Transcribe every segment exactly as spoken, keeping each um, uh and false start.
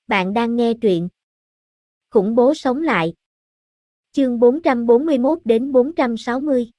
Bạn đang nghe truyện Khủng bố sống lại. Chương bốn trăm bốn mươi mốt đến bốn trăm sáu mươi.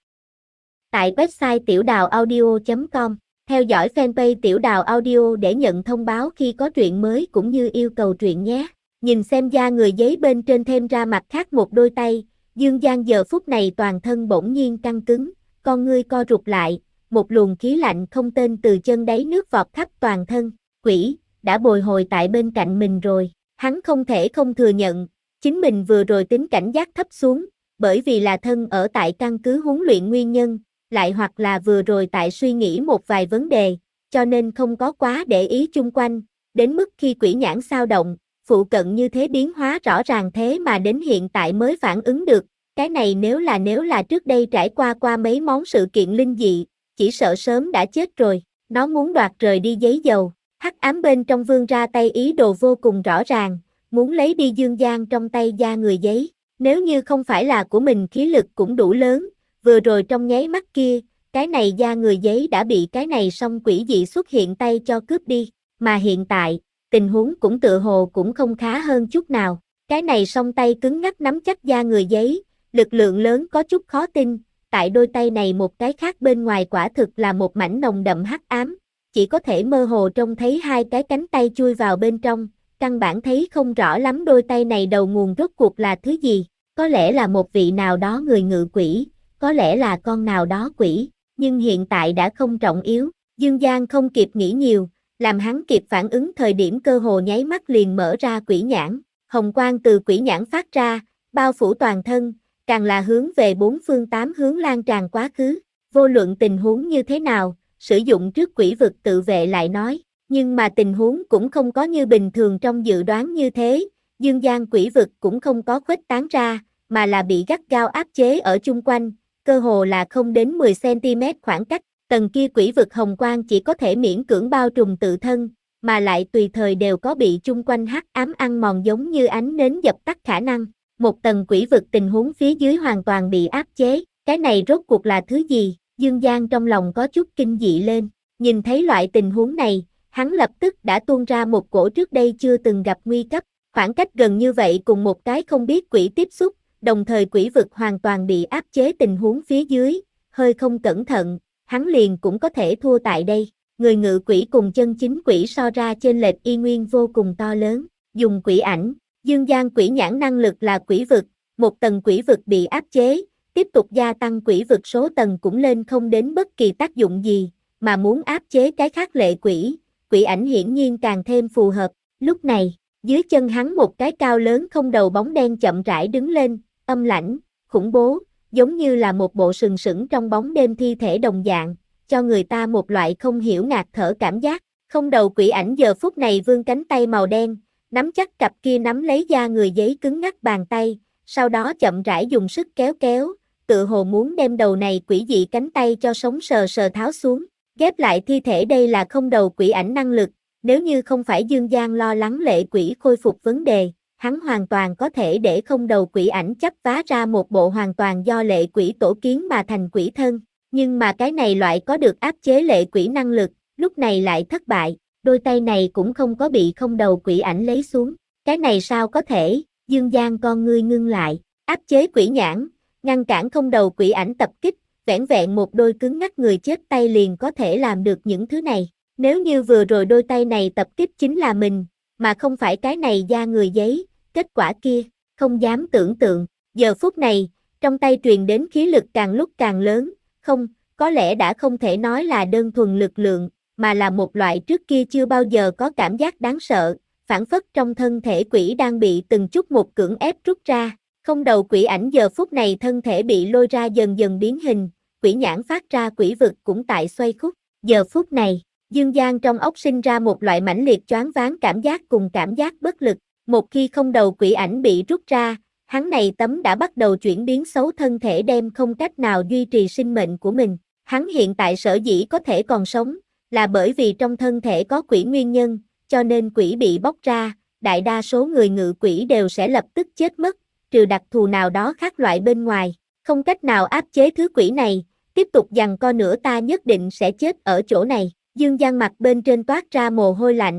Tại website tiểu đào audio chấm com, theo dõi fanpage Tiểu Đào Audio để nhận thông báo khi có truyện mới cũng như yêu cầu truyện nhé. Nhìn xem da người giấy bên trên thêm ra mặt khác một đôi tay, Dương Giang giờ phút này toàn thân bỗng nhiên căng cứng, con ngươi co rụt lại, một luồng khí lạnh không tên từ chân đáy nước vọt khắp toàn thân. Quỷ đã bồi hồi tại bên cạnh mình rồi. Hắn không thể không thừa nhận, chính mình vừa rồi tính cảnh giác thấp xuống, bởi vì là thân ở tại căn cứ huấn luyện nguyên nhân, lại hoặc là vừa rồi tại suy nghĩ một vài vấn đề, cho nên không có quá để ý chung quanh, đến mức khi quỷ nhãn sao động, phụ cận như thế biến hóa rõ ràng thế mà đến hiện tại mới phản ứng được. Cái này nếu là nếu là trước đây trải qua qua mấy món sự kiện linh dị, chỉ sợ sớm đã chết rồi. Nó muốn đoạt rời đi giấy dầu. Hắc ám bên trong vươn ra tay ý đồ vô cùng rõ ràng, muốn lấy đi Dương Giang trong tay da người giấy. Nếu như không phải là của mình khí lực cũng đủ lớn, vừa rồi trong nháy mắt kia, cái này da người giấy đã bị cái này song quỷ dị xuất hiện tay cho cướp đi. Mà hiện tại, tình huống cũng tựa hồ cũng không khá hơn chút nào. Cái này song tay cứng ngắc nắm chắc da người giấy, lực lượng lớn có chút khó tin. Tại đôi tay này một cái khác bên ngoài quả thực là một mảnh nồng đậm hắc ám. Chỉ có thể mơ hồ trông thấy hai cái cánh tay chui vào bên trong, căn bản thấy không rõ lắm đôi tay này đầu nguồn rốt cuộc là thứ gì. Có lẽ là một vị nào đó người ngự quỷ, có lẽ là con nào đó quỷ, nhưng hiện tại đã không trọng yếu. Dương Giang không kịp nghĩ nhiều, làm hắn kịp phản ứng thời điểm cơ hồ nháy mắt liền mở ra quỷ nhãn. Hồng quang từ quỷ nhãn phát ra, bao phủ toàn thân, càng là hướng về bốn phương tám hướng lan tràn quá khứ. Vô luận tình huống như thế nào, sử dụng trước quỷ vực tự vệ lại nói, nhưng mà tình huống cũng không có như bình thường trong dự đoán như thế. Dương Giang quỷ vực cũng không có khuếch tán ra, mà là bị gắt gao áp chế ở chung quanh, cơ hồ là không đến mười xăng-ti-mét khoảng cách. Tầng kia quỷ vực hồng quang chỉ có thể miễn cưỡng bao trùm tự thân, mà lại tùy thời đều có bị chung quanh hắc ám ăn mòn giống như ánh nến dập tắt khả năng. Một tầng quỷ vực tình huống phía dưới hoàn toàn bị áp chế, cái này rốt cuộc là thứ gì? Dương Giang trong lòng có chút kinh dị lên, nhìn thấy loại tình huống này, hắn lập tức đã tuôn ra một cổ trước đây chưa từng gặp nguy cấp. Khoảng cách gần như vậy cùng một cái không biết quỷ tiếp xúc, đồng thời quỷ vực hoàn toàn bị áp chế tình huống phía dưới, hơi không cẩn thận, hắn liền cũng có thể thua tại đây. Người ngự quỷ cùng chân chính quỷ so ra chênh lệch y nguyên vô cùng to lớn. Dùng quỷ ảnh, Dương Giang quỷ nhãn năng lực là quỷ vực, một tầng quỷ vực bị áp chế, tiếp tục gia tăng quỷ vực số tầng cũng lên không đến bất kỳ tác dụng gì, mà muốn áp chế cái khác lệ quỷ, quỷ ảnh hiển nhiên càng thêm phù hợp. Lúc này, dưới chân hắn một cái cao lớn không đầu bóng đen chậm rãi đứng lên, âm lãnh, khủng bố, giống như là một bộ sừng sững trong bóng đêm thi thể đồng dạng, cho người ta một loại không hiểu ngạt thở cảm giác. Không đầu quỷ ảnh giờ phút này vươn cánh tay màu đen, nắm chắc cặp kia nắm lấy da người giấy cứng ngắc bàn tay, sau đó chậm rãi dùng sức kéo kéo, tựa hồ muốn đem đầu này quỷ dị cánh tay cho sống sờ sờ tháo xuống, ghép lại thi thể. Đây là không đầu quỷ ảnh năng lực, nếu như không phải Dương Giang lo lắng lệ quỷ khôi phục vấn đề, hắn hoàn toàn có thể để không đầu quỷ ảnh chấp vá ra một bộ hoàn toàn do lệ quỷ tổ kiến mà thành quỷ thân, nhưng mà cái này loại có được áp chế lệ quỷ năng lực, lúc này lại thất bại, đôi tay này cũng không có bị không đầu quỷ ảnh lấy xuống. Cái này sao có thể? Dương Giang con ngươi ngưng lại, áp chế quỷ nhãn, ngăn cản không đầu quỷ ảnh tập kích, vẻn vẹn một đôi cứng ngắc người chết tay liền có thể làm được những thứ này. Nếu như vừa rồi đôi tay này tập kích chính là mình, mà không phải cái này da người giấy, kết quả kia, không dám tưởng tượng. Giờ phút này, trong tay truyền đến khí lực càng lúc càng lớn, không, có lẽ đã không thể nói là đơn thuần lực lượng, mà là một loại trước kia chưa bao giờ có cảm giác đáng sợ, phản phất trong thân thể quỷ đang bị từng chút một cưỡng ép rút ra. Không đầu quỷ ảnh giờ phút này thân thể bị lôi ra dần dần biến hình, quỷ nhãn phát ra quỷ vực cũng tại xoay khúc. Giờ phút này, Dương Giang trong óc sinh ra một loại mãnh liệt choáng váng cảm giác cùng cảm giác bất lực. Một khi không đầu quỷ ảnh bị rút ra, hắn này tấm đã bắt đầu chuyển biến xấu thân thể đem không cách nào duy trì sinh mệnh của mình. Hắn hiện tại sở dĩ có thể còn sống, là bởi vì trong thân thể có quỷ nguyên nhân, cho nên quỷ bị bóc ra, đại đa số người ngự quỷ đều sẽ lập tức chết mất, trừ đặc thù nào đó khác loại bên ngoài, không cách nào áp chế thứ quỷ này, tiếp tục giằng co nữa ta nhất định sẽ chết ở chỗ này. Dương Giang mặt bên trên toát ra mồ hôi lạnh,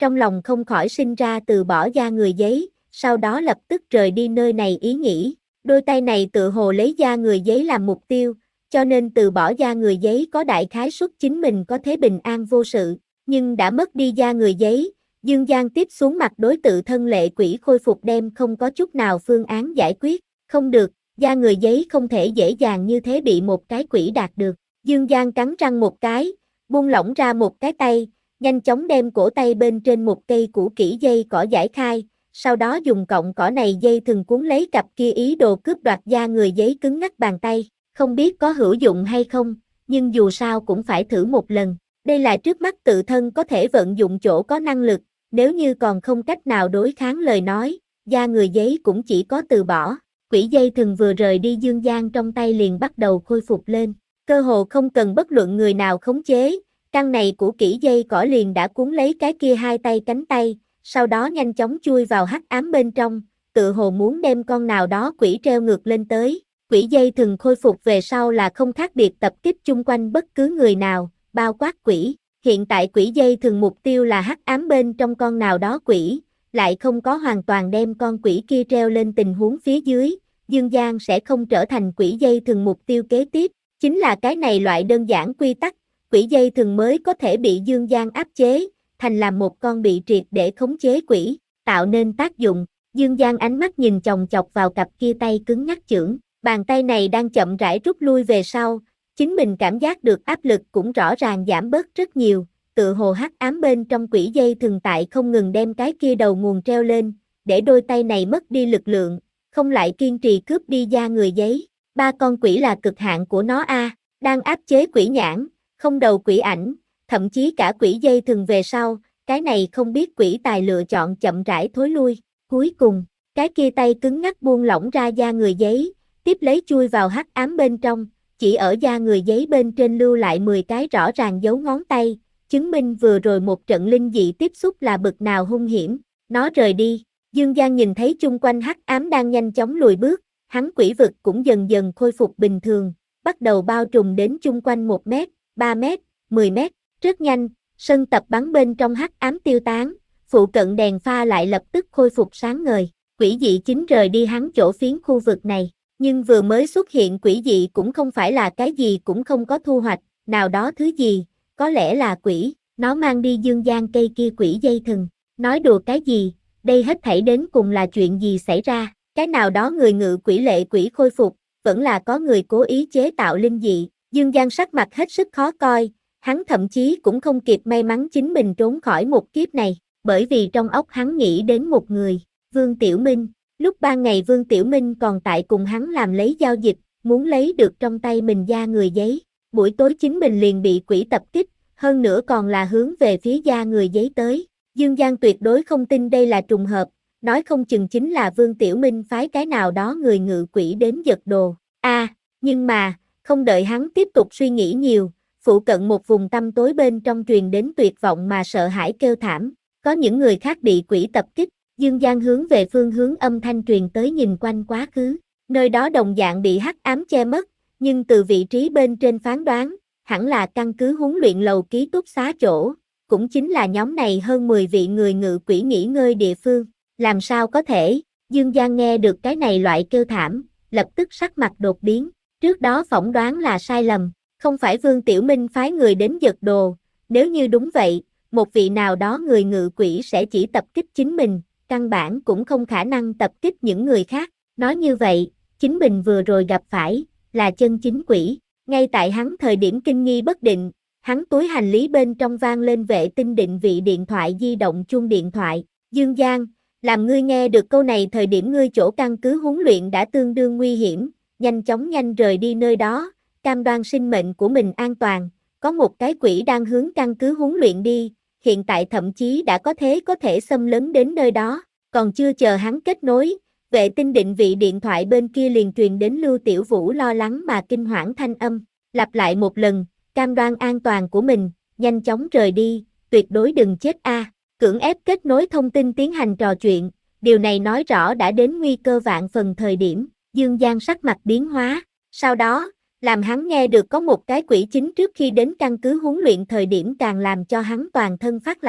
trong lòng không khỏi sinh ra từ bỏ da người giấy, sau đó lập tức rời đi nơi này ý nghĩ. Đôi tay này tự hồ lấy da người giấy làm mục tiêu, cho nên từ bỏ da người giấy có đại khái suất chính mình có thể bình an vô sự, nhưng đã mất đi da người giấy, Dương Giang tiếp xuống mặt đối tự thân lệ quỷ khôi phục đem không có chút nào phương án giải quyết, không được, da người giấy không thể dễ dàng như thế bị một cái quỷ đạt được. Dương Giang cắn răng một cái, buông lỏng ra một cái tay, nhanh chóng đem cổ tay bên trên một cây củ kỹ dây cỏ giải khai, sau đó dùng cọng cỏ này dây thừng cuốn lấy cặp kia ý đồ cướp đoạt da người giấy cứng ngắc bàn tay, không biết có hữu dụng hay không, nhưng dù sao cũng phải thử một lần. Đây là trước mắt tự thân có thể vận dụng chỗ có năng lực, nếu như còn không cách nào đối kháng lời nói, da người giấy cũng chỉ có từ bỏ. Quỷ dây thừng vừa rời đi Dương Giang trong tay liền bắt đầu khôi phục lên, cơ hồ không cần bất luận người nào khống chế, căn này của kỹ dây cỏ liền đã cuốn lấy cái kia hai tay cánh tay, sau đó nhanh chóng chui vào hắc ám bên trong, tự hồ muốn đem con nào đó quỷ treo ngược lên tới. Quỷ dây thừng khôi phục về sau là không khác biệt tập kích chung quanh bất cứ người nào, bao quát quỷ. Hiện tại quỷ dây thừng mục tiêu là hắc ám bên trong con nào đó quỷ, lại không có hoàn toàn đem con quỷ kia treo lên tình huống phía dưới, Dương Giang sẽ không trở thành quỷ dây thừng mục tiêu kế tiếp. Chính là cái này loại đơn giản quy tắc, quỷ dây thừng mới có thể bị Dương Giang áp chế, thành làm một con bị triệt để khống chế quỷ, tạo nên tác dụng. Dương Giang ánh mắt nhìn chòng chọc vào cặp kia tay cứng nhắc chưởng, bàn tay này đang chậm rãi rút lui về sau, chính mình cảm giác được áp lực cũng rõ ràng giảm bớt rất nhiều, tự hồ hắc ám bên trong quỷ dây thừng tại không ngừng đem cái kia đầu nguồn treo lên, để đôi tay này mất đi lực lượng, không lại kiên trì cướp đi da người giấy. Ba con quỷ là cực hạn của nó a, đang áp chế quỷ nhãn, không đầu quỷ ảnh, thậm chí cả quỷ dây thừng về sau, cái này không biết quỷ tài lựa chọn chậm rãi thối lui, cuối cùng, cái kia tay cứng ngắc buông lỏng ra da người giấy, tiếp lấy chui vào hắc ám bên trong, chỉ ở da người giấy bên trên lưu lại mười cái rõ ràng dấu ngón tay, chứng minh vừa rồi một trận linh dị tiếp xúc là bực nào hung hiểm. Nó rời đi, Dương Giang nhìn thấy chung quanh hắc ám đang nhanh chóng lùi bước, hắn quỷ vực cũng dần dần khôi phục bình thường, bắt đầu bao trùm đến chung quanh một mét, ba mét, mười mét, rất nhanh, sân tập bắn bên trong hắc ám tiêu tán, phụ cận đèn pha lại lập tức khôi phục sáng ngời, quỷ dị chính rời đi hắn chỗ phiến khu vực này, nhưng vừa mới xuất hiện quỷ dị cũng không phải là cái gì cũng không có thu hoạch, nào đó thứ gì, có lẽ là quỷ, nó mang đi Dương Giang cây kia quỷ dây thừng, nói đùa cái gì, đây hết thảy đến cùng là chuyện gì xảy ra, cái nào đó người ngự quỷ lệ quỷ khôi phục, vẫn là có người cố ý chế tạo linh dị, Dương Giang sắc mặt hết sức khó coi, hắn thậm chí cũng không kịp may mắn chính mình trốn khỏi một kiếp này, bởi vì trong óc hắn nghĩ đến một người, Vương Tiểu Minh, lúc ban ngày Vương Tiểu Minh còn tại cùng hắn làm lấy giao dịch, muốn lấy được trong tay mình da người giấy, buổi tối chính mình liền bị quỷ tập kích, hơn nữa còn là hướng về phía da người giấy tới, Dương Giang tuyệt đối không tin đây là trùng hợp, nói không chừng chính là Vương Tiểu Minh phái cái nào đó người ngự quỷ đến giật đồ, a à, nhưng mà, không đợi hắn tiếp tục suy nghĩ nhiều, phụ cận một vùng tăm tối bên trong truyền đến tuyệt vọng mà sợ hãi kêu thảm, có những người khác bị quỷ tập kích, Dương Giang hướng về phương hướng âm thanh truyền tới nhìn quanh quá khứ, nơi đó đồng dạng bị hắc ám che mất, nhưng từ vị trí bên trên phán đoán, hẳn là căn cứ huấn luyện lầu ký túc xá chỗ, cũng chính là nhóm này hơn mười vị người ngự quỷ nghỉ ngơi địa phương, làm sao có thể, Dương Giang nghe được cái này loại kêu thảm, lập tức sắc mặt đột biến, trước đó phỏng đoán là sai lầm, không phải Vương Tiểu Minh phái người đến giật đồ, nếu như đúng vậy, một vị nào đó người ngự quỷ sẽ chỉ tập kích chính mình, căn bản cũng không khả năng tập kích những người khác, nói như vậy, chính mình vừa rồi gặp phải, là chân chính quỷ, ngay tại hắn thời điểm kinh nghi bất định, hắn túi hành lý bên trong vang lên vệ tinh định vị điện thoại di động chuông điện thoại, Dương Giang, làm ngươi nghe được câu này thời điểm ngươi chỗ căn cứ huấn luyện đã tương đương nguy hiểm, nhanh chóng nhanh rời đi nơi đó, cam đoan sinh mệnh của mình an toàn, có một cái quỷ đang hướng căn cứ huấn luyện đi, hiện tại thậm chí đã có thế có thể xâm lấn đến nơi đó, còn chưa chờ hắn kết nối, vệ tinh định vị điện thoại bên kia liền truyền đến Lưu Tiểu Vũ lo lắng mà kinh hoảng thanh âm, lặp lại một lần, cam đoan an toàn của mình, nhanh chóng rời đi, tuyệt đối đừng chết a. Cưỡng ép kết nối thông tin tiến hành trò chuyện, điều này nói rõ đã đến nguy cơ vạn phần thời điểm, Dương Giang sắc mặt biến hóa, sau đó, làm hắn nghe được có một cái quỷ chính trước khi đến căn cứ huấn luyện thời điểm càng làm cho hắn toàn thân phát lạnh,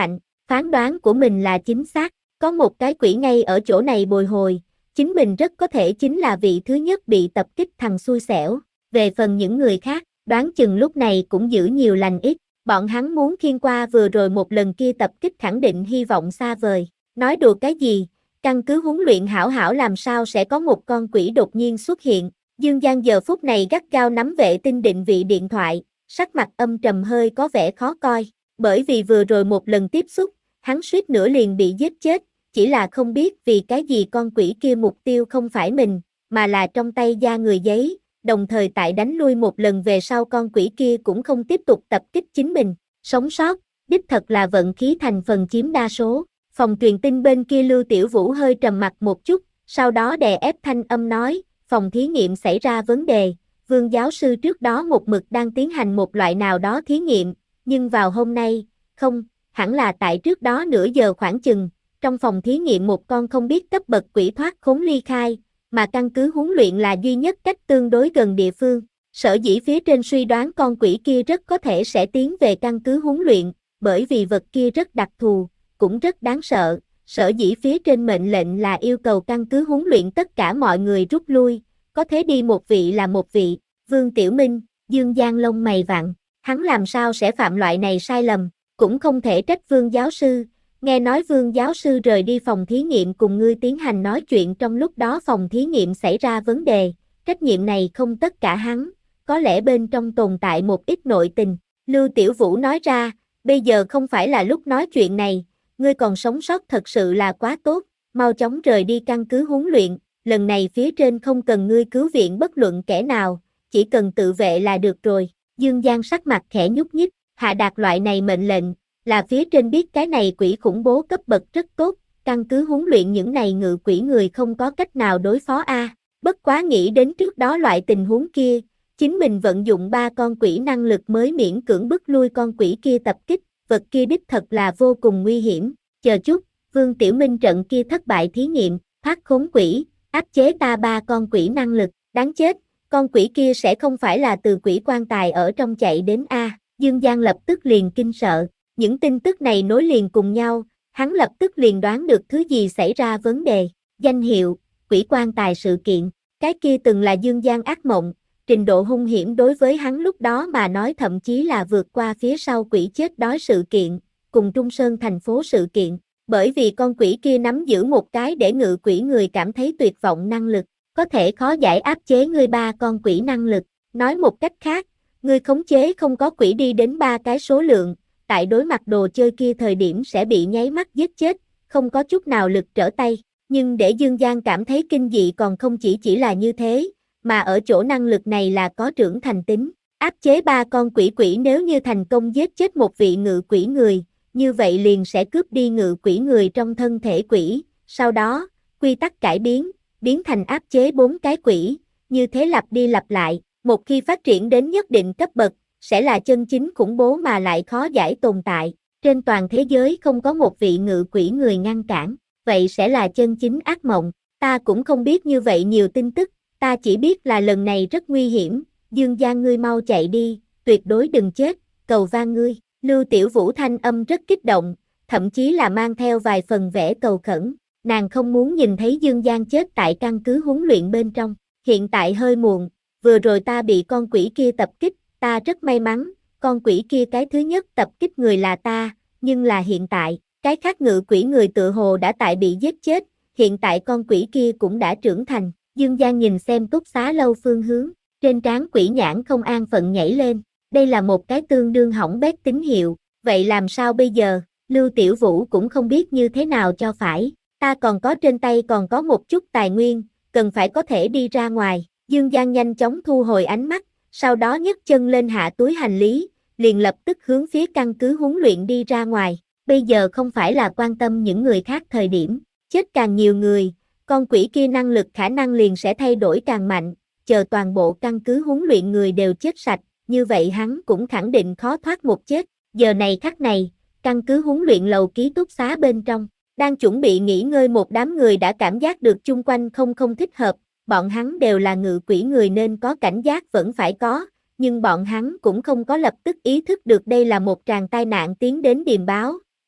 Phán đoán của mình là chính xác, có một cái quỷ ngay ở chỗ này bồi hồi, chính mình rất có thể chính là vị thứ nhất bị tập kích thằng xui xẻo. Về phần những người khác, đoán chừng lúc này cũng giữ nhiều lành ít, bọn hắn muốn khiêng qua vừa rồi một lần kia tập kích khẳng định hy vọng xa vời. Nói đùa cái gì, căn cứ huấn luyện hảo hảo làm sao sẽ có một con quỷ đột nhiên xuất hiện. Dương Giang giờ phút này gắt gao nắm vệ tinh định vị điện thoại, sắc mặt âm trầm hơi có vẻ khó coi, bởi vì vừa rồi một lần tiếp xúc, hắn suýt nữa liền bị giết chết, chỉ là không biết vì cái gì con quỷ kia mục tiêu không phải mình, mà là trong tay da người giấy, đồng thời tại đánh lui một lần về sau con quỷ kia cũng không tiếp tục tập kích chính mình, sống sót, đích thật là vận khí thành phần chiếm đa số. Phòng truyền tin bên kia Lưu Tiểu Vũ hơi trầm mặt một chút, sau đó đè ép thanh âm nói, phòng thí nghiệm xảy ra vấn đề, Vương giáo sư trước đó một mực đang tiến hành một loại nào đó thí nghiệm, nhưng vào hôm nay, không, hẳn là tại trước đó nửa giờ khoảng chừng, trong phòng thí nghiệm một con không biết cấp bậc quỷ thoát khốn ly khai, mà căn cứ huấn luyện là duy nhất cách tương đối gần địa phương. Sở dĩ phía trên suy đoán con quỷ kia rất có thể sẽ tiến về căn cứ huấn luyện, bởi vì vật kia rất đặc thù, cũng rất đáng sợ. Sở dĩ phía trên mệnh lệnh là yêu cầu căn cứ huấn luyện tất cả mọi người rút lui, có thế đi một vị là một vị. Vương Tiểu Minh, Dương Giang lông mày vặn, hắn làm sao sẽ phạm loại này sai lầm, cũng không thể trách Vương giáo sư. Nghe nói Vương giáo sư rời đi phòng thí nghiệm cùng ngươi tiến hành nói chuyện trong lúc đó phòng thí nghiệm xảy ra vấn đề, trách nhiệm này không tất cả hắn, có lẽ bên trong tồn tại một ít nội tình. Lưu Tiểu Vũ nói ra, bây giờ không phải là lúc nói chuyện này, ngươi còn sống sót thật sự là quá tốt, mau chóng rời đi căn cứ huấn luyện, lần này phía trên không cần ngươi cứu viện bất luận kẻ nào, chỉ cần tự vệ là được rồi. Dương Giang sắc mặt khẽ nhúc nhích, hạ đạt loại này mệnh lệnh, là phía trên biết cái này quỷ khủng bố cấp bậc rất tốt, căn cứ huấn luyện những này ngự quỷ người không có cách nào đối phó a. Bất quá nghĩ đến trước đó loại tình huống kia, chính mình vận dụng ba con quỷ năng lực mới miễn cưỡng bức lui con quỷ kia tập kích, vật kia đích thật là vô cùng nguy hiểm. Chờ chút, Vương Tiểu Minh trận kia thất bại thí nghiệm, thoát khốn quỷ, áp chế ta ba con quỷ năng lực, đáng chết, con quỷ kia sẽ không phải là từ quỷ quan tài ở trong chạy đến a. Dương Giang lập tức liền kinh sợ. Những tin tức này nối liền cùng nhau, hắn lập tức liền đoán được thứ gì xảy ra vấn đề. Danh hiệu, quỷ quan tài sự kiện, cái kia từng là Dương Giang ác mộng, trình độ hung hiểm đối với hắn lúc đó mà nói thậm chí là vượt qua phía sau quỷ chết đói sự kiện, cùng Trung Sơn thành phố sự kiện, bởi vì con quỷ kia nắm giữ một cái để ngự quỷ người cảm thấy tuyệt vọng năng lực, có thể khó giải áp chế ngươi ba con quỷ năng lực. Nói một cách khác, ngươi khống chế không có quỷ đi đến ba cái số lượng, tại đối mặt đồ chơi kia thời điểm sẽ bị nháy mắt giết chết, không có chút nào lực trở tay. Nhưng để Dương Giang cảm thấy kinh dị còn không chỉ chỉ là như thế, mà ở chỗ năng lực này là có trưởng thành tính. Áp chế ba con quỷ quỷ nếu như thành công giết chết một vị ngự quỷ người, như vậy liền sẽ cướp đi ngự quỷ người trong thân thể quỷ, sau đó, quy tắc cải biến, biến thành áp chế bốn cái quỷ, như thế lặp đi lặp lại, một khi phát triển đến nhất định cấp bậc, sẽ là chân chính khủng bố mà lại khó giải tồn tại. Trên toàn thế giới không có một vị ngự quỷ người ngăn cản, vậy sẽ là chân chính ác mộng. Ta cũng không biết như vậy nhiều tin tức, ta chỉ biết là lần này rất nguy hiểm, Dương Giang ngươi mau chạy đi, tuyệt đối đừng chết, cầu van ngươi. Lưu Tiểu Vũ thanh âm rất kích động, thậm chí là mang theo vài phần vẻ cầu khẩn, nàng không muốn nhìn thấy Dương Giang chết tại căn cứ huấn luyện bên trong. Hiện tại hơi muộn, vừa rồi ta bị con quỷ kia tập kích, ta rất may mắn, con quỷ kia cái thứ nhất tập kích người là ta, nhưng là hiện tại, cái khác ngự quỷ người tự hồ đã tại bị giết chết, hiện tại con quỷ kia cũng đã trưởng thành. Dương Giang nhìn xem túc xá lâu phương hướng, trên trán quỷ nhãn không an phận nhảy lên, đây là một cái tương đương hỏng bét tín hiệu, vậy làm sao bây giờ? Lưu Tiểu Vũ cũng không biết như thế nào cho phải, ta còn có trên tay còn có một chút tài nguyên, cần phải có thể đi ra ngoài. Dương Giang nhanh chóng thu hồi ánh mắt, sau đó nhấc chân lên hạ túi hành lý, liền lập tức hướng phía căn cứ huấn luyện đi ra ngoài. Bây giờ không phải là quan tâm những người khác thời điểm, chết càng nhiều người, con quỷ kia năng lực khả năng liền sẽ thay đổi càng mạnh, chờ toàn bộ căn cứ huấn luyện người đều chết sạch, như vậy hắn cũng khẳng định khó thoát một chết. Giờ này khắc này, căn cứ huấn luyện lầu ký túc xá bên trong, đang chuẩn bị nghỉ ngơi một đám người đã cảm giác được chung quanh không không thích hợp, bọn hắn đều là ngự quỷ người nên có cảnh giác vẫn phải có, nhưng bọn hắn cũng không có lập tức ý thức được đây là một tràng tai nạn tiến đến điềm báo,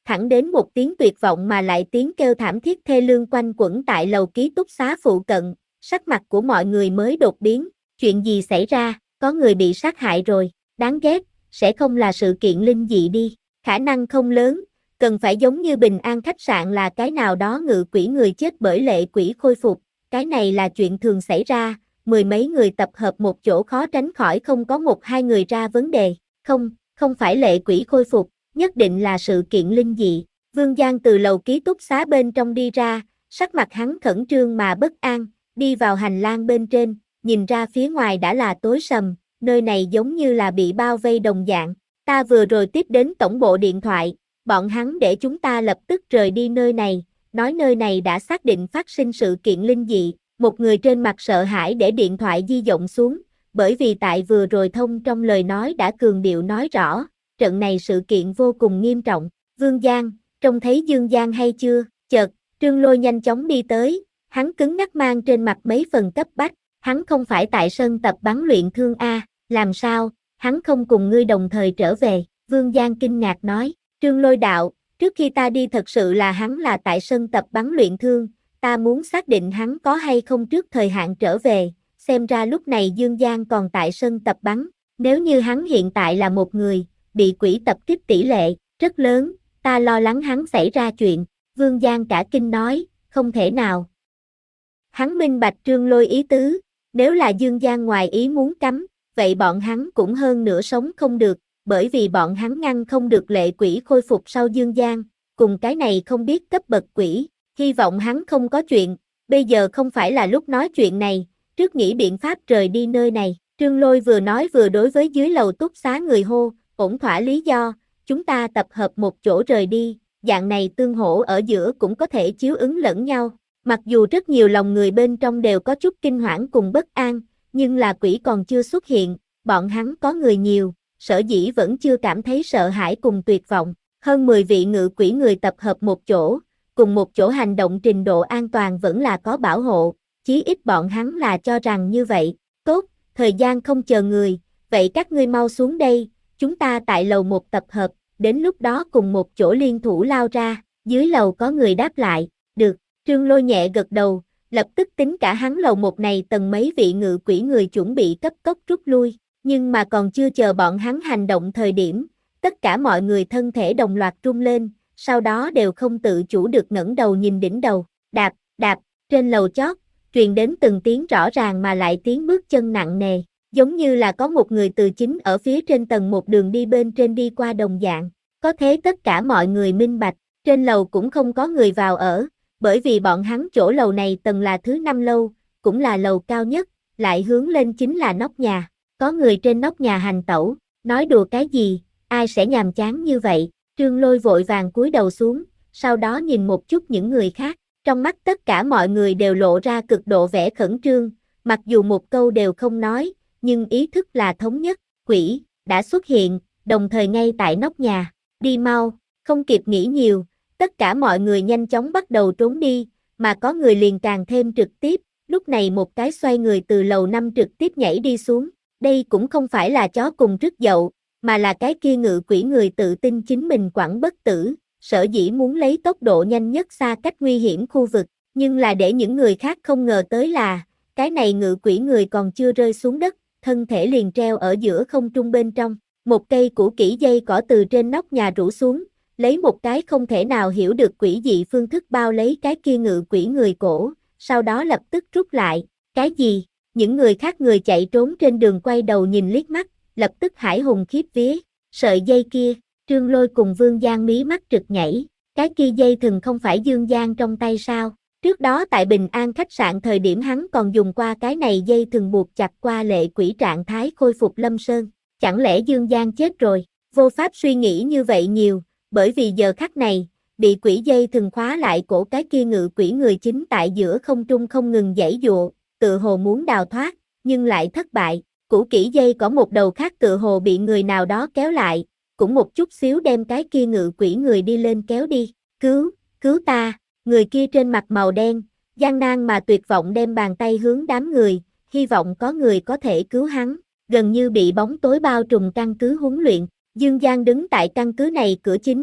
thẳng đến một tiếng tuyệt vọng mà lại tiếng kêu thảm thiết thê lương quanh quẩn tại lầu ký túc xá phụ cận, sắc mặt của mọi người mới đột biến, chuyện gì xảy ra, có người bị sát hại rồi, đáng ghét, sẽ không là sự kiện linh dị đi, khả năng không lớn, cần phải giống như Bình An khách sạn là cái nào đó ngự quỷ người chết bởi lệ quỷ khôi phục, cái này là chuyện thường xảy ra, mười mấy người tập hợp một chỗ khó tránh khỏi không có một hai người ra vấn đề, không, không phải lệ quỷ khôi phục, nhất định là sự kiện linh dị. Vương Giang từ lầu ký túc xá bên trong đi ra, sắc mặt hắn khẩn trương mà bất an, đi vào hành lang bên trên, nhìn ra phía ngoài đã là tối sầm, nơi này giống như là bị bao vây đồng dạng. Ta vừa rồi tiếp đến tổng bộ điện thoại, bọn hắn để chúng ta lập tức rời đi nơi này, nói nơi này đã xác định phát sinh sự kiện linh dị. Một người trên mặt sợ hãi để điện thoại di động xuống, bởi vì tại vừa rồi thông trong lời nói đã cường điệu nói rõ, trận này sự kiện vô cùng nghiêm trọng. Vương Giang, trông thấy Dương Giang hay chưa? Chợt, Trương Lôi nhanh chóng đi tới, hắn cứng ngắc mang trên mặt mấy phần cấp bách, hắn không phải tại sân tập bắn luyện thương A, làm sao, hắn không cùng ngươi đồng thời trở về, Vương Giang kinh ngạc nói, Trương Lôi đạo, trước khi ta đi thật sự là hắn là tại sân tập bắn luyện thương, ta muốn xác định hắn có hay không trước thời hạn trở về, xem ra lúc này Dương Giang còn tại sân tập bắn, nếu như hắn hiện tại là một người, bị quỷ tập kích tỷ lệ, rất lớn, ta lo lắng hắn xảy ra chuyện, Vương Giang cả kinh nói, không thể nào. Hắn minh bạch Trương Lôi ý tứ, nếu là Dương Giang ngoài ý muốn cấm, vậy bọn hắn cũng hơn nửa sống không được, bởi vì bọn hắn ngăn không được lệ quỷ khôi phục sau Dương Giang, cùng cái này không biết cấp bậc quỷ, hy vọng hắn không có chuyện, bây giờ không phải là lúc nói chuyện này, trước nghĩ biện pháp rời đi nơi này, Trương Lôi vừa nói vừa đối với dưới lầu túc xá người hô, ổn thỏa lý do, chúng ta tập hợp một chỗ rời đi, dạng này tương hỗ ở giữa cũng có thể chiếu ứng lẫn nhau, mặc dù rất nhiều lòng người bên trong đều có chút kinh hoảng cùng bất an, nhưng là quỷ còn chưa xuất hiện, bọn hắn có người nhiều, sở dĩ vẫn chưa cảm thấy sợ hãi cùng tuyệt vọng, hơn mười vị ngự quỷ người tập hợp một chỗ, cùng một chỗ hành động trình độ an toàn vẫn là có bảo hộ, chí ít bọn hắn là cho rằng như vậy, tốt, thời gian không chờ người, vậy các ngươi mau xuống đây, chúng ta tại lầu một tập hợp, đến lúc đó cùng một chỗ liên thủ lao ra, dưới lầu có người đáp lại, được, Trương Lôi nhẹ gật đầu, lập tức tính cả hắn lầu một này tầng mấy vị ngự quỷ người chuẩn bị cấp tốc rút lui, nhưng mà còn chưa chờ bọn hắn hành động thời điểm, tất cả mọi người thân thể đồng loạt rung lên, sau đó đều không tự chủ được ngẩng đầu nhìn đỉnh đầu, đạp, đạp, trên lầu chót, truyền đến từng tiếng rõ ràng mà lại tiếng bước chân nặng nề, giống như là có một người từ chính ở phía trên tầng một đường đi bên trên đi qua đồng dạng, có thế tất cả mọi người minh bạch, trên lầu cũng không có người vào ở, bởi vì bọn hắn chỗ lầu này tầng là thứ năm lâu, cũng là lầu cao nhất, lại hướng lên chính là nóc nhà, có người trên nóc nhà hành tẩu, nói đùa cái gì, ai sẽ nhàm chán như vậy, Trương Lôi vội vàng cúi đầu xuống, sau đó nhìn một chút những người khác, trong mắt tất cả mọi người đều lộ ra cực độ vẻ khẩn trương, mặc dù một câu đều không nói, nhưng ý thức là thống nhất, quỷ, đã xuất hiện, đồng thời ngay tại nóc nhà, đi mau, không kịp nghĩ nhiều, tất cả mọi người nhanh chóng bắt đầu trốn đi, mà có người liền càng thêm trực tiếp, lúc này một cái xoay người từ lầu năm trực tiếp nhảy đi xuống, đây cũng không phải là chó cùng rứt dậu, mà là cái kia ngự quỷ người tự tin chính mình quẳng bất tử, sở dĩ muốn lấy tốc độ nhanh nhất xa cách nguy hiểm khu vực, nhưng là để những người khác không ngờ tới là, cái này ngự quỷ người còn chưa rơi xuống đất, thân thể liền treo ở giữa không trung bên trong, một cây củ kỹ dây cỏ từ trên nóc nhà rủ xuống, lấy một cái không thể nào hiểu được quỷ dị phương thức bao lấy cái kia ngự quỷ người cổ, sau đó lập tức rút lại, cái gì? Những người khác người chạy trốn trên đường quay đầu nhìn liếc mắt, lập tức hải hùng khiếp vía, sợi dây kia, Trương Lôi cùng Vương Giang mí mắt trực nhảy, cái kia dây thừng không phải Dương Giang trong tay sao, trước đó tại Bình An khách sạn thời điểm hắn còn dùng qua cái này dây thừng buộc chặt qua lệ quỷ trạng thái khôi phục Lâm Sơn, chẳng lẽ Dương Giang chết rồi, vô pháp suy nghĩ như vậy nhiều, bởi vì giờ khắc này, bị quỷ dây thừng khóa lại cổ cái kia ngự quỷ người chính tại giữa không trung không ngừng giãy giụa, tự hồ muốn đào thoát, nhưng lại thất bại, củ kỹ dây có một đầu khác tự hồ bị người nào đó kéo lại, cũng một chút xíu đem cái kia ngự quỷ người đi lên kéo đi, cứu, cứu ta, người kia trên mặt màu đen, gian nan mà tuyệt vọng đem bàn tay hướng đám người, hy vọng có người có thể cứu hắn, gần như bị bóng tối bao trùm căn cứ huấn luyện, Dương Giang đứng tại căn cứ này cửa chính,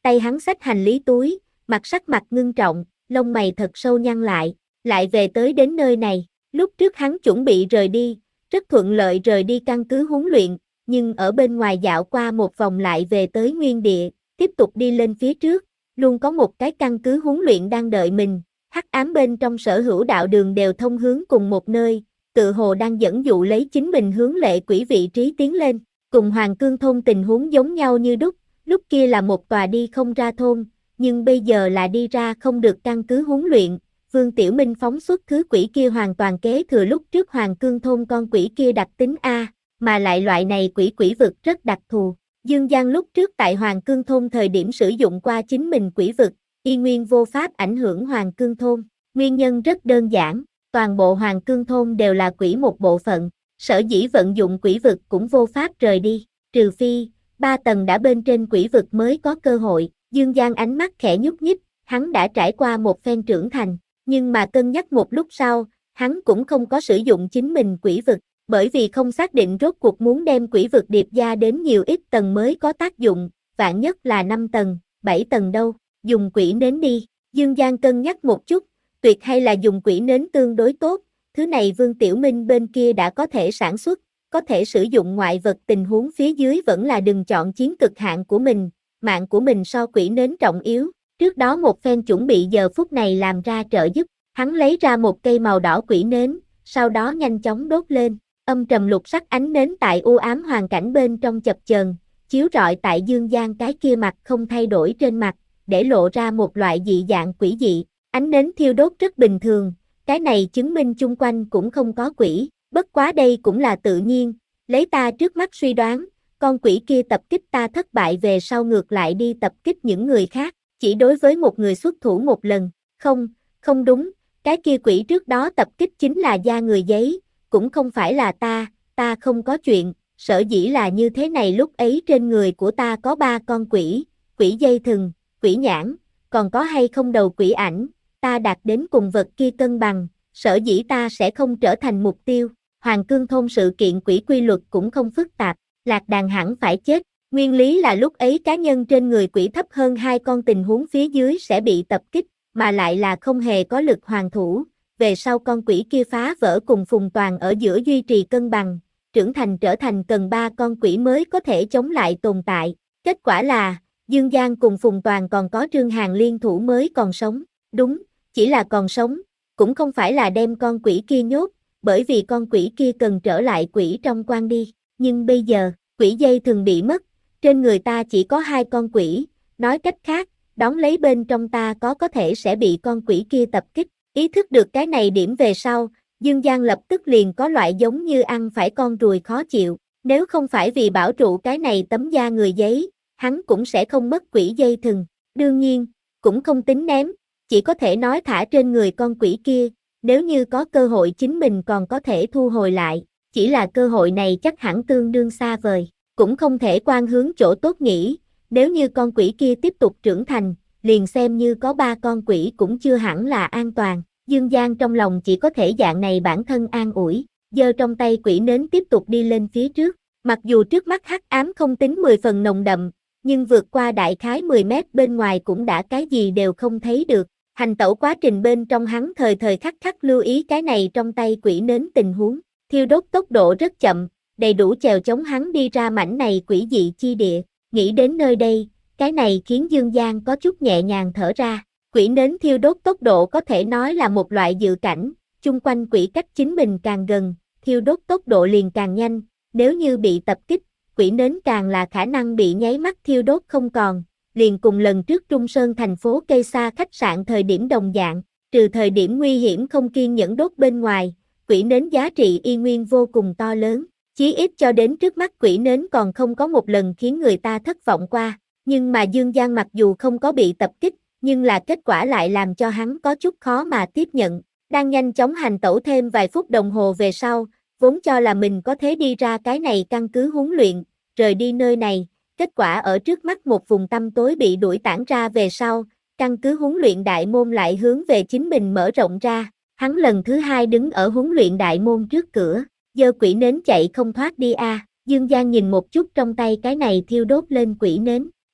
tay hắn xách hành lý túi, mặt sắc mặt ngưng trọng, lông mày thật sâu nhăn lại, lại về tới đến nơi này. Lúc trước hắn chuẩn bị rời đi, rất thuận lợi rời đi căn cứ huấn luyện, nhưng ở bên ngoài dạo qua một vòng lại về tới nguyên địa, tiếp tục đi lên phía trước, luôn có một cái căn cứ huấn luyện đang đợi mình. Hắc ám bên trong sở hữu đạo đường đều thông hướng cùng một nơi, tự hồ đang dẫn dụ lấy chính mình hướng lệ quỷ vị trí tiến lên, cùng Hoàng Cương thôn tình huống giống nhau như đúc, lúc kia là một tòa đi không ra thôn, nhưng bây giờ là đi ra không được căn cứ huấn luyện. Vương Tiểu Minh phóng xuất thứ quỷ kia hoàn toàn kế thừa lúc trước Hoàng Cương thôn con quỷ kia đặc tính A, mà lại loại này quỷ quỷ vực rất đặc thù. Dương Giang lúc trước tại Hoàng Cương thôn thời điểm sử dụng qua chính mình quỷ vực, y nguyên vô pháp ảnh hưởng Hoàng Cương thôn. Nguyên nhân rất đơn giản, toàn bộ Hoàng Cương thôn đều là quỷ một bộ phận, sở dĩ vận dụng quỷ vực cũng vô pháp rời đi, trừ phi, ba tầng đã bên trên quỷ vực mới có cơ hội. Dương Giang ánh mắt khẽ nhúc nhích, hắn đã trải qua một phen trưởng thành, nhưng mà cân nhắc một lúc sau, hắn cũng không có sử dụng chính mình quỷ vực, bởi vì không xác định rốt cuộc muốn đem quỷ vực điệp ra đến nhiều ít tầng mới có tác dụng, vạn nhất là năm tầng, bảy tầng đâu, dùng quỷ nến đi. Dương Giang cân nhắc một chút, tuyệt hay là dùng quỷ nến tương đối tốt, thứ này Vương Tiểu Minh bên kia đã có thể sản xuất, có thể sử dụng ngoại vật tình huống phía dưới vẫn là đừng chọn chiến cực hạn của mình, mạng của mình so quỷ nến trọng yếu. Trước đó một phen chuẩn bị giờ phút này làm ra trợ giúp, hắn lấy ra một cây màu đỏ quỷ nến, sau đó nhanh chóng đốt lên, âm trầm lục sắc ánh nến tại u ám hoàn cảnh bên trong chập chờn, chiếu rọi tại Dương Giang cái kia mặt không thay đổi trên mặt, để lộ ra một loại dị dạng quỷ dị. Ánh nến thiêu đốt rất bình thường, cái này chứng minh chung quanh cũng không có quỷ, bất quá đây cũng là tự nhiên, lấy ta trước mắt suy đoán, con quỷ kia tập kích ta thất bại về sau ngược lại đi tập kích những người khác, chỉ đối với một người xuất thủ một lần, không, không đúng, cái kia quỷ trước đó tập kích chính là da người giấy, cũng không phải là ta, ta không có chuyện, sở dĩ là như thế này lúc ấy trên người của ta có ba con quỷ, quỷ dây thừng, quỷ nhãn, còn có hay không đầu quỷ ảnh, ta đạt đến cùng vật kia cân bằng, sở dĩ ta sẽ không trở thành mục tiêu. Hoàng Cương thôn sự kiện quỷ quy luật cũng không phức tạp, lạc đàn hẳn phải chết, nguyên lý là lúc ấy cá nhân trên người quỷ thấp hơn hai con tình huống phía dưới sẽ bị tập kích, mà lại là không hề có lực hoàn thủ, về sau con quỷ kia phá vỡ cùng Phùng Toàn ở giữa duy trì cân bằng, trưởng thành trở thành cần ba con quỷ mới có thể chống lại tồn tại, kết quả là, Dương Giang cùng Phùng Toàn còn có Trương Hàn liên thủ mới còn sống, đúng, chỉ là còn sống, cũng không phải là đem con quỷ kia nhốt, bởi vì con quỷ kia cần trở lại quỷ trong quan đi, nhưng bây giờ, quỷ dây thường bị mất, trên người ta chỉ có hai con quỷ, nói cách khác, đón lấy bên trong ta có có thể sẽ bị con quỷ kia tập kích, ý thức được cái này điểm về sau, Dương Giang lập tức liền có loại giống như ăn phải con ruồi khó chịu, nếu không phải vì bảo trụ cái này tấm da người giấy, hắn cũng sẽ không mất quỷ dây thừng, đương nhiên, cũng không tính ném, chỉ có thể nói thả trên người con quỷ kia, nếu như có cơ hội chính mình còn có thể thu hồi lại, chỉ là cơ hội này chắc hẳn tương đương xa vời, cũng không thể quan hướng chỗ tốt nghĩ, nếu như con quỷ kia tiếp tục trưởng thành, liền xem như có ba con quỷ cũng chưa hẳn là an toàn. Dương Giang trong lòng chỉ có thể dạng này bản thân an ủi, giơ trong tay quỷ nến tiếp tục đi lên phía trước, mặc dù trước mắt hắc ám không tính mười phần nồng đậm, nhưng vượt qua đại khái mười mét bên ngoài cũng đã cái gì đều không thấy được. Hành tẩu quá trình bên trong hắn thời thời khắc khắc lưu ý cái này trong tay quỷ nến tình huống, thiêu đốt tốc độ rất chậm, đầy đủ chèo chống hắn đi ra mảnh này quỷ dị chi địa, nghĩ đến nơi đây, cái này khiến Dương Giang có chút nhẹ nhàng thở ra, quỷ nến thiêu đốt tốc độ có thể nói là một loại dự cảnh, chung quanh quỷ cách chính mình càng gần, thiêu đốt tốc độ liền càng nhanh, nếu như bị tập kích, quỷ nến càng là khả năng bị nháy mắt thiêu đốt không còn. Liền cùng lần trước Trung Sơn thành phố cây xa khách sạn thời điểm đồng dạng, trừ thời điểm nguy hiểm không kiên nhẫn đốt bên ngoài, quỷ nến giá trị y nguyên vô cùng to lớn, chí ít cho đến trước mắt quỷ nến còn không có một lần khiến người ta thất vọng qua, nhưng mà Dương Giang mặc dù không có bị tập kích, nhưng là kết quả lại làm cho hắn có chút khó mà tiếp nhận, đang nhanh chóng hành tẩu thêm vài phút đồng hồ về sau, vốn cho là mình có thể đi ra cái này căn cứ huấn luyện, rời đi nơi này. Kết quả ở trước mắt một vùng tăm tối bị đuổi tản ra về sau, căn cứ huấn luyện đại môn lại hướng về chính mình mở rộng ra, hắn lần thứ hai đứng ở huấn luyện đại môn trước cửa, giơ quỷ nến chạy không thoát đi a. Dương Giang nhìn một chút trong tay cái này thiêu đốt lên quỷ nến,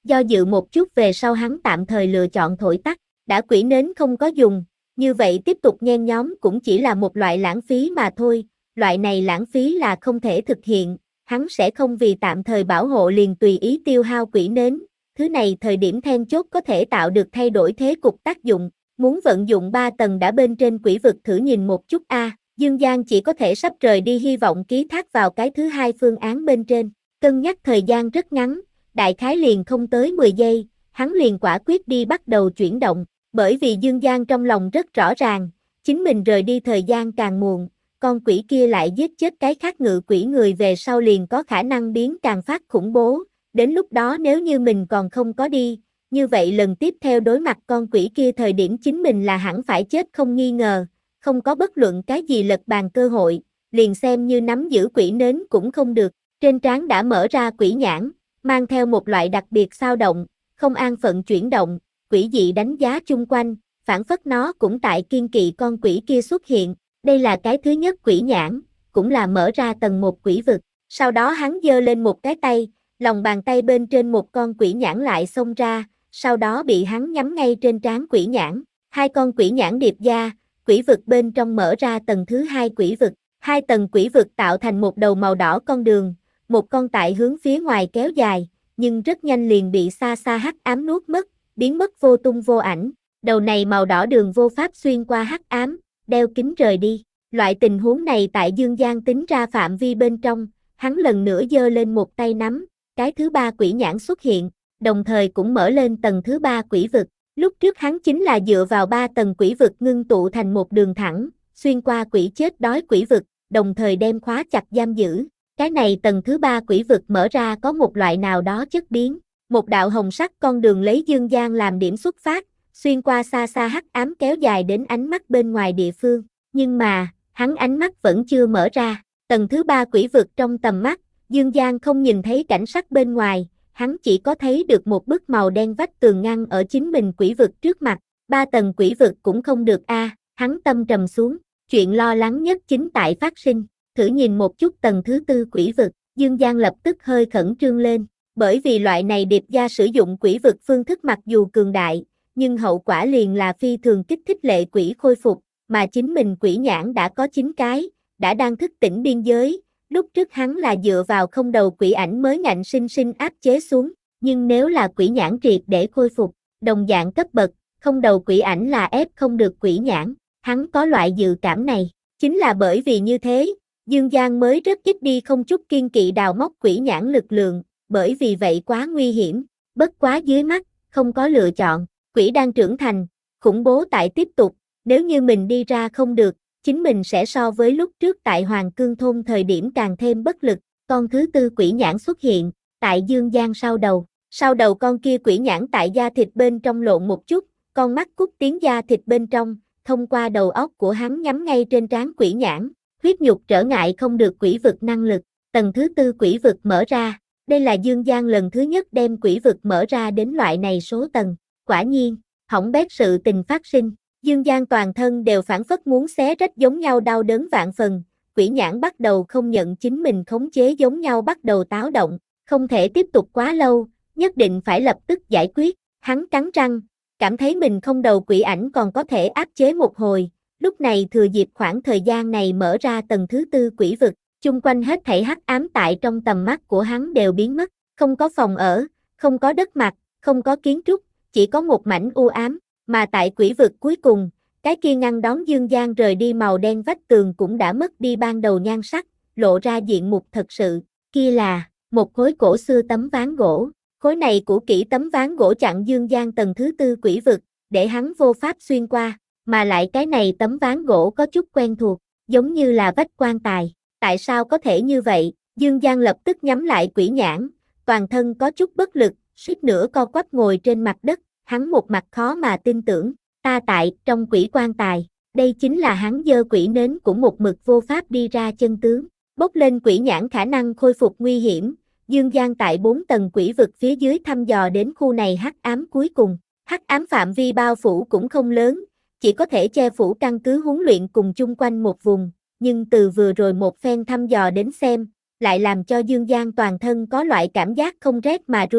Do dự một chút về sau hắn tạm thời lựa chọn thổi tắt, đã quỷ nến không có dùng, như vậy tiếp tục nhen nhóm cũng chỉ là một loại lãng phí mà thôi, loại này lãng phí là không thể thực hiện, hắn sẽ không vì tạm thời bảo hộ liền tùy ý tiêu hao quỷ nến, thứ này thời điểm then chốt có thể tạo được thay đổi thế cục tác dụng, muốn vận dụng ba tầng đã bên trên quỷ vực thử nhìn một chút a. À, Dương Giang chỉ có thể sắp rời đi hy vọng ký thác vào cái thứ hai phương án bên trên, cân nhắc thời gian rất ngắn, đại khái liền không tới mười giây, hắn liền quả quyết đi bắt đầu chuyển động, bởi vì Dương Giang trong lòng rất rõ ràng, chính mình rời đi thời gian càng muộn, con quỷ kia lại giết chết cái khác ngự quỷ người về sau liền có khả năng biến càng phát khủng bố, đến lúc đó nếu như mình còn không có đi, như vậy lần tiếp theo đối mặt con quỷ kia thời điểm chính mình là hẳn phải chết không nghi ngờ, không có bất luận cái gì lật bàn cơ hội, liền xem như nắm giữ quỷ nến cũng không được, trên trán đã mở ra quỷ nhãn, mang theo một loại đặc biệt xao động, không an phận chuyển động, quỷ dị đánh giá chung quanh, phản phất nó cũng tại kiên kỵ con quỷ kia xuất hiện, đây là cái thứ nhất quỷ nhãn, cũng là mở ra tầng một quỷ vực, sau đó hắn giơ lên một cái tay, lòng bàn tay bên trên một con quỷ nhãn lại xông ra, sau đó bị hắn nhắm ngay trên trán quỷ nhãn, hai con quỷ nhãn điệp gia, quỷ vực bên trong mở ra tầng thứ hai quỷ vực, hai tầng quỷ vực tạo thành một đầu màu đỏ con đường, một con tại hướng phía ngoài kéo dài, nhưng rất nhanh liền bị xa xa hắc ám nuốt mất, biến mất vô tung vô ảnh, đầu này màu đỏ đường vô pháp xuyên qua hắc ám, đeo kính rời đi, loại tình huống này tại Dương Giang tính ra phạm vi bên trong, hắn lần nữa giơ lên một tay nắm, cái thứ ba quỷ nhãn xuất hiện, đồng thời cũng mở lên tầng thứ ba quỷ vực, lúc trước hắn chính là dựa vào ba tầng quỷ vực ngưng tụ thành một đường thẳng, xuyên qua quỷ chết đói quỷ vực, đồng thời đem khóa chặt giam giữ. Cái này tầng thứ ba quỷ vực mở ra có một loại nào đó chất biến, một đạo hồng sắc con đường lấy Dương Giang làm điểm xuất phát, xuyên qua xa xa hắc ám kéo dài đến ánh mắt bên ngoài địa phương, nhưng mà, hắn ánh mắt vẫn chưa mở ra, tầng thứ ba quỷ vực trong tầm mắt, Dương Giang không nhìn thấy cảnh sắc bên ngoài, hắn chỉ có thấy được một bức màu đen vách tường ngăn ở chính mình quỷ vực trước mặt, ba tầng quỷ vực cũng không được a, à, hắn tâm trầm xuống, chuyện lo lắng nhất chính tại phát sinh. Thử nhìn một chút tầng thứ tư quỷ vực, Dương Giang lập tức hơi khẩn trương lên, bởi vì loại này điệp gia sử dụng quỷ vực phương thức mặc dù cường đại, nhưng hậu quả liền là phi thường kích thích lệ quỷ khôi phục, mà chính mình quỷ nhãn đã có chín cái, đã đang thức tỉnh biên giới, lúc trước hắn là dựa vào không đầu quỷ ảnh mới ngạnh sinh sinh áp chế xuống, nhưng nếu là quỷ nhãn triệt để khôi phục, đồng dạng cấp bậc, không đầu quỷ ảnh là ép không được quỷ nhãn, hắn có loại dự cảm này, chính là bởi vì như thế, Dương Giang mới rất ít đi không chút kiên kỵ đào móc quỷ nhãn lực lượng, bởi vì vậy quá nguy hiểm, bất quá dưới mắt, không có lựa chọn, quỷ đang trưởng thành, khủng bố tại tiếp tục, nếu như mình đi ra không được, chính mình sẽ so với lúc trước tại Hoàng Cương Thôn thời điểm càng thêm bất lực, con thứ tư quỷ nhãn xuất hiện, tại Dương Giang sau đầu, sau đầu con kia quỷ nhãn tại da thịt bên trong lộn một chút, con mắt cút tiếng da thịt bên trong, thông qua đầu óc của hắn nhắm ngay trên trán quỷ nhãn. Huyết nhục trở ngại không được quỷ vực năng lực, tầng thứ tư quỷ vực mở ra, đây là Dương Giang lần thứ nhất đem quỷ vực mở ra đến loại này số tầng, quả nhiên, hỏng bét sự tình phát sinh, Dương Giang toàn thân đều phản phất muốn xé rách giống nhau đau đớn vạn phần, quỷ nhãn bắt đầu không nhận chính mình khống chế giống nhau bắt đầu táo động, không thể tiếp tục quá lâu, nhất định phải lập tức giải quyết, hắn cắn răng, cảm thấy mình không đầu quỷ ảnh còn có thể áp chế một hồi. Lúc này thừa dịp khoảng thời gian này mở ra tầng thứ tư quỷ vực, chung quanh hết thảy hắc ám tại trong tầm mắt của hắn đều biến mất, không có phòng ở, không có đất mặt, không có kiến trúc, chỉ có một mảnh u ám, mà tại quỷ vực cuối cùng, cái kia ngăn đón Dương Giang rời đi màu đen vách tường cũng đã mất đi ban đầu nhan sắc, lộ ra diện mục thật sự, kia là một khối cổ xưa tấm ván gỗ, khối này cũ kỹ tấm ván gỗ chặn Dương Giang tầng thứ tư quỷ vực, để hắn vô pháp xuyên qua. Mà lại cái này tấm ván gỗ có chút quen thuộc, giống như là vách quan tài, tại sao có thể như vậy, Dương Giang lập tức nhắm lại quỷ nhãn, toàn thân có chút bất lực, suýt nữa co quắp ngồi trên mặt đất, hắn một mặt khó mà tin tưởng, ta tại, trong quỷ quan tài, đây chính là hắn giơ quỷ nến cũng một mực vô pháp đi ra chân tướng, bốc lên quỷ nhãn khả năng khôi phục nguy hiểm, Dương Giang tại bốn tầng quỷ vực phía dưới thăm dò đến khu này hắc ám cuối cùng, hắc ám phạm vi bao phủ cũng không lớn, chỉ có thể che phủ căn cứ huấn luyện cùng chung quanh một vùng, nhưng từ vừa rồi một phen thăm dò đến xem, lại làm cho Dương Giang toàn thân có loại cảm giác không rét mà run.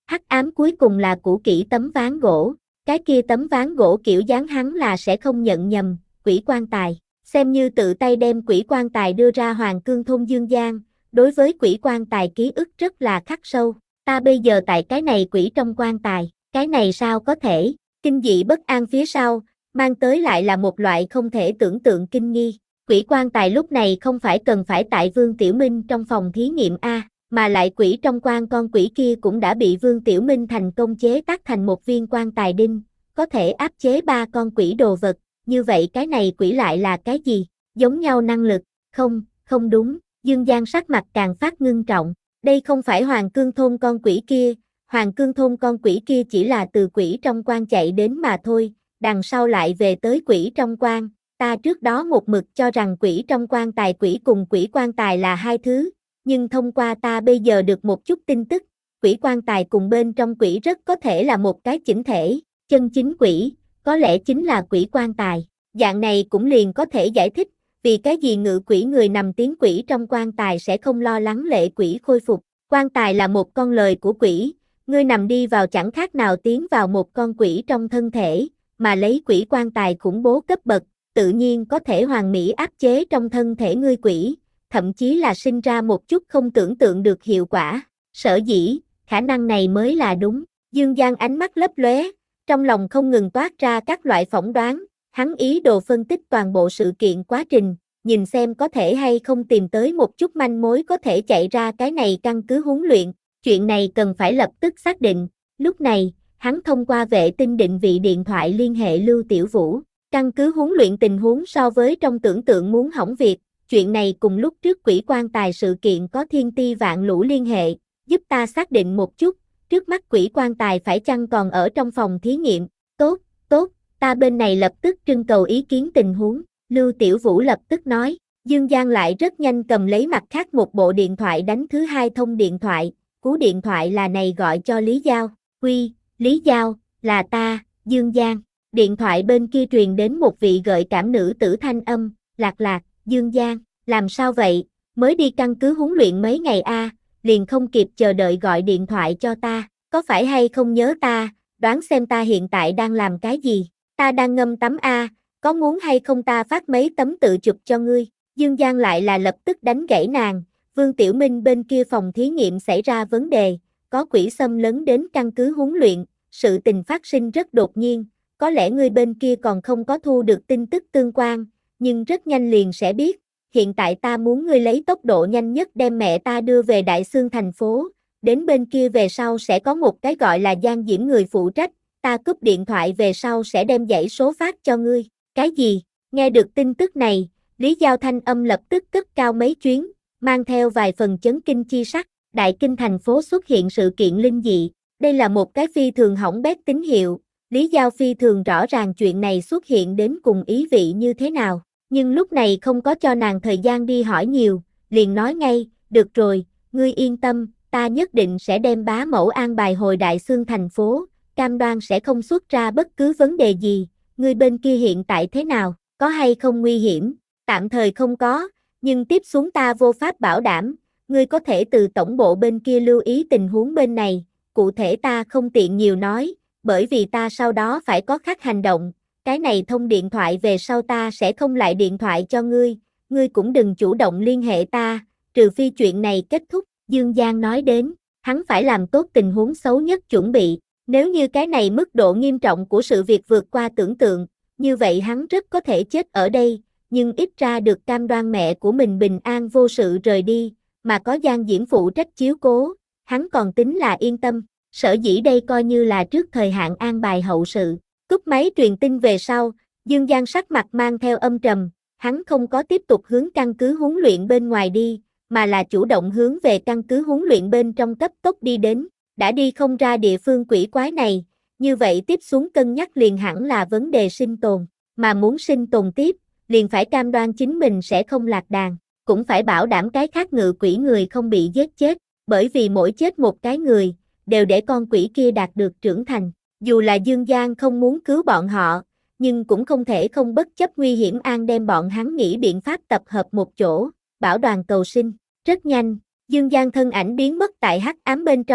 Hắc ám cuối cùng là cũ kỹ tấm ván gỗ, cái kia tấm ván gỗ kiểu dáng hắn là sẽ không nhận nhầm, quỷ quan tài, xem như tự tay đem quỷ quan tài đưa ra Hoàng Cương thôn Dương Giang, đối với quỷ quan tài ký ức rất là khắc sâu, ta bây giờ tại cái này quỷ trong quan tài, cái này sao có thể, kinh dị bất an phía sau, mang tới lại là một loại không thể tưởng tượng kinh nghi, quỷ quan tài lúc này không phải cần phải tại Vương Tiểu Minh trong phòng thí nghiệm A, mà lại quỷ trong quan con quỷ kia cũng đã bị Vương Tiểu Minh thành công chế tác thành một viên quan tài đinh, có thể áp chế ba con quỷ đồ vật, như vậy cái này quỷ lại là cái gì? Giống nhau năng lực, không, không đúng, Dương Giang sắc mặt càng phát ngưng trọng, đây không phải Hoàng Cương thôn con quỷ kia, Hoàng Cương thôn con quỷ kia chỉ là từ quỷ trong quan chạy đến mà thôi, đằng sau lại về tới quỷ trong quan, ta trước đó một mực cho rằng quỷ trong quan tài quỷ cùng quỷ quan tài là hai thứ, nhưng thông qua ta bây giờ được một chút tin tức, quỷ quan tài cùng bên trong quỷ rất có thể là một cái chỉnh thể, chân chính quỷ, có lẽ chính là quỷ quan tài, dạng này cũng liền có thể giải thích, vì cái gì ngự quỷ người nằm tiếng quỷ trong quan tài sẽ không lo lắng lệ quỷ khôi phục, quan tài là một con lời của quỷ, ngươi nằm đi vào chẳng khác nào tiến vào một con quỷ trong thân thể, mà lấy quỷ quan tài khủng bố cấp bậc, tự nhiên có thể hoàn mỹ áp chế trong thân thể ngươi quỷ, thậm chí là sinh ra một chút không tưởng tượng được hiệu quả, sở dĩ, khả năng này mới là đúng, Dương Giang ánh mắt lấp lóe, trong lòng không ngừng toát ra các loại phỏng đoán, hắn ý đồ phân tích toàn bộ sự kiện quá trình, nhìn xem có thể hay không tìm tới một chút manh mối có thể chạy ra cái này căn cứ huấn luyện, chuyện này cần phải lập tức xác định, lúc này, hắn thông qua vệ tinh định vị điện thoại liên hệ Lưu Tiểu Vũ, căn cứ huấn luyện tình huống so với trong tưởng tượng muốn hỏng việc, chuyện này cùng lúc trước quỷ quan tài sự kiện có thiên ti vạn lũ liên hệ, giúp ta xác định một chút, trước mắt quỷ quan tài phải chăng còn ở trong phòng thí nghiệm, tốt, tốt, ta bên này lập tức trưng cầu ý kiến tình huống, Lưu Tiểu Vũ lập tức nói, Dương Giang lại rất nhanh cầm lấy mặt khác một bộ điện thoại đánh thứ hai thông điện thoại, cú điện thoại là này gọi cho Lý Giao, Huy, Lý Giao, là ta, Dương Giang, điện thoại bên kia truyền đến một vị gợi cảm nữ tử thanh âm, Lạc Lạc, Dương Giang, làm sao vậy, mới đi căn cứ huấn luyện mấy ngày a, à, liền không kịp chờ đợi gọi điện thoại cho ta, có phải hay không nhớ ta, đoán xem ta hiện tại đang làm cái gì, ta đang ngâm tắm a, à, có muốn hay không ta phát mấy tấm tự chụp cho ngươi, Dương Giang lại là lập tức đánh gãy nàng, Vương Tiểu Minh bên kia phòng thí nghiệm xảy ra vấn đề, có quỷ xâm lấn đến căn cứ huấn luyện, sự tình phát sinh rất đột nhiên, có lẽ ngươi bên kia còn không có thu được tin tức tương quan, nhưng rất nhanh liền sẽ biết, hiện tại ta muốn ngươi lấy tốc độ nhanh nhất đem mẹ ta đưa về Đại Xương thành phố, đến bên kia về sau sẽ có một cái gọi là Giang Diễm người phụ trách, ta cúp điện thoại về sau sẽ đem dãy số phát cho ngươi, cái gì, nghe được tin tức này, Lý Giao thanh âm lập tức cất cao mấy chuyến, mang theo vài phần chấn kinh chi sắc, Đại Kinh thành phố xuất hiện sự kiện linh dị, đây là một cái phi thường hỏng bét tín hiệu, Lý Giao phi thường rõ ràng chuyện này xuất hiện đến cùng ý vị như thế nào, nhưng lúc này không có cho nàng thời gian đi hỏi nhiều, liền nói ngay, được rồi, ngươi yên tâm, ta nhất định sẽ đem bá mẫu an bài hồi Đại Xương thành phố, cam đoan sẽ không xuất ra bất cứ vấn đề gì, ngươi bên kia hiện tại thế nào, có hay không nguy hiểm, tạm thời không có, nhưng tiếp xuống ta vô pháp bảo đảm, ngươi có thể từ tổng bộ bên kia lưu ý tình huống bên này, cụ thể ta không tiện nhiều nói, bởi vì ta sau đó phải có khác hành động, cái này thông điện thoại về sau ta sẽ không lại điện thoại cho ngươi, ngươi cũng đừng chủ động liên hệ ta, trừ phi chuyện này kết thúc, Dương Giang nói đến, hắn phải làm tốt tình huống xấu nhất chuẩn bị, nếu như cái này mức độ nghiêm trọng của sự việc vượt qua tưởng tượng, như vậy hắn rất có thể chết ở đây, nhưng ít ra được cam đoan mẹ của mình bình an vô sự rời đi, mà có Giang Diễm phụ trách chiếu cố, hắn còn tính là yên tâm, sở dĩ đây coi như là trước thời hạn an bài hậu sự. Cúp máy truyền tin về sau, Dương Giang sắc mặt mang theo âm trầm, hắn không có tiếp tục hướng căn cứ huấn luyện bên ngoài đi, mà là chủ động hướng về căn cứ huấn luyện bên trong cấp tốc đi đến, đã đi không ra địa phương quỷ quái này, như vậy tiếp xuống cân nhắc liền hẳn là vấn đề sinh tồn, mà muốn sinh tồn tiếp, liền phải cam đoan chính mình sẽ không lạc đàn, cũng phải bảo đảm cái khác ngự quỷ người không bị giết chết, bởi vì mỗi chết một cái người, đều để con quỷ kia đạt được trưởng thành. Dù là Dương Giang không muốn cứu bọn họ, nhưng cũng không thể không bất chấp nguy hiểm an đem bọn hắn nghĩ biện pháp tập hợp một chỗ, bảo đoàn cầu sinh. Rất nhanh, Dương Giang thân ảnh biến mất tại hắc ám bên trong,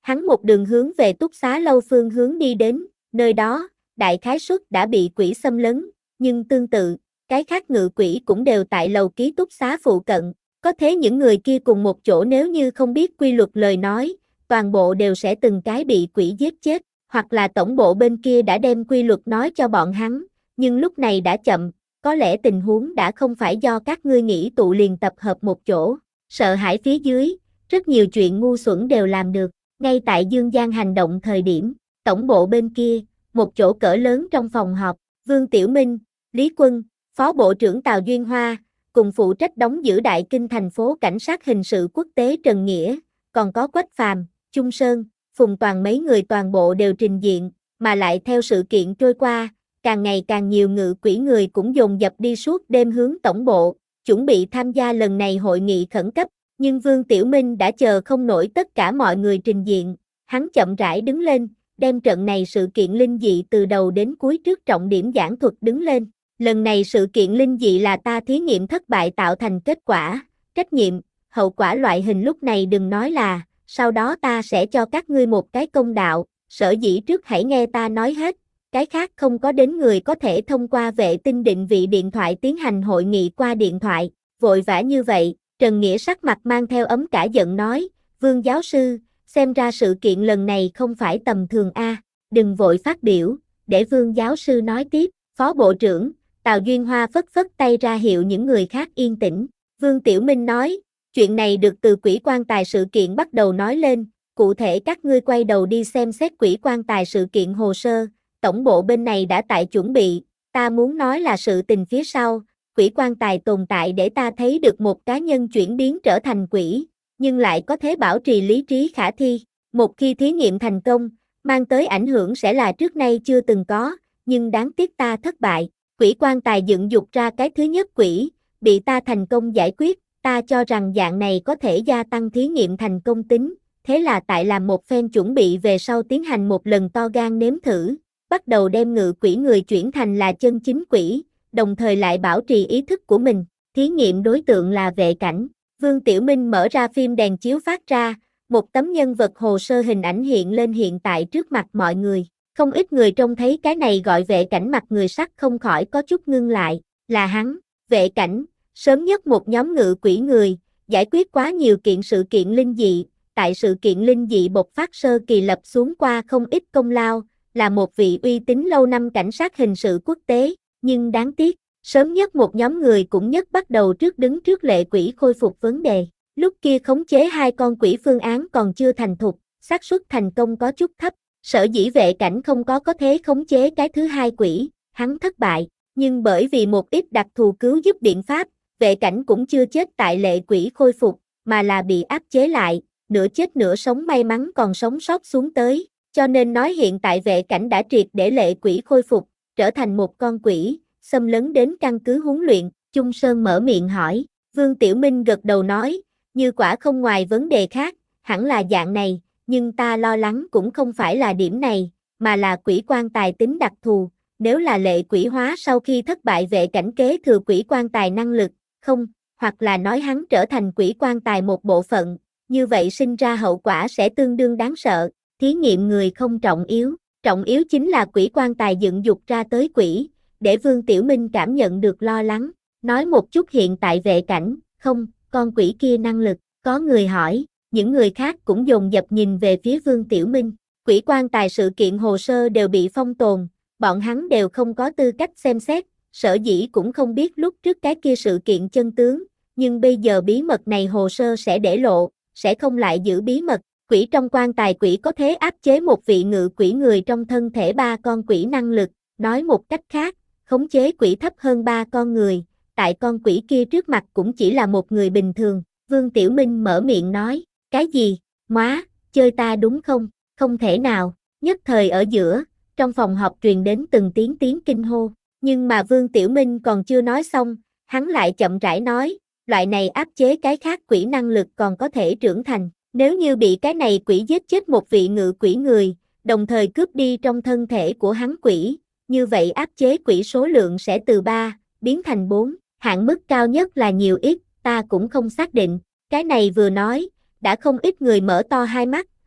Hắn một đường hướng về túc xá lâu phương hướng đi đến, nơi đó, đại khái suất đã bị quỷ xâm lấn, nhưng tương tự, cái khác ngự quỷ cũng đều tại lầu ký túc xá phụ cận. Có thế những người kia cùng một chỗ nếu như không biết quy luật lời nói, toàn bộ đều sẽ từng cái bị quỷ giết chết, hoặc là tổng bộ bên kia đã đem quy luật nói cho bọn hắn, nhưng lúc này đã chậm, có lẽ tình huống đã không phải do các ngươi nghĩ tụ liền tập hợp một chỗ, sợ hãi phía dưới, rất nhiều chuyện ngu xuẩn đều làm được, ngay tại Dương Giang hành động thời điểm, tổng bộ bên kia, một chỗ cỡ lớn trong phòng họp, Vương Tiểu Minh, Lý Quân, Phó Bộ trưởng Tào Duyên Hoa, cùng phụ trách đóng giữ Đại Kinh thành phố cảnh sát hình sự quốc tế Trần Nghĩa, còn có Quách Phàm, Trung Sơn, Phùng Toàn mấy người toàn bộ đều trình diện, mà lại theo sự kiện trôi qua, càng ngày càng nhiều ngự quỷ người cũng dồn dập đi suốt đêm hướng tổng bộ, chuẩn bị tham gia lần này hội nghị khẩn cấp, nhưng Vương Tiểu Minh đã chờ không nổi tất cả mọi người trình diện, hắn chậm rãi đứng lên, đem trận này sự kiện linh dị từ đầu đến cuối trước trọng điểm giảng thuật đứng lên. Lần này sự kiện linh dị là ta thí nghiệm thất bại tạo thành kết quả, trách nhiệm, hậu quả loại hình lúc này đừng nói là, sau đó ta sẽ cho các ngươi một cái công đạo, sở dĩ trước hãy nghe ta nói hết, cái khác không có đến người có thể thông qua vệ tinh định vị điện thoại tiến hành hội nghị qua điện thoại, vội vã như vậy, Trần Nghĩa sắc mặt mang theo ấm cả giận nói, Vương giáo sư, xem ra sự kiện lần này không phải tầm thường a, đừng vội phát biểu, để Vương giáo sư nói tiếp, Phó Bộ trưởng, Tào Duyên Hoa phất phất tay ra hiệu những người khác yên tĩnh, Vương Tiểu Minh nói, chuyện này được từ quỷ quan tài sự kiện bắt đầu nói lên, cụ thể các ngươi quay đầu đi xem xét quỷ quan tài sự kiện hồ sơ, tổng bộ bên này đã tại chuẩn bị, ta muốn nói là sự tình phía sau, quỷ quan tài tồn tại để ta thấy được một cá nhân chuyển biến trở thành quỷ, nhưng lại có thể bảo trì lý trí khả thi, một khi thí nghiệm thành công, mang tới ảnh hưởng sẽ là trước nay chưa từng có, nhưng đáng tiếc ta thất bại. Quỷ quan tài dựng dục ra cái thứ nhất quỷ, bị ta thành công giải quyết, ta cho rằng dạng này có thể gia tăng thí nghiệm thành công tính, thế là tại làm một phen chuẩn bị về sau tiến hành một lần to gan nếm thử, bắt đầu đem ngự quỷ người chuyển thành là chân chính quỷ, đồng thời lại bảo trì ý thức của mình, thí nghiệm đối tượng là vệ cảnh, Vương Tiểu Minh mở ra phim đèn chiếu phát ra, một tấm nhân vật hồ sơ hình ảnh hiện lên hiện tại trước mặt mọi người. Không ít người trông thấy cái này gọi vệ cảnh mặt người sắc không khỏi có chút ngưng lại, là hắn, vệ cảnh, sớm nhất một nhóm ngự quỷ người, giải quyết quá nhiều kiện sự kiện linh dị, tại sự kiện linh dị bộc phát sơ kỳ lập xuống qua không ít công lao, là một vị uy tín lâu năm cảnh sát hình sự quốc tế, nhưng đáng tiếc, sớm nhất một nhóm người cũng nhất bắt đầu trước đứng trước lệ quỷ khôi phục vấn đề, lúc kia khống chế hai con quỷ phương án còn chưa thành thục, xác suất thành công có chút thấp. Sở dĩ vệ cảnh không có có thế khống chế cái thứ hai quỷ, hắn thất bại, nhưng bởi vì một ít đặc thù cứu giúp biện pháp, vệ cảnh cũng chưa chết tại lệ quỷ khôi phục, mà là bị áp chế lại, nửa chết nửa sống may mắn còn sống sót xuống tới, cho nên nói hiện tại vệ cảnh đã triệt để lệ quỷ khôi phục, trở thành một con quỷ, xâm lấn đến căn cứ huấn luyện, Trung Sơn mở miệng hỏi, Vương Tiểu Minh gật đầu nói, như quả không ngoài vấn đề khác, hẳn là dạng này. Nhưng ta lo lắng cũng không phải là điểm này, mà là quỷ quan tài tính đặc thù, nếu là lệ quỷ hóa sau khi thất bại vệ cảnh kế thừa quỷ quan tài năng lực, không, hoặc là nói hắn trở thành quỷ quan tài một bộ phận, như vậy sinh ra hậu quả sẽ tương đương đáng sợ, thí nghiệm người không trọng yếu, trọng yếu chính là quỷ quan tài dựng dục ra tới quỷ, để Vương Tiểu Minh cảm nhận được lo lắng, nói một chút hiện tại vệ cảnh, không, con quỷ kia năng lực, có người hỏi. Những người khác cũng dồn dập nhìn về phía Vương Tiểu Minh, quỷ quan tài sự kiện hồ sơ đều bị phong tồn, bọn hắn đều không có tư cách xem xét, sở dĩ cũng không biết lúc trước cái kia sự kiện chân tướng, nhưng bây giờ bí mật này hồ sơ sẽ để lộ, sẽ không lại giữ bí mật, quỷ trong quan tài quỷ có thể áp chế một vị ngự quỷ người trong thân thể ba con quỷ năng lực, nói một cách khác, khống chế quỷ thấp hơn ba con người, tại con quỷ kia trước mặt cũng chỉ là một người bình thường, Vương Tiểu Minh mở miệng nói. Cái gì? Móa, chơi ta đúng không? Không thể nào, nhất thời ở giữa, trong phòng họp truyền đến từng tiếng tiếng kinh hô, nhưng mà Vương Tiểu Minh còn chưa nói xong, hắn lại chậm rãi nói, loại này áp chế cái khác quỷ năng lực còn có thể trưởng thành, nếu như bị cái này quỷ giết chết một vị ngự quỷ người, đồng thời cướp đi trong thân thể của hắn quỷ, như vậy áp chế quỷ số lượng sẽ từ ba, biến thành bốn, hạn mức cao nhất là nhiều ít, ta cũng không xác định, cái này vừa nói, đã không ít người mở to hai mắt,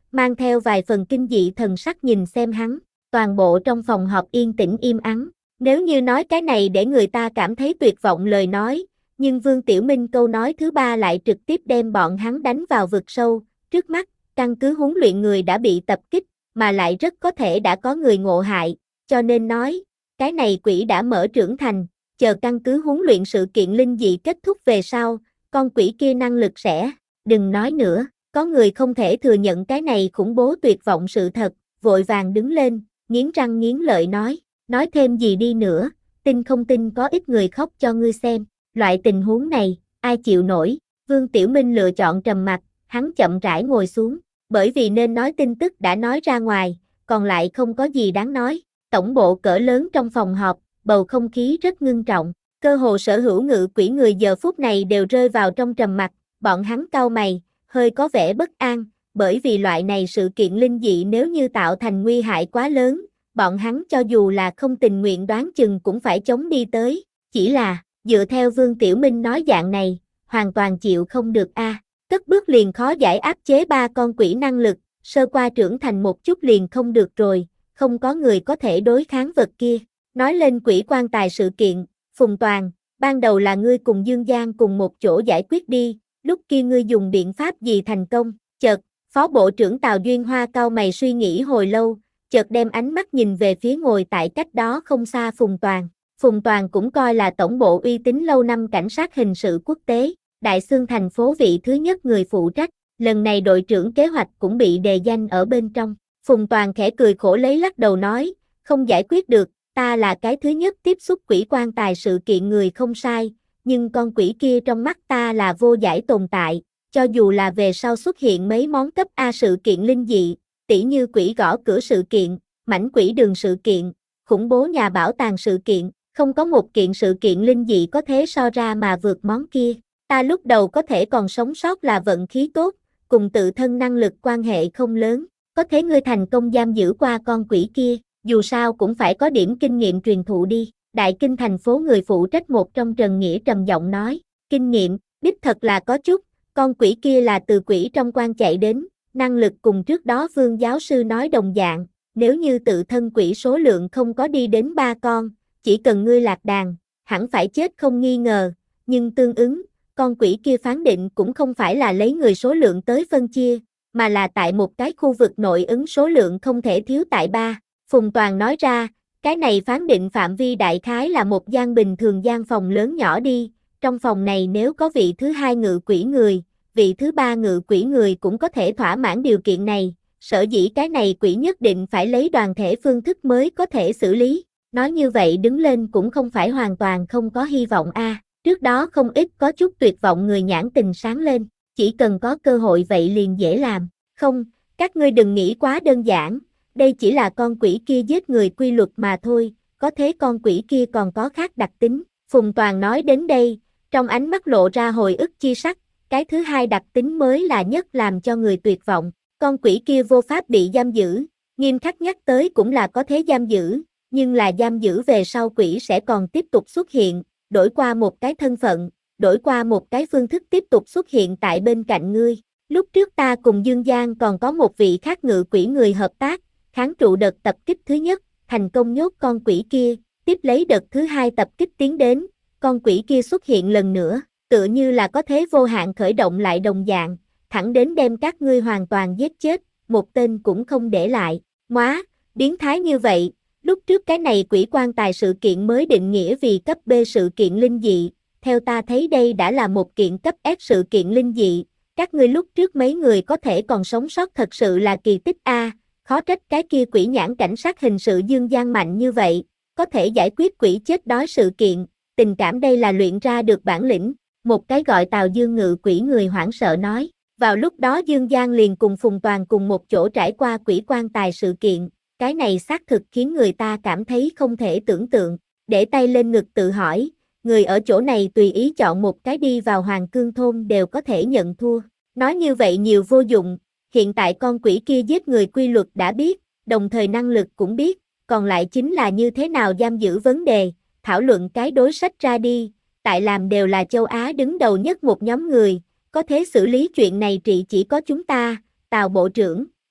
mang theo vài phần kinh dị thần sắc nhìn xem hắn. Toàn bộ trong phòng họp yên tĩnh im ắng. Nếu như nói cái này để người ta cảm thấy tuyệt vọng lời nói, nhưng Vương Tiểu Minh câu nói thứ ba lại trực tiếp đem bọn hắn đánh vào vực sâu. Trước mắt, căn cứ huấn luyện người đã bị tập kích, mà lại rất có thể đã có người ngộ hại, cho nên nói, cái này quỷ đã mở trưởng thành, chờ căn cứ huấn luyện sự kiện linh dị kết thúc về sau, con quỷ kia năng lực sẽ, đừng nói nữa, có người không thể thừa nhận cái này khủng bố tuyệt vọng sự thật, vội vàng đứng lên, nghiến răng nghiến lợi nói, nói thêm gì đi nữa, tin không tin có ít người khóc cho ngươi xem, loại tình huống này, ai chịu nổi, Vương Tiểu Minh lựa chọn trầm mặc, hắn chậm rãi ngồi xuống, bởi vì nên nói tin tức đã nói ra ngoài, còn lại không có gì đáng nói, tổng bộ cỡ lớn trong phòng họp, bầu không khí rất ngưng trọng, cơ hồ sở hữu ngự quỷ người giờ phút này đều rơi vào trong trầm mặc, bọn hắn cau mày, hơi có vẻ bất an, bởi vì loại này sự kiện linh dị nếu như tạo thành nguy hại quá lớn, bọn hắn cho dù là không tình nguyện đoán chừng cũng phải chống đi tới, chỉ là, dựa theo Vương Tiểu Minh nói dạng này, hoàn toàn chịu không được a. À. Cất bước liền khó giải áp chế ba con quỷ năng lực, sơ qua trưởng thành một chút liền không được rồi, không có người có thể đối kháng vật kia. Nói lên quỷ quan tài sự kiện, Phùng Toàn, ban đầu là ngươi cùng Dương Giang cùng một chỗ giải quyết đi, lúc kia ngươi dùng biện pháp gì thành công, chợt, Phó Bộ trưởng Tào Duyên Hoa cau mày suy nghĩ hồi lâu, chợt đem ánh mắt nhìn về phía ngồi tại cách đó không xa Phùng Toàn. Phùng Toàn cũng coi là tổng bộ uy tín lâu năm cảnh sát hình sự quốc tế, Đại Xương thành phố vị thứ nhất người phụ trách, lần này đội trưởng kế hoạch cũng bị đề danh ở bên trong. Phùng Toàn khẽ cười khổ lấy lắc đầu nói, không giải quyết được, ta là cái thứ nhất tiếp xúc quỷ quan tài sự kiện người không sai, nhưng con quỷ kia trong mắt ta là vô giải tồn tại, cho dù là về sau xuất hiện mấy món cấp A sự kiện linh dị, tỉ như quỷ gõ cửa sự kiện, mảnh quỷ đường sự kiện, khủng bố nhà bảo tàng sự kiện, không có một kiện sự kiện linh dị có thể so ra mà vượt món kia. Ta lúc đầu có thể còn sống sót là vận khí tốt, cùng tự thân năng lực quan hệ không lớn, có thể ngươi thành công giam giữ qua con quỷ kia, dù sao cũng phải có điểm kinh nghiệm truyền thụ đi. Đại Kinh thành phố người phụ trách một trong Trần Nghĩa trầm giọng nói, kinh nghiệm, đích thật là có chút, con quỷ kia là từ quỷ trong quan chạy đến, năng lực cùng trước đó Vương giáo sư nói đồng dạng, nếu như tự thân quỷ số lượng không có đi đến ba con, chỉ cần ngươi lạc đàn, hẳn phải chết không nghi ngờ, nhưng tương ứng, con quỷ kia phán định cũng không phải là lấy người số lượng tới phân chia, mà là tại một cái khu vực nội ứng số lượng không thể thiếu tại ba. Phùng Toàn nói ra, cái này phán định phạm vi đại khái là một gian bình thường gian phòng lớn nhỏ đi, trong phòng này nếu có vị thứ hai ngự quỷ người, vị thứ ba ngự quỷ người cũng có thể thỏa mãn điều kiện này, sở dĩ cái này quỷ nhất định phải lấy đoàn thể phương thức mới có thể xử lý, nói như vậy đứng lên cũng không phải hoàn toàn không có hy vọng a. À. Trước đó không ít có chút tuyệt vọng người nhãn tình sáng lên, chỉ cần có cơ hội vậy liền dễ làm, không, các ngươi đừng nghĩ quá đơn giản, đây chỉ là con quỷ kia giết người quy luật mà thôi, có thế con quỷ kia còn có khác đặc tính, Phùng Toàn nói đến đây, trong ánh mắt lộ ra hồi ức chi sắc, cái thứ hai đặc tính mới là nhất làm cho người tuyệt vọng, con quỷ kia vô pháp bị giam giữ, nghiêm khắc nhắc tới cũng là có thế giam giữ, nhưng là giam giữ về sau quỷ sẽ còn tiếp tục xuất hiện, đổi qua một cái thân phận, đổi qua một cái phương thức tiếp tục xuất hiện tại bên cạnh ngươi. Lúc trước ta cùng Dương Giang còn có một vị khác ngự quỷ người hợp tác, kháng trụ đợt tập kích thứ nhất, thành công nhốt con quỷ kia, tiếp lấy đợt thứ hai tập kích tiến đến, con quỷ kia xuất hiện lần nữa, tựa như là có thế vô hạn khởi động lại đồng dạng, thẳng đến đem các ngươi hoàn toàn giết chết, một tên cũng không để lại. Móa, biến thái như vậy, lúc trước cái này quỷ quan tài sự kiện mới định nghĩa vì cấp B sự kiện linh dị, theo ta thấy đây đã là một kiện cấp S sự kiện linh dị, các ngươi lúc trước mấy người có thể còn sống sót thật sự là kỳ tích a, khó trách cái kia quỷ nhãn cảnh sát hình sự Dương Giang mạnh như vậy, có thể giải quyết quỷ chết đói sự kiện, tình cảm đây là luyện ra được bản lĩnh, một cái gọi Tào Dương ngự quỷ người hoảng sợ nói, vào lúc đó Dương Giang liền cùng Phùng Toàn cùng một chỗ trải qua quỷ quan tài sự kiện, cái này xác thực khiến người ta cảm thấy không thể tưởng tượng, để tay lên ngực tự hỏi, người ở chỗ này tùy ý chọn một cái đi vào Hoàng Cương thôn đều có thể nhận thua, nói như vậy nhiều vô dụng, hiện tại con quỷ kia giết người quy luật đã biết, đồng thời năng lực cũng biết, còn lại chính là như thế nào giam giữ vấn đề, thảo luận cái đối sách ra đi, tại làm đều là châu Á đứng đầu nhất một nhóm người, có thể xử lý chuyện này trị chỉ có chúng ta, Tào Bộ trưởng,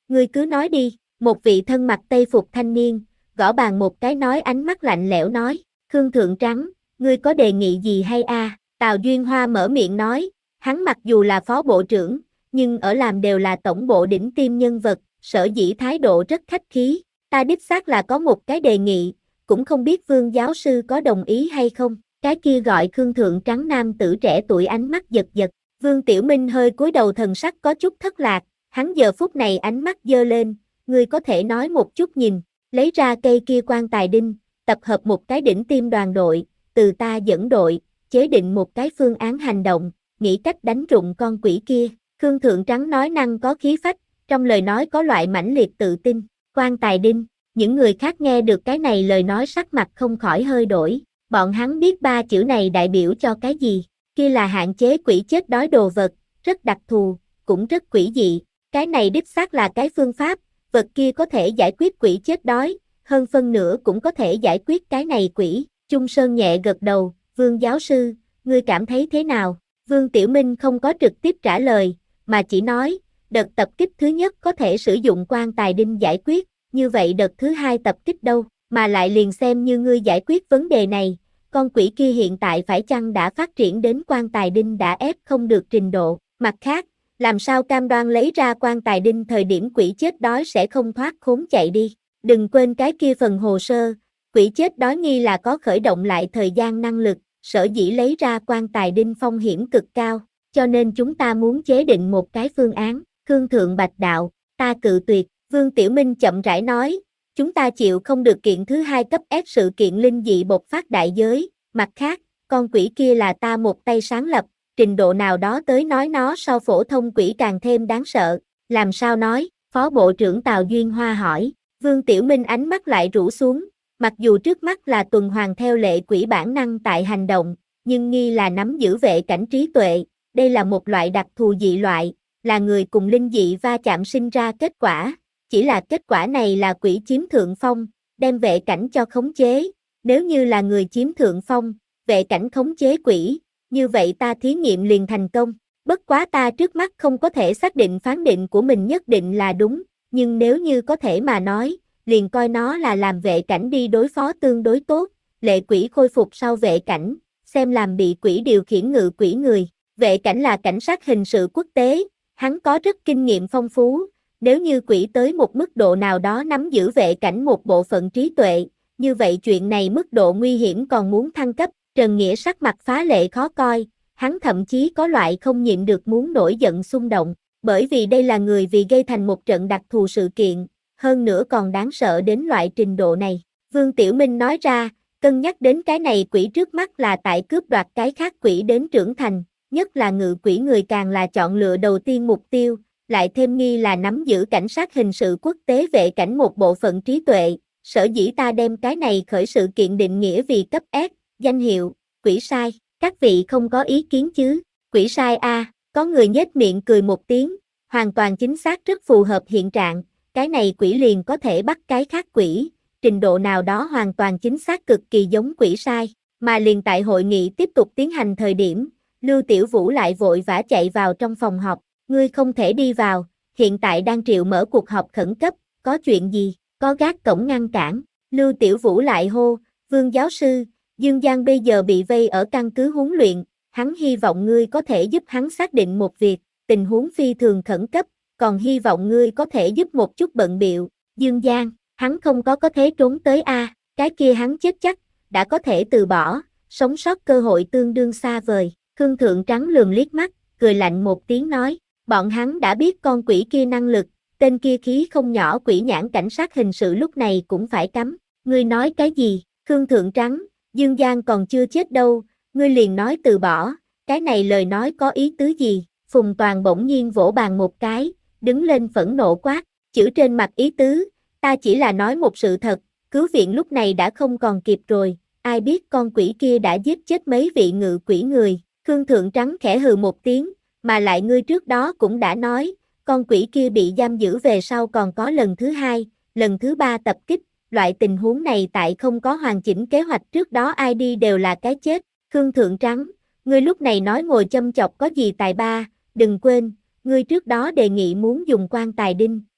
ngươi cứ nói đi, một vị thân mặc tây phục thanh niên, gõ bàn một cái nói ánh mắt lạnh lẽo nói, Khương Thượng Trắng, ngươi có đề nghị gì hay a? À? Tào Duyên Hoa mở miệng nói, hắn mặc dù là phó bộ trưởng, nhưng ở làm đều là tổng bộ đỉnh tiêm nhân vật, sở dĩ thái độ rất khách khí, ta đích xác là có một cái đề nghị, cũng không biết Vương giáo sư có đồng ý hay không, cái kia gọi Khương Thượng Trắng nam tử trẻ tuổi ánh mắt giật giật, Vương Tiểu Minh hơi cúi đầu thần sắc có chút thất lạc, hắn giờ phút này ánh mắt giơ lên, ngươi có thể nói một chút nhìn, lấy ra cây kia quan tài đinh, tập hợp một cái đỉnh tiêm đoàn đội, từ ta dẫn đội, chế định một cái phương án hành động, nghĩ cách đánh rụng con quỷ kia. Khương Thượng Trắng nói năng có khí phách, trong lời nói có loại mãnh liệt tự tin, quan tài đinh, những người khác nghe được cái này lời nói sắc mặt không khỏi hơi đổi, bọn hắn biết ba chữ này đại biểu cho cái gì, kia là hạn chế quỷ chết đói đồ vật, rất đặc thù, cũng rất quỷ dị, cái này đích xác là cái phương pháp, vật kia có thể giải quyết quỷ chết đói, hơn phân nửa cũng có thể giải quyết cái này quỷ, Trung Sơn nhẹ gật đầu, Vương giáo sư, ngươi cảm thấy thế nào? Vương Tiểu Minh không có trực tiếp trả lời, mà chỉ nói, đợt tập kích thứ nhất có thể sử dụng quan tài đinh giải quyết, như vậy đợt thứ hai tập kích đâu, mà lại liền xem như ngươi giải quyết vấn đề này, con quỷ kia hiện tại phải chăng đã phát triển đến quan tài đinh đã ép không được trình độ, mặt khác, làm sao cam đoan lấy ra quan tài đinh thời điểm quỷ chết đói sẽ không thoát khốn chạy đi, đừng quên cái kia phần hồ sơ, quỷ chết đói nghi là có khởi động lại thời gian năng lực, sở dĩ lấy ra quan tài đinh phong hiểm cực cao, cho nên chúng ta muốn chế định một cái phương án, Khương Thượng Bạch đạo, ta cự tuyệt, Vương Tiểu Minh chậm rãi nói, chúng ta chịu không được kiện thứ hai cấp ép sự kiện linh dị bộc phát đại giới, mặt khác, con quỷ kia là ta một tay sáng lập, trình độ nào đó tới nói nó so phổ thông quỷ càng thêm đáng sợ, làm sao nói, Phó Bộ trưởng Tào Duyên Hoa hỏi, Vương Tiểu Minh ánh mắt lại rũ xuống, mặc dù trước mắt là tuần hoàn theo lệ quỷ bản năng tại hành động, nhưng nghi là nắm giữ vệ cảnh trí tuệ, đây là một loại đặc thù dị loại, là người cùng linh dị va chạm sinh ra kết quả, chỉ là kết quả này là quỷ chiếm thượng phong, đem vệ cảnh cho khống chế, nếu như là người chiếm thượng phong, vệ cảnh khống chế quỷ, như vậy ta thí nghiệm liền thành công, bất quá ta trước mắt không có thể xác định phán định của mình nhất định là đúng, nhưng nếu như có thể mà nói, liền coi nó là làm vệ cảnh đi đối phó tương đối tốt, lệ quỷ khôi phục sau vệ cảnh, xem làm bị quỷ điều khiển ngự quỷ người, vệ cảnh là cảnh sát hình sự quốc tế, hắn có rất kinh nghiệm phong phú, nếu như quỷ tới một mức độ nào đó nắm giữ vệ cảnh một bộ phận trí tuệ, như vậy chuyện này mức độ nguy hiểm còn muốn thăng cấp, Trần Nghĩa sắc mặt phá lệ khó coi, hắn thậm chí có loại không nhịn được muốn nổi giận xung động, bởi vì đây là người vì gây thành một trận đặc thù sự kiện, hơn nữa còn đáng sợ đến loại trình độ này. Vương Tiểu Minh nói ra, cân nhắc đến cái này quỷ trước mắt là tại cướp đoạt cái khác quỷ đến trưởng thành, nhất là ngự quỷ người càng là chọn lựa đầu tiên mục tiêu, lại thêm nghi là nắm giữ cảnh sát hình sự quốc tế vệ cảnh một bộ phận trí tuệ, sở dĩ ta đem cái này khởi sự kiện định nghĩa vì cấp S, danh hiệu, quỷ sai, các vị không có ý kiến chứ, quỷ sai a, có người nhếch miệng cười một tiếng, hoàn toàn chính xác rất phù hợp hiện trạng, cái này quỷ liền có thể bắt cái khác quỷ, trình độ nào đó hoàn toàn chính xác cực kỳ giống quỷ sai, mà liền tại hội nghị tiếp tục tiến hành thời điểm, Lưu Tiểu Vũ lại vội vã chạy vào trong phòng họp, ngươi không thể đi vào, hiện tại đang triệu mở cuộc họp khẩn cấp, có chuyện gì, có gác cổng ngăn cản, Lưu Tiểu Vũ lại hô, Vương giáo sư, Dương Giang bây giờ bị vây ở căn cứ huấn luyện, hắn hy vọng ngươi có thể giúp hắn xác định một việc, tình huống phi thường khẩn cấp, còn hy vọng ngươi có thể giúp một chút bận biệu, Dương Giang, hắn không có có thể trốn tới a, cái kia hắn chết chắc, đã có thể từ bỏ, sống sót cơ hội tương đương xa vời, Khương Thượng Trắng lườm liếc mắt, cười lạnh một tiếng nói, bọn hắn đã biết con quỷ kia năng lực, tên kia khí không nhỏ quỷ nhãn cảnh sát hình sự lúc này cũng phải cấm, ngươi nói cái gì, Khương Thượng Trắng, Dương Giang còn chưa chết đâu, ngươi liền nói từ bỏ, cái này lời nói có ý tứ gì, Phùng Toàn bỗng nhiên vỗ bàn một cái, đứng lên phẫn nộ quát, chữ trên mặt ý tứ, ta chỉ là nói một sự thật, cứu viện lúc này đã không còn kịp rồi, ai biết con quỷ kia đã giết chết mấy vị ngự quỷ người, Khương Thượng Trắng khẽ hừ một tiếng, mà lại ngươi trước đó cũng đã nói, con quỷ kia bị giam giữ về sau còn có lần thứ hai, lần thứ ba tập kích, loại tình huống này tại không có hoàn chỉnh kế hoạch trước đó ai đi đều là cái chết, Khương Thượng Trắng, ngươi lúc này nói ngồi châm chọc có gì tài ba, đừng quên, ngươi trước đó đề nghị muốn dùng quan tài đinh,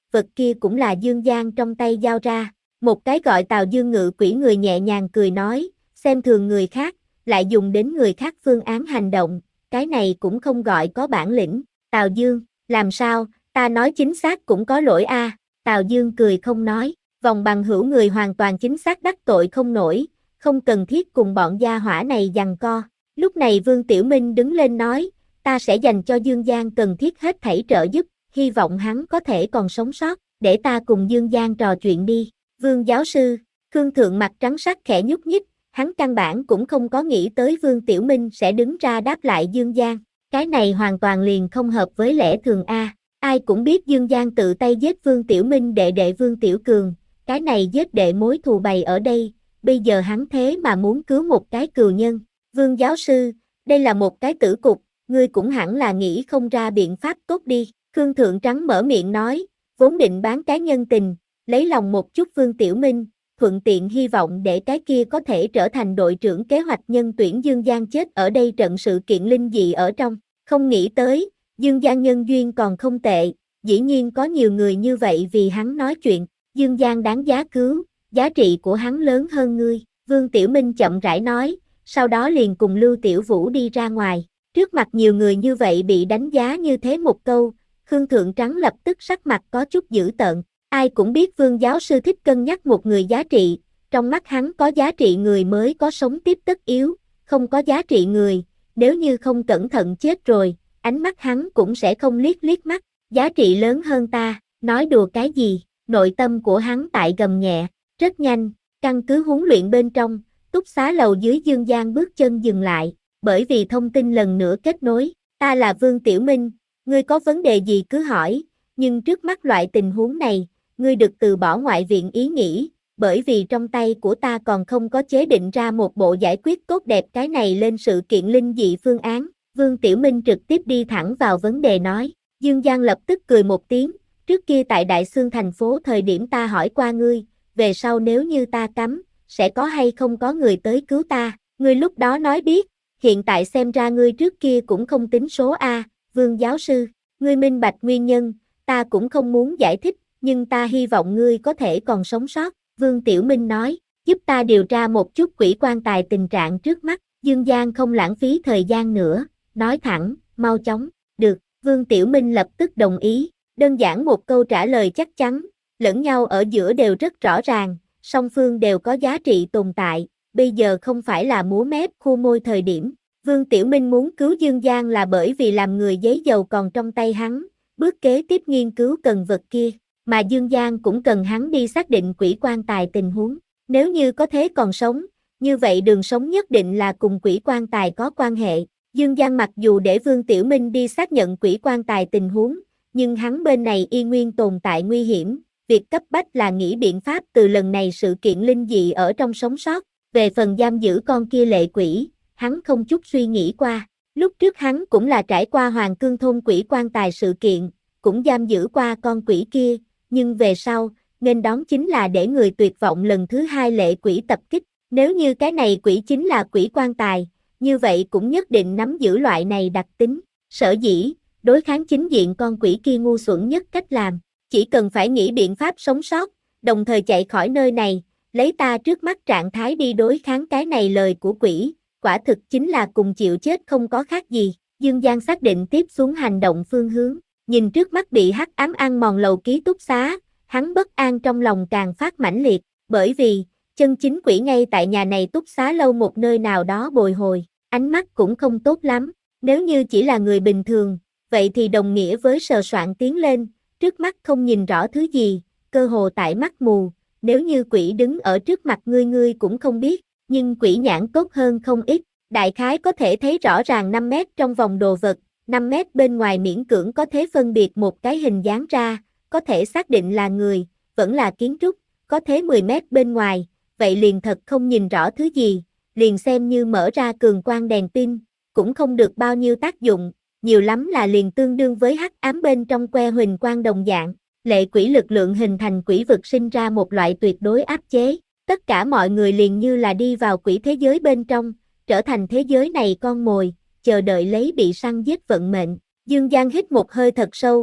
vật kia cũng là Dương Giang trong tay giao ra. Một cái gọi Tào Dương ngự quỷ người nhẹ nhàng cười nói, xem thường người khác, lại dùng đến người khác phương án hành động, cái này cũng không gọi có bản lĩnh. Tào Dương, làm sao, ta nói chính xác cũng có lỗi a. À. Tào Dương cười không nói, vòng bằng hữu người hoàn toàn chính xác đắc tội không nổi, không cần thiết cùng bọn gia hỏa này giằng co. Lúc này Vương Tiểu Minh đứng lên nói, ta sẽ dành cho Dương Giang cần thiết hết thảy trợ giúp, hy vọng hắn có thể còn sống sót, để ta cùng Dương Giang trò chuyện đi. Vương giáo sư, Khương Thượng mặt trắng sắc khẽ nhúc nhích, hắn căn bản cũng không có nghĩ tới Vương Tiểu Minh sẽ đứng ra đáp lại Dương Giang, cái này hoàn toàn liền không hợp với lẽ thường a. Ai cũng biết Dương Giang tự tay giết Vương Tiểu Minh đệ đệ Vương Tiểu Cường, cái này giết đệ mối thù bày ở đây, bây giờ hắn thế mà muốn cứu một cái cừu nhân. Vương giáo sư, đây là một cái tử cục, ngươi cũng hẳn là nghĩ không ra biện pháp tốt đi. Khương Thượng Trắng mở miệng nói, vốn định bán cái nhân tình, lấy lòng một chút Vương Tiểu Minh, thuận tiện hy vọng để cái kia có thể trở thành đội trưởng kế hoạch nhân tuyển Dương Giang chết ở đây trận sự kiện linh dị ở trong. Không nghĩ tới, Dương Giang nhân duyên còn không tệ, dĩ nhiên có nhiều người như vậy vì hắn nói chuyện. Dương Giang đáng giá cứu, giá trị của hắn lớn hơn ngươi. Vương Tiểu Minh chậm rãi nói, sau đó liền cùng Lưu Tiểu Vũ đi ra ngoài. Trước mặt nhiều người như vậy bị đánh giá như thế một câu, Khương Thượng Trắng lập tức sắc mặt có chút dữ tợn. Ai cũng biết Vương giáo sư thích cân nhắc một người giá trị, trong mắt hắn có giá trị người mới có sống tiếp tất yếu, không có giá trị người, nếu như không cẩn thận chết rồi, ánh mắt hắn cũng sẽ không liếc liếc mắt, giá trị lớn hơn ta, nói đùa cái gì, nội tâm của hắn tại gầm nhẹ, rất nhanh, căn cứ huấn luyện bên trong, túc xá lầu dưới Dương Giang bước chân dừng lại, bởi vì thông tin lần nữa kết nối, ta là Vương Tiểu Minh, ngươi có vấn đề gì cứ hỏi, nhưng trước mắt loại tình huống này, ngươi được từ bỏ ngoại viện ý nghĩ, bởi vì trong tay của ta còn không có chế định ra một bộ giải quyết tốt đẹp cái này lên sự kiện linh dị phương án. Vương Tiểu Minh trực tiếp đi thẳng vào vấn đề nói. Dương Giang lập tức cười một tiếng, trước kia tại Đại Xương thành phố thời điểm ta hỏi qua ngươi, về sau nếu như ta cấm, sẽ có hay không có người tới cứu ta, ngươi lúc đó nói biết, hiện tại xem ra ngươi trước kia cũng không tính số A, Vương giáo sư, ngươi minh bạch nguyên nhân, ta cũng không muốn giải thích, nhưng ta hy vọng ngươi có thể còn sống sót, Vương Tiểu Minh nói, giúp ta điều tra một chút quỷ quan tài tình trạng trước mắt, Dương Giang không lãng phí thời gian nữa, nói thẳng, mau chóng, được, Vương Tiểu Minh lập tức đồng ý, đơn giản một câu trả lời chắc chắn, lẫn nhau ở giữa đều rất rõ ràng, song phương đều có giá trị tồn tại, bây giờ không phải là múa mép khu môi thời điểm, Vương Tiểu Minh muốn cứu Dương Giang là bởi vì làm người giấy dầu còn trong tay hắn, bước kế tiếp nghiên cứu cần vật kia. Mà Dương Giang cũng cần hắn đi xác định quỷ quan tài tình huống. Nếu như có thế còn sống, như vậy đường sống nhất định là cùng quỷ quan tài có quan hệ. Dương Giang mặc dù để Vương Tiểu Minh đi xác nhận quỷ quan tài tình huống, nhưng hắn bên này y nguyên tồn tại nguy hiểm. Việc cấp bách là nghĩ biện pháp từ lần này sự kiện linh dị ở trong sống sót. Về phần giam giữ con kia lệ quỷ, hắn không chút suy nghĩ qua. Lúc trước hắn cũng là trải qua Hoàng Cương thôn quỷ quan tài sự kiện, cũng giam giữ qua con quỷ kia. Nhưng về sau, nên đón chính là để người tuyệt vọng lần thứ hai lệ quỷ tập kích. Nếu như cái này quỷ chính là quỷ quan tài, như vậy cũng nhất định nắm giữ loại này đặc tính. Sở dĩ, đối kháng chính diện con quỷ kia ngu xuẩn nhất cách làm, chỉ cần phải nghĩ biện pháp sống sót, đồng thời chạy khỏi nơi này, lấy ta trước mắt trạng thái đi đối kháng cái này lời của quỷ, quả thực chính là cùng chịu chết không có khác gì. Dương Giang xác định tiếp xuống hành động phương hướng. Nhìn trước mắt bị hắc ám ăn mòn lầu ký túc xá, hắn bất an trong lòng càng phát mãnh liệt, bởi vì, chân chính quỷ ngay tại nhà này túc xá lâu một nơi nào đó bồi hồi, ánh mắt cũng không tốt lắm, nếu như chỉ là người bình thường, vậy thì đồng nghĩa với sờ soạng tiến lên, trước mắt không nhìn rõ thứ gì, cơ hồ tại mắt mù, nếu như quỷ đứng ở trước mặt ngươi ngươi cũng không biết, nhưng quỷ nhãn tốt hơn không ít, đại khái có thể thấy rõ ràng năm mét trong vòng đồ vật. năm mét bên ngoài miễn cưỡng có thể phân biệt một cái hình dáng ra, có thể xác định là người, vẫn là kiến trúc, có thế mười mét bên ngoài, vậy liền thật không nhìn rõ thứ gì, liền xem như mở ra cường quang đèn pin, cũng không được bao nhiêu tác dụng, nhiều lắm là liền tương đương với hắc ám bên trong que huỳnh quang đồng dạng, lệ quỷ lực lượng hình thành quỷ vực sinh ra một loại tuyệt đối áp chế, tất cả mọi người liền như là đi vào quỷ thế giới bên trong, trở thành thế giới này con mồi, chờ đợi lấy bị săn giết vận mệnh. Dương Giang hít một hơi thật sâu,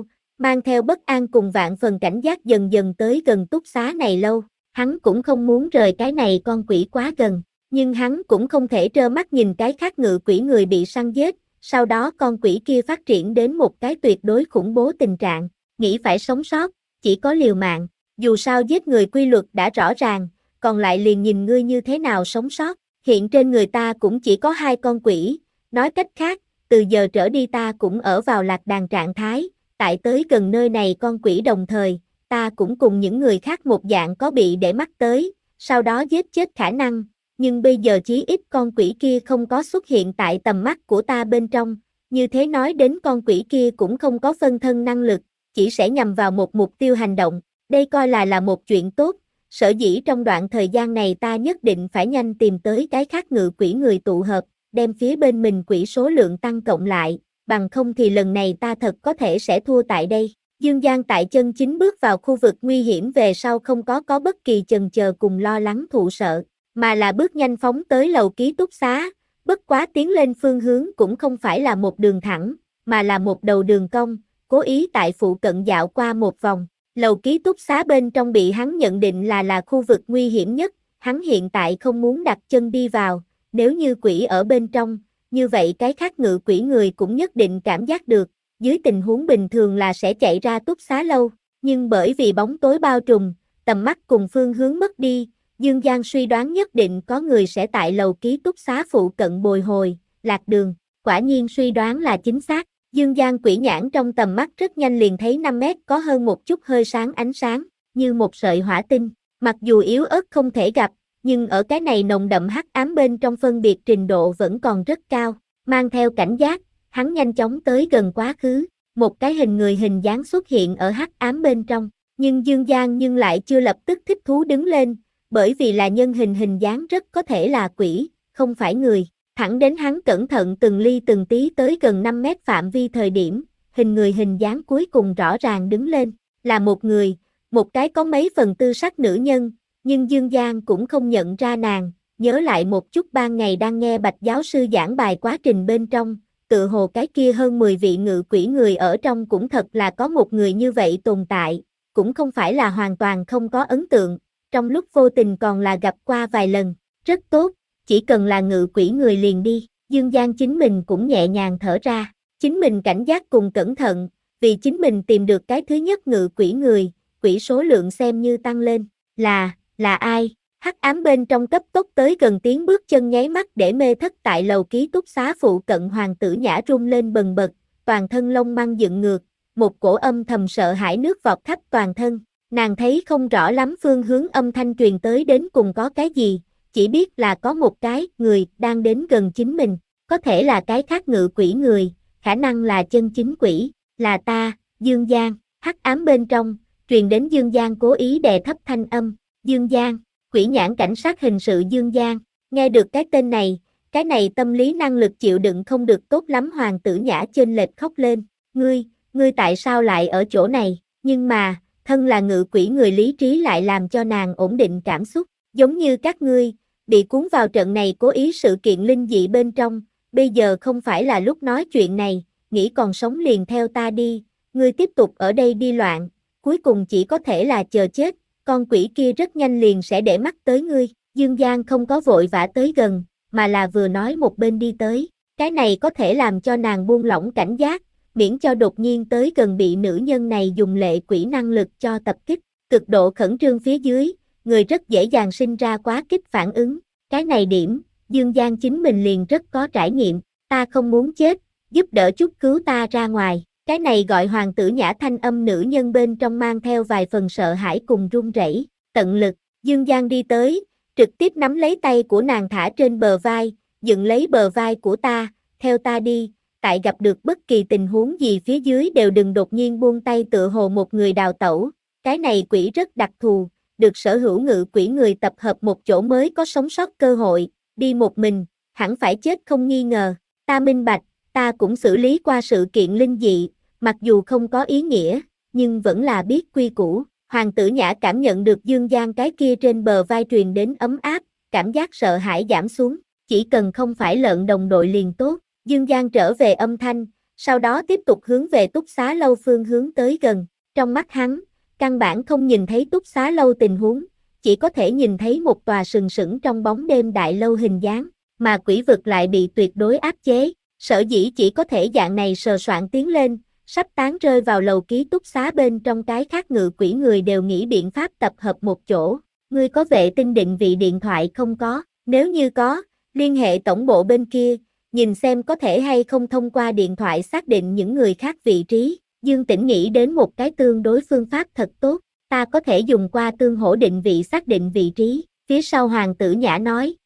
mang theo bất an cùng vạn phần cảnh giác dần dần tới gần túc xá này lâu. Hắn cũng không muốn rời cái này con quỷ quá gần, nhưng hắn cũng không thể trơ mắt nhìn cái khác ngự quỷ người bị săn giết, sau đó con quỷ kia phát triển đến một cái tuyệt đối khủng bố tình trạng, nghĩ phải sống sót, chỉ có liều mạng, dù sao giết người quy luật đã rõ ràng, còn lại liền nhìn ngươi như thế nào sống sót, hiện trên người ta cũng chỉ có hai con quỷ, nói cách khác, từ giờ trở đi ta cũng ở vào lạc đàn trạng thái, tại tới gần nơi này con quỷ đồng thời, ta cũng cùng những người khác một dạng có bị để mắt tới, sau đó giết chết khả năng, nhưng bây giờ chí ít con quỷ kia không có xuất hiện tại tầm mắt của ta bên trong, như thế nói đến con quỷ kia cũng không có phân thân năng lực, chỉ sẽ nhằm vào một mục tiêu hành động, đây coi là là một chuyện tốt, sở dĩ trong đoạn thời gian này ta nhất định phải nhanh tìm tới cái khác ngự quỷ người tụ hợp, đem phía bên mình quỷ số lượng tăng cộng lại, bằng không thì lần này ta thật có thể sẽ thua tại đây. Dương Giang tại chân chính bước vào khu vực nguy hiểm về sau không có có bất kỳ chần chờ cùng lo lắng thụ sợ, mà là bước nhanh phóng tới lầu ký túc xá, bất quá tiến lên phương hướng cũng không phải là một đường thẳng, mà là một đầu đường cong, cố ý tại phụ cận dạo qua một vòng. Lầu ký túc xá bên trong bị hắn nhận định là là khu vực nguy hiểm nhất, hắn hiện tại không muốn đặt chân đi vào, nếu như quỷ ở bên trong, như vậy cái khác ngự quỷ người cũng nhất định cảm giác được, dưới tình huống bình thường là sẽ chạy ra túc xá lâu, nhưng bởi vì bóng tối bao trùm, tầm mắt cùng phương hướng mất đi, Dương Giang suy đoán nhất định có người sẽ tại lầu ký túc xá phụ cận bồi hồi, lạc đường, quả nhiên suy đoán là chính xác. Dương Giang quỷ nhãn trong tầm mắt rất nhanh liền thấy năm mét có hơn một chút hơi sáng ánh sáng, như một sợi hỏa tinh, mặc dù yếu ớt không thể gặp, nhưng ở cái này nồng đậm hắc ám bên trong phân biệt trình độ vẫn còn rất cao, mang theo cảnh giác, hắn nhanh chóng tới gần quá khứ, một cái hình người hình dáng xuất hiện ở hắc ám bên trong, nhưng Dương Giang nhưng lại chưa lập tức thích thú đứng lên, bởi vì là nhân hình hình dáng rất có thể là quỷ, không phải người. Thẳng đến hắn cẩn thận từng ly từng tí tới gần năm mét phạm vi thời điểm, hình người hình dáng cuối cùng rõ ràng đứng lên, là một người, một cái có mấy phần tư sắc nữ nhân, nhưng Dương Giang cũng không nhận ra nàng, nhớ lại một chút ban ngày đang nghe Bạch giáo sư giảng bài quá trình bên trong, tự hồ cái kia hơn mười vị ngự quỷ người ở trong cũng thật là có một người như vậy tồn tại, cũng không phải là hoàn toàn không có ấn tượng, trong lúc vô tình còn là gặp qua vài lần, rất tốt. Chỉ cần là ngự quỷ người liền đi, Dương Giang chính mình cũng nhẹ nhàng thở ra, chính mình cảnh giác cùng cẩn thận, vì chính mình tìm được cái thứ nhất ngự quỷ người, quỷ số lượng xem như tăng lên, là, là ai? Hắc ám bên trong cấp tốc tới gần tiếng bước chân nháy mắt để mê thất tại lầu ký túc xá phụ cận Hoàng tử Nhã rung lên bần bật, toàn thân lông măng dựng ngược, một cổ âm thầm sợ hãi nước vọt khắp toàn thân, nàng thấy không rõ lắm phương hướng âm thanh truyền tới đến cùng có cái gì. Chỉ biết là có một cái người đang đến gần chính mình, có thể là cái khác ngự quỷ người, khả năng là chân chính quỷ, là ta, Dương Giang, hắc ám bên trong, truyền đến Dương Giang cố ý đè thấp thanh âm, Dương Giang, quỷ nhãn cảnh sát hình sự Dương Giang, nghe được cái tên này, cái này tâm lý năng lực chịu đựng không được tốt lắm Hoàng tử Nhã chênh lệch khóc lên, ngươi, ngươi tại sao lại ở chỗ này, nhưng mà, thân là ngự quỷ người lý trí lại làm cho nàng ổn định cảm xúc, giống như các ngươi, bị cuốn vào trận này cố ý sự kiện linh dị bên trong, bây giờ không phải là lúc nói chuyện này, nghĩ còn sống liền theo ta đi, ngươi tiếp tục ở đây đi loạn, cuối cùng chỉ có thể là chờ chết, con quỷ kia rất nhanh liền sẽ để mắt tới ngươi, Dương Giang không có vội vã tới gần, mà là vừa nói một bên đi tới, cái này có thể làm cho nàng buông lỏng cảnh giác, miễn cho đột nhiên tới gần bị nữ nhân này dùng lệ quỷ năng lực cho tập kích, cực độ khẩn trương phía dưới. Người rất dễ dàng sinh ra quá kích phản ứng, cái này điểm, Dương Giang chính mình liền rất có trải nghiệm, ta không muốn chết, giúp đỡ chút cứu ta ra ngoài, cái này gọi Hoàng tử Nhã thanh âm nữ nhân bên trong mang theo vài phần sợ hãi cùng run rẩy, tận lực, Dương Giang đi tới, trực tiếp nắm lấy tay của nàng thả trên bờ vai, dựng lấy bờ vai của ta, theo ta đi, tại gặp được bất kỳ tình huống gì phía dưới đều đừng đột nhiên buông tay tựa hồ một người đào tẩu, cái này quỷ rất đặc thù. Được sở hữu ngự quỷ người tập hợp một chỗ mới có sống sót cơ hội, đi một mình, hẳn phải chết không nghi ngờ, ta minh bạch, ta cũng xử lý qua sự kiện linh dị, mặc dù không có ý nghĩa, nhưng vẫn là biết quy củ, Hoàng tử Nhã cảm nhận được Dương Giang cái kia trên bờ vai truyền đến ấm áp, cảm giác sợ hãi giảm xuống, chỉ cần không phải lợn đồng đội liền tốt, Dương Giang trở về âm thanh, sau đó tiếp tục hướng về túc xá lâu phương hướng tới gần. Trong mắt hắn, căn bản không nhìn thấy túc xá lâu tình huống, chỉ có thể nhìn thấy một tòa sừng sững trong bóng đêm đại lâu hình dáng, mà quỷ vực lại bị tuyệt đối áp chế, sở dĩ chỉ có thể dạng này sờ soạng tiến lên, sắp tán rơi vào lầu ký túc xá bên trong. Cái khác ngự quỷ người đều nghĩ biện pháp tập hợp một chỗ. Ngươi có vệ tinh định vị điện thoại không có? Nếu như có, liên hệ tổng bộ bên kia, nhìn xem có thể hay không thông qua điện thoại xác định những người khác vị trí. Dương Tĩnh nghĩ đến một cái tương đối phương pháp thật tốt, ta có thể dùng qua tương hỗ định vị xác định vị trí. Phía sau Hoàng Tử Nhã nói,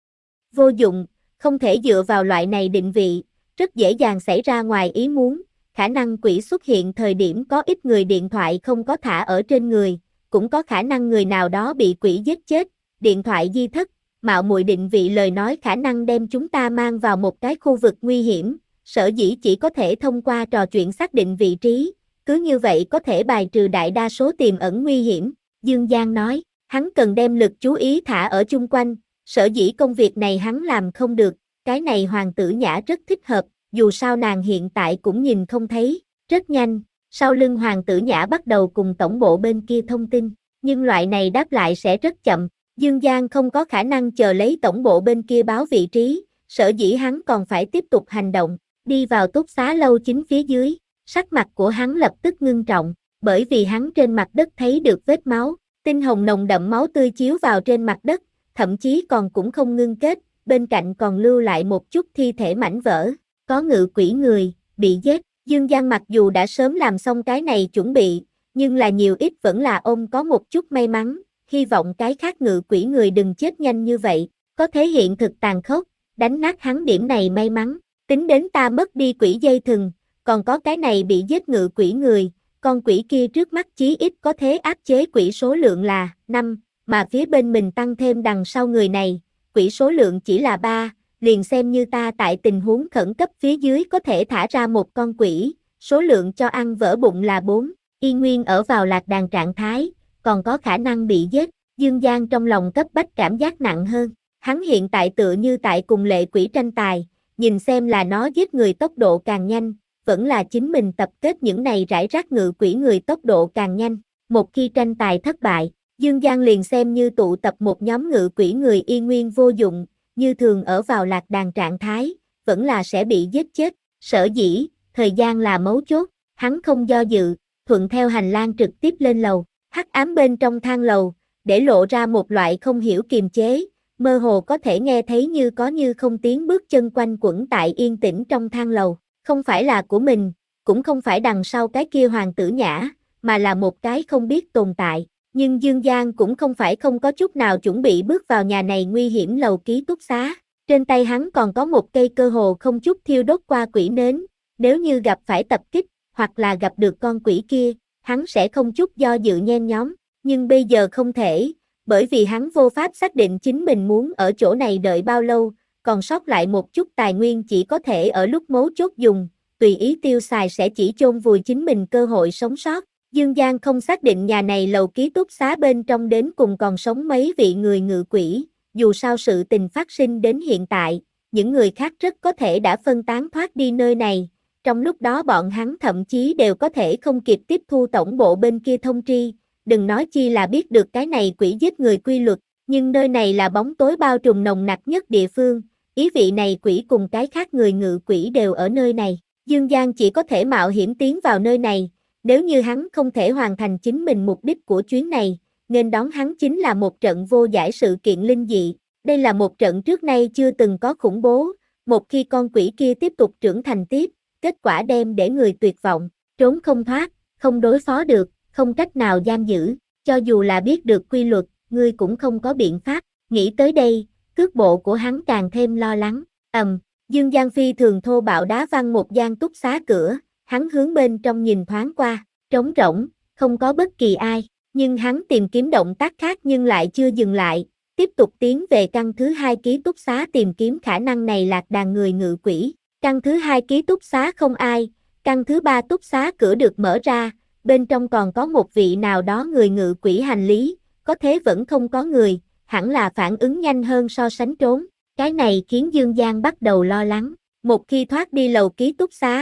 vô dụng, không thể dựa vào loại này định vị, rất dễ dàng xảy ra ngoài ý muốn. Khả năng quỷ xuất hiện thời điểm có ít người điện thoại không có thả ở trên người, cũng có khả năng người nào đó bị quỷ giết chết, điện thoại di thất, mạo muội định vị lời nói khả năng đem chúng ta mang vào một cái khu vực nguy hiểm, sở dĩ chỉ có thể thông qua trò chuyện xác định vị trí, cứ như vậy có thể bài trừ đại đa số tiềm ẩn nguy hiểm. Dương Giang nói, hắn cần đem lực chú ý thả ở chung quanh, sở dĩ công việc này hắn làm không được, cái này Hoàng Tử Nhã rất thích hợp, dù sao nàng hiện tại cũng nhìn không thấy. Rất nhanh, sau lưng Hoàng Tử Nhã bắt đầu cùng tổng bộ bên kia thông tin, nhưng loại này đáp lại sẽ rất chậm. Dương Giang không có khả năng chờ lấy tổng bộ bên kia báo vị trí, sở dĩ hắn còn phải tiếp tục hành động, đi vào túc xá lâu chính phía dưới. Sắc mặt của hắn lập tức ngưng trọng, bởi vì hắn trên mặt đất thấy được vết máu, tinh hồng nồng đậm máu tươi chiếu vào trên mặt đất, thậm chí còn cũng không ngưng kết, bên cạnh còn lưu lại một chút thi thể mảnh vỡ, có ngự quỷ người, bị giết. Dương Giang mặc dù đã sớm làm xong cái này chuẩn bị, nhưng là nhiều ít vẫn là ôm có một chút may mắn, hy vọng cái khác ngự quỷ người đừng chết nhanh như vậy, có thể hiện thực tàn khốc, đánh nát hắn điểm này may mắn. Tính đến ta mất đi quỷ dây thừng, còn có cái này bị giết ngự quỷ người, con quỷ kia trước mắt chí ít có thể áp chế quỷ số lượng là năm, mà phía bên mình tăng thêm đằng sau người này, quỷ số lượng chỉ là ba, liền xem như ta tại tình huống khẩn cấp phía dưới có thể thả ra một con quỷ, số lượng cho ăn vỡ bụng là bốn, y nguyên ở vào lạc đàn trạng thái, còn có khả năng bị giết. Dương Giang trong lòng cấp bách cảm giác nặng hơn, hắn hiện tại tựa như tại cùng lệ quỷ tranh tài, nhìn xem là nó giết người tốc độ càng nhanh, vẫn là chính mình tập kết những này rải rác ngự quỷ người tốc độ càng nhanh. Một khi tranh tài thất bại, Dương Giang liền xem như tụ tập một nhóm ngự quỷ người y nguyên vô dụng, như thường ở vào lạc đàn trạng thái, vẫn là sẽ bị giết chết. Sở dĩ, thời gian là mấu chốt, hắn không do dự, thuận theo hành lang trực tiếp lên lầu. Hắc ám bên trong thang lầu, để lộ ra một loại không hiểu kiềm chế, mơ hồ có thể nghe thấy như có như không tiếng bước chân quanh quẩn tại yên tĩnh trong thang lầu. Không phải là của mình, cũng không phải đằng sau cái kia Hoàng Tử Nhã, mà là một cái không biết tồn tại. Nhưng Dương Giang cũng không phải không có chút nào chuẩn bị bước vào nhà này nguy hiểm lầu ký túc xá. Trên tay hắn còn có một cây cơ hồ không chút thiêu đốt qua quỷ nến, nếu như gặp phải tập kích, hoặc là gặp được con quỷ kia, hắn sẽ không chút do dự nhen nhóm. Nhưng bây giờ không thể, bởi vì hắn vô pháp xác định chính mình muốn ở chỗ này đợi bao lâu, còn sót lại một chút tài nguyên chỉ có thể ở lúc mấu chốt dùng, tùy ý tiêu xài sẽ chỉ chôn vùi chính mình cơ hội sống sót. Dương Giang không xác định nhà này lầu ký túc xá bên trong đến cùng còn sống mấy vị người ngự quỷ, dù sao sự tình phát sinh đến hiện tại, những người khác rất có thể đã phân tán thoát đi nơi này, trong lúc đó bọn hắn thậm chí đều có thể không kịp tiếp thu tổng bộ bên kia thông tri, đừng nói chi là biết được cái này quỷ giết người quy luật, nhưng nơi này là bóng tối bao trùm nồng nặc nhất địa phương, ý vị này quỷ cùng cái khác người ngự quỷ đều ở nơi này. Dương Giang chỉ có thể mạo hiểm tiến vào nơi này, nếu như hắn không thể hoàn thành chính mình mục đích của chuyến này, nên đón hắn chính là một trận vô giải sự kiện linh dị. Đây là một trận trước nay chưa từng có khủng bố, một khi con quỷ kia tiếp tục trưởng thành tiếp, kết quả đem để người tuyệt vọng, trốn không thoát, không đối phó được, không cách nào giam giữ, cho dù là biết được quy luật, ngươi cũng không có biện pháp. Nghĩ tới đây, cước bộ của hắn càng thêm lo lắng. Ầm, um, Dương Giang phi thường thô bạo đá văng một gian túc xá cửa, hắn hướng bên trong nhìn thoáng qua, trống rỗng, không có bất kỳ ai, nhưng hắn tìm kiếm động tác khác nhưng lại chưa dừng lại, tiếp tục tiến về căn thứ hai ký túc xá tìm kiếm khả năng này lạc đàn người ngự quỷ. Căn thứ hai ký túc xá không ai, căn thứ ba túc xá cửa được mở ra, bên trong còn có một vị nào đó người ngự quỷ hành lý, có thế vẫn không có người, hẳn là phản ứng nhanh hơn so sánh trốn. Cái này khiến Dương Giang bắt đầu lo lắng, một khi thoát đi lầu ký túc xá,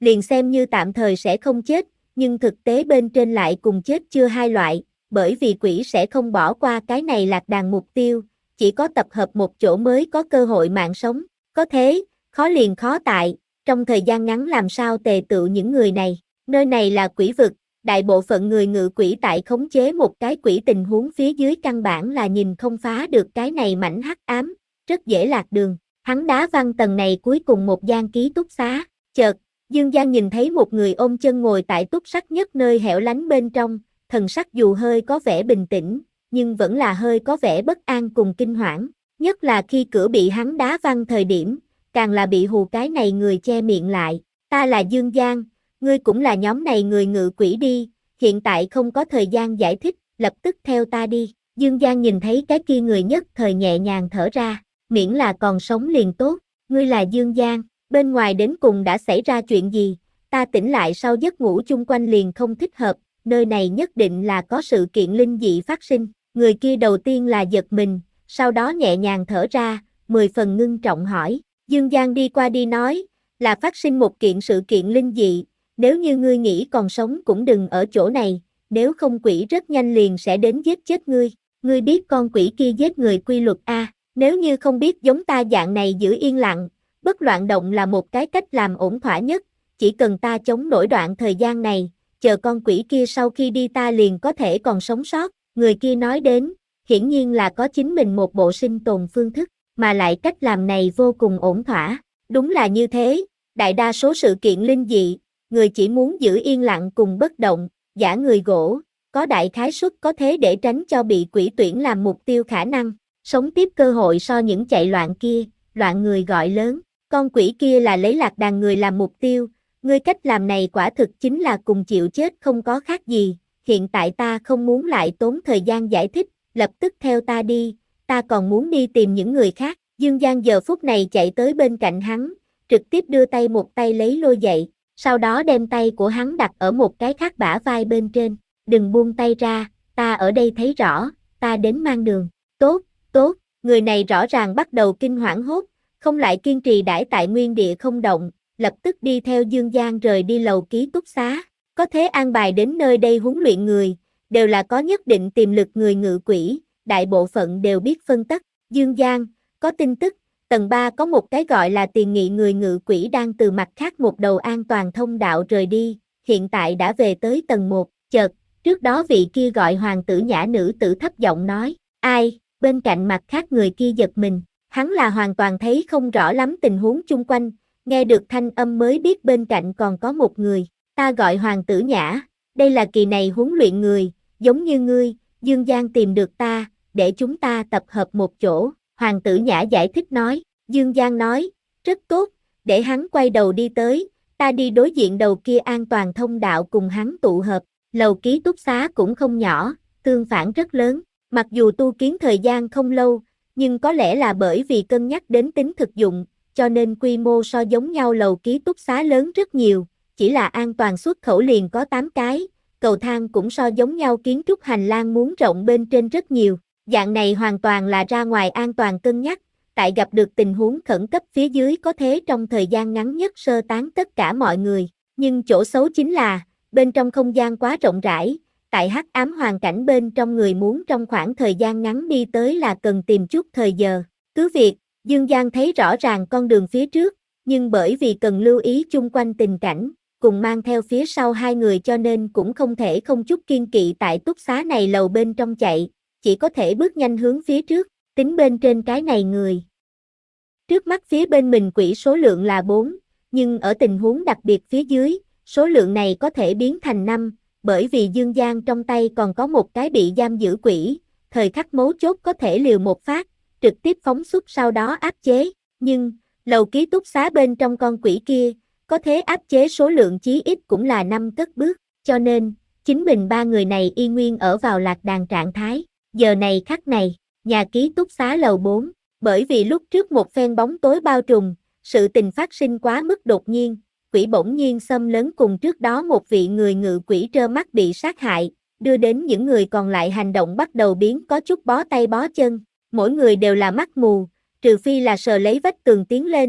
liền xem như tạm thời sẽ không chết, nhưng thực tế bên trên lại cùng chết chưa hai loại, bởi vì quỷ sẽ không bỏ qua cái này lạc đàn mục tiêu, chỉ có tập hợp một chỗ mới có cơ hội mạng sống, có thế, khó liền khó tại, trong thời gian ngắn làm sao tề tựu những người này, nơi này là quỷ vực, đại bộ phận người ngự quỷ tại khống chế một cái quỷ tình huống phía dưới căn bản là nhìn không phá được cái này mảnh hắc ám, rất dễ lạc đường, hắn đá văng tầng này cuối cùng một gian ký túc xá, chợt, Dương Giang nhìn thấy một người ôm chân ngồi tại túc sắc nhất nơi hẻo lánh bên trong, thần sắc dù hơi có vẻ bình tĩnh, nhưng vẫn là hơi có vẻ bất an cùng kinh hoảng, nhất là khi cửa bị hắn đá văng thời điểm, càng là bị hù cái này người che miệng lại, ta là Dương Giang, ngươi cũng là nhóm này người ngự quỷ đi, hiện tại không có thời gian giải thích, lập tức theo ta đi, Dương Giang nhìn thấy cái kia người nhất thời nhẹ nhàng thở ra, miễn là còn sống liền tốt, ngươi là Dương Giang, bên ngoài đến cùng đã xảy ra chuyện gì, ta tỉnh lại sau giấc ngủ chung quanh liền không thích hợp, nơi này nhất định là có sự kiện linh dị phát sinh, người kia đầu tiên là giật mình, sau đó nhẹ nhàng thở ra, mười phần ngưng trọng hỏi, Dương Giang đi qua đi nói, là phát sinh một kiện sự kiện linh dị, nếu như ngươi nghĩ còn sống cũng đừng ở chỗ này, nếu không quỷ rất nhanh liền sẽ đến giết chết ngươi, ngươi biết con quỷ kia giết người quy luật a, nếu như không biết giống ta dạng này giữ yên lặng, bất loạn động là một cái cách làm ổn thỏa nhất, chỉ cần ta chống nổi đoạn thời gian này, chờ con quỷ kia sau khi đi ta liền có thể còn sống sót, người kia nói đến, hiển nhiên là có chính mình một bộ sinh tồn phương thức, mà lại cách làm này vô cùng ổn thỏa, đúng là như thế, đại đa số sự kiện linh dị, người chỉ muốn giữ yên lặng cùng bất động, giả người gỗ, có đại khái suất có thế để tránh cho bị quỷ tuyển làm mục tiêu khả năng, sống tiếp cơ hội so những chạy loạn kia, loạn người gọi lớn, con quỷ kia là lấy lạc đàn người làm mục tiêu, ngươi cách làm này quả thực chính là cùng chịu chết không có khác gì, hiện tại ta không muốn lại tốn thời gian giải thích, lập tức theo ta đi, ta còn muốn đi tìm những người khác, Dương Giang giờ phút này chạy tới bên cạnh hắn, trực tiếp đưa tay một tay lấy lôi dậy, sau đó đem tay của hắn đặt ở một cái khác bả vai bên trên, đừng buông tay ra, ta ở đây thấy rõ, ta đến mang đường, tốt, tốt, người này rõ ràng bắt đầu kinh hoảng hốt, không lại kiên trì đãi tại nguyên địa không động, lập tức đi theo Dương Giang rời đi lầu ký túc xá, có thế an bài đến nơi đây huấn luyện người, đều là có nhất định tiềm lực người ngự quỷ, đại bộ phận đều biết phân tích, Dương Giang, có tin tức, tầng ba có một cái gọi là tiền nghị người ngự quỷ đang từ mặt khác một đầu an toàn thông đạo rời đi, hiện tại đã về tới tầng một, chợt, trước đó vị kia gọi hoàng tử nhã nữ tử thấp giọng nói, ai, bên cạnh mặt khác người kia giật mình, hắn là hoàn toàn thấy không rõ lắm tình huống chung quanh, nghe được thanh âm mới biết bên cạnh còn có một người, ta gọi hoàng tử nhã, đây là kỳ này huấn luyện người, giống như ngươi, Dương Giang tìm được ta, để chúng ta tập hợp một chỗ, hoàng tử nhã giải thích nói, Dương Giang nói, rất tốt, để hắn quay đầu đi tới, ta đi đối diện đầu kia an toàn thông đạo cùng hắn tụ hợp, lầu ký túc xá cũng không nhỏ, tương phản rất lớn, mặc dù tu kiến thời gian không lâu, nhưng có lẽ là bởi vì cân nhắc đến tính thực dụng, cho nên quy mô so giống nhau lầu ký túc xá lớn rất nhiều, chỉ là an toàn xuất khẩu liền có tám cái, cầu thang cũng so giống nhau kiến trúc hành lang muốn rộng bên trên rất nhiều, dạng này hoàn toàn là ra ngoài an toàn cân nhắc, tại gặp được tình huống khẩn cấp phía dưới có thế trong thời gian ngắn nhất sơ tán tất cả mọi người, nhưng chỗ xấu chính là, bên trong không gian quá rộng rãi, tại hắc ám hoàn cảnh bên trong người muốn trong khoảng thời gian ngắn đi tới là cần tìm chút thời giờ, cứ việc, Dương Giang thấy rõ ràng con đường phía trước, nhưng bởi vì cần lưu ý chung quanh tình cảnh, cùng mang theo phía sau hai người cho nên cũng không thể không chút kiên kỵ tại túc xá này lầu bên trong chạy, chỉ có thể bước nhanh hướng phía trước, tính bên trên cái này người. Trước mắt phía bên mình quỷ số lượng là bốn, nhưng ở tình huống đặc biệt phía dưới, số lượng này có thể biến thành năm, bởi vì Dương Giang trong tay còn có một cái bị giam giữ quỷ, thời khắc mấu chốt có thể liều một phát, trực tiếp phóng xuất sau đó áp chế, nhưng, lầu ký túc xá bên trong con quỷ kia, có thế áp chế số lượng chí ít cũng là năm cất bước, cho nên, chính mình ba người này y nguyên ở vào lạc đàn trạng thái, giờ này khắc này, nhà ký túc xá lầu bốn, bởi vì lúc trước một phen bóng tối bao trùm, sự tình phát sinh quá mức đột nhiên, quỷ bỗng nhiên xâm lấn cùng trước đó một vị người ngự quỷ trơ mắt bị sát hại, đưa đến những người còn lại hành động bắt đầu biến có chút bó tay bó chân, mỗi người đều là mắt mù, trừ phi là sờ lấy vách tường tiến lên,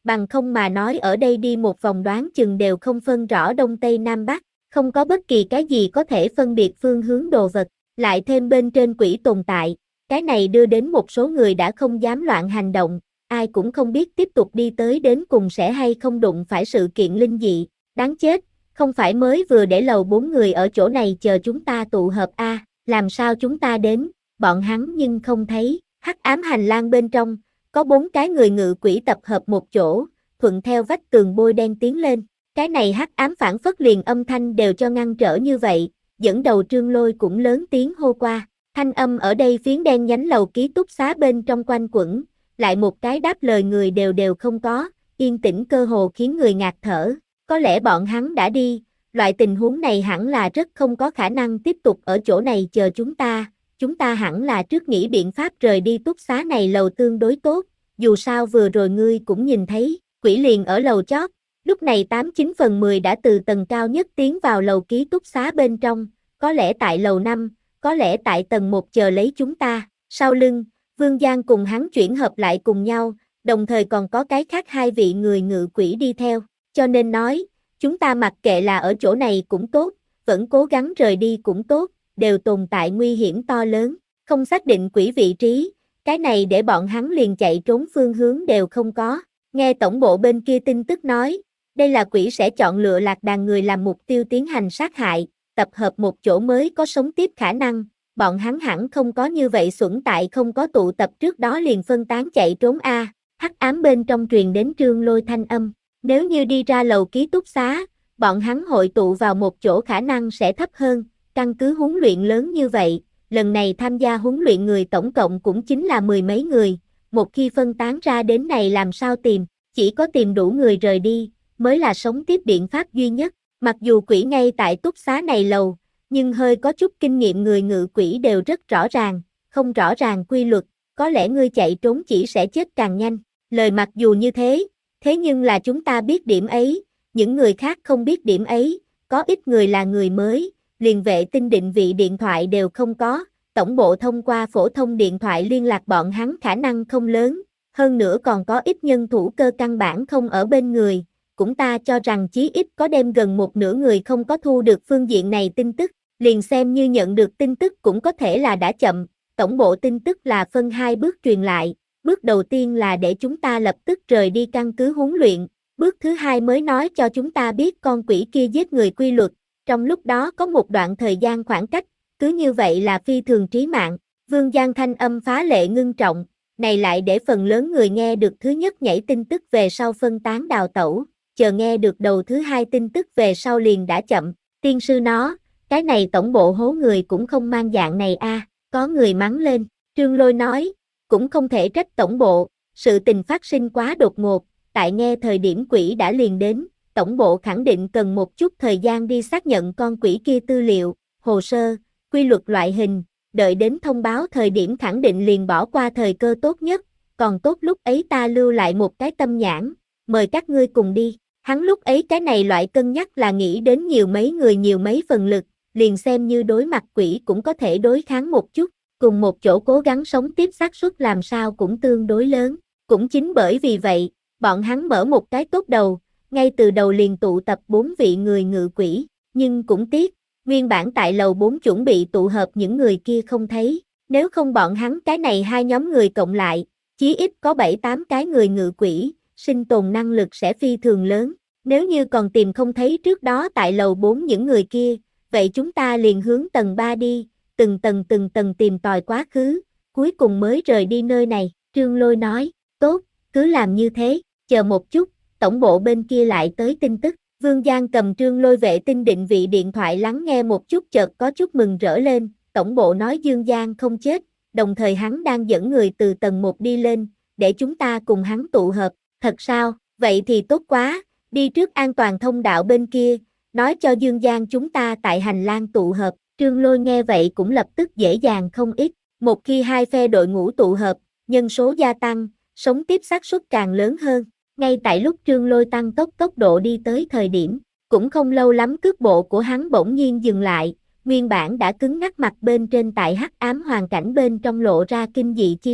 bằng không mà nói ở đây đi một vòng đoán chừng đều không phân rõ đông tây nam bắc, không có bất kỳ cái gì có thể phân biệt phương hướng đồ vật, lại thêm bên trên quỷ tồn tại, cái này đưa đến một số người đã không dám loạn hành động, ai cũng không biết tiếp tục đi tới đến cùng sẽ hay không đụng phải sự kiện linh dị, đáng chết, không phải mới vừa để lầu bốn người ở chỗ này chờ chúng ta tụ hợp a, à, làm sao chúng ta đến, bọn hắn nhưng không thấy, hắc ám hành lang bên trong, có bốn cái người ngự quỷ tập hợp một chỗ, thuận theo vách tường bôi đen tiến lên, cái này hắc ám phản phất liền âm thanh đều cho ngăn trở như vậy, dẫn đầu Trương Lôi cũng lớn tiếng hô qua, thanh âm ở đây phiến đen nhánh lầu ký túc xá bên trong quanh quẩn, lại một cái đáp lời người đều đều không có, yên tĩnh cơ hồ khiến người ngạt thở, có lẽ bọn hắn đã đi, loại tình huống này hẳn là rất không có khả năng tiếp tục ở chỗ này chờ chúng ta, chúng ta hẳn là trước nghĩ biện pháp rời đi túc xá này lầu tương đối tốt, dù sao vừa rồi ngươi cũng nhìn thấy, quỷ liền ở lầu chót, lúc này tám chín phần mười đã từ tầng cao nhất tiến vào lầu ký túc xá bên trong, có lẽ tại lầu năm, có lẽ tại tầng một chờ lấy chúng ta, sau lưng, Vương Giang cùng hắn chuyển hợp lại cùng nhau, đồng thời còn có cái khác hai vị người ngự quỷ đi theo, cho nên nói, chúng ta mặc kệ là ở chỗ này cũng tốt, vẫn cố gắng rời đi cũng tốt, đều tồn tại nguy hiểm to lớn, không xác định quỷ vị trí, cái này để bọn hắn liền chạy trốn phương hướng đều không có, nghe tổng bộ bên kia tin tức nói, đây là quỷ sẽ chọn lựa lạc đàn người làm mục tiêu tiến hành sát hại, tập hợp một chỗ mới có sống tiếp khả năng, bọn hắn hẳn không có như vậy xuẩn tại không có tụ tập trước đó liền phân tán chạy trốn a. Hắc ám bên trong truyền đến Trương Lôi thanh âm, nếu như đi ra lầu ký túc xá, bọn hắn hội tụ vào một chỗ khả năng sẽ thấp hơn, căn cứ huấn luyện lớn như vậy, lần này tham gia huấn luyện người tổng cộng cũng chính là mười mấy người, một khi phân tán ra đến này làm sao tìm, chỉ có tìm đủ người rời đi, mới là sống tiếp biện pháp duy nhất, mặc dù quỷ ngay tại túc xá này lầu, nhưng hơi có chút kinh nghiệm người ngự quỷ đều rất rõ ràng, không rõ ràng quy luật, có lẽ ngươi chạy trốn chỉ sẽ chết càng nhanh, lời mặc dù như thế, thế nhưng là chúng ta biết điểm ấy, những người khác không biết điểm ấy, có ít người là người mới, liền vệ tinh định vị điện thoại đều không có, tổng bộ thông qua phổ thông điện thoại liên lạc bọn hắn khả năng không lớn, hơn nữa còn có ít nhân thủ cơ căn bản không ở bên người, cũng ta cho rằng chí ít có đem gần một nửa người không có thu được phương diện này tin tức, liền xem như nhận được tin tức cũng có thể là đã chậm, tổng bộ tin tức là phân hai bước truyền lại, bước đầu tiên là để chúng ta lập tức rời đi căn cứ huấn luyện, bước thứ hai mới nói cho chúng ta biết con quỷ kia giết người quy luật, trong lúc đó có một đoạn thời gian khoảng cách, cứ như vậy là phi thường trí mạng, Vương Giang thanh âm phá lệ ngưng trọng, này lại để phần lớn người nghe được thứ nhất nhảy tin tức về sau phân tán đào tẩu, chờ nghe được đầu thứ hai tin tức về sau liền đã chậm, tiên sư nó, cái này tổng bộ hố người cũng không mang dạng này a, có người mắng lên, Trương Lôi nói, cũng không thể trách tổng bộ, sự tình phát sinh quá đột ngột, tại nghe thời điểm quỷ đã liền đến, tổng bộ khẳng định cần một chút thời gian đi xác nhận con quỷ kia tư liệu, hồ sơ, quy luật loại hình, đợi đến thông báo thời điểm khẳng định liền bỏ qua thời cơ tốt nhất, còn tốt lúc ấy ta lưu lại một cái tâm nhãn, mời các ngươi cùng đi, hắn lúc ấy cái này loại cân nhắc là nghĩ đến nhiều mấy người nhiều mấy phần lực, liền xem như đối mặt quỷ cũng có thể đối kháng một chút, cùng một chỗ cố gắng sống tiếp xác suất làm sao cũng tương đối lớn, cũng chính bởi vì vậy, bọn hắn mở một cái tốt đầu, ngay từ đầu liền tụ tập bốn vị người ngự quỷ, nhưng cũng tiếc, nguyên bản tại lầu bốn chuẩn bị tụ hợp những người kia không thấy, nếu không bọn hắn cái này hai nhóm người cộng lại, chí ít có bảy tám cái người ngự quỷ, sinh tồn năng lực sẽ phi thường lớn, nếu như còn tìm không thấy trước đó tại lầu bốn những người kia, vậy chúng ta liền hướng tầng ba đi, từng tầng từng tầng tìm tòi quá khứ, cuối cùng mới rời đi nơi này, Trương Lôi nói, tốt, cứ làm như thế, chờ một chút, tổng bộ bên kia lại tới tin tức, Vương Giang cầm Trương Lôi vệ tinh định vị điện thoại lắng nghe một chút chợt có chút mừng rỡ lên, tổng bộ nói Dương Giang không chết, đồng thời hắn đang dẫn người từ tầng một đi lên, để chúng ta cùng hắn tụ hợp, thật sao, vậy thì tốt quá, đi trước an toàn thông đạo bên kia, nói cho Dương Giang chúng ta tại hành lang tụ hợp, Trương Lôi nghe vậy cũng lập tức dễ dàng không ít, một khi hai phe đội ngũ tụ hợp, nhân số gia tăng, sống tiếp xác suất càng lớn hơn. Ngay tại lúc Trương Lôi tăng tốc tốc độ đi tới thời điểm, cũng không lâu lắm cước bộ của hắn bỗng nhiên dừng lại, nguyên bản đã cứng ngắc mặt bên trên tại hắc ám hoàn cảnh bên trong lộ ra kinh dị chi sắc,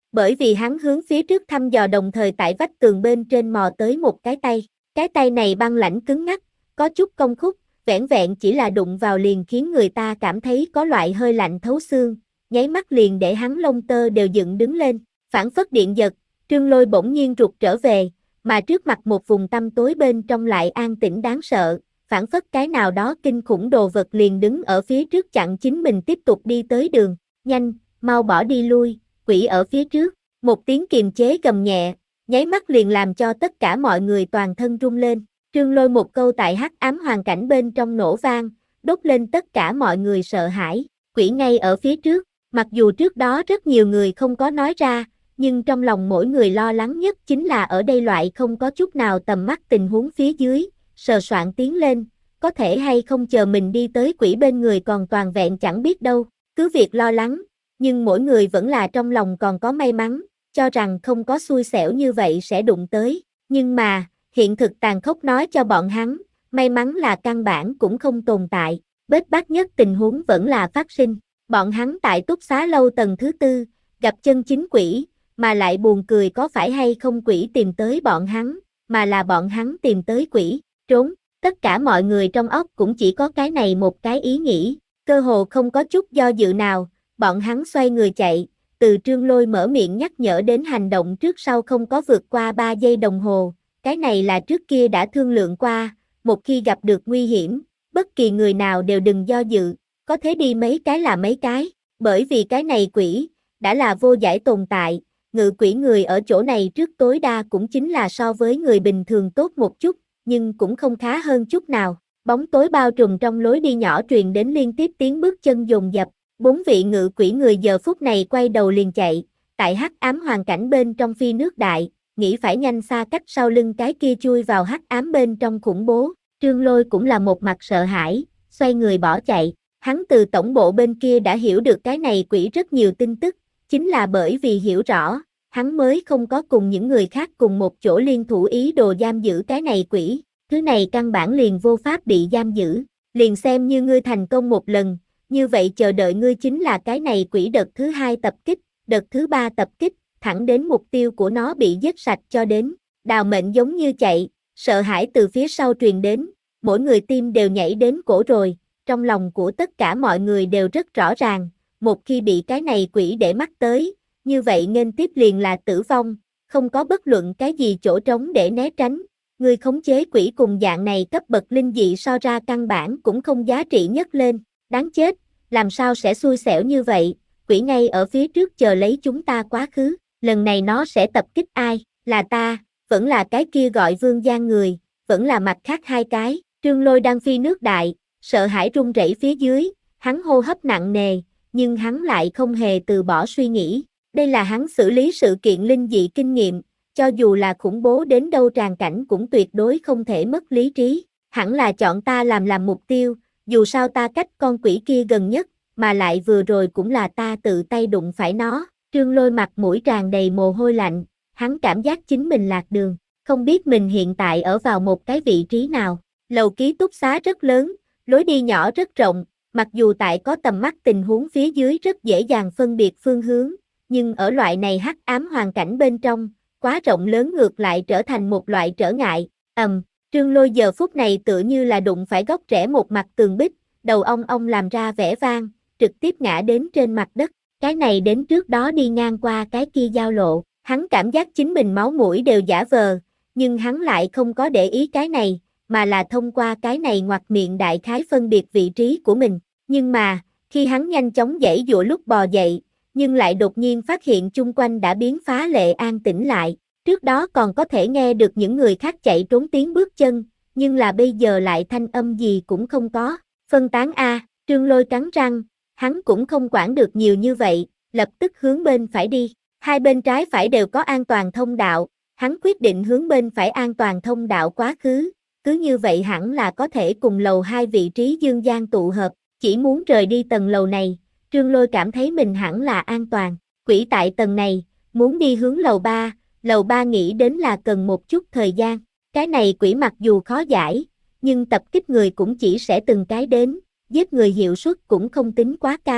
Bởi vì hắn hướng phía trước thăm dò đồng thời tại vách tường bên trên mò tới một cái tay. Cái tay này băng lãnh cứng ngắc, có chút cong khúc, vẻn vẹn chỉ là đụng vào liền khiến người ta cảm thấy có loại hơi lạnh thấu xương, nháy mắt liền để hắn lông tơ đều dựng đứng lên, phảng phất điện giật, Trương Lôi bỗng nhiên rụt trở về, mà trước mặt một vùng tăm tối bên trong lại an tĩnh đáng sợ, phảng phất cái nào đó kinh khủng đồ vật liền đứng ở phía trước chặn chính mình tiếp tục đi tới đường, nhanh, mau bỏ đi lui, quỷ ở phía trước, một tiếng kiềm chế gầm nhẹ, nháy mắt liền làm cho tất cả mọi người toàn thân rung lên. Trương Lôi một câu tại hắc ám hoàn cảnh bên trong nổ vang, đốt lên tất cả mọi người sợ hãi, quỷ ngay ở phía trước, mặc dù trước đó rất nhiều người không có nói ra, nhưng trong lòng mỗi người lo lắng nhất chính là ở đây loại không có chút nào tầm mắt tình huống phía dưới, sờ soạn tiến lên, có thể hay không chờ mình đi tới quỷ bên người còn toàn vẹn chẳng biết đâu, cứ việc lo lắng, nhưng mỗi người vẫn là trong lòng còn có may mắn, cho rằng không có xui xẻo như vậy sẽ đụng tới, nhưng mà, hiện thực tàn khốc nói cho bọn hắn, may mắn là căn bản cũng không tồn tại, bết bát nhất tình huống vẫn là phát sinh, bọn hắn tại túc xá lâu tầng thứ tư, gặp chân chính quỷ, mà lại buồn cười có phải hay không quỷ tìm tới bọn hắn, mà là bọn hắn tìm tới quỷ, trốn, tất cả mọi người trong óc cũng chỉ có cái này một cái ý nghĩ, cơ hồ không có chút do dự nào, bọn hắn xoay người chạy, từ Trương Lôi mở miệng nhắc nhở đến hành động trước sau không có vượt qua ba giây đồng hồ, cái này là trước kia đã thương lượng qua, một khi gặp được nguy hiểm, bất kỳ người nào đều đừng do dự, có thế đi mấy cái là mấy cái, bởi vì cái này quỷ, đã là vô giải tồn tại, ngự quỷ người ở chỗ này trước tối đa cũng chính là so với người bình thường tốt một chút, nhưng cũng không khá hơn chút nào, bóng tối bao trùm trong lối đi nhỏ truyền đến liên tiếp tiếng bước chân dồn dập, bốn vị ngự quỷ người giờ phút này quay đầu liền chạy, tại hắc ám hoàn cảnh bên trong phi nước đại, nghĩ phải nhanh xa cách sau lưng cái kia chui vào hắc ám bên trong khủng bố, Trương Lôi cũng là một mặt sợ hãi, xoay người bỏ chạy, hắn từ tổng bộ bên kia đã hiểu được cái này quỷ rất nhiều tin tức, chính là bởi vì hiểu rõ, hắn mới không có cùng những người khác cùng một chỗ liên thủ ý đồ giam giữ cái này quỷ, thứ này căn bản liền vô pháp bị giam giữ, liền xem như ngươi thành công một lần, như vậy chờ đợi ngươi chính là cái này quỷ đợt thứ hai tập kích, đợt thứ ba tập kích, thẳng đến mục tiêu của nó bị giết sạch cho đến, đào mệnh giống như chạy, sợ hãi từ phía sau truyền đến, mỗi người tim đều nhảy đến cổ rồi, trong lòng của tất cả mọi người đều rất rõ ràng, một khi bị cái này quỷ để mắt tới, như vậy nên tiếp liền là tử vong, không có bất luận cái gì chỗ trống để né tránh, người khống chế quỷ cùng dạng này cấp bậc linh dị so ra căn bản cũng không giá trị nhất lên, đáng chết, làm sao sẽ xui xẻo như vậy, quỷ ngay ở phía trước chờ lấy chúng ta quá khứ, lần này nó sẽ tập kích ai, là ta, vẫn là cái kia gọi Vương Giang người, vẫn là mặt khác hai cái, Trương Lôi đang phi nước đại, sợ hãi run rẩy phía dưới, hắn hô hấp nặng nề, nhưng hắn lại không hề từ bỏ suy nghĩ, đây là hắn xử lý sự kiện linh dị kinh nghiệm, cho dù là khủng bố đến đâu tràn cảnh cũng tuyệt đối không thể mất lý trí, hẳn là chọn ta làm làm mục tiêu, dù sao ta cách con quỷ kia gần nhất, mà lại vừa rồi cũng là ta tự tay đụng phải nó, Trương Lôi mặt mũi tràn đầy mồ hôi lạnh, hắn cảm giác chính mình lạc đường, không biết mình hiện tại ở vào một cái vị trí nào, lầu ký túc xá rất lớn, lối đi nhỏ rất rộng, mặc dù tại có tầm mắt tình huống phía dưới rất dễ dàng phân biệt phương hướng, nhưng ở loại này hắc ám hoàn cảnh bên trong, quá rộng lớn ngược lại trở thành một loại trở ngại, ầm, um, Trương Lôi giờ phút này tựa như là đụng phải góc rẽ một mặt tường bích, đầu ong ong làm ra vẻ vang, trực tiếp ngã đến trên mặt đất, cái này đến trước đó đi ngang qua cái kia giao lộ, hắn cảm giác chính mình máu mũi đều giả vờ, nhưng hắn lại không có để ý cái này, mà là thông qua cái này ngoặt miệng đại khái phân biệt vị trí của mình, nhưng mà, khi hắn nhanh chóng giãy giụa lúc bò dậy, nhưng lại đột nhiên phát hiện chung quanh đã biến phá lệ an tĩnh lại, trước đó còn có thể nghe được những người khác chạy trốn tiếng bước chân, nhưng là bây giờ lại thanh âm gì cũng không có, phân tán a, Trương Lôi cắn răng, hắn cũng không quản được nhiều như vậy, lập tức hướng bên phải đi, hai bên trái phải đều có an toàn thông đạo, hắn quyết định hướng bên phải an toàn thông đạo quá khứ, cứ như vậy hẳn là có thể cùng lầu hai vị trí dương gian tụ hợp, chỉ muốn rời đi tầng lầu này, Trương Lôi cảm thấy mình hẳn là an toàn, quỷ tại tầng này, muốn đi hướng lầu ba, lầu ba nghĩ đến là cần một chút thời gian, cái này quỷ mặc dù khó giải, nhưng tập kích người cũng chỉ sẽ từng cái đến, giết người hiệu suất cũng không tính quá cao,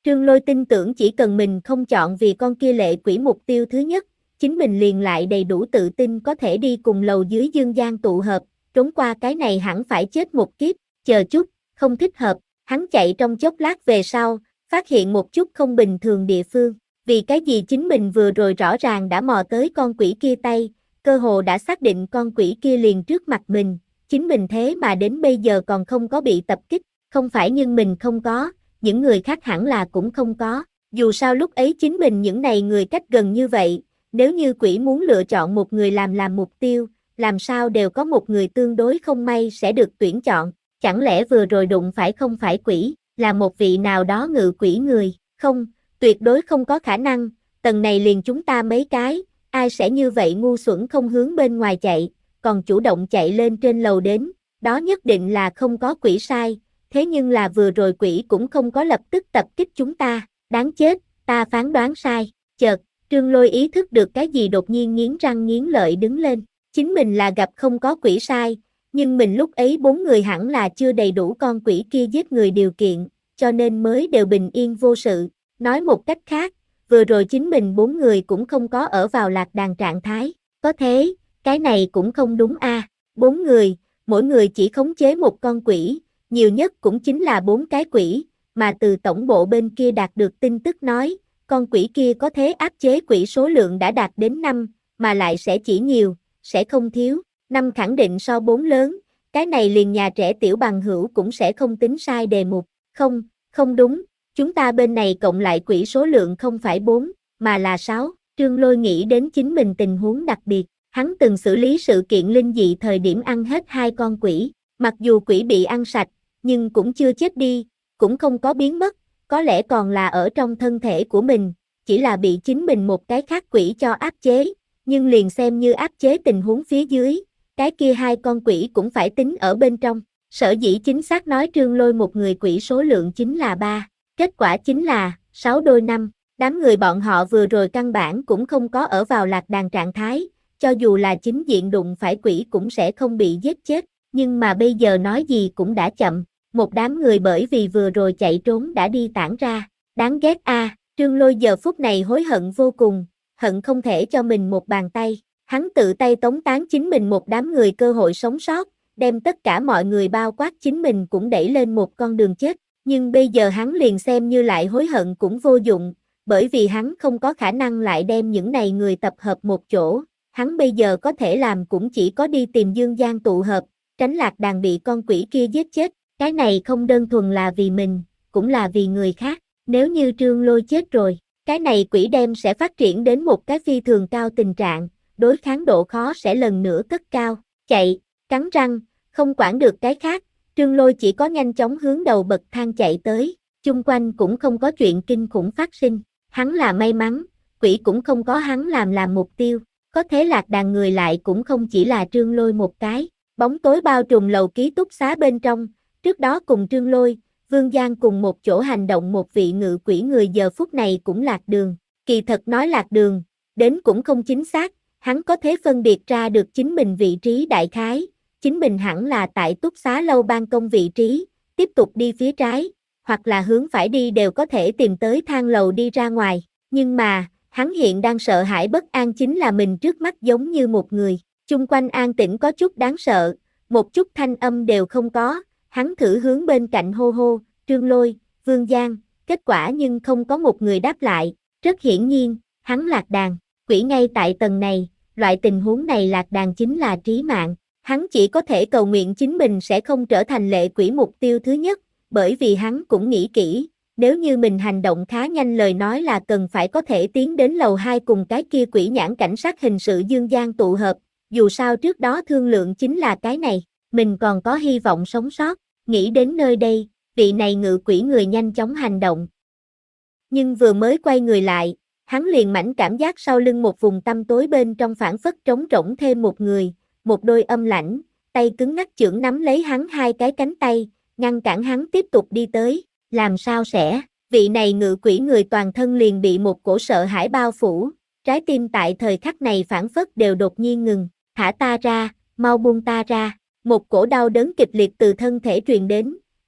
Trương Lôi tin tưởng chỉ cần mình không chọn vì con kia lệ quỷ mục tiêu thứ nhất, chính mình liền lại đầy đủ tự tin có thể đi cùng lầu dưới dương gian tụ hợp, trốn qua cái này hẳn phải chết một kiếp, chờ chút, không thích hợp, hắn chạy trong chốc lát về sau, phát hiện một chút không bình thường địa phương, vì cái gì chính mình vừa rồi rõ ràng đã mò tới con quỷ kia tay, cơ hồ đã xác định con quỷ kia liền trước mặt mình, chính mình thế mà đến bây giờ còn không có bị tập kích, không phải nhưng mình không có, những người khác hẳn là cũng không có, dù sao lúc ấy chính mình những này người cách gần như vậy, nếu như quỷ muốn lựa chọn một người làm làm mục tiêu, làm sao đều có một người tương đối không may sẽ được tuyển chọn, chẳng lẽ vừa rồi đụng phải không phải quỷ, là một vị nào đó ngự quỷ người, không, tuyệt đối không có khả năng, tầng này liền chúng ta mấy cái, ai sẽ như vậy ngu xuẩn không hướng bên ngoài chạy, còn chủ động chạy lên trên lầu đến, đó nhất định là không có quỷ sai, thế nhưng là vừa rồi quỷ cũng không có lập tức tập kích chúng ta, đáng chết, ta phán đoán sai, chợt, Trương Lôi ý thức được cái gì đột nhiên nghiến răng nghiến lợi đứng lên, chính mình là gặp không có quỷ sai, nhưng mình lúc ấy bốn người hẳn là chưa đầy đủ con quỷ kia giết người điều kiện, cho nên mới đều bình yên vô sự, nói một cách khác, vừa rồi chính mình bốn người cũng không có ở vào lạc đàn trạng thái, có thế, cái này cũng không đúng a, à. Bốn người, mỗi người chỉ khống chế một con quỷ, nhiều nhất cũng chính là bốn cái quỷ, mà từ tổng bộ bên kia đạt được tin tức nói, con quỷ kia có thế áp chế quỷ số lượng đã đạt đến năm, mà lại sẽ chỉ nhiều, sẽ không thiếu, năm khẳng định so bốn lớn, cái này liền nhà trẻ tiểu bằng hữu cũng sẽ không tính sai đề mục, không, không đúng, chúng ta bên này cộng lại quỷ số lượng không phải bốn, mà là sáu, Trương Lôi nghĩ đến chính mình tình huống đặc biệt, hắn từng xử lý sự kiện linh dị thời điểm ăn hết hai con quỷ, mặc dù quỷ bị ăn sạch, nhưng cũng chưa chết đi, cũng không có biến mất, có lẽ còn là ở trong thân thể của mình, chỉ là bị chính mình một cái khác quỷ cho áp chế, nhưng liền xem như áp chế tình huống phía dưới, cái kia hai con quỷ cũng phải tính ở bên trong, sở dĩ chính xác nói Trương Lôi một người quỷ số lượng chính là ba, kết quả chính là sáu đôi năm, đám người bọn họ vừa rồi căn bản cũng không có ở vào lạc đàn trạng thái, cho dù là chính diện đụng phải quỷ cũng sẽ không bị giết chết, nhưng mà bây giờ nói gì cũng đã chậm, một đám người bởi vì vừa rồi chạy trốn đã đi tản ra, đáng ghét a, à, Trương Lôi giờ phút này hối hận vô cùng, hận không thể cho mình một bàn tay, hắn tự tay tống tán chính mình một đám người cơ hội sống sót, đem tất cả mọi người bao quát chính mình cũng đẩy lên một con đường chết, nhưng bây giờ hắn liền xem như lại hối hận cũng vô dụng, bởi vì hắn không có khả năng lại đem những này người tập hợp một chỗ, hắn bây giờ có thể làm cũng chỉ có đi tìm dương gian tụ hợp, tránh lạc đàn bị con quỷ kia giết chết, cái này không đơn thuần là vì mình, cũng là vì người khác, nếu như Trương Lôi chết rồi, cái này quỷ đem sẽ phát triển đến một cái phi thường cao tình trạng, đối kháng độ khó sẽ lần nữa cất cao, chạy, cắn răng, không quản được cái khác, Trương Lôi chỉ có nhanh chóng hướng đầu bậc thang chạy tới, chung quanh cũng không có chuyện kinh khủng phát sinh, hắn là may mắn, quỷ cũng không có hắn làm làm mục tiêu, có thế lạc đàn người lại cũng không chỉ là Trương Lôi một cái, bóng tối bao trùm lầu ký túc xá bên trong, trước đó cùng Trương Lôi, Vương Giang cùng một chỗ hành động một vị ngự quỷ người giờ phút này cũng lạc đường, kỳ thật nói lạc đường, đến cũng không chính xác, hắn có thể phân biệt ra được chính mình vị trí đại khái, chính mình hẳn là tại túc xá lâu ban công vị trí, tiếp tục đi phía trái, hoặc là hướng phải đi đều có thể tìm tới thang lầu đi ra ngoài, nhưng mà, hắn hiện đang sợ hãi bất an chính là mình trước mắt giống như một người, chung quanh an tĩnh có chút đáng sợ, một chút thanh âm đều không có, hắn thử hướng bên cạnh hô hô, Trương Lôi, Vương Giang, kết quả nhưng không có một người đáp lại, rất hiển nhiên, hắn lạc đàn, quỷ ngay tại tầng này, loại tình huống này lạc đàn chính là trí mạng, hắn chỉ có thể cầu nguyện chính mình sẽ không trở thành lệ quỷ mục tiêu thứ nhất, bởi vì hắn cũng nghĩ kỹ, nếu như mình hành động khá nhanh lời nói là cần phải có thể tiến đến lầu hai cùng cái kia quỷ nhãn cảnh sát hình sự Dương Giang tụ hợp, dù sao trước đó thương lượng chính là cái này, mình còn có hy vọng sống sót, nghĩ đến nơi đây, vị này ngự quỷ người nhanh chóng hành động. Nhưng vừa mới quay người lại, hắn liền mãnh cảm giác sau lưng một vùng tăm tối bên trong phảng phất trống rỗng thêm một người, một đôi âm lãnh, tay cứng ngắc chưởng nắm lấy hắn hai cái cánh tay, ngăn cản hắn tiếp tục đi tới, làm sao sẽ, vị này ngự quỷ người toàn thân liền bị một cổ sợ hãi bao phủ, trái tim tại thời khắc này phảng phất đều đột nhiên ngừng, thả ta ra, mau buông ta ra, một cổ đau đớn kịch liệt từ thân thể truyền đến,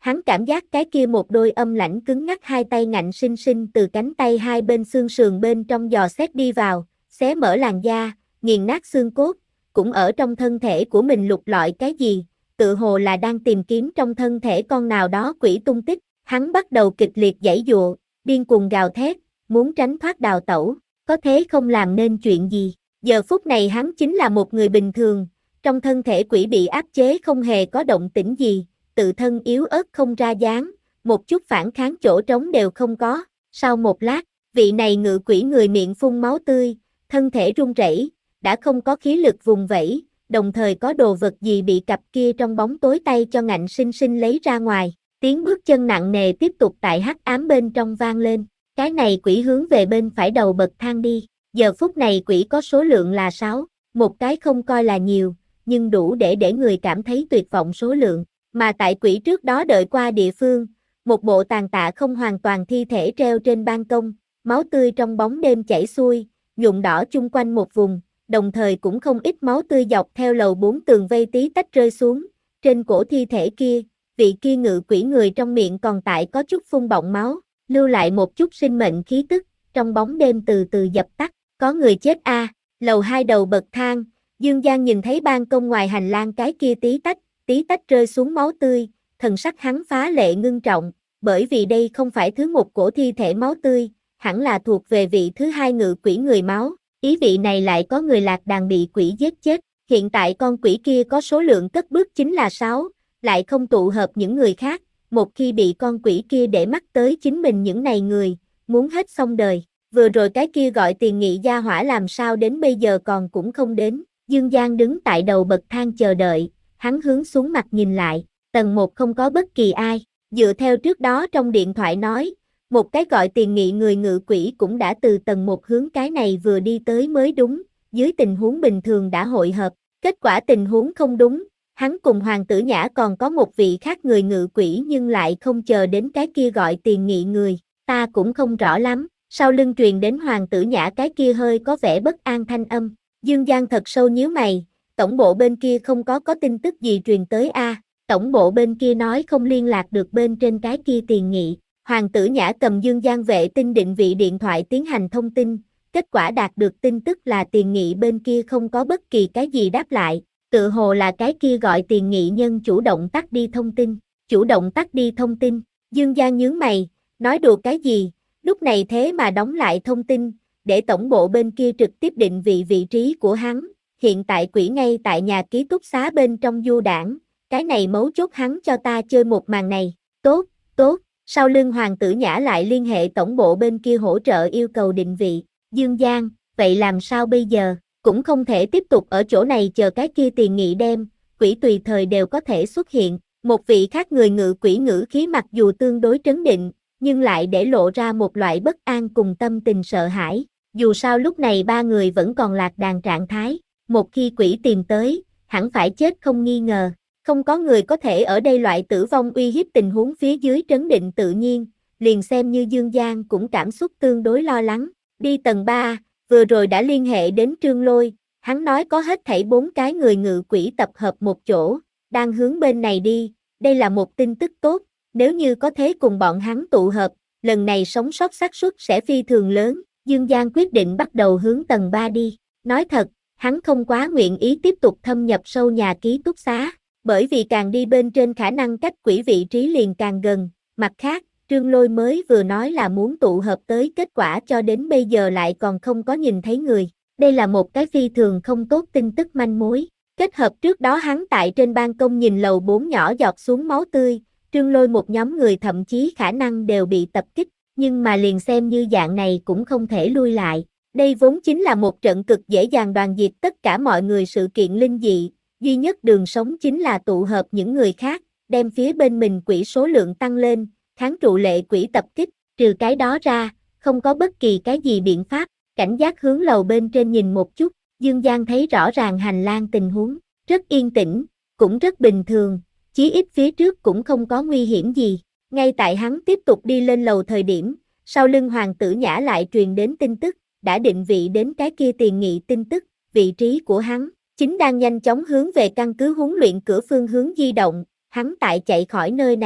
Hắn cảm giác cái kia một đôi âm lãnh cứng ngắc hai tay ngạnh sinh sinh từ cánh tay hai bên xương sườn bên trong dò xét đi vào, xé mở làn da, nghiền nát xương cốt, cũng ở trong thân thể của mình lục lọi cái gì, tự hồ là đang tìm kiếm trong thân thể con nào đó quỷ tung tích. Hắn bắt đầu kịch liệt giãy giụa, điên cuồng gào thét, muốn tránh thoát đào tẩu, có thế không làm nên chuyện gì. Giờ phút này hắn chính là một người bình thường, trong thân thể quỷ bị áp chế không hề có động tĩnh gì, tự thân yếu ớt không ra dáng, một chút phản kháng chỗ trống đều không có. Sau một lát, vị này ngự quỷ người miệng phun máu tươi, thân thể run rẩy, đã không có khí lực vùng vẫy, đồng thời có đồ vật gì bị cặp kia trong bóng tối tay cho ngạnh sinh sinh lấy ra ngoài. Tiếng bước chân nặng nề tiếp tục tại hắc ám bên trong vang lên, cái này quỷ hướng về bên phải đầu bậc thang đi. Giờ phút này quỷ có số lượng là sáu, một cái không coi là nhiều, nhưng đủ để để người cảm thấy tuyệt vọng số lượng. Mà tại quỷ trước đó đợi qua địa phương, một bộ tàn tạ không hoàn toàn thi thể treo trên ban công, máu tươi trong bóng đêm chảy xuôi, nhuộm đỏ chung quanh một vùng, đồng thời cũng không ít máu tươi dọc theo lầu bốn tường vây tí tách rơi xuống, trên cổ thi thể kia, vị kia ngự quỷ người trong miệng còn tại có chút phun bọng máu, lưu lại một chút sinh mệnh khí tức, trong bóng đêm từ từ dập tắt, có người chết a. À. Lầu hai đầu bậc thang, Dương Giang nhìn thấy ban công ngoài hành lang cái kia tí tách, tí tách rơi xuống máu tươi, thần sắc hắn phá lệ ngưng trọng, bởi vì đây không phải thứ một cổ thi thể máu tươi, hẳn là thuộc về vị thứ hai ngự quỷ người máu, ý vị này lại có người lạc đàn bị quỷ giết chết, hiện tại con quỷ kia có số lượng cất bước chính là sáu, lại không tụ hợp những người khác, một khi bị con quỷ kia để mắt tới chính mình những này người, muốn hết xong đời. Vừa rồi cái kia gọi tiền nghị gia hỏa làm sao đến bây giờ còn cũng không đến. Dương Giang đứng tại đầu bậc thang chờ đợi, hắn hướng xuống mặt nhìn lại, tầng một không có bất kỳ ai, dựa theo trước đó trong điện thoại nói, một cái gọi tiền nghị người ngự quỷ cũng đã từ tầng một hướng cái này vừa đi tới mới đúng, dưới tình huống bình thường đã hội hợp, kết quả tình huống không đúng, hắn cùng Hoàng Tử Nhã còn có một vị khác người ngự quỷ nhưng lại không chờ đến cái kia gọi tiền nghị người, ta cũng không rõ lắm. Sau lưng truyền đến Hoàng Tử Nhã cái kia hơi có vẻ bất an thanh âm, Dương Giang thật sâu nhíu mày, tổng bộ bên kia không có có tin tức gì truyền tới a, à, tổng bộ bên kia nói không liên lạc được bên trên cái kia tiền nghị. Hoàng Tử Nhã cầm Dương Giang vệ tinh định vị điện thoại tiến hành thông tin, kết quả đạt được tin tức là tiền nghị bên kia không có bất kỳ cái gì đáp lại, tự hồ là cái kia gọi tiền nghị nhân chủ động tắt đi thông tin, chủ động tắt đi thông tin, Dương Giang nhướng mày, nói đùa cái gì? Lúc này thế mà đóng lại thông tin, để tổng bộ bên kia trực tiếp định vị vị trí của hắn, hiện tại quỷ ngay tại nhà ký túc xá bên trong du đảng, cái này mấu chốt hắn cho ta chơi một màn này, tốt, tốt, sau lưng Hoàng Tử Nhã lại liên hệ tổng bộ bên kia hỗ trợ yêu cầu định vị, Dương Giang, vậy làm sao bây giờ, cũng không thể tiếp tục ở chỗ này chờ cái kia tiền nghị đem, quỷ tùy thời đều có thể xuất hiện, một vị khác người ngự quỷ ngữ khí mặc dù tương đối trấn định, nhưng lại để lộ ra một loại bất an cùng tâm tình sợ hãi, dù sao lúc này ba người vẫn còn lạc đàn trạng thái, một khi quỷ tìm tới, hẳn phải chết không nghi ngờ, không có người có thể ở đây loại tử vong uy hiếp tình huống phía dưới trấn định tự nhiên, liền xem như Dương Giang cũng cảm xúc tương đối lo lắng, đi tầng ba, vừa rồi đã liên hệ đến Trương Lôi, hắn nói có hết thảy bốn cái người ngự quỷ tập hợp một chỗ, đang hướng bên này đi, đây là một tin tức tốt. Nếu như có thế cùng bọn hắn tụ hợp, lần này sống sót xác suất sẽ phi thường lớn, Dương Giang quyết định bắt đầu hướng tầng ba đi. Nói thật, hắn không quá nguyện ý tiếp tục thâm nhập sâu nhà ký túc xá, bởi vì càng đi bên trên khả năng cách quỷ vị trí liền càng gần. Mặt khác, Trương Lôi mới vừa nói là muốn tụ hợp tới kết quả cho đến bây giờ lại còn không có nhìn thấy người. Đây là một cái phi thường không tốt tin tức manh mối. Kết hợp trước đó hắn tại trên ban công nhìn lầu bốn nhỏ giọt xuống máu tươi, Trương Lôi một nhóm người thậm chí khả năng đều bị tập kích, nhưng mà liền xem như dạng này cũng không thể lui lại. Đây vốn chính là một trận cực dễ dàng đoàn diệt tất cả mọi người sự kiện linh dị, duy nhất đường sống chính là tụ hợp những người khác, đem phía bên mình quỷ số lượng tăng lên, kháng trụ lệ quỷ tập kích, trừ cái đó ra, không có bất kỳ cái gì biện pháp, cảnh giác hướng lầu bên trên nhìn một chút, Dương Giang thấy rõ ràng hành lang tình huống, rất yên tĩnh, cũng rất bình thường. Chí ít phía trước cũng không có nguy hiểm gì, ngay tại hắn tiếp tục đi lên lầu thời điểm, sau lưng Hoàng Tử Nhã lại truyền đến tin tức, đã định vị đến cái kia tiền nghị tin tức, vị trí của hắn, chính đang nhanh chóng hướng về căn cứ huấn luyện cửa phương hướng di động, hắn tại chạy khỏi nơi này,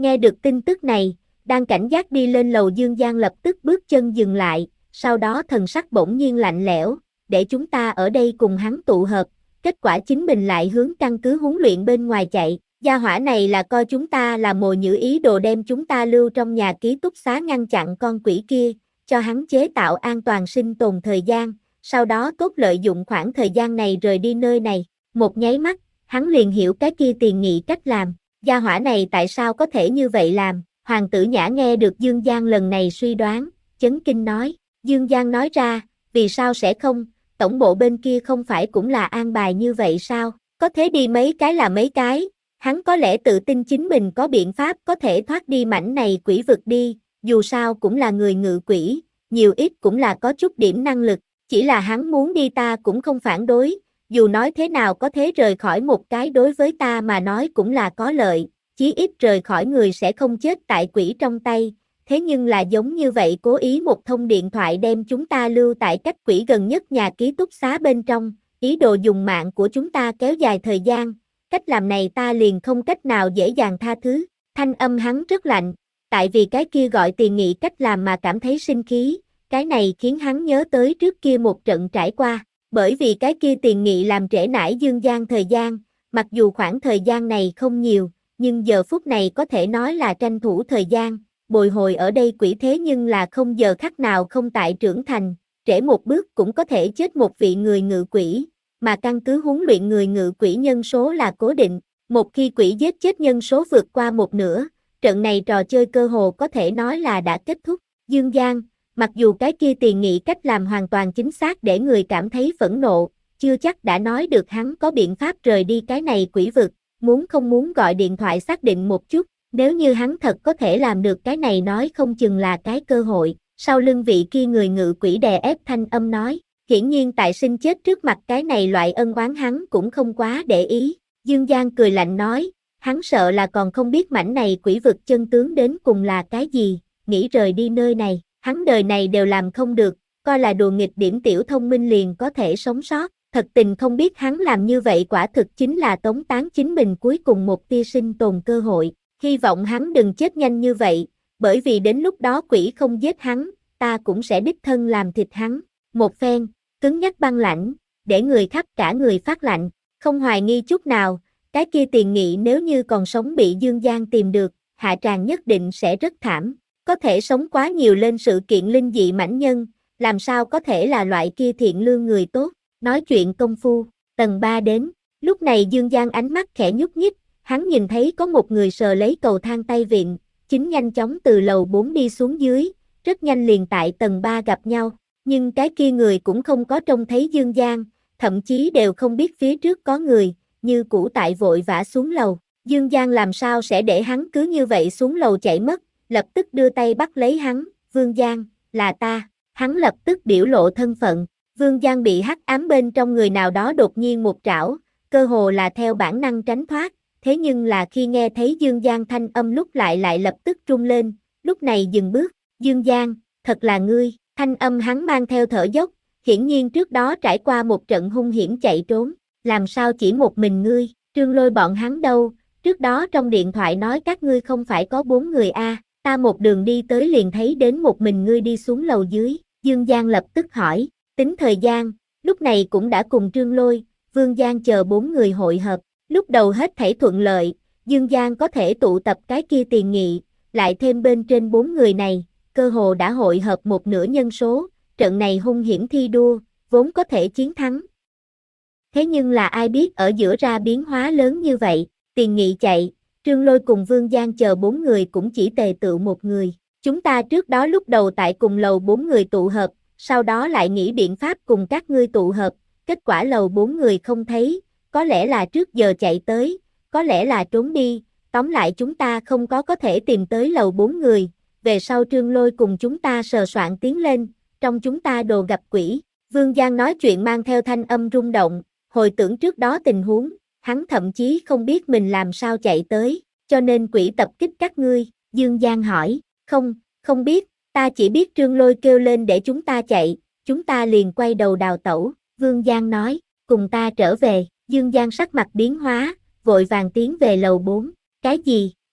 Nghe được tin tức này, đang cảnh giác đi lên lầu Dương Giang lập tức bước chân dừng lại, sau đó thần sắc bỗng nhiên lạnh lẽo, để chúng ta ở đây cùng hắn tụ hợp, kết quả chính mình lại hướng căn cứ huấn luyện bên ngoài chạy, gia hỏa này là coi chúng ta là mồi nhử, ý đồ đem chúng ta lưu trong nhà ký túc xá ngăn chặn con quỷ kia, cho hắn chế tạo an toàn sinh tồn thời gian, sau đó tốt lợi dụng khoảng thời gian này rời đi nơi này, một nháy mắt, hắn liền hiểu cái kia tiền nghị cách làm, gia hỏa này tại sao có thể như vậy làm, Hoàng tử Nhã nghe được Dương Giang lần này suy đoán, chấn kinh nói, Dương Giang nói ra, vì sao sẽ không, tổng bộ bên kia không phải cũng là an bài như vậy sao, có thế đi mấy cái là mấy cái, hắn có lẽ tự tin chính mình có biện pháp có thể thoát đi mảnh này quỷ vực đi, dù sao cũng là người ngự quỷ, nhiều ít cũng là có chút điểm năng lực, chỉ là hắn muốn đi ta cũng không phản đối, dù nói thế nào có thế rời khỏi một cái đối với ta mà nói cũng là có lợi, chí ít rời khỏi người sẽ không chết tại quỷ trong tay, thế nhưng là giống như vậy cố ý một thông điện thoại đem chúng ta lưu tại cách quỷ gần nhất nhà ký túc xá bên trong, ý đồ dùng mạng của chúng ta kéo dài thời gian, cách làm này ta liền không cách nào dễ dàng tha thứ, thanh âm hắn rất lạnh, tại vì cái kia gọi tiền nghị cách làm mà cảm thấy sinh khí, cái này khiến hắn nhớ tới trước kia một trận trải qua, bởi vì cái kia tiền nghị làm trễ nải Dương Giang thời gian, mặc dù khoảng thời gian này không nhiều, nhưng giờ phút này có thể nói là tranh thủ thời gian, bồi hồi ở đây quỷ thế nhưng là không giờ khắc nào không tại trưởng thành, trễ một bước cũng có thể chết một vị người ngự quỷ, mà căn cứ huấn luyện người ngự quỷ nhân số là cố định, một khi quỷ giết chết nhân số vượt qua một nửa, trận này trò chơi cơ hồ có thể nói là đã kết thúc, Dương Giang, mặc dù cái kia tiền nghị cách làm hoàn toàn chính xác để người cảm thấy phẫn nộ, chưa chắc đã nói được hắn có biện pháp rời đi cái này quỷ vực, muốn không muốn gọi điện thoại xác định một chút, nếu như hắn thật có thể làm được cái này nói không chừng là cái cơ hội, sau lưng vị kia người ngự quỷ đè ép thanh âm nói, hiển nhiên tại sinh chết trước mặt cái này loại ân oán hắn cũng không quá để ý, Dương Giang cười lạnh nói, hắn sợ là còn không biết mảnh này quỷ vực chân tướng đến cùng là cái gì, nghĩ rời đi nơi này, hắn đời này đều làm không được, coi là đùa nghịch điểm tiểu thông minh liền có thể sống sót, thật tình không biết hắn làm như vậy quả thực chính là tống tán chính mình cuối cùng một tia sinh tồn cơ hội, hy vọng hắn đừng chết nhanh như vậy, bởi vì đến lúc đó quỷ không giết hắn, ta cũng sẽ đích thân làm thịt hắn, một phen, cứng nhắc băng lãnh, để người khắp cả người phát lạnh, không hoài nghi chút nào, cái kia tiền nghị nếu như còn sống bị Dương Giang tìm được, hạ tràng nhất định sẽ rất thảm, có thể sống quá nhiều lên sự kiện linh dị mãnh nhân, làm sao có thể là loại kia thiện lương người tốt, nói chuyện công phu, tầng ba đến, lúc này Dương Giang ánh mắt khẽ nhúc nhích, hắn nhìn thấy có một người sờ lấy cầu thang tay vịn, chính nhanh chóng từ lầu bốn đi xuống dưới, rất nhanh liền tại tầng ba gặp nhau, nhưng cái kia người cũng không có trông thấy Dương Giang, thậm chí đều không biết phía trước có người, như cũ tại vội vã xuống lầu, Dương Giang làm sao sẽ để hắn cứ như vậy xuống lầu chạy mất, lập tức đưa tay bắt lấy hắn, Vương Giang, là ta, hắn lập tức biểu lộ thân phận, Vương Giang bị hắc ám bên trong người nào đó đột nhiên một trảo, cơ hồ là theo bản năng tránh thoát, thế nhưng là khi nghe thấy Dương Giang thanh âm lúc lại lại lập tức rung lên, lúc này dừng bước, Dương Giang, thật là ngươi, thanh âm hắn mang theo thở dốc, hiển nhiên trước đó trải qua một trận hung hiểm chạy trốn, làm sao chỉ một mình ngươi, Trương Lôi bọn hắn đâu, trước đó trong điện thoại nói các ngươi không phải có bốn người a, ta một đường đi tới liền thấy đến một mình ngươi đi xuống lầu dưới, Dương Giang lập tức hỏi, tính thời gian, lúc này cũng đã cùng Trương Lôi, Vương Giang chờ bốn người hội hợp, lúc đầu hết thảy thuận lợi, Dương Giang có thể tụ tập cái kia tiền nghị, lại thêm bên trên bốn người này, cơ hồ đã hội hợp một nửa nhân số, trận này hung hiểm thi đua, vốn có thể chiến thắng. Thế nhưng là ai biết ở giữa ra biến hóa lớn như vậy, tiền nghị chạy, Trương Lôi cùng Vương Giang chờ bốn người cũng chỉ tề tựu một người. Chúng ta trước đó lúc đầu tại cùng lầu bốn người tụ hợp, sau đó lại nghĩ biện pháp cùng các ngươi tụ hợp, kết quả lầu bốn người không thấy, có lẽ là trước giờ chạy tới, có lẽ là trốn đi, tóm lại chúng ta không có có thể tìm tới lầu bốn người, về sau Trương Lôi cùng chúng ta sờ soạn tiến lên, trong chúng ta đồ gặp quỷ, Vương Giang nói chuyện mang theo thanh âm rung động, hồi tưởng trước đó tình huống, hắn thậm chí không biết mình làm sao chạy tới, cho nên quỷ tập kích các ngươi, Dương Giang hỏi, không, không biết, ta chỉ biết Trương Lôi kêu lên để chúng ta chạy, chúng ta liền quay đầu đào tẩu, Vương Giang nói, cùng ta trở về, Dương Giang sắc mặt biến hóa, vội vàng tiến về lầu bốn, cái gì,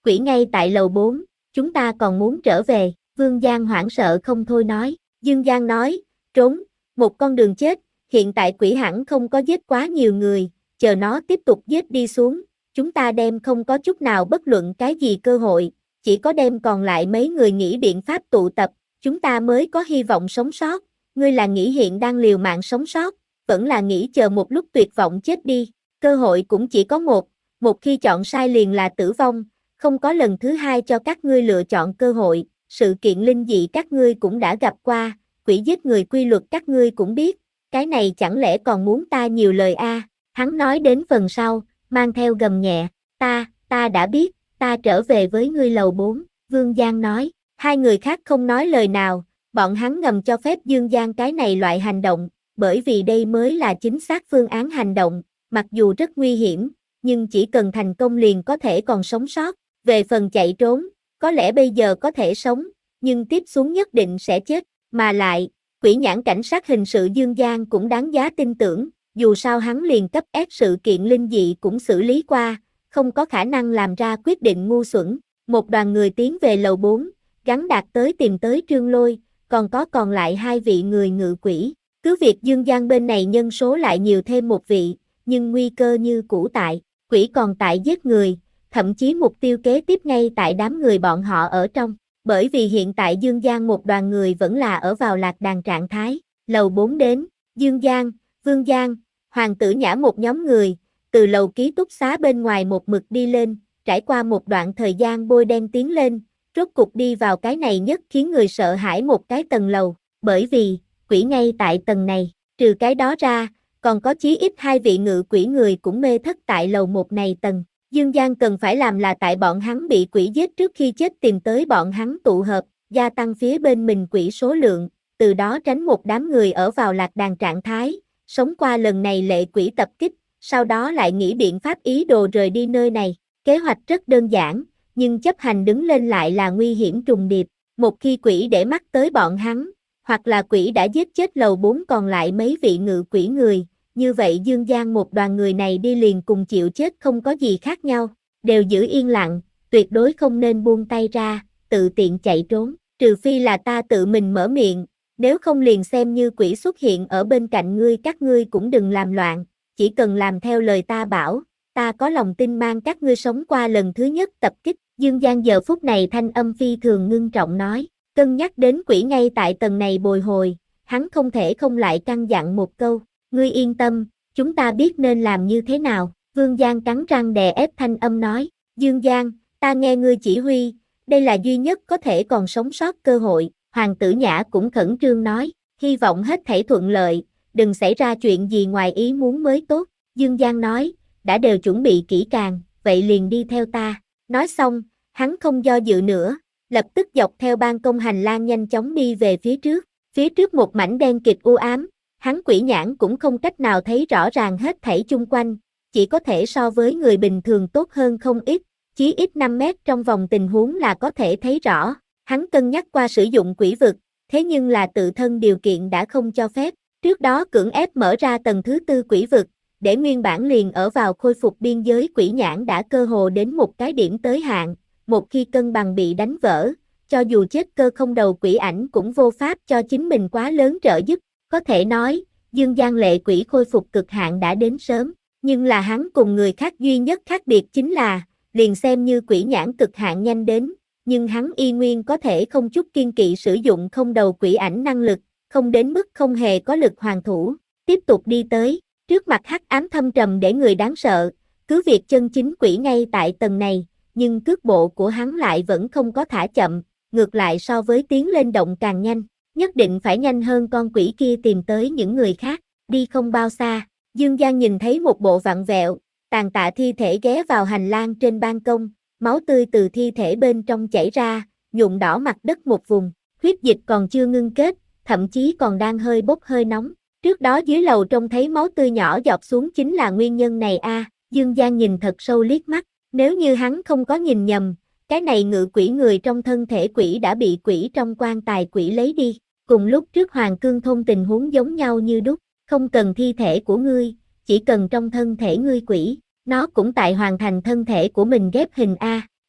quỷ ngay tại lầu bốn, chúng ta còn muốn trở về, Vương Giang hoảng sợ không thôi nói. Dương Giang nói, trốn, một con đường chết, hiện tại quỷ hẳn không có giết quá nhiều người, chờ nó tiếp tục giết đi xuống, chúng ta đem không có chút nào bất luận cái gì cơ hội, chỉ có đem còn lại mấy người nghĩ biện pháp tụ tập, chúng ta mới có hy vọng sống sót, ngươi là nghĩ hiện đang liều mạng sống sót, vẫn là nghĩ chờ một lúc tuyệt vọng chết đi, cơ hội cũng chỉ có một, một khi chọn sai liền là tử vong, không có lần thứ hai cho các ngươi lựa chọn cơ hội, sự kiện linh dị các ngươi cũng đã gặp qua, quỷ giết người quy luật các ngươi cũng biết, cái này chẳng lẽ còn muốn ta nhiều lời a? À? Hắn nói đến phần sau, mang theo gầm nhẹ, ta, ta đã biết, ta trở về với ngươi lầu bốn, Vương Giang nói, hai người khác không nói lời nào, bọn hắn ngầm cho phép Dương Giang cái này loại hành động, bởi vì đây mới là chính xác phương án hành động, mặc dù rất nguy hiểm, nhưng chỉ cần thành công liền có thể còn sống sót, về phần chạy trốn, có lẽ bây giờ có thể sống, nhưng tiếp xuống nhất định sẽ chết, mà lại, quỷ nhãn cảnh sát hình sự Dương Giang cũng đáng giá tin tưởng, dù sao hắn liền cấp ép sự kiện linh dị cũng xử lý qua, không có khả năng làm ra quyết định ngu xuẩn, một đoàn người tiến về lầu bốn, gắn đạt tới tìm tới Trương Lôi, còn có còn lại hai vị người ngự quỷ, cứ việc Dương Giang bên này nhân số lại nhiều thêm một vị, nhưng nguy cơ như cũ tại, quỷ còn tại giết người, thậm chí mục tiêu kế tiếp ngay tại đám người bọn họ ở trong, bởi vì hiện tại Dương Giang một đoàn người vẫn là ở vào lạc đàn trạng thái, lầu bốn đến, Dương Giang, Vương Giang, Hoàng Tử Nhã một nhóm người, từ lầu ký túc xá bên ngoài một mực đi lên, trải qua một đoạn thời gian bôi đen tiến lên, rốt cục đi vào cái này nhất khiến người sợ hãi một cái tầng lầu, bởi vì, quỷ ngay tại tầng này, trừ cái đó ra, còn có chí ít hai vị ngự quỷ người cũng mê thất tại lầu một này tầng. Dương Giang cần phải làm là tại bọn hắn bị quỷ giết trước khi chết tìm tới bọn hắn tụ hợp, gia tăng phía bên mình quỷ số lượng, từ đó tránh một đám người ở vào lạc đàn trạng thái, sống qua lần này lệ quỷ tập kích, sau đó lại nghĩ biện pháp ý đồ rời đi nơi này. Kế hoạch rất đơn giản, nhưng chấp hành đứng lên lại là nguy hiểm trùng điệp. Một khi quỷ để mắt tới bọn hắn, hoặc là quỷ đã giết chết lầu bốn còn lại mấy vị ngự quỷ người, như vậy Dương Giang một đoàn người này đi liền cùng chịu chết không có gì khác nhau, đều giữ yên lặng, tuyệt đối không nên buông tay ra, tự tiện chạy trốn, trừ phi là ta tự mình mở miệng, nếu không liền xem như quỷ xuất hiện ở bên cạnh ngươi các ngươi cũng đừng làm loạn, chỉ cần làm theo lời ta bảo, ta có lòng tin mang các ngươi sống qua lần thứ nhất tập kích. Dương Giang giờ phút này thanh âm phi thường ngưng trọng nói, cân nhắc đến quỷ ngay tại tầng này bồi hồi, hắn không thể không lại căn dặn một câu, ngươi yên tâm, chúng ta biết nên làm như thế nào, Vương Giang cắn răng đè ép thanh âm nói, Dương Giang, ta nghe ngươi chỉ huy, đây là duy nhất có thể còn sống sót cơ hội, Hoàng Tử Nhã cũng khẩn trương nói, hy vọng hết thảy thuận lợi, đừng xảy ra chuyện gì ngoài ý muốn mới tốt, Dương Giang nói, đã đều chuẩn bị kỹ càng, vậy liền đi theo ta. Nói xong, hắn không do dự nữa, lập tức dọc theo ban công hành lang nhanh chóng đi về phía trước, phía trước một mảnh đen kịt u ám, hắn quỷ nhãn cũng không cách nào thấy rõ ràng hết thảy chung quanh, chỉ có thể so với người bình thường tốt hơn không ít, chí ít năm mét trong vòng tình huống là có thể thấy rõ, hắn cân nhắc qua sử dụng quỷ vực, thế nhưng là tự thân điều kiện đã không cho phép, trước đó cưỡng ép mở ra tầng thứ tư quỷ vực, để nguyên bản liền ở vào khôi phục biên giới quỷ nhãn đã cơ hồ đến một cái điểm tới hạn, một khi cân bằng bị đánh vỡ, cho dù chết cơ không đầu quỷ ảnh cũng vô pháp cho chính mình quá lớn trợ giúp, có thể nói, Dương Giang lệ quỷ khôi phục cực hạn đã đến sớm, nhưng là hắn cùng người khác duy nhất khác biệt chính là, liền xem như quỷ nhãn cực hạn nhanh đến, nhưng hắn y nguyên có thể không chút kiên kỵ sử dụng không đầu quỷ ảnh năng lực, không đến mức không hề có lực hoàn thủ, tiếp tục đi tới. Trước mặt hắc ám thâm trầm để người đáng sợ, cứ việc chân chính quỷ ngay tại tầng này, nhưng cước bộ của hắn lại vẫn không có thả chậm, ngược lại so với tiến lên động càng nhanh, nhất định phải nhanh hơn con quỷ kia tìm tới những người khác, đi không bao xa, Dương Giang nhìn thấy một bộ vặn vẹo, tàn tạ thi thể ghé vào hành lang trên ban công, máu tươi từ thi thể bên trong chảy ra, nhuộm đỏ mặt đất một vùng, huyết dịch còn chưa ngưng kết, thậm chí còn đang hơi bốc hơi nóng. Trước đó dưới lầu trông thấy máu tươi nhỏ giọt xuống chính là nguyên nhân này a. À, Dương Giang nhìn thật sâu liếc mắt, nếu như hắn không có nhìn nhầm, cái này ngự quỷ người trong thân thể quỷ đã bị quỷ trong quan tài quỷ lấy đi, cùng lúc trước Hoàng Cương thôn tình huống giống nhau như đúc, không cần thi thể của ngươi, chỉ cần trong thân thể ngươi quỷ, nó cũng tại hoàn thành thân thể của mình ghép hình a.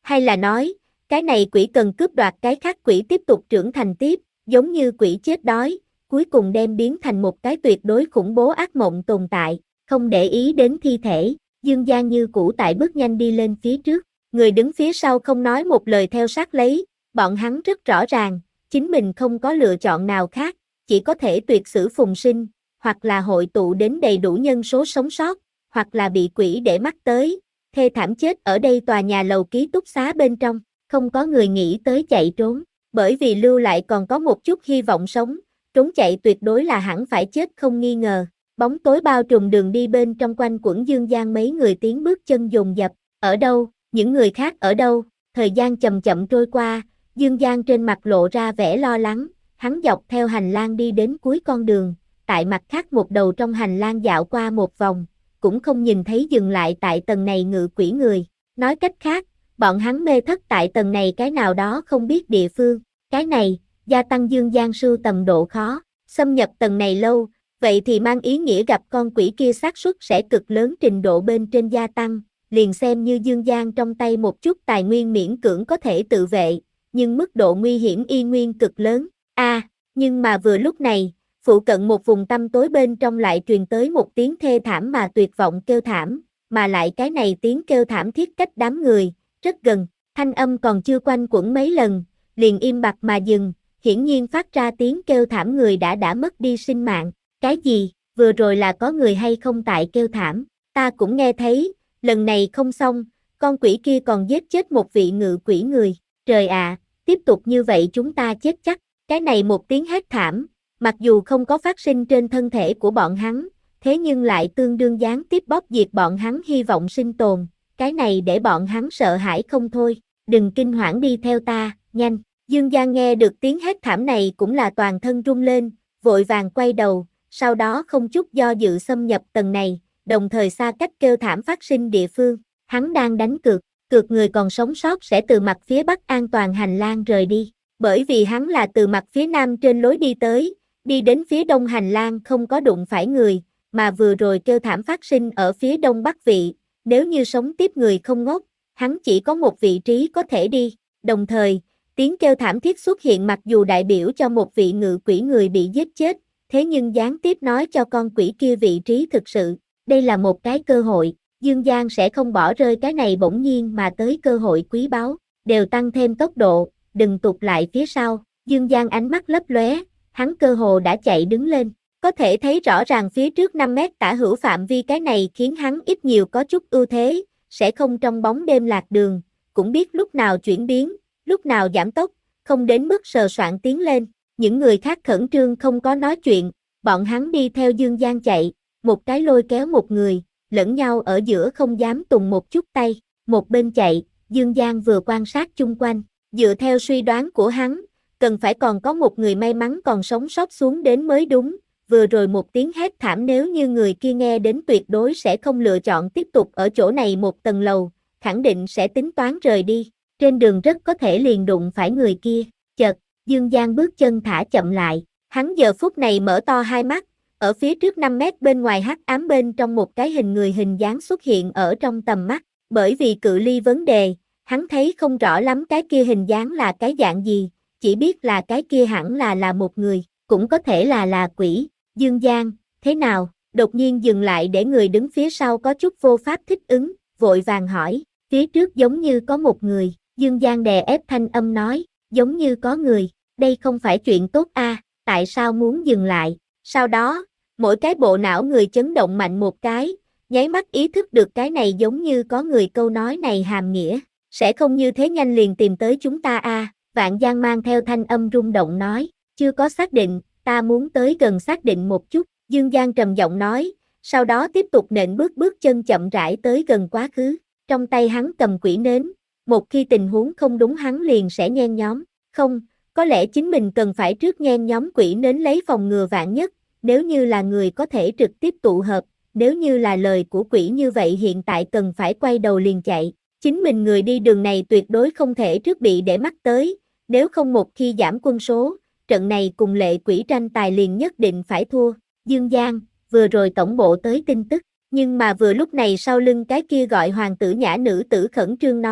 Hay là nói, cái này quỷ cần cướp đoạt cái khác quỷ tiếp tục trưởng thành tiếp, giống như quỷ chết đói, cuối cùng đem biến thành một cái tuyệt đối khủng bố ác mộng tồn tại, không để ý đến thi thể, Dương Giang như cũ tại bước nhanh đi lên phía trước, người đứng phía sau không nói một lời theo sát lấy, bọn hắn rất rõ ràng, chính mình không có lựa chọn nào khác, chỉ có thể tuyệt sử phùng sinh, hoặc là hội tụ đến đầy đủ nhân số sống sót, hoặc là bị quỷ để mắt tới, thê thảm chết ở đây tòa nhà lầu ký túc xá bên trong, không có người nghĩ tới chạy trốn, bởi vì lưu lại còn có một chút hy vọng sống, trốn chạy tuyệt đối là hẳn phải chết không nghi ngờ. Bóng tối bao trùm đường đi bên trong quanh quẩn Dương Giang mấy người tiếng bước chân dồn dập, ở đâu, những người khác ở đâu, thời gian chậm chậm trôi qua, Dương Giang trên mặt lộ ra vẻ lo lắng, hắn dọc theo hành lang đi đến cuối con đường, tại mặt khác một đầu trong hành lang dạo qua một vòng, cũng không nhìn thấy dừng lại tại tầng này ngự quỷ người, nói cách khác, bọn hắn mê thất tại tầng này cái nào đó không biết địa phương, cái này, gia tăng Dương Giang sưu tầm độ khó, xâm nhập tầng này lâu, vậy thì mang ý nghĩa gặp con quỷ kia xác suất sẽ cực lớn trình độ bên trên gia tăng, liền xem như Dương Giang trong tay một chút tài nguyên miễn cưỡng có thể tự vệ, nhưng mức độ nguy hiểm y nguyên cực lớn, a à, nhưng mà vừa lúc này, phụ cận một vùng tăm tối bên trong lại truyền tới một tiếng thê thảm mà tuyệt vọng kêu thảm, mà lại cái này tiếng kêu thảm thiết cách đám người, rất gần, thanh âm còn chưa quanh quẩn mấy lần, liền im bặt mà dừng, hiển nhiên phát ra tiếng kêu thảm người đã đã mất đi sinh mạng, cái gì, vừa rồi là có người hay không tại kêu thảm, ta cũng nghe thấy, lần này không xong, con quỷ kia còn giết chết một vị ngự quỷ người, trời ạ, tiếp tục như vậy chúng ta chết chắc, cái này một tiếng hét thảm, mặc dù không có phát sinh trên thân thể của bọn hắn, thế nhưng lại tương đương gián tiếp bóp diệt bọn hắn hy vọng sinh tồn, cái này để bọn hắn sợ hãi không thôi, đừng kinh hoảng đi theo ta, nhanh, Dương Giang nghe được tiếng hét thảm này cũng là toàn thân rung lên, vội vàng quay đầu, sau đó không chút do dự xâm nhập tầng này, đồng thời xa cách kêu thảm phát sinh địa phương, hắn đang đánh cược, cược người còn sống sót sẽ từ mặt phía bắc an toàn hành lang rời đi, bởi vì hắn là từ mặt phía nam trên lối đi tới, đi đến phía đông hành lang không có đụng phải người, mà vừa rồi kêu thảm phát sinh ở phía đông bắc vị, nếu như sống tiếp người không ngốc, hắn chỉ có một vị trí có thể đi, đồng thời, tiếng kêu thảm thiết xuất hiện mặc dù đại biểu cho một vị ngự quỷ người bị giết chết, thế nhưng gián tiếp nói cho con quỷ kia vị trí thực sự, đây là một cái cơ hội, Dương Giang sẽ không bỏ rơi cái này bỗng nhiên mà tới cơ hội quý báu, đều tăng thêm tốc độ, đừng tụt lại phía sau, Dương Giang ánh mắt lấp lóe, hắn cơ hồ đã chạy đứng lên, có thể thấy rõ ràng phía trước năm mét tả hữu phạm vi cái này khiến hắn ít nhiều có chút ưu thế, sẽ không trong bóng đêm lạc đường, cũng biết lúc nào chuyển biến, lúc nào giảm tốc, không đến mức sờ soạn tiến lên, những người khác khẩn trương không có nói chuyện, bọn hắn đi theo Dương Giang chạy, một cái lôi kéo một người, lẫn nhau ở giữa không dám tùng một chút tay, một bên chạy, Dương Giang vừa quan sát chung quanh, dựa theo suy đoán của hắn, cần phải còn có một người may mắn còn sống sót xuống đến mới đúng, vừa rồi một tiếng hét thảm nếu như người kia nghe đến tuyệt đối sẽ không lựa chọn tiếp tục ở chỗ này một tầng lầu, khẳng định sẽ tính toán rời đi, trên đường rất có thể liền đụng phải người kia, chợt, Dương Giang bước chân thả chậm lại, hắn giờ phút này mở to hai mắt, ở phía trước năm mét bên ngoài hắc ám bên trong một cái hình người hình dáng xuất hiện ở trong tầm mắt, bởi vì cự ly vấn đề, hắn thấy không rõ lắm cái kia hình dáng là cái dạng gì, chỉ biết là cái kia hẳn là là một người, cũng có thể là là quỷ, Dương Giang, thế nào, đột nhiên dừng lại để người đứng phía sau có chút vô pháp thích ứng, vội vàng hỏi, phía trước giống như có một người, Dương Giang đè ép thanh âm nói, giống như có người, đây không phải chuyện tốt a, à, tại sao muốn dừng lại, sau đó, mỗi cái bộ não người chấn động mạnh một cái, nháy mắt ý thức được cái này giống như có người câu nói này hàm nghĩa, sẽ không như thế nhanh liền tìm tới chúng ta a, à, Vạn Giang mang theo thanh âm rung động nói, chưa có xác định, ta muốn tới gần xác định một chút, Dương Giang trầm giọng nói, sau đó tiếp tục nện bước bước chân chậm rãi tới gần quá khứ, trong tay hắn cầm quỷ nến, một khi tình huống không đúng hắn liền sẽ nhen nhóm, không, có lẽ chính mình cần phải trước nhen nhóm quỷ nến lấy phòng ngừa vạn nhất, nếu như là người có thể trực tiếp tụ hợp, nếu như là lời của quỷ như vậy hiện tại cần phải quay đầu liền chạy, chính mình người đi đường này tuyệt đối không thể trước bị để mắt tới, nếu không một khi giảm quân số, trận này cùng lệ quỷ tranh tài liền nhất định phải thua, Dương Giang, vừa rồi tổng bộ tới tin tức, nhưng mà vừa lúc này sau lưng cái kia gọi hoàng tử nhã nữ tử khẩn trương nói,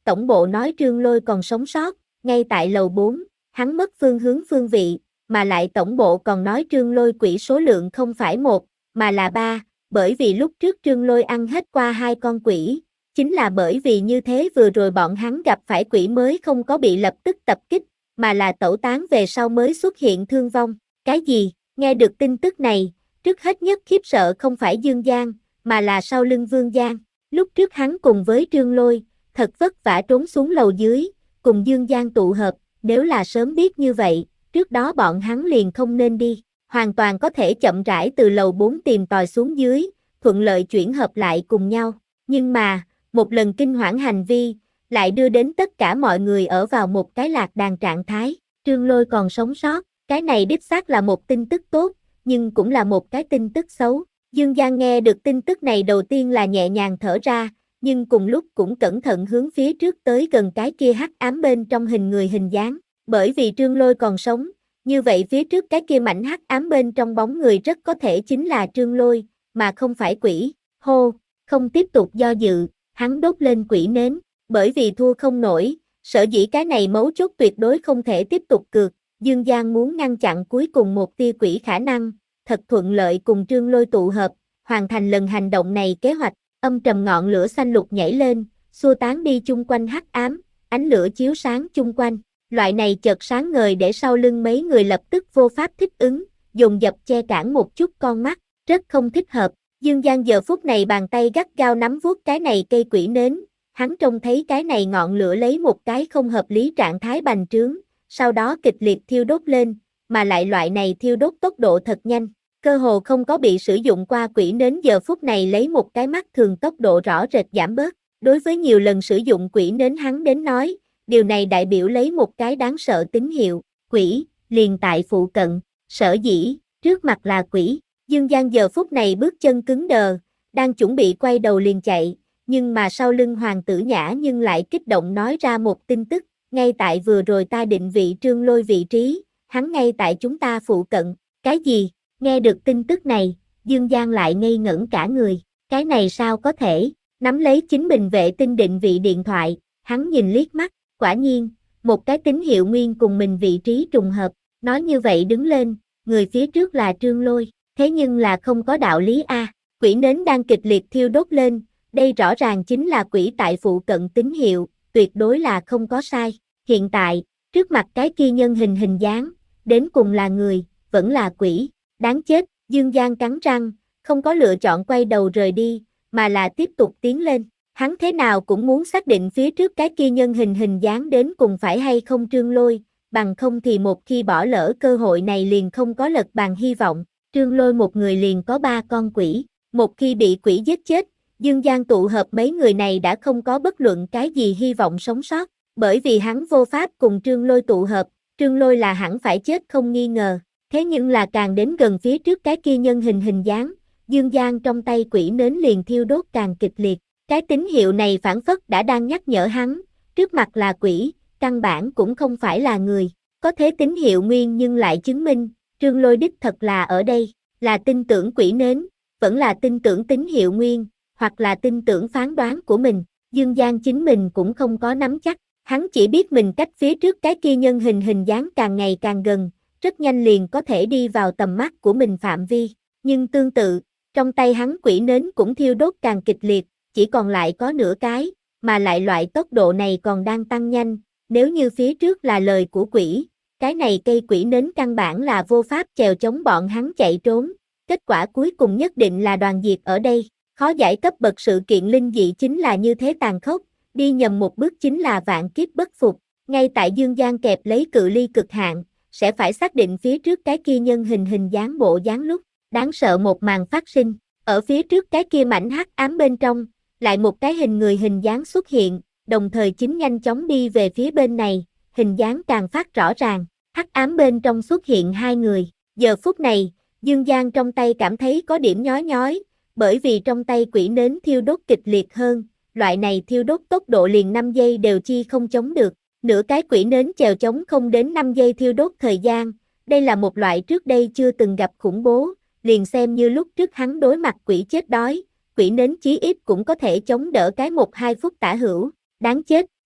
tổng bộ nói Trương Lôi còn sống sót, ngay tại lầu bốn, hắn mất phương hướng phương vị, mà lại tổng bộ còn nói Trương Lôi quỷ số lượng không phải một, mà là ba, bởi vì lúc trước Trương Lôi ăn hết qua hai con quỷ, chính là bởi vì như thế vừa rồi bọn hắn gặp phải quỷ mới không có bị lập tức tập kích, mà là tẩu tán về sau mới xuất hiện thương vong. Cái gì? Nghe được tin tức này, trước hết nhất khiếp sợ không phải Dương Giang, mà là sau lưng Vương Giang. Lúc trước hắn cùng với Trương Lôi, thật vất vả trốn xuống lầu dưới, cùng Dương Giang tụ hợp, nếu là sớm biết như vậy, trước đó bọn hắn liền không nên đi, hoàn toàn có thể chậm rãi từ lầu bốn tìm tòi xuống dưới, thuận lợi chuyển hợp lại cùng nhau. Nhưng mà, một lần kinh hoảng hành vi, lại đưa đến tất cả mọi người ở vào một cái lạc đàn trạng thái. Trương Lôi còn sống sót, cái này đích xác là một tin tức tốt, nhưng cũng là một cái tin tức xấu. Dương Giang nghe được tin tức này đầu tiên là nhẹ nhàng thở ra, nhưng cùng lúc cũng cẩn thận hướng phía trước tới gần cái kia hắc ám bên trong hình người hình dáng. Bởi vì Trương Lôi còn sống, như vậy phía trước cái kia mảnh hắc ám bên trong bóng người rất có thể chính là Trương Lôi, mà không phải quỷ. Hô, không tiếp tục do dự, hắn đốt lên quỷ nến, bởi vì thua không nổi, sở dĩ cái này mấu chốt tuyệt đối không thể tiếp tục cược. Dương Giang muốn ngăn chặn cuối cùng một tia quỷ khả năng, thật thuận lợi cùng Trương Lôi tụ hợp, hoàn thành lần hành động này kế hoạch. Âm trầm ngọn lửa xanh lục nhảy lên, xua tán đi chung quanh hắc ám, ánh lửa chiếu sáng chung quanh. Loại này chợt sáng ngời để sau lưng mấy người lập tức vô pháp thích ứng, dồn dập che cản một chút con mắt, rất không thích hợp. Dương Giang giờ phút này bàn tay gắt gao nắm vuốt cái này cây quỷ nến, hắn trông thấy cái này ngọn lửa lấy một cái không hợp lý trạng thái bành trướng, sau đó kịch liệt thiêu đốt lên, mà lại loại này thiêu đốt tốc độ thật nhanh, cơ hồ không có bị sử dụng qua quỷ nến giờ phút này lấy một cái mắt thường tốc độ rõ rệt giảm bớt. Đối với nhiều lần sử dụng quỷ nến hắn đến nói, điều này đại biểu lấy một cái đáng sợ tín hiệu, quỷ, liền tại phụ cận, sở dĩ, trước mặt là quỷ. Dương Giang giờ phút này bước chân cứng đờ, đang chuẩn bị quay đầu liền chạy, nhưng mà sau lưng Hoàng Tử Nhã nhưng lại kích động nói ra một tin tức, ngay tại vừa rồi ta định vị Trương Lôi vị trí, hắn ngay tại chúng ta phụ cận. Cái gì? Nghe được tin tức này, Dương Giang lại ngây ngẩn cả người, cái này sao có thể? Nắm lấy chính mình vệ tinh định vị điện thoại, hắn nhìn liếc mắt, quả nhiên, một cái tín hiệu nguyên cùng mình vị trí trùng hợp, nói như vậy đứng lên, người phía trước là Trương Lôi, thế nhưng là không có đạo lý a. Quỷ nến đang kịch liệt thiêu đốt lên, đây rõ ràng chính là quỷ tại phụ cận tín hiệu, tuyệt đối là không có sai. Hiện tại, trước mặt cái kia nhân hình hình dáng, đến cùng là người, vẫn là quỷ, đáng chết. Dương Giang cắn răng, không có lựa chọn quay đầu rời đi, mà là tiếp tục tiến lên. Hắn thế nào cũng muốn xác định phía trước cái kia nhân hình hình dáng đến cùng phải hay không Trương Lôi, bằng không thì một khi bỏ lỡ cơ hội này liền không có lật bàn hy vọng. Trương Lôi một người liền có ba con quỷ, một khi bị quỷ giết chết, Dương Giang tụ hợp mấy người này đã không có bất luận cái gì hy vọng sống sót, bởi vì hắn vô pháp cùng Trương Lôi tụ hợp, Trương Lôi là hẳn phải chết không nghi ngờ. Thế nhưng là càng đến gần phía trước cái kia nhân hình hình dáng, Dương Giang trong tay quỷ nến liền thiêu đốt càng kịch liệt. Cái tín hiệu này phản phất đã đang nhắc nhở hắn, trước mặt là quỷ, căn bản cũng không phải là người. Có thế tín hiệu nguyên nhưng lại chứng minh, Trương Lôi đích thật là ở đây, là tin tưởng quỷ nến, vẫn là tin tưởng tín hiệu nguyên, hoặc là tin tưởng phán đoán của mình. Dương Giang chính mình cũng không có nắm chắc, hắn chỉ biết mình cách phía trước cái kia nhân hình hình dáng càng ngày càng gần, rất nhanh liền có thể đi vào tầm mắt của mình phạm vi. Nhưng tương tự, trong tay hắn quỷ nến cũng thiêu đốt càng kịch liệt, chỉ còn lại có nửa cái, mà lại loại tốc độ này còn đang tăng nhanh, nếu như phía trước là lời của quỷ, cái này cây quỷ nến căn bản là vô pháp chèo chống bọn hắn chạy trốn, kết quả cuối cùng nhất định là đoàn diệt ở đây. Khó giải cấp bậc sự kiện linh dị chính là như thế tàn khốc, đi nhầm một bước chính là vạn kiếp bất phục. Ngay tại Dương Giang kẹp lấy cự ly cực hạn, sẽ phải xác định phía trước cái kia nhân hình hình dáng bộ dáng lúc, đáng sợ một màn phát sinh, ở phía trước cái kia mảnh hắc ám bên trong, lại một cái hình người hình dáng xuất hiện, đồng thời chính nhanh chóng đi về phía bên này, hình dáng càng phát rõ ràng, hắc ám bên trong xuất hiện hai người. Giờ phút này, Dương Giang trong tay cảm thấy có điểm nhói nhói, bởi vì trong tay quỷ nến thiêu đốt kịch liệt hơn, loại này thiêu đốt tốc độ liền năm giây đều chi không chống được, nửa cái quỷ nến chèo chống không đến năm giây thiêu đốt thời gian, đây là một loại trước đây chưa từng gặp khủng bố, liền xem như lúc trước hắn đối mặt quỷ chết đói, quỷ nến chí ít cũng có thể chống đỡ cái một hai phút tả hữu, đáng chết.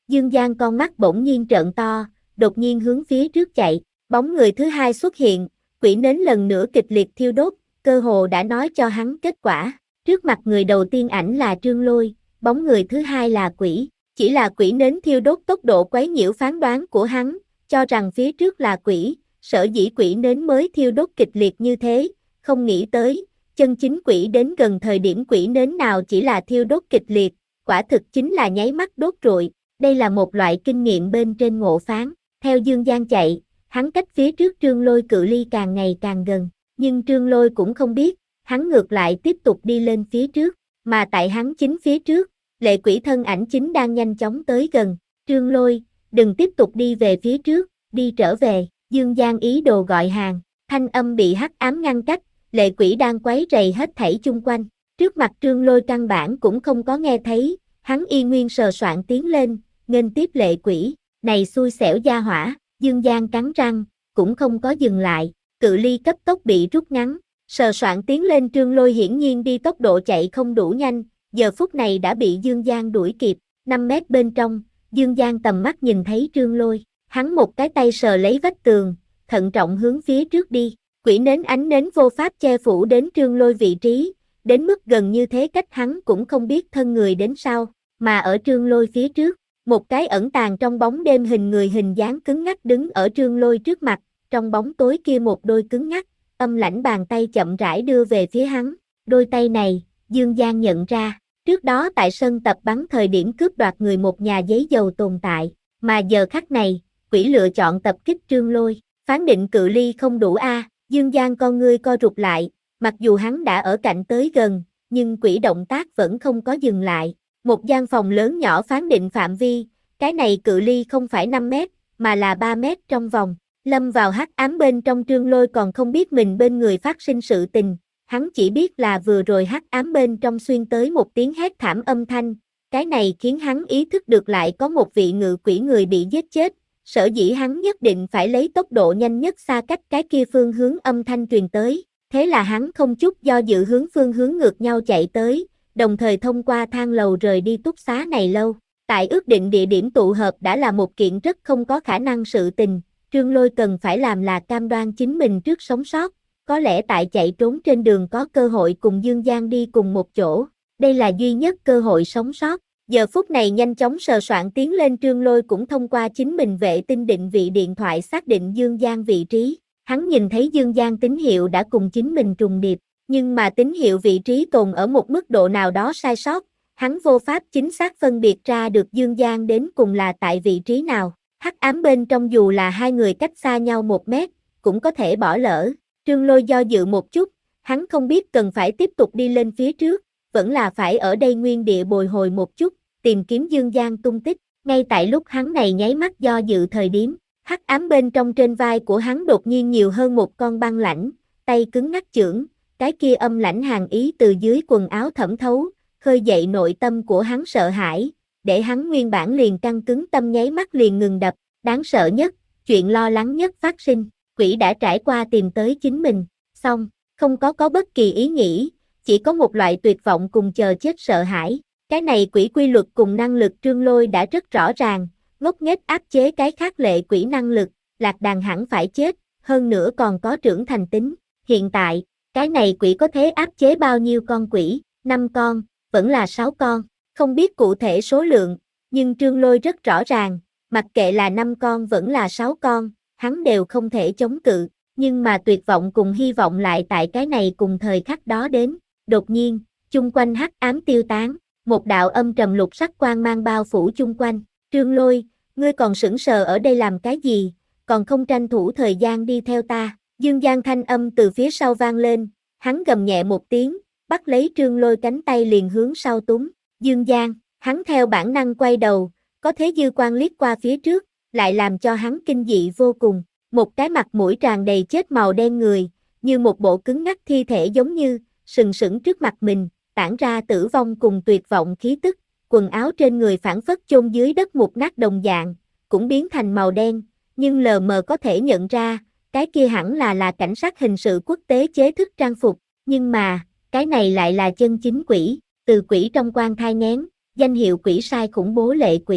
Dương Giang con mắt bỗng nhiên trợn to, đột nhiên hướng phía trước chạy, bóng người thứ hai xuất hiện, quỷ nến lần nữa kịch liệt thiêu đốt, cơ hồ đã nói cho hắn kết quả. Trước mặt người đầu tiên ảnh là Trương Lôi, bóng người thứ hai là quỷ, chỉ là quỷ nến thiêu đốt tốc độ quấy nhiễu phán đoán của hắn, cho rằng phía trước là quỷ, sở dĩ quỷ nến mới thiêu đốt kịch liệt như thế, không nghĩ tới, chân chính quỷ đến gần thời điểm quỷ nến nào chỉ là thiêu đốt kịch liệt, quả thực chính là nháy mắt đốt rụi, đây là một loại kinh nghiệm bên trên ngộ phán, theo Dương Giang chạy, hắn cách phía trước Trương Lôi cự ly càng ngày càng gần, nhưng Trương Lôi cũng không biết, hắn ngược lại tiếp tục đi lên phía trước, mà tại hắn chính phía trước, lệ quỷ thân ảnh chính đang nhanh chóng tới gần, Trương Lôi, đừng tiếp tục đi về phía trước, đi trở về, Dương Giang ý đồ gọi hàng, thanh âm bị hắc ám ngăn cách, lệ quỷ đang quấy rầy hết thảy chung quanh, trước mặt Trương Lôi căn bản cũng không có nghe thấy, hắn y nguyên sờ soạng tiến lên, nghênh tiếp lệ quỷ, này xui xẻo gia hỏa, Dương Giang cắn răng, cũng không có dừng lại, cự ly cấp tốc bị rút ngắn, sờ soạng tiến lên Trương Lôi hiển nhiên đi tốc độ chạy không đủ nhanh, giờ phút này đã bị Dương Giang đuổi kịp, năm mét bên trong, Dương Giang tầm mắt nhìn thấy Trương Lôi, hắn một cái tay sờ lấy vách tường, thận trọng hướng phía trước đi, quỷ nến ánh nến vô pháp che phủ đến Trương Lôi vị trí, đến mức gần như thế cách hắn cũng không biết thân người đến sau, mà ở Trương Lôi phía trước, một cái ẩn tàng trong bóng đêm hình người hình dáng cứng ngắc đứng ở Trương Lôi trước mặt, trong bóng tối kia một đôi cứng ngắc, âm lãnh bàn tay chậm rãi đưa về phía hắn, đôi tay này, Dương Giang nhận ra, trước đó tại sân tập bắn thời điểm cướp đoạt người một nhà giấy dầu tồn tại, mà giờ khắc này, quỷ lựa chọn tập kích Trương Lôi, phán định cự ly không đủ a, Dương Giang con ngươi co rụt lại, mặc dù hắn đã ở cạnh tới gần, nhưng quỷ động tác vẫn không có dừng lại, một gian phòng lớn nhỏ phán định phạm vi, cái này cự ly không phải năm mét, mà là ba mét trong vòng, lâm vào hắc ám bên trong Trương Lôi còn không biết mình bên người phát sinh sự tình, hắn chỉ biết là vừa rồi hắc ám bên trong xuyên tới một tiếng hét thảm âm thanh, cái này khiến hắn ý thức được lại có một vị ngự quỷ người bị giết chết, sở dĩ hắn nhất định phải lấy tốc độ nhanh nhất xa cách cái kia phương hướng âm thanh truyền tới, thế là hắn không chút do dự hướng phương hướng ngược nhau chạy tới, đồng thời thông qua thang lầu rời đi túc xá này lâu. Tại ước định địa điểm tụ hợp đã là một kiện rất không có khả năng sự tình, Trương Lôi cần phải làm là cam đoan chính mình trước sống sót, có lẽ tại chạy trốn trên đường có cơ hội cùng Dương Giang đi cùng một chỗ, đây là duy nhất cơ hội sống sót. Giờ phút này nhanh chóng sờ soạng tiến lên Trương Lôi cũng thông qua chính mình vệ tinh định vị điện thoại xác định Dương Giang vị trí, hắn nhìn thấy Dương Giang tín hiệu đã cùng chính mình trùng điệp, nhưng mà tín hiệu vị trí tồn ở một mức độ nào đó sai sót, hắn vô pháp chính xác phân biệt ra được Dương Giang đến cùng là tại vị trí nào, hắc ám bên trong dù là hai người cách xa nhau một mét, cũng có thể bỏ lỡ, Trương Lôi do dự một chút, hắn không biết cần phải tiếp tục đi lên phía trước, vẫn là phải ở đây nguyên địa bồi hồi một chút, tìm kiếm Dương Giang tung tích, ngay tại lúc hắn này nháy mắt do dự thời điểm, hắc ám bên trong trên vai của hắn đột nhiên nhiều hơn một con băng lãnh, tay cứng ngắc chưởng, cái kia âm lãnh hàn ý từ dưới quần áo thẩm thấu, khơi dậy nội tâm của hắn sợ hãi, để hắn nguyên bản liền căng cứng tâm nháy mắt liền ngừng đập, đáng sợ nhất, chuyện lo lắng nhất phát sinh, quỷ đã trải qua tìm tới chính mình, xong, không có có bất kỳ ý nghĩ, chỉ có một loại tuyệt vọng cùng chờ chết sợ hãi, cái này quỷ quy luật cùng năng lực Trương Lôi đã rất rõ ràng, ngốc nghếch áp chế cái khác lệ quỷ năng lực, lạc đàn hẳn phải chết, hơn nữa còn có trưởng thành tính, hiện tại, cái này quỷ có thể áp chế bao nhiêu con quỷ, năm con, vẫn là sáu con, không biết cụ thể số lượng, nhưng Trương Lôi rất rõ ràng, mặc kệ là năm con vẫn là sáu con, hắn đều không thể chống cự, nhưng mà tuyệt vọng cùng hy vọng lại tại cái này cùng thời khắc đó đến, đột nhiên, chung quanh hắc ám tiêu tán, một đạo âm trầm lục sắc quang mang bao phủ chung quanh, Trương Lôi, ngươi còn sững sờ ở đây làm cái gì, còn không tranh thủ thời gian đi theo ta, Dương Giang thanh âm từ phía sau vang lên, hắn gầm nhẹ một tiếng, bắt lấy Trương Lôi cánh tay liền hướng sau túm, Dương Giang, hắn theo bản năng quay đầu, có thế dư quang liếc qua phía trước, lại làm cho hắn kinh dị vô cùng, một cái mặt mũi tràn đầy chết màu đen người, như một bộ cứng ngắc thi thể giống như, sừng sững trước mặt mình, tản ra tử vong cùng tuyệt vọng khí tức, quần áo trên người phản phất chôn dưới đất mục nát đồng dạng, cũng biến thành màu đen, nhưng lờ mờ có thể nhận ra, cái kia hẳn là là cảnh sát hình sự quốc tế chế thức trang phục, nhưng mà, cái này lại là chân chính quỷ, từ quỷ trong quan thai nghén, danh hiệu quỷ sai khủng bố lệ quỷ,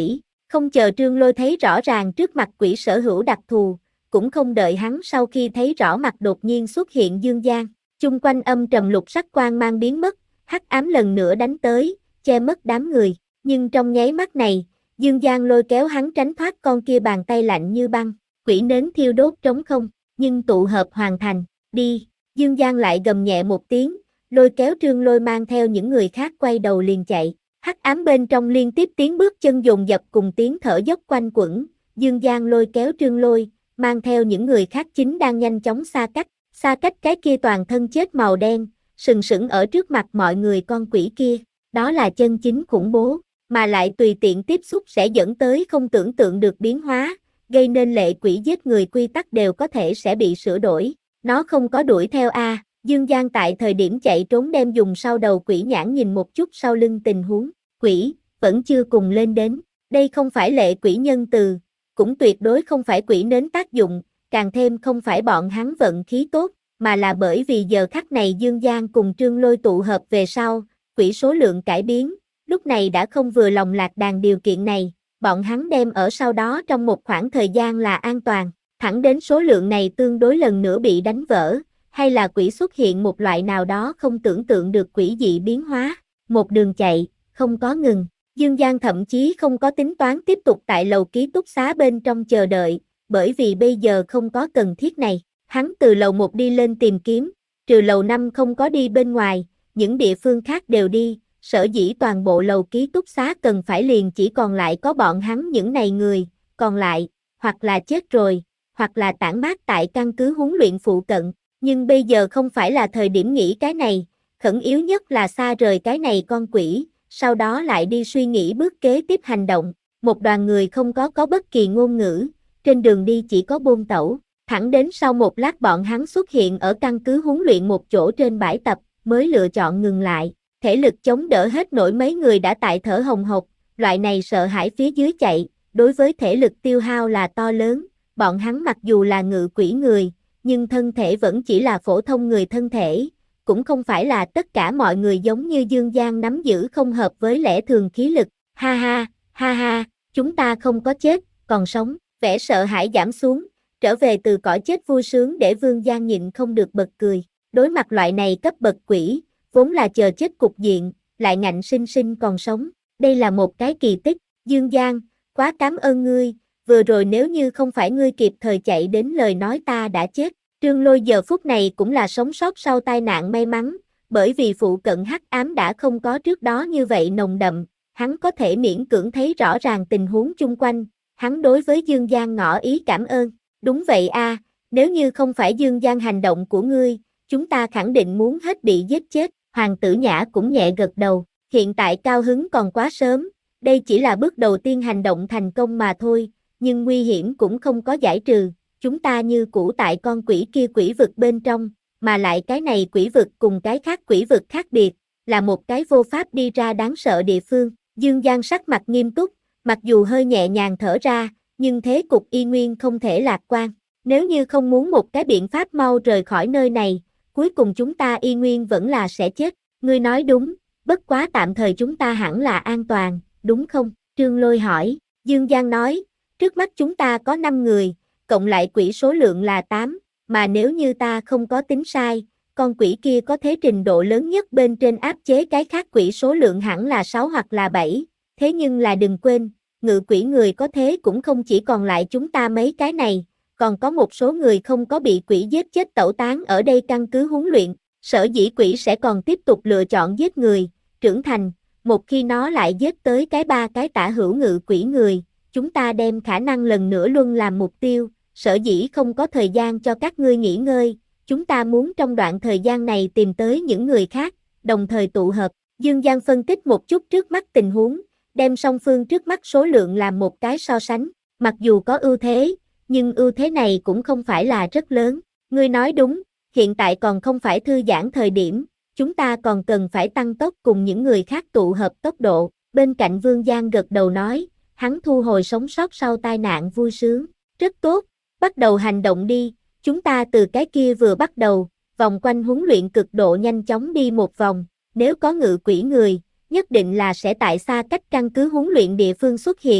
Không chờ Trương Lôi thấy rõ ràng trước mặt quỷ sở hữu đặc thù, cũng không đợi hắn sau khi thấy rõ mặt đột nhiên xuất hiện Dương Giang, chung quanh âm trầm lục sắc quang mang biến mất, hắc ám lần nữa đánh tới, che mất đám người, nhưng trong nháy mắt này, Dương Giang lôi kéo hắn tránh thoát con kia bàn tay lạnh như băng, quỷ nến thiêu đốt trống không, nhưng tụ hợp hoàn thành, đi, Dương Giang lại gầm nhẹ một tiếng, lôi kéo Trương Lôi mang theo những người khác quay đầu liền chạy, hắc ám bên trong liên tiếp tiếng bước chân dồn dập cùng tiếng thở dốc quanh quẩn, Dương Giang lôi kéo Trương Lôi, mang theo những người khác chính đang nhanh chóng xa cách, xa cách cái kia toàn thân chết màu đen, sừng sững ở trước mặt mọi người con quỷ kia, đó là chân chính khủng bố, mà lại tùy tiện tiếp xúc sẽ dẫn tới không tưởng tượng được biến hóa, gây nên lệ quỷ giết người quy tắc đều có thể sẽ bị sửa đổi, nó không có đuổi theo a. Dương Giang tại thời điểm chạy trốn đem dùng sau đầu quỷ nhãn nhìn một chút sau lưng tình huống, quỷ, vẫn chưa cùng lên đến, đây không phải lệ quỷ nhân từ, cũng tuyệt đối không phải quỷ nến tác dụng, càng thêm không phải bọn hắn vận khí tốt, mà là bởi vì giờ khắc này Dương Giang cùng Trương Lôi tụ hợp về sau, quỷ số lượng cải biến, lúc này đã không vừa lòng lạc đàn điều kiện này, bọn hắn đem ở sau đó trong một khoảng thời gian là an toàn, thẳng đến số lượng này tương đối lần nữa bị đánh vỡ, hay là quỷ xuất hiện một loại nào đó không tưởng tượng được quỷ dị biến hóa, một đường chạy, không có ngừng, Dương Giang thậm chí không có tính toán tiếp tục tại lầu ký túc xá bên trong chờ đợi, bởi vì bây giờ không có cần thiết này, hắn từ lầu một đi lên tìm kiếm, trừ lầu năm không có đi bên ngoài, những địa phương khác đều đi, sở dĩ toàn bộ lầu ký túc xá cần phải liền chỉ còn lại có bọn hắn những này người, còn lại, hoặc là chết rồi, hoặc là tản mát tại căn cứ huấn luyện phụ cận, nhưng bây giờ không phải là thời điểm nghĩ cái này, khẩn yếu nhất là xa rời cái này con quỷ, sau đó lại đi suy nghĩ bước kế tiếp hành động, một đoàn người không có có bất kỳ ngôn ngữ, trên đường đi chỉ có bôn tẩu, thẳng đến sau một lát bọn hắn xuất hiện ở căn cứ huấn luyện một chỗ trên bãi tập, mới lựa chọn ngừng lại, thể lực chống đỡ hết nổi mấy người đã tại thở hồng hộc, loại này sợ hãi phía dưới chạy, đối với thể lực tiêu hao là to lớn, bọn hắn mặc dù là ngự quỷ người, nhưng thân thể vẫn chỉ là phổ thông người thân thể, cũng không phải là tất cả mọi người giống như Dương Giang nắm giữ không hợp với lẽ thường khí lực, ha ha, ha ha, chúng ta không có chết, còn sống, vẻ sợ hãi giảm xuống, trở về từ cõi chết vui sướng để Vương Giang nhịn không được bật cười, đối mặt loại này cấp bậc quỷ, vốn là chờ chết cục diện, lại ngạnh sinh sinh còn sống, đây là một cái kỳ tích, Dương Giang, quá cảm ơn ngươi, vừa rồi nếu như không phải ngươi kịp thời chạy đến lời nói ta đã chết. Trương Lôi giờ phút này cũng là sống sót sau tai nạn may mắn, bởi vì phụ cận hắc ám đã không có trước đó như vậy nồng đậm, hắn có thể miễn cưỡng thấy rõ ràng tình huống chung quanh, hắn đối với Dương Giang ngỏ ý cảm ơn, đúng vậy a, nếu như không phải Dương Giang hành động của ngươi, chúng ta khẳng định muốn hết bị giết chết, Hoàng Tử Nhã cũng nhẹ gật đầu, hiện tại cao hứng còn quá sớm, đây chỉ là bước đầu tiên hành động thành công mà thôi, nhưng nguy hiểm cũng không có giải trừ. Chúng ta như cũ tại con quỷ kia quỷ vực bên trong, mà lại cái này quỷ vực cùng cái khác quỷ vực khác biệt, là một cái vô pháp đi ra đáng sợ địa phương. Dương Giang sắc mặt nghiêm túc, mặc dù hơi nhẹ nhàng thở ra, nhưng thế cục y nguyên không thể lạc quan. Nếu như không muốn một cái biện pháp mau rời khỏi nơi này, cuối cùng chúng ta y nguyên vẫn là sẽ chết. Ngươi nói đúng, bất quá tạm thời chúng ta hẳn là an toàn, đúng không? Trương Lôi hỏi, Dương Giang nói, trước mắt chúng ta có năm người, cộng lại quỷ số lượng là tám, mà nếu như ta không có tính sai, con quỷ kia có thế trình độ lớn nhất bên trên áp chế cái khác quỷ số lượng hẳn là sáu hoặc là bảy, thế nhưng là đừng quên, ngự quỷ người có thế cũng không chỉ còn lại chúng ta mấy cái này, còn có một số người không có bị quỷ giết chết tẩu tán ở đây căn cứ huấn luyện, sở dĩ quỷ sẽ còn tiếp tục lựa chọn giết người, trưởng thành, một khi nó lại giết tới cái ba cái tả hữu ngự quỷ người, chúng ta đem khả năng lần nữa luân làm mục tiêu. Sở dĩ không có thời gian cho các ngươi nghỉ ngơi, chúng ta muốn trong đoạn thời gian này tìm tới những người khác, đồng thời tụ hợp. Dương Giang phân tích một chút trước mắt tình huống, đem song phương trước mắt số lượng làm một cái so sánh, mặc dù có ưu thế, nhưng ưu thế này cũng không phải là rất lớn. Ngươi nói đúng, hiện tại còn không phải thư giãn thời điểm, chúng ta còn cần phải tăng tốc cùng những người khác tụ hợp tốc độ. Bên cạnh Vương Giang gật đầu nói, hắn thu hồi sống sót sau tai nạn vui sướng, rất tốt. Bắt đầu hành động đi, chúng ta từ cái kia vừa bắt đầu, vòng quanh huấn luyện cực độ nhanh chóng đi một vòng, nếu có ngự quỷ người, nhất định là sẽ tại xa cách căn cứ huấn luyện địa phương xuất hiện,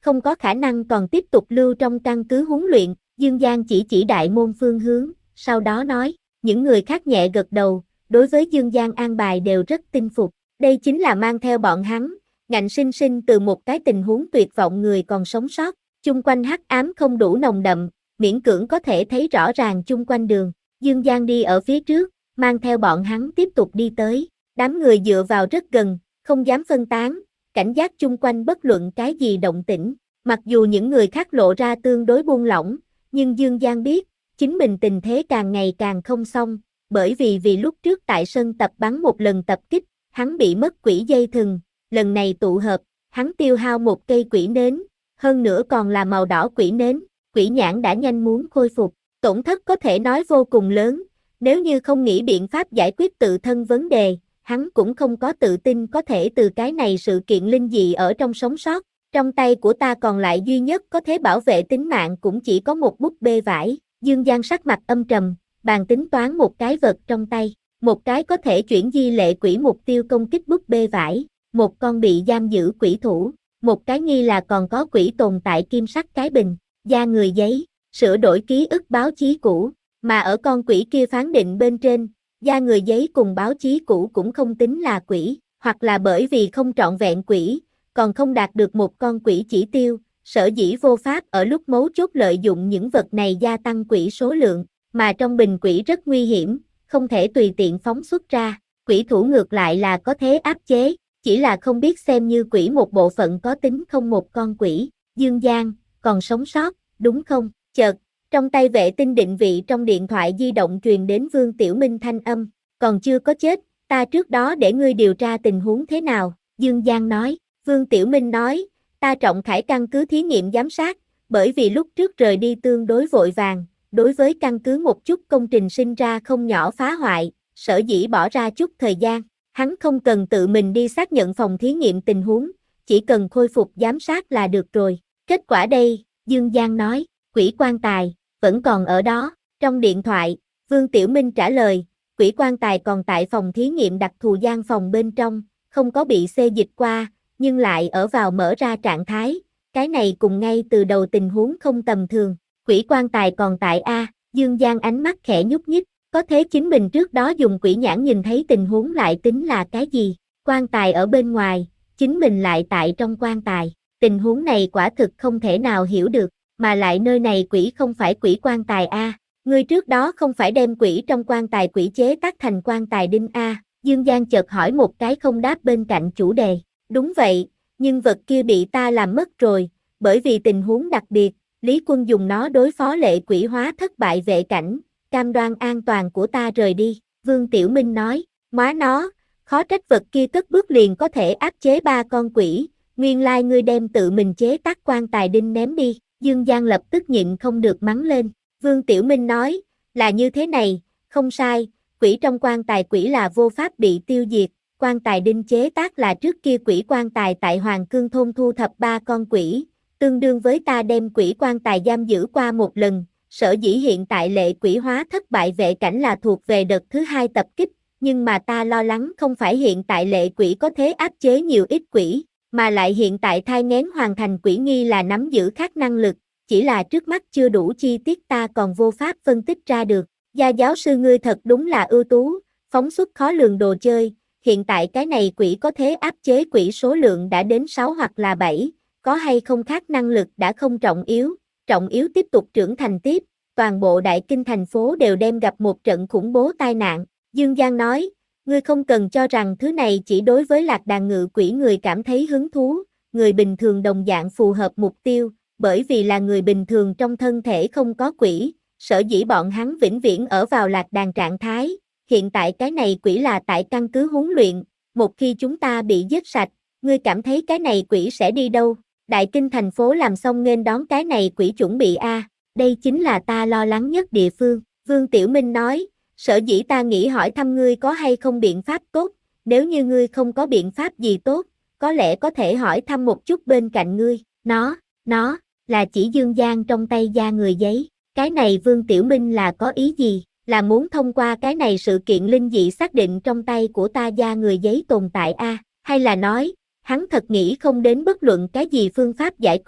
không có khả năng còn tiếp tục lưu trong căn cứ huấn luyện, Dương Giang chỉ chỉ đại môn phương hướng, sau đó nói, những người khác nhẹ gật đầu, đối với Dương Giang an bài đều rất tin phục, đây chính là mang theo bọn hắn, ngạnh sinh sinh từ một cái tình huống tuyệt vọng người còn sống sót, chung quanh hắc ám không đủ nồng đậm, miễn cưỡng có thể thấy rõ ràng chung quanh đường, Dương Giang đi ở phía trước, mang theo bọn hắn tiếp tục đi tới, đám người dựa vào rất gần, không dám phân tán, cảnh giác chung quanh bất luận cái gì động tĩnh, mặc dù những người khác lộ ra tương đối buông lỏng, nhưng Dương Giang biết, chính mình tình thế càng ngày càng không xong, bởi vì vì lúc trước tại sân tập bắn một lần tập kích, hắn bị mất quỷ dây thừng, lần này tụ hợp, hắn tiêu hao một cây quỷ nến, hơn nữa còn là màu đỏ quỷ nến, quỷ nhãn đã nhanh muốn khôi phục, tổn thất có thể nói vô cùng lớn, nếu như không nghĩ biện pháp giải quyết tự thân vấn đề, hắn cũng không có tự tin có thể từ cái này sự kiện linh dị ở trong sống sót, trong tay của ta còn lại duy nhất có thể bảo vệ tính mạng cũng chỉ có một búp bê vải, Dương Giang sắc mặt âm trầm, bàn tính toán một cái vật trong tay, một cái có thể chuyển di lệ quỷ mục tiêu công kích búp bê vải, một con bị giam giữ quỷ thủ, một cái nghi là còn có quỷ tồn tại kim sắc cái bình, da người giấy, sửa đổi ký ức báo chí cũ, mà ở con quỷ kia phán định bên trên, da người giấy cùng báo chí cũ cũng không tính là quỷ, hoặc là bởi vì không trọn vẹn quỷ, còn không đạt được một con quỷ chỉ tiêu, sở dĩ vô pháp ở lúc mấu chốt lợi dụng những vật này gia tăng quỷ số lượng, mà trong bình quỷ rất nguy hiểm, không thể tùy tiện phóng xuất ra, quỷ thủ ngược lại là có thế áp chế, chỉ là không biết xem như quỷ một bộ phận có tính không một con quỷ, Dương Giang, còn sống sót, đúng không, chợt, trong tay vệ tinh định vị trong điện thoại di động truyền đến Vương Tiểu Minh thanh âm, còn chưa có chết, ta trước đó để ngươi điều tra tình huống thế nào, Dương Giang nói, Vương Tiểu Minh nói, ta trọng khải căn cứ thí nghiệm giám sát, bởi vì lúc trước rời đi tương đối vội vàng, đối với căn cứ một chút công trình sinh ra không nhỏ phá hoại, sở dĩ bỏ ra chút thời gian, hắn không cần tự mình đi xác nhận phòng thí nghiệm tình huống, chỉ cần khôi phục giám sát là được rồi, kết quả đây, Dương Giang nói, quỷ quan tài, vẫn còn ở đó, trong điện thoại, Vương Tiểu Minh trả lời, quỷ quan tài còn tại phòng thí nghiệm đặc thù gian phòng bên trong, không có bị xê dịch qua, nhưng lại ở vào mở ra trạng thái, cái này cùng ngay từ đầu tình huống không tầm thường, quỷ quan tài còn tại A, Dương Giang ánh mắt khẽ nhúc nhích, có thế chính mình trước đó dùng quỷ nhãn nhìn thấy tình huống lại tính là cái gì, quan tài ở bên ngoài, chính mình lại tại trong quan tài, tình huống này quả thực không thể nào hiểu được, mà lại nơi này quỷ không phải quỷ quan tài A, ngươi trước đó không phải đem quỷ trong quan tài quỷ chế tác thành quan tài đinh A, Dương Giang chợt hỏi một cái không đáp bên cạnh chủ đề. Đúng vậy, nhưng vật kia bị ta làm mất rồi, bởi vì tình huống đặc biệt, Lý Quân dùng nó đối phó lệ quỷ hóa thất bại vệ cảnh, cam đoan an toàn của ta rời đi, Vương Tiểu Minh nói, móa nó, khó trách vật kia cất bước liền có thể áp chế ba con quỷ, nguyên lai ngươi đem tự mình chế tác quan tài đinh ném đi, Dương Giang lập tức nhịn không được mắng lên, Vương Tiểu Minh nói, là như thế này, không sai, quỷ trong quan tài quỷ là vô pháp bị tiêu diệt, quan tài đinh chế tác là trước kia quỷ quan tài tại Hoàng Cương thôn thu thập ba con quỷ, tương đương với ta đem quỷ quan tài giam giữ qua một lần, sở dĩ hiện tại lệ quỷ hóa thất bại vệ cảnh là thuộc về đợt thứ hai tập kích, nhưng mà ta lo lắng không phải hiện tại lệ quỷ có thế áp chế nhiều ít quỷ, mà lại hiện tại thai nghén hoàn thành quỷ nghi là nắm giữ khác năng lực, chỉ là trước mắt chưa đủ chi tiết ta còn vô pháp phân tích ra được, gia giáo sư ngươi thật đúng là ưu tú, phóng xuất khó lường đồ chơi. Hiện tại cái này quỷ có thế áp chế quỷ số lượng đã đến sáu hoặc là bảy, có hay không khác năng lực đã không trọng yếu, trọng yếu tiếp tục trưởng thành tiếp, toàn bộ đại kinh thành phố đều đem gặp một trận khủng bố tai nạn, Dương Giang nói, ngươi không cần cho rằng thứ này chỉ đối với lạc đàn ngự quỷ người cảm thấy hứng thú, người bình thường đồng dạng phù hợp mục tiêu, bởi vì là người bình thường trong thân thể không có quỷ, sở dĩ bọn hắn vĩnh viễn ở vào lạc đàn trạng thái. Hiện tại cái này quỷ là tại căn cứ huấn luyện, một khi chúng ta bị giết sạch, ngươi cảm thấy cái này quỷ sẽ đi đâu? Đại kinh thành phố làm xong nghênh đón cái này quỷ chuẩn bị A, đây chính là ta lo lắng nhất địa phương. Vương Tiểu Minh nói, sở dĩ ta nghĩ hỏi thăm ngươi có hay không biện pháp tốt, nếu như ngươi không có biện pháp gì tốt, có lẽ có thể hỏi thăm một chút bên cạnh ngươi, nó, nó, là chỉ Dương Giang trong tay da người giấy, cái này Vương Tiểu Minh là có ý gì? Là muốn thông qua cái này sự kiện linh dị xác định trong tay của ta da người giấy tồn tại a, hay là nói, hắn thật nghĩ không đến bất luận cái gì phương pháp giải quyết,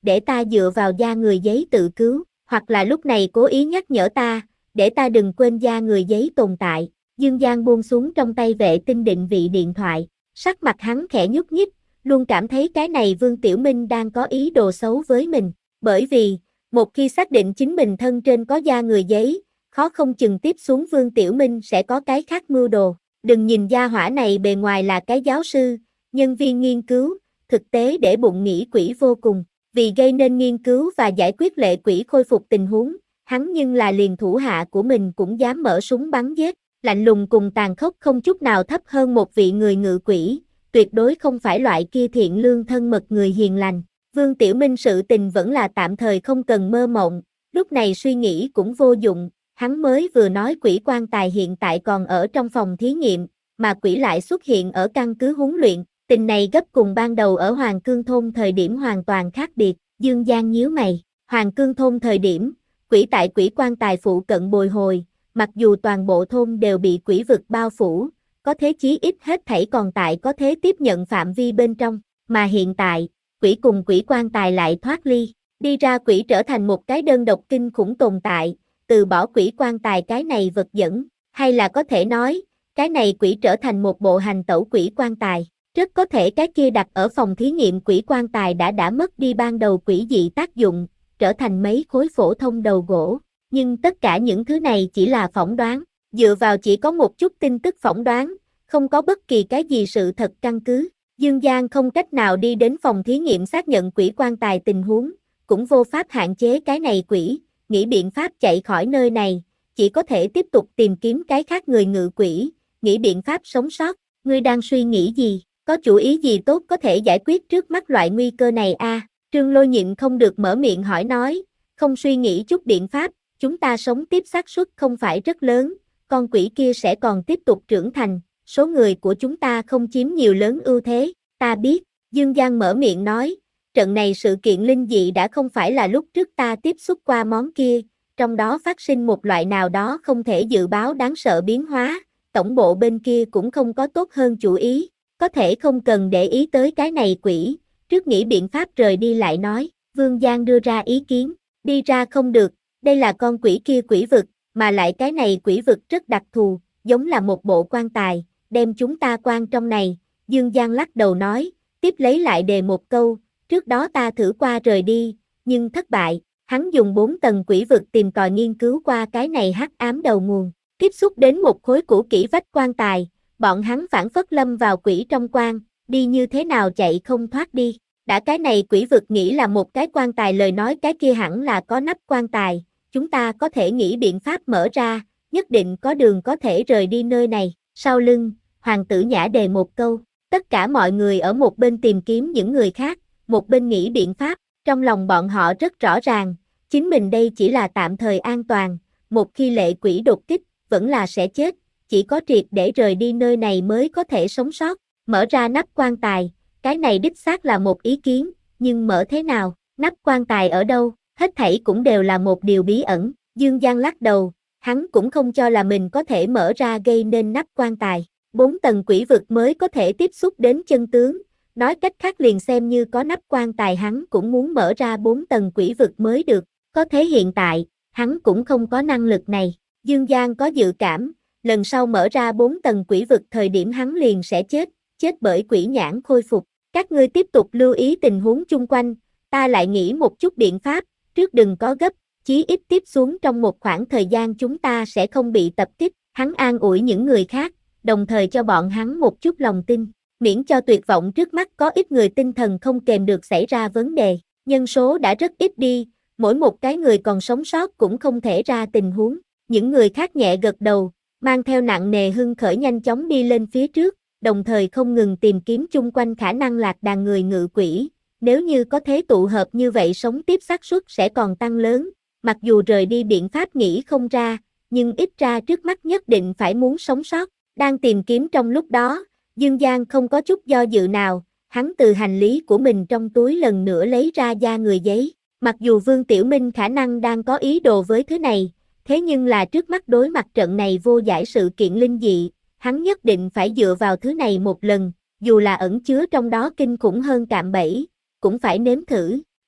để ta dựa vào da người giấy tự cứu, hoặc là lúc này cố ý nhắc nhở ta, để ta đừng quên da người giấy tồn tại. Dương Giang buông xuống trong tay vệ tinh định vị điện thoại, sắc mặt hắn khẽ nhúc nhích, luôn cảm thấy cái này Vương Tiểu Minh đang có ý đồ xấu với mình, bởi vì, một khi xác định chính mình thân trên có da người giấy, khó không chừng tiếp xuống Vương Tiểu Minh sẽ có cái khác mưu đồ. Đừng nhìn gia hỏa này bề ngoài là cái giáo sư, nhân viên nghiên cứu, thực tế để bụng nghĩ quỷ vô cùng, vì gây nên nghiên cứu và giải quyết lệ quỷ khôi phục tình huống, hắn nhưng là liền thủ hạ của mình cũng dám mở súng bắn giết, lạnh lùng cùng tàn khốc không chút nào thấp hơn một vị người ngự quỷ, tuyệt đối không phải loại kia thiện lương thân mật người hiền lành. Vương Tiểu Minh sự tình vẫn là tạm thời không cần mơ mộng, lúc này suy nghĩ cũng vô dụng, hắn mới vừa nói quỷ quan tài hiện tại còn ở trong phòng thí nghiệm, mà quỷ lại xuất hiện ở căn cứ huấn luyện, tình này gấp cùng ban đầu ở Hoàng Cương Thôn thời điểm hoàn toàn khác biệt. Dương Giang nhíu mày, Hoàng Cương Thôn thời điểm, quỷ tại quỷ quan tài phụ cận bồi hồi, mặc dù toàn bộ thôn đều bị quỷ vực bao phủ, có thế chí ít hết thảy còn tại có thế tiếp nhận phạm vi bên trong, mà hiện tại, quỷ cùng quỷ quan tài lại thoát ly, đi ra quỷ trở thành một cái đơn độc kinh khủng tồn tại, từ bỏ quỷ quan tài cái này vật dẫn, hay là có thể nói, cái này quỷ trở thành một bộ hành tẩu quỷ quan tài. Rất có thể cái kia đặt ở phòng thí nghiệm quỷ quan tài đã đã mất đi ban đầu quỷ dị tác dụng, trở thành mấy khối phổ thông đầu gỗ, nhưng tất cả những thứ này chỉ là phỏng đoán, dựa vào chỉ có một chút tin tức phỏng đoán, không có bất kỳ cái gì sự thật căn cứ. Dương Giang không cách nào đi đến phòng thí nghiệm xác nhận quỷ quan tài tình huống, cũng vô pháp hạn chế cái này quỷ, nghĩ biện pháp chạy khỏi nơi này, chỉ có thể tiếp tục tìm kiếm cái khác người ngự quỷ, nghĩ biện pháp sống sót. Ngươi đang suy nghĩ gì? Có chủ ý gì tốt có thể giải quyết trước mắt loại nguy cơ này a? À? Trương Lôi nhịn không được mở miệng hỏi nói, không suy nghĩ chút biện pháp, chúng ta sống tiếp xác suất không phải rất lớn, con quỷ kia sẽ còn tiếp tục trưởng thành, số người của chúng ta không chiếm nhiều lớn ưu thế, ta biết. Dương Giang mở miệng nói, trận này sự kiện linh dị đã không phải là lúc trước ta tiếp xúc qua món kia, trong đó phát sinh một loại nào đó không thể dự báo đáng sợ biến hóa, tổng bộ bên kia cũng không có tốt hơn chủ ý. Có thể không cần để ý tới cái này quỷ, trước nghĩ biện pháp rời đi lại nói, Vương Giang đưa ra ý kiến, đi ra không được, đây là con quỷ kia quỷ vực, mà lại cái này quỷ vực rất đặc thù, giống là một bộ quan tài, đem chúng ta quan trong này, Dương Giang lắc đầu nói, tiếp lấy lại đề một câu, trước đó ta thử qua rời đi, nhưng thất bại, hắn dùng bốn tầng quỷ vực tìm tòi nghiên cứu qua cái này hắc ám đầu nguồn, tiếp xúc đến một khối cũ kỹ vách quan tài. Bọn hắn phản phất lâm vào quỷ trong quan, đi như thế nào chạy không thoát đi. Đã cái này quỷ vực nghĩ là một cái quan tài lời nói cái kia hẳn là có nắp quan tài, chúng ta có thể nghĩ biện pháp mở ra, nhất định có đường có thể rời đi nơi này. Sau lưng, Hoàng tử Nhã đề một câu, tất cả mọi người ở một bên tìm kiếm những người khác, một bên nghĩ biện pháp, trong lòng bọn họ rất rõ ràng, chính mình đây chỉ là tạm thời an toàn, một khi lệ quỷ đột kích, vẫn là sẽ chết. Chỉ có triệt để rời đi nơi này mới có thể sống sót, mở ra nắp quan tài, cái này đích xác là một ý kiến, nhưng mở thế nào, nắp quan tài ở đâu, hết thảy cũng đều là một điều bí ẩn. Dương Giang lắc đầu, hắn cũng không cho là mình có thể mở ra gây nên nắp quan tài, bốn tầng quỷ vực mới có thể tiếp xúc đến chân tướng, nói cách khác liền xem như có nắp quan tài hắn cũng muốn mở ra bốn tầng quỷ vực mới được, có thế hiện tại, hắn cũng không có năng lực này. Dương Giang có dự cảm, lần sau mở ra bốn tầng quỷ vực thời điểm hắn liền sẽ chết, chết bởi quỷ nhãn khôi phục. Các ngươi tiếp tục lưu ý tình huống chung quanh, ta lại nghĩ một chút biện pháp, trước đừng có gấp, chí ít tiếp xuống trong một khoảng thời gian chúng ta sẽ không bị tập kích. Hắn an ủi những người khác, đồng thời cho bọn hắn một chút lòng tin, miễn cho tuyệt vọng trước mắt có ít người tinh thần không kềm được xảy ra vấn đề. Nhân số đã rất ít đi, mỗi một cái người còn sống sót cũng không thể ra tình huống. Những người khác nhẹ gật đầu, mang theo nặng nề hưng khởi nhanh chóng đi lên phía trước, đồng thời không ngừng tìm kiếm chung quanh khả năng lạc đàn người ngự quỷ. Nếu như có thế tụ hợp như vậy sống tiếp xác suất sẽ còn tăng lớn, mặc dù rời đi biện pháp nghĩ không ra, nhưng ít ra trước mắt nhất định phải muốn sống sót. Đang tìm kiếm trong lúc đó, Dương Giang không có chút do dự nào, hắn từ hành lý của mình trong túi lần nữa lấy ra da người giấy. Mặc dù Vương Tiểu Minh khả năng đang có ý đồ với thứ này, thế nhưng là trước mắt đối mặt trận này vô giải sự kiện linh dị, hắn nhất định phải dựa vào thứ này một lần, dù là ẩn chứa trong đó kinh khủng hơn cạm bẫy, cũng phải nếm thử.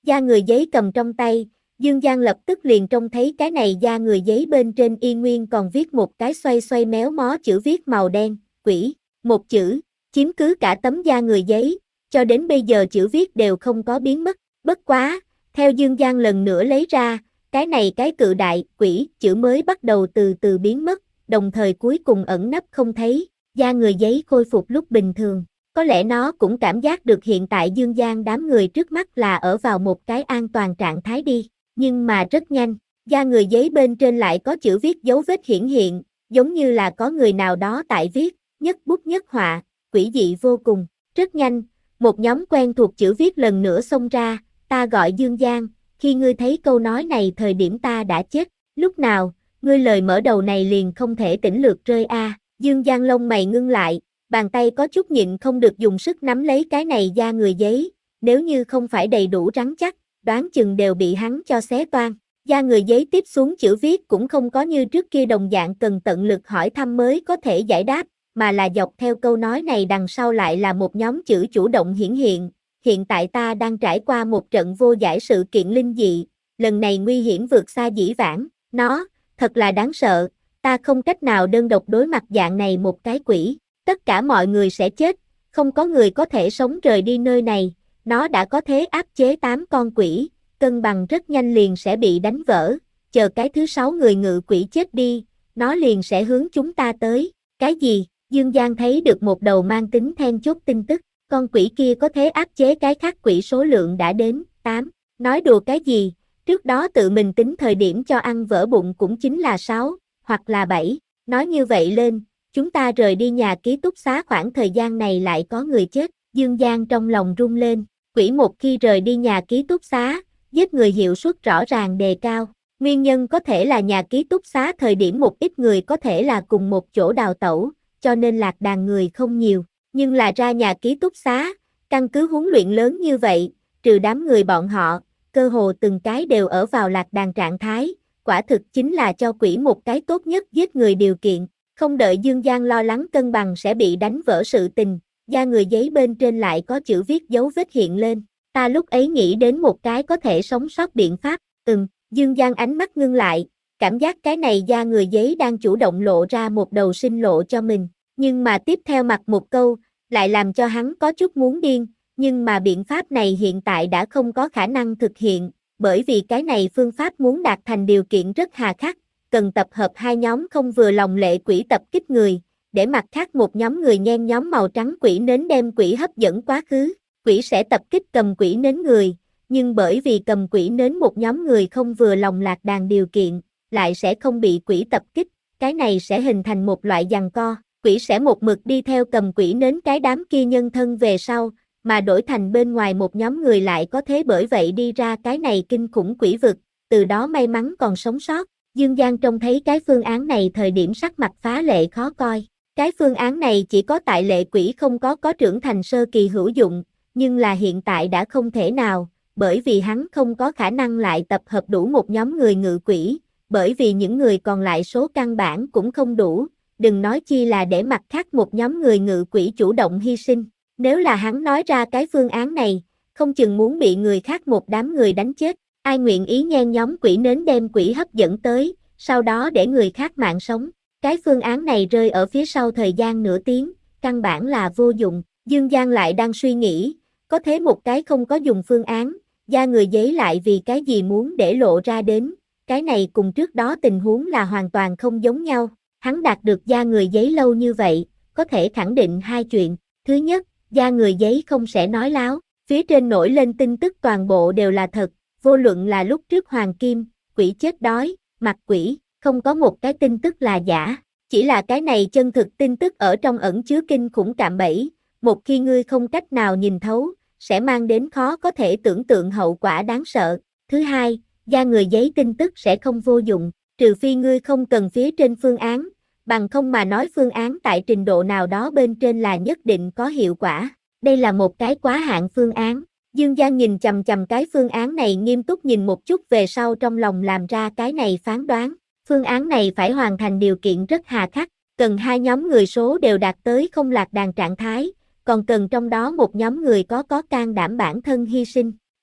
Da người giấy cầm trong tay, Dương Giang lập tức liền trông thấy cái này da người giấy bên trên y nguyên còn viết một cái xoay xoay méo mó chữ viết màu đen, quỷ, một chữ, chiếm cứ cả tấm da người giấy, cho đến bây giờ chữ viết đều không có biến mất, bất quá, theo Dương Giang lần nữa lấy ra, cái này cái cự đại, quỷ, chữ mới bắt đầu từ từ biến mất, đồng thời cuối cùng ẩn nấp không thấy, da người giấy khôi phục lúc bình thường. Có lẽ nó cũng cảm giác được hiện tại Dương Giang đám người trước mắt là ở vào một cái an toàn trạng thái đi, nhưng mà rất nhanh, da người giấy bên trên lại có chữ viết dấu vết hiển hiện, giống như là có người nào đó tại viết, nhất bút nhất họa, quỷ dị vô cùng. Rất nhanh, một nhóm quen thuộc chữ viết lần nữa xông ra, ta gọi Dương Giang, khi ngươi thấy câu nói này thời điểm ta đã chết, lúc nào, ngươi lời mở đầu này liền không thể tỉnh lược rơi a. À. Dương Giang lông mày ngưng lại, bàn tay có chút nhịn không được dùng sức nắm lấy cái này da người giấy, nếu như không phải đầy đủ rắn chắc, đoán chừng đều bị hắn cho xé toang. Da người giấy tiếp xuống chữ viết cũng không có như trước kia đồng dạng cần tận lực hỏi thăm mới có thể giải đáp, mà là dọc theo câu nói này đằng sau lại là một nhóm chữ chủ động hiển hiện. Hiện tại ta đang trải qua một trận vô giải sự kiện linh dị, lần này nguy hiểm vượt xa dĩ vãng, nó, thật là đáng sợ, ta không cách nào đơn độc đối mặt dạng này một cái quỷ, tất cả mọi người sẽ chết, không có người có thể sống rời đi nơi này, nó đã có thế áp chế tám con quỷ, cân bằng rất nhanh liền sẽ bị đánh vỡ, chờ cái thứ sáu người ngự quỷ chết đi, nó liền sẽ hướng chúng ta tới, cái gì? Dương Giang thấy được một đầu mang tính then chốt tin tức, con quỷ kia có thế áp chế cái khác quỷ số lượng đã đến tám, nói đùa cái gì, trước đó tự mình tính thời điểm cho ăn vỡ bụng cũng chính là sáu, hoặc là bảy, nói như vậy lên, chúng ta rời đi nhà ký túc xá khoảng thời gian này lại có người chết, Dương Giang trong lòng rung lên, quỷ một khi rời đi nhà ký túc xá, giết người hiệu suất rõ ràng đề cao, nguyên nhân có thể là nhà ký túc xá thời điểm một ít người có thể là cùng một chỗ đào tẩu, cho nên lạc đàn người không nhiều, nhưng là ra nhà ký túc xá, căn cứ huấn luyện lớn như vậy, trừ đám người bọn họ, cơ hồ từng cái đều ở vào lạc đàn trạng thái, quả thực chính là cho quỷ một cái tốt nhất giết người điều kiện, không đợi Dương Giang lo lắng cân bằng sẽ bị đánh vỡ sự tình, da người giấy bên trên lại có chữ viết dấu vết hiện lên, ta lúc ấy nghĩ đến một cái có thể sống sót biện pháp, ừm, Dương Giang ánh mắt ngưng lại, cảm giác cái này da người giấy đang chủ động lộ ra một đầu sinh lộ cho mình, nhưng mà tiếp theo mặt một câu, lại làm cho hắn có chút muốn điên, nhưng mà biện pháp này hiện tại đã không có khả năng thực hiện, bởi vì cái này phương pháp muốn đạt thành điều kiện rất hà khắc, cần tập hợp hai nhóm không vừa lòng lệ quỷ tập kích người, để mặt khác một nhóm người nhen nhóm màu trắng quỷ nến đem quỷ hấp dẫn quá khứ, quỷ sẽ tập kích cầm quỷ nến người, nhưng bởi vì cầm quỷ nến một nhóm người không vừa lòng lạc đàn điều kiện, lại sẽ không bị quỷ tập kích, cái này sẽ hình thành một loại giằng co, quỷ sẽ một mực đi theo cầm quỷ nến cái đám kia nhân thân về sau, mà đổi thành bên ngoài một nhóm người lại có thế bởi vậy đi ra cái này kinh khủng quỷ vực, từ đó may mắn còn sống sót. Dương Giang trông thấy cái phương án này thời điểm sắc mặt phá lệ khó coi. Cái phương án này chỉ có tại lệ quỷ không có có trưởng thành sơ kỳ hữu dụng, nhưng là hiện tại đã không thể nào, bởi vì hắn không có khả năng lại tập hợp đủ một nhóm người ngự quỷ, bởi vì những người còn lại số căn bản cũng không đủ, đừng nói chi là để mặt khác một nhóm người ngự quỷ chủ động hy sinh. Nếu là hắn nói ra cái phương án này, không chừng muốn bị người khác một đám người đánh chết, ai nguyện ý nhen nhóm quỷ nến đem quỷ hấp dẫn tới, sau đó để người khác mạng sống. Cái phương án này rơi ở phía sau thời gian nửa tiếng, căn bản là vô dụng. Dương Giang lại đang suy nghĩ, có thế một cái không có dùng phương án, da người giấy lại vì cái gì muốn để lộ ra đến, cái này cùng trước đó tình huống là hoàn toàn không giống nhau. Hắn đạt được da người giấy lâu như vậy, có thể khẳng định hai chuyện. Thứ nhất, da người giấy không sẽ nói láo, phía trên nổi lên tin tức toàn bộ đều là thật, vô luận là lúc trước Hoàng Kim, quỷ chết đói, mặt quỷ, không có một cái tin tức là giả, chỉ là cái này chân thực tin tức ở trong ẩn chứa kinh khủng cạm bẫy, một khi ngươi không cách nào nhìn thấu, sẽ mang đến khó có thể tưởng tượng hậu quả đáng sợ. Thứ hai, da người giấy tin tức sẽ không vô dụng, trừ phi ngươi không cần phía trên phương án, bằng không mà nói phương án tại trình độ nào đó bên trên là nhất định có hiệu quả. Đây là một cái quá hạn phương án. Dương Giang nhìn chằm chằm cái phương án này nghiêm túc nhìn một chút về sau trong lòng làm ra cái này phán đoán. Phương án này phải hoàn thành điều kiện rất hà khắc, cần hai nhóm người số đều đạt tới không lạc đàn trạng thái, còn cần trong đó một nhóm người có có can đảm bản thân hy sinh.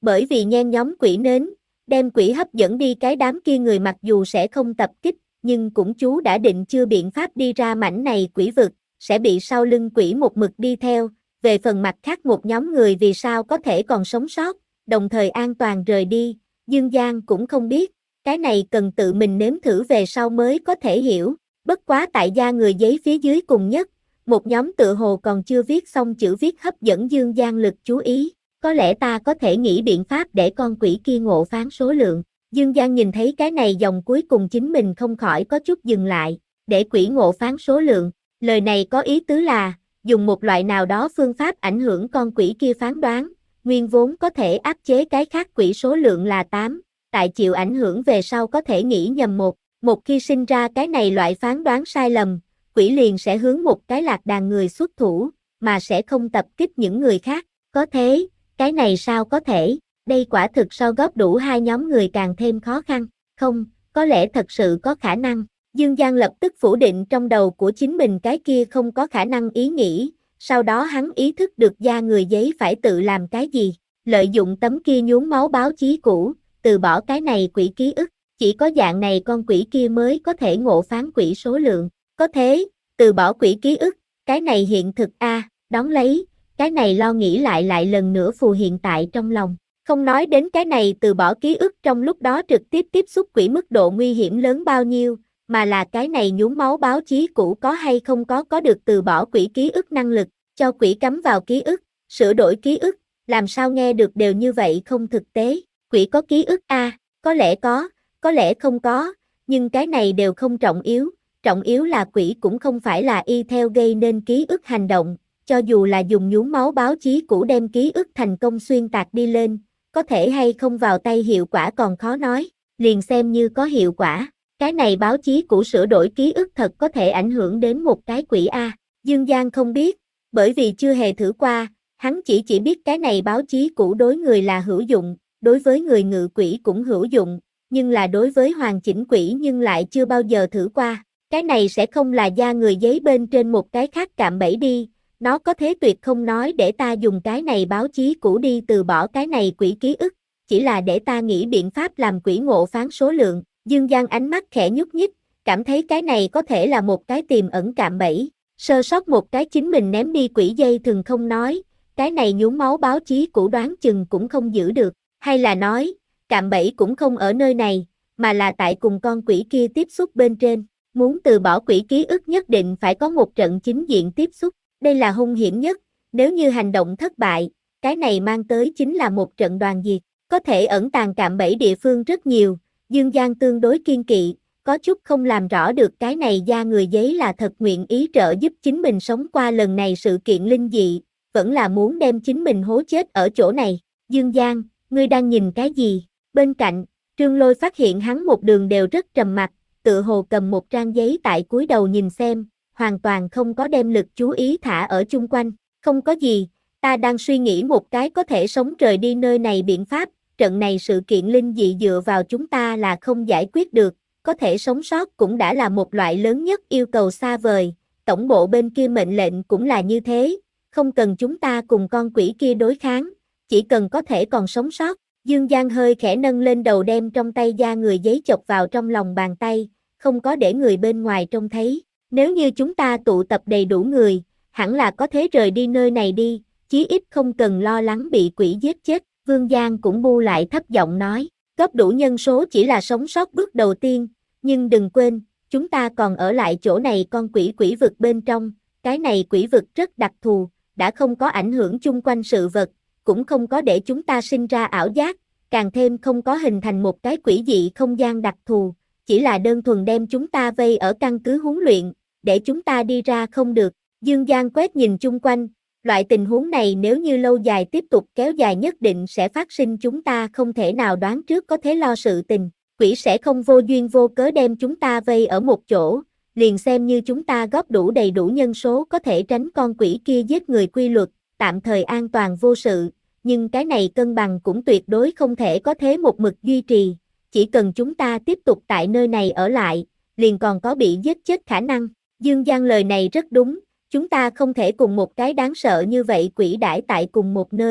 Bởi vì nhen nhóm quỷ nến, đem quỷ hấp dẫn đi cái đám kia người mặc dù sẽ không tập kích, nhưng cũng chú đã định chưa biện pháp đi ra mảnh này quỷ vực, sẽ bị sau lưng quỷ một mực đi theo, về phần mặt khác một nhóm người vì sao có thể còn sống sót, đồng thời an toàn rời đi, Dương Giang cũng không biết, cái này cần tự mình nếm thử về sau mới có thể hiểu, bất quá tại gia người giấy phía dưới cùng nhất, một nhóm tự hồ còn chưa viết xong chữ viết hấp dẫn Dương Giang lực chú ý, có lẽ ta có thể nghĩ biện pháp để con quỷ kia ngộ phán số lượng. Dương Giang nhìn thấy cái này dòng cuối cùng chính mình không khỏi có chút dừng lại, để quỷ ngộ phán số lượng, lời này có ý tứ là, dùng một loại nào đó phương pháp ảnh hưởng con quỷ kia phán đoán, nguyên vốn có thể áp chế cái khác quỷ số lượng là tám, tại chịu ảnh hưởng về sau có thể nghĩ nhầm một, một khi sinh ra cái này loại phán đoán sai lầm, quỷ liền sẽ hướng một cái lạc đàn người xuất thủ, mà sẽ không tập kích những người khác, có thế, cái này sao có thể, đây quả thực so góp đủ hai nhóm người càng thêm khó khăn, không, có lẽ thật sự có khả năng, Dương Giang lập tức phủ định trong đầu của chính mình cái kia không có khả năng ý nghĩ, sau đó hắn ý thức được gia người giấy phải tự làm cái gì, lợi dụng tấm kia nhuốm máu báo chí cũ, từ bỏ cái này quỷ ký ức, chỉ có dạng này con quỷ kia mới có thể ngộ phán quỷ số lượng, có thế, từ bỏ quỷ ký ức, cái này hiện thực a, à, đón lấy, cái này lo nghĩ lại lại lần nữa phù hiện tại trong lòng. Không nói đến cái này từ bỏ ký ức trong lúc đó trực tiếp tiếp xúc quỷ mức độ nguy hiểm lớn bao nhiêu, mà là cái này nhuốm máu báo chí cũ có hay không có có được từ bỏ quỷ ký ức năng lực, cho quỷ cắm vào ký ức, sửa đổi ký ức, làm sao nghe được đều như vậy không thực tế, quỷ có ký ức a, à, có lẽ có, có lẽ không có, nhưng cái này đều không trọng yếu, trọng yếu là quỷ cũng không phải là y theo gây nên ký ức hành động, cho dù là dùng nhuốm máu báo chí cũ đem ký ức thành công xuyên tạc đi lên, có thể hay không vào tay hiệu quả còn khó nói, liền xem như có hiệu quả, cái này báo chí cũ sửa đổi ký ức thật có thể ảnh hưởng đến một cái quỷ A, Dương Giang không biết, bởi vì chưa hề thử qua, hắn chỉ chỉ biết cái này báo chí cũ đối người là hữu dụng, đối với người ngự quỷ cũng hữu dụng, nhưng là đối với hoàn chỉnh quỷ nhưng lại chưa bao giờ thử qua, cái này sẽ không là da người giấy bên trên một cái khác cạm bẫy đi. Nó có thế tuyệt không nói để ta dùng cái này báo chí cũ đi từ bỏ cái này quỷ ký ức, chỉ là để ta nghĩ biện pháp làm quỷ ngộ phán số lượng, Dương Giang ánh mắt khẽ nhúc nhích, cảm thấy cái này có thể là một cái tiềm ẩn cạm bẫy, sơ sót một cái chính mình ném đi quỷ dây thường không nói, cái này nhuốm máu báo chí cũ đoán chừng cũng không giữ được, hay là nói, cạm bẫy cũng không ở nơi này, mà là tại cùng con quỷ kia tiếp xúc bên trên, muốn từ bỏ quỷ ký ức nhất định phải có một trận chính diện tiếp xúc. Đây là hung hiểm nhất, nếu như hành động thất bại, cái này mang tới chính là một trận đoàn diệt, có thể ẩn tàng cạm bẫy địa phương rất nhiều, Dương Giang tương đối kiên kỵ, có chút không làm rõ được cái này da người giấy là thật nguyện ý trợ giúp chính mình sống qua lần này sự kiện linh dị, vẫn là muốn đem chính mình hố chết ở chỗ này, Dương Giang, ngươi đang nhìn cái gì, bên cạnh, Trương Lôi phát hiện hắn một đường đều rất trầm mặc, tự hồ cầm một trang giấy tại cúi đầu nhìn xem, hoàn toàn không có đem lực chú ý thả ở chung quanh, không có gì, ta đang suy nghĩ một cái có thể sống rời đi nơi này biện pháp, trận này sự kiện linh dị dựa vào chúng ta là không giải quyết được, có thể sống sót cũng đã là một loại lớn nhất yêu cầu xa vời, tổng bộ bên kia mệnh lệnh cũng là như thế, không cần chúng ta cùng con quỷ kia đối kháng, chỉ cần có thể còn sống sót, Dương Giang hơi khẽ nâng lên đầu đem trong tay da người giấy chọc vào trong lòng bàn tay, không có để người bên ngoài trông thấy. Nếu như chúng ta tụ tập đầy đủ người, hẳn là có thể rời đi nơi này đi, chí ít không cần lo lắng bị quỷ giết chết. Vương Giang cũng bu lại thấp giọng nói, góp đủ nhân số chỉ là sống sót bước đầu tiên, nhưng đừng quên, chúng ta còn ở lại chỗ này con quỷ quỷ vực bên trong, cái này quỷ vực rất đặc thù, đã không có ảnh hưởng chung quanh sự vật, cũng không có để chúng ta sinh ra ảo giác, càng thêm không có hình thành một cái quỷ dị không gian đặc thù, chỉ là đơn thuần đem chúng ta vây ở căn cứ huấn luyện, để chúng ta đi ra không được. Dương Giang quét nhìn chung quanh, loại tình huống này nếu như lâu dài tiếp tục kéo dài nhất định sẽ phát sinh chúng ta không thể nào đoán trước có thế lo sự tình, quỷ sẽ không vô duyên vô cớ đem chúng ta vây ở một chỗ, liền xem như chúng ta góp đủ đầy đủ nhân số có thể tránh con quỷ kia giết người quy luật, tạm thời an toàn vô sự, nhưng cái này cân bằng cũng tuyệt đối không thể có thế một mực duy trì, chỉ cần chúng ta tiếp tục tại nơi này ở lại, liền còn có bị giết chết khả năng. Dương Giang lời này rất đúng, chúng ta không thể cùng một cái đáng sợ như vậy quỷ đãi tại cùng một nơi,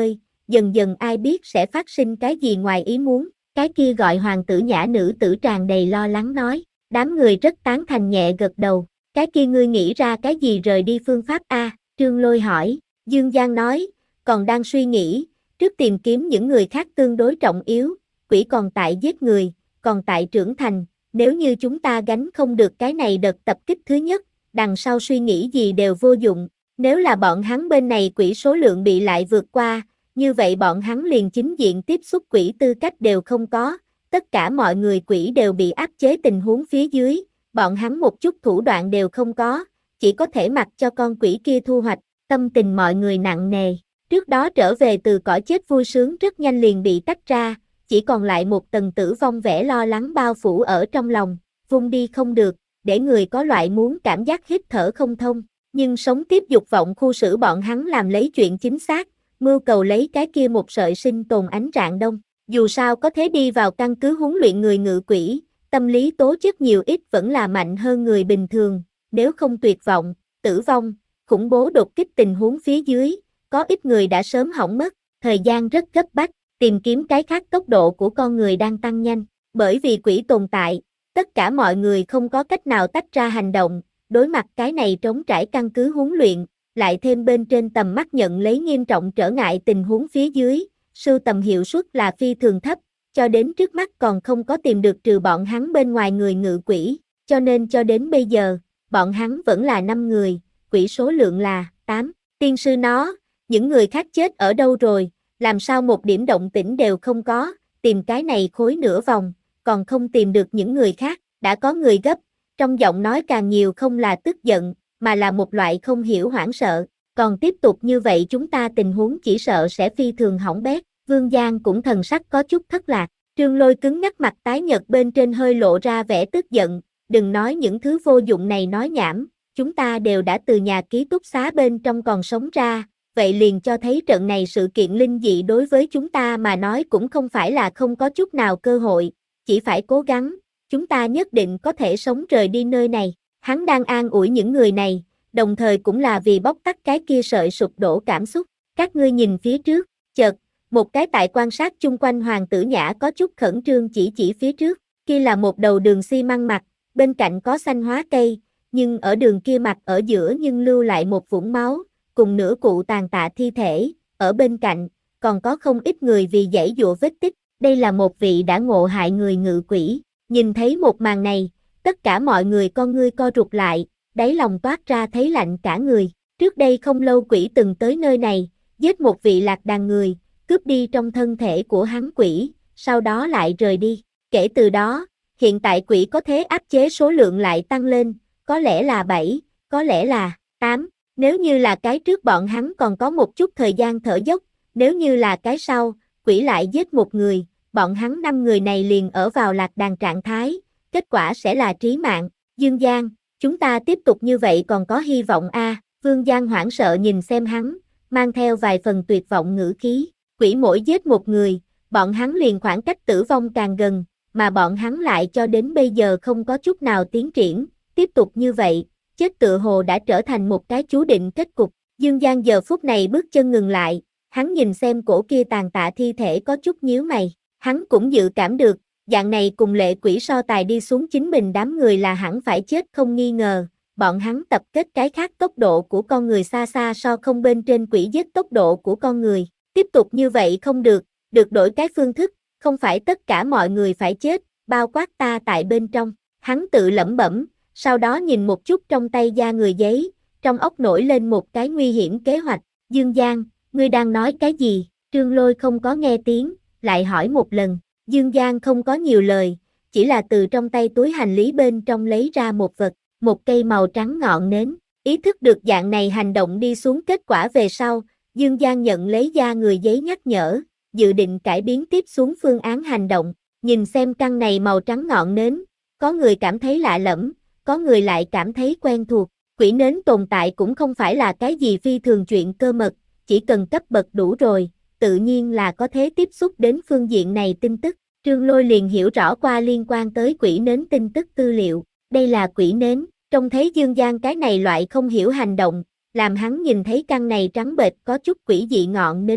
dần dần ai biết sẽ phát sinh cái gì ngoài ý muốn. Cái kia gọi hoàng tử nhã nữ tử tràn đầy lo lắng nói, đám người rất tán thành nhẹ gật đầu, cái kia ngươi nghĩ ra cái gì rời đi phương pháp a? Trương Lôi hỏi, Dương Giang nói, còn đang suy nghĩ, trước tìm kiếm những người khác tương đối trọng yếu, quỷ còn tại giết người, còn tại trưởng thành, nếu như chúng ta gánh không được cái này đợt tập kích thứ nhất, đằng sau suy nghĩ gì đều vô dụng, nếu là bọn hắn bên này quỷ số lượng bị lại vượt qua, như vậy bọn hắn liền chính diện tiếp xúc quỷ tư cách đều không có, tất cả mọi người quỷ đều bị áp chế tình huống phía dưới, bọn hắn một chút thủ đoạn đều không có, chỉ có thể mặc cho con quỷ kia thu hoạch, tâm tình mọi người nặng nề. Trước đó trở về từ cõi chết vui sướng rất nhanh liền bị tách ra, chỉ còn lại một tầng tử vong vẻ lo lắng bao phủ ở trong lòng, vung đi không được, để người có loại muốn cảm giác hít thở không thông, nhưng sống tiếp dục vọng khu xử bọn hắn làm lấy chuyện chính xác, mưu cầu lấy cái kia một sợi sinh tồn ánh rạng đông, dù sao có thể đi vào căn cứ huấn luyện người ngự quỷ, tâm lý tố chất nhiều ít vẫn là mạnh hơn người bình thường, nếu không tuyệt vọng, tử vong, khủng bố đột kích tình huống phía dưới, có ít người đã sớm hỏng mất, thời gian rất gấp bách, tìm kiếm cái khác tốc độ của con người đang tăng nhanh, bởi vì quỷ tồn tại, tất cả mọi người không có cách nào tách ra hành động, đối mặt cái này trống trải căn cứ huấn luyện, lại thêm bên trên tầm mắt nhận lấy nghiêm trọng trở ngại tình huống phía dưới, sưu tầm hiệu suất là phi thường thấp, cho đến trước mắt còn không có tìm được trừ bọn hắn bên ngoài người ngự quỷ, cho nên cho đến bây giờ, bọn hắn vẫn là năm người, quỷ số lượng là tám, tiên sư nó, những người khác chết ở đâu rồi, làm sao một điểm động tĩnh đều không có, tìm cái này khối nửa vòng, còn không tìm được những người khác, đã có người gấp, trong giọng nói càng nhiều không là tức giận, mà là một loại không hiểu hoảng sợ, còn tiếp tục như vậy chúng ta tình huống chỉ sợ sẽ phi thường hỏng bét, Vương Giang cũng thần sắc có chút thất lạc, Trương Lôi cứng nhắc mặt tái nhợt bên trên hơi lộ ra vẻ tức giận, đừng nói những thứ vô dụng này nói nhảm, chúng ta đều đã từ nhà ký túc xá bên trong còn sống ra, vậy liền cho thấy trận này sự kiện linh dị đối với chúng ta mà nói cũng không phải là không có chút nào cơ hội, chỉ phải cố gắng, chúng ta nhất định có thể sống rời đi nơi này. Hắn đang an ủi những người này, đồng thời cũng là vì bóc tắt cái kia sợi sụp đổ cảm xúc. Các ngươi nhìn phía trước, chợt, một cái tại quan sát chung quanh hoàng tử nhã có chút khẩn trương chỉ chỉ phía trước, kia là một đầu đường xi măng mặt, bên cạnh có xanh hóa cây, nhưng ở đường kia mặt ở giữa nhưng lưu lại một vũng máu, cùng nửa cụ tàn tạ thi thể, ở bên cạnh, còn có không ít người vì giãy giụa vết tích, đây là một vị đã ngộ hại người ngự quỷ, nhìn thấy một màn này, tất cả mọi người con ngươi co rụt lại, đáy lòng toát ra thấy lạnh cả người, trước đây không lâu quỷ từng tới nơi này, giết một vị lạc đàn người, cướp đi trong thân thể của hắn quỷ, sau đó lại rời đi, kể từ đó, hiện tại quỷ có thể áp chế số lượng lại tăng lên, có lẽ là bảy, có lẽ là tám, nếu như là cái trước bọn hắn còn có một chút thời gian thở dốc, nếu như là cái sau, quỷ lại giết một người, bọn hắn năm người này liền ở vào lạc đàn trạng thái, kết quả sẽ là trí mạng. Dương Giang, chúng ta tiếp tục như vậy còn có hy vọng a? À, Vương Giang hoảng sợ nhìn xem hắn, mang theo vài phần tuyệt vọng ngữ khí, quỷ mỗi giết một người, bọn hắn liền khoảng cách tử vong càng gần, mà bọn hắn lại cho đến bây giờ không có chút nào tiến triển, tiếp tục như vậy, chết tựa hồ đã trở thành một cái chú định kết cục. Dương Giang giờ phút này bước chân ngừng lại, hắn nhìn xem cổ kia tàn tạ thi thể có chút nhíu mày, hắn cũng dự cảm được, dạng này cùng lệ quỷ so tài đi xuống chính mình đám người là hẳn phải chết không nghi ngờ, bọn hắn tập kết cái khác tốc độ của con người xa xa so không bên trên quỷ giết tốc độ của con người, tiếp tục như vậy không được, được đổi cái phương thức, không phải tất cả mọi người phải chết, bao quát ta tại bên trong, hắn tự lẩm bẩm, sau đó nhìn một chút trong tay da người giấy, trong óc nổi lên một cái nguy hiểm kế hoạch, Dương Giang, ngươi đang nói cái gì? Trương Lôi không có nghe tiếng, lại hỏi một lần, Dương Giang không có nhiều lời, chỉ là từ trong tay túi hành lý bên trong lấy ra một vật, một cây màu trắng ngọn nến, ý thức được dạng này hành động đi xuống kết quả về sau, Dương Giang nhận lấy da người giấy nhắc nhở, dự định cải biến tiếp xuống phương án hành động, nhìn xem căn này màu trắng ngọn nến, có người cảm thấy lạ lẫm, có người lại cảm thấy quen thuộc, quỷ nến tồn tại cũng không phải là cái gì phi thường chuyện cơ mật, chỉ cần cấp bậc đủ rồi, tự nhiên là có thể tiếp xúc đến phương diện này tin tức. Trương Lôi liền hiểu rõ qua liên quan tới quỷ nến tin tức tư liệu, đây là quỷ nến, trông thấy Dương Giang cái này loại không hiểu hành động, làm hắn nhìn thấy căn này trắng bệch có chút quỷ dị ngọn nến lúc,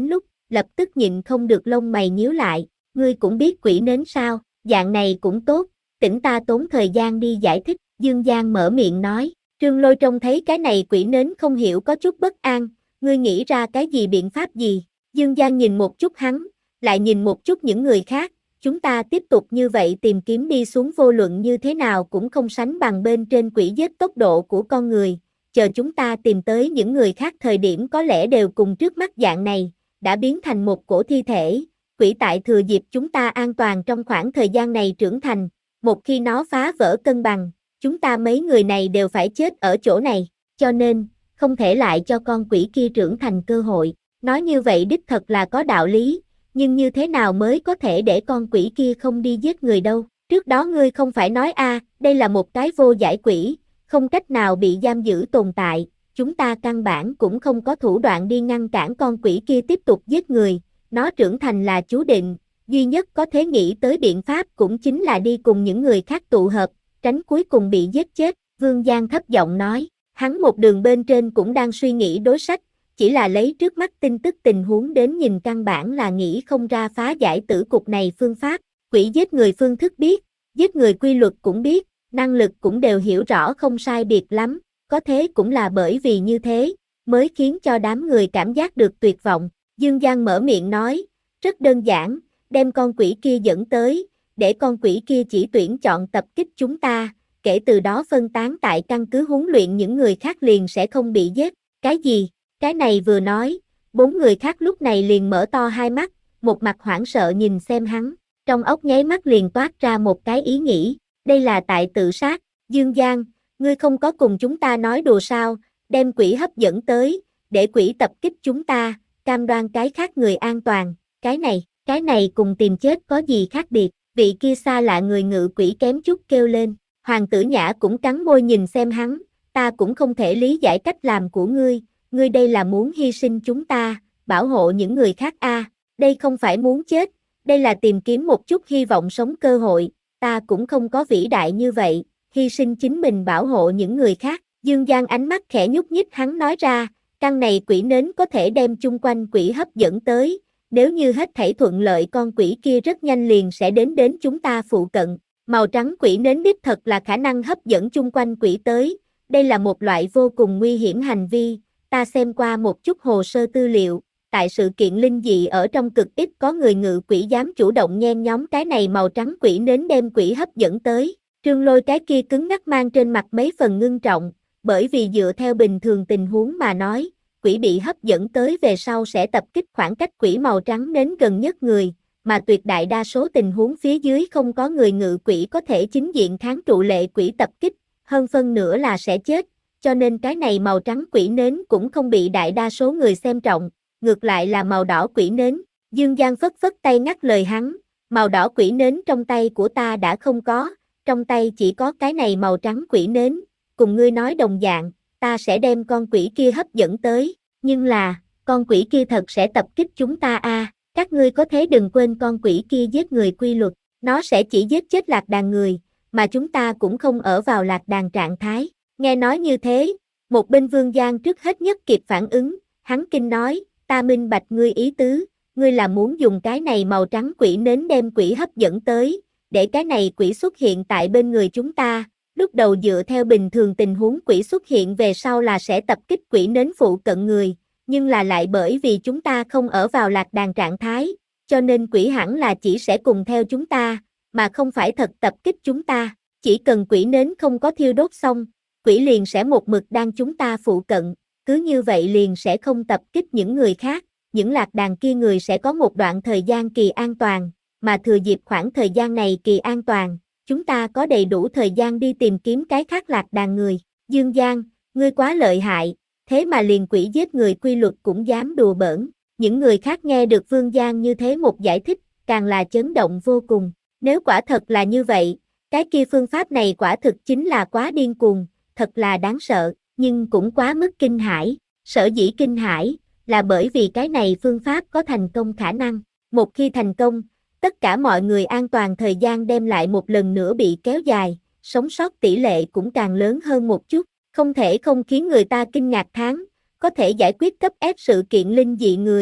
lập tức nhịn không được lông mày nhíu lại, ngươi cũng biết quỷ nến sao, dạng này cũng tốt, tỉnh ta tốn thời gian đi giải thích, Dương Giang mở miệng nói, Trương Lôi trông thấy cái này quỷ nến không hiểu có chút bất an, ngươi nghĩ ra cái gì biện pháp gì, Dương Giang nhìn một chút hắn, lại nhìn một chút những người khác, chúng ta tiếp tục như vậy tìm kiếm đi xuống vô luận như thế nào cũng không sánh bằng bên trên quỷ giết tốc độ của con người, chờ chúng ta tìm tới những người khác thời điểm có lẽ đều cùng trước mắt dạng này, đã biến thành một cổ thi thể, quỷ tại thừa dịp chúng ta an toàn trong khoảng thời gian này trưởng thành, một khi nó phá vỡ cân bằng, chúng ta mấy người này đều phải chết ở chỗ này, cho nên, không thể lại cho con quỷ kia trưởng thành cơ hội, nói như vậy đích thật là có đạo lý, nhưng như thế nào mới có thể để con quỷ kia không đi giết người đâu, trước đó ngươi không phải nói a, đây là một cái vô giải quỷ, không cách nào bị giam giữ tồn tại, chúng ta căn bản cũng không có thủ đoạn đi ngăn cản con quỷ kia tiếp tục giết người, nó trưởng thành là chú định, duy nhất có thể nghĩ tới biện pháp cũng chính là đi cùng những người khác tụ hợp, tránh cuối cùng bị giết chết, Vương Giang thấp giọng nói, hắn một đường bên trên cũng đang suy nghĩ đối sách, chỉ là lấy trước mắt tin tức tình huống đến nhìn căn bản là nghĩ không ra phá giải tử cục này phương pháp, quỷ giết người phương thức biết, giết người quy luật cũng biết, năng lực cũng đều hiểu rõ không sai biệt lắm, có thế cũng là bởi vì như thế, mới khiến cho đám người cảm giác được tuyệt vọng, Dương Giang mở miệng nói, rất đơn giản, đem con quỷ kia dẫn tới, để con quỷ kia chỉ tuyển chọn tập kích chúng ta, kể từ đó phân tán tại căn cứ huấn luyện những người khác liền sẽ không bị giết, cái gì? Cái này vừa nói, bốn người khác lúc này liền mở to hai mắt, một mặt hoảng sợ nhìn xem hắn, trong óc nháy mắt liền toát ra một cái ý nghĩ, đây là tại tự sát, Dương Giang, ngươi không có cùng chúng ta nói đùa sao, đem quỷ hấp dẫn tới, để quỷ tập kích chúng ta, cam đoan cái khác người an toàn, cái này, cái này cùng tìm chết có gì khác biệt, vị kia xa lạ người ngự quỷ kém chút kêu lên, Hoàng Tử Nhã cũng cắn môi nhìn xem hắn, ta cũng không thể lý giải cách làm của ngươi, ngươi đây là muốn hy sinh chúng ta, bảo hộ những người khác a, à, đây không phải muốn chết, đây là tìm kiếm một chút hy vọng sống cơ hội, ta cũng không có vĩ đại như vậy, hy sinh chính mình bảo hộ những người khác, Dương Giang ánh mắt khẽ nhúc nhích hắn nói ra, căn này quỷ nến có thể đem chung quanh quỷ hấp dẫn tới, nếu như hết thảy thuận lợi con quỷ kia rất nhanh liền sẽ đến đến chúng ta phụ cận, màu trắng quỷ nến đích thật là khả năng hấp dẫn chung quanh quỷ tới, đây là một loại vô cùng nguy hiểm hành vi, ta xem qua một chút hồ sơ tư liệu, tại sự kiện linh dị ở trong cực ít có người ngự quỷ dám chủ động nhen nhóm cái này màu trắng quỷ nến đem quỷ hấp dẫn tới, Trương Lôi cái kia cứng ngắc mang trên mặt mấy phần ngưng trọng, bởi vì dựa theo bình thường tình huống mà nói, quỷ bị hấp dẫn tới về sau sẽ tập kích khoảng cách quỷ màu trắng nến gần nhất người, mà tuyệt đại đa số tình huống phía dưới không có người ngự quỷ có thể chính diện kháng trụ lệ quỷ tập kích, hơn phân nửa là sẽ chết, cho nên cái này màu trắng quỷ nến cũng không bị đại đa số người xem trọng, ngược lại là màu đỏ quỷ nến, Dương Giang phất phất tay ngắt lời hắn, màu đỏ quỷ nến trong tay của ta đã không có, trong tay chỉ có cái này màu trắng quỷ nến, cùng ngươi nói đồng dạng, ta sẽ đem con quỷ kia hấp dẫn tới, nhưng là, con quỷ kia thật sẽ tập kích chúng ta a, à, các ngươi có thế đừng quên con quỷ kia giết người quy luật, nó sẽ chỉ giết chết lạc đàn người, mà chúng ta cũng không ở vào lạc đàn trạng thái, nghe nói như thế, một bên Vương Giang trước hết nhất kịp phản ứng, hắn kinh nói, ta minh bạch ngươi ý tứ, ngươi là muốn dùng cái này màu trắng quỷ nến đem quỷ hấp dẫn tới, để cái này quỷ xuất hiện tại bên người chúng ta, lúc đầu dựa theo bình thường tình huống quỷ xuất hiện về sau là sẽ tập kích quỷ nến phụ cận người, nhưng là lại bởi vì chúng ta không ở vào lạc đàn trạng thái, cho nên quỷ hẳn là chỉ sẽ cùng theo chúng ta, mà không phải thật tập kích chúng ta, chỉ cần quỷ nến không có thiêu đốt xong, quỷ liền sẽ một mực đang chúng ta phụ cận, cứ như vậy liền sẽ không tập kích những người khác, những lạc đàn kia người sẽ có một đoạn thời gian kỳ an toàn, mà thừa dịp khoảng thời gian này kỳ an toàn, chúng ta có đầy đủ thời gian đi tìm kiếm cái khác lạc đàn người. Dương Giang, ngươi quá lợi hại, thế mà liền quỷ giết người quy luật cũng dám đùa bỡn. Những người khác nghe được Vương Giang như thế một giải thích, càng là chấn động vô cùng. Nếu quả thật là như vậy, cái kia phương pháp này quả thực chính là quá điên cuồng, thật là đáng sợ, nhưng cũng quá mức kinh hãi. Sở dĩ kinh hãi, là bởi vì cái này phương pháp có thành công khả năng. Một khi thành công, tất cả mọi người an toàn thời gian đem lại một lần nữa bị kéo dài, sống sót tỷ lệ cũng càng lớn hơn một chút, không thể không khiến người ta kinh ngạc thán, có thể giải quyết cấp ép sự kiện linh dị người,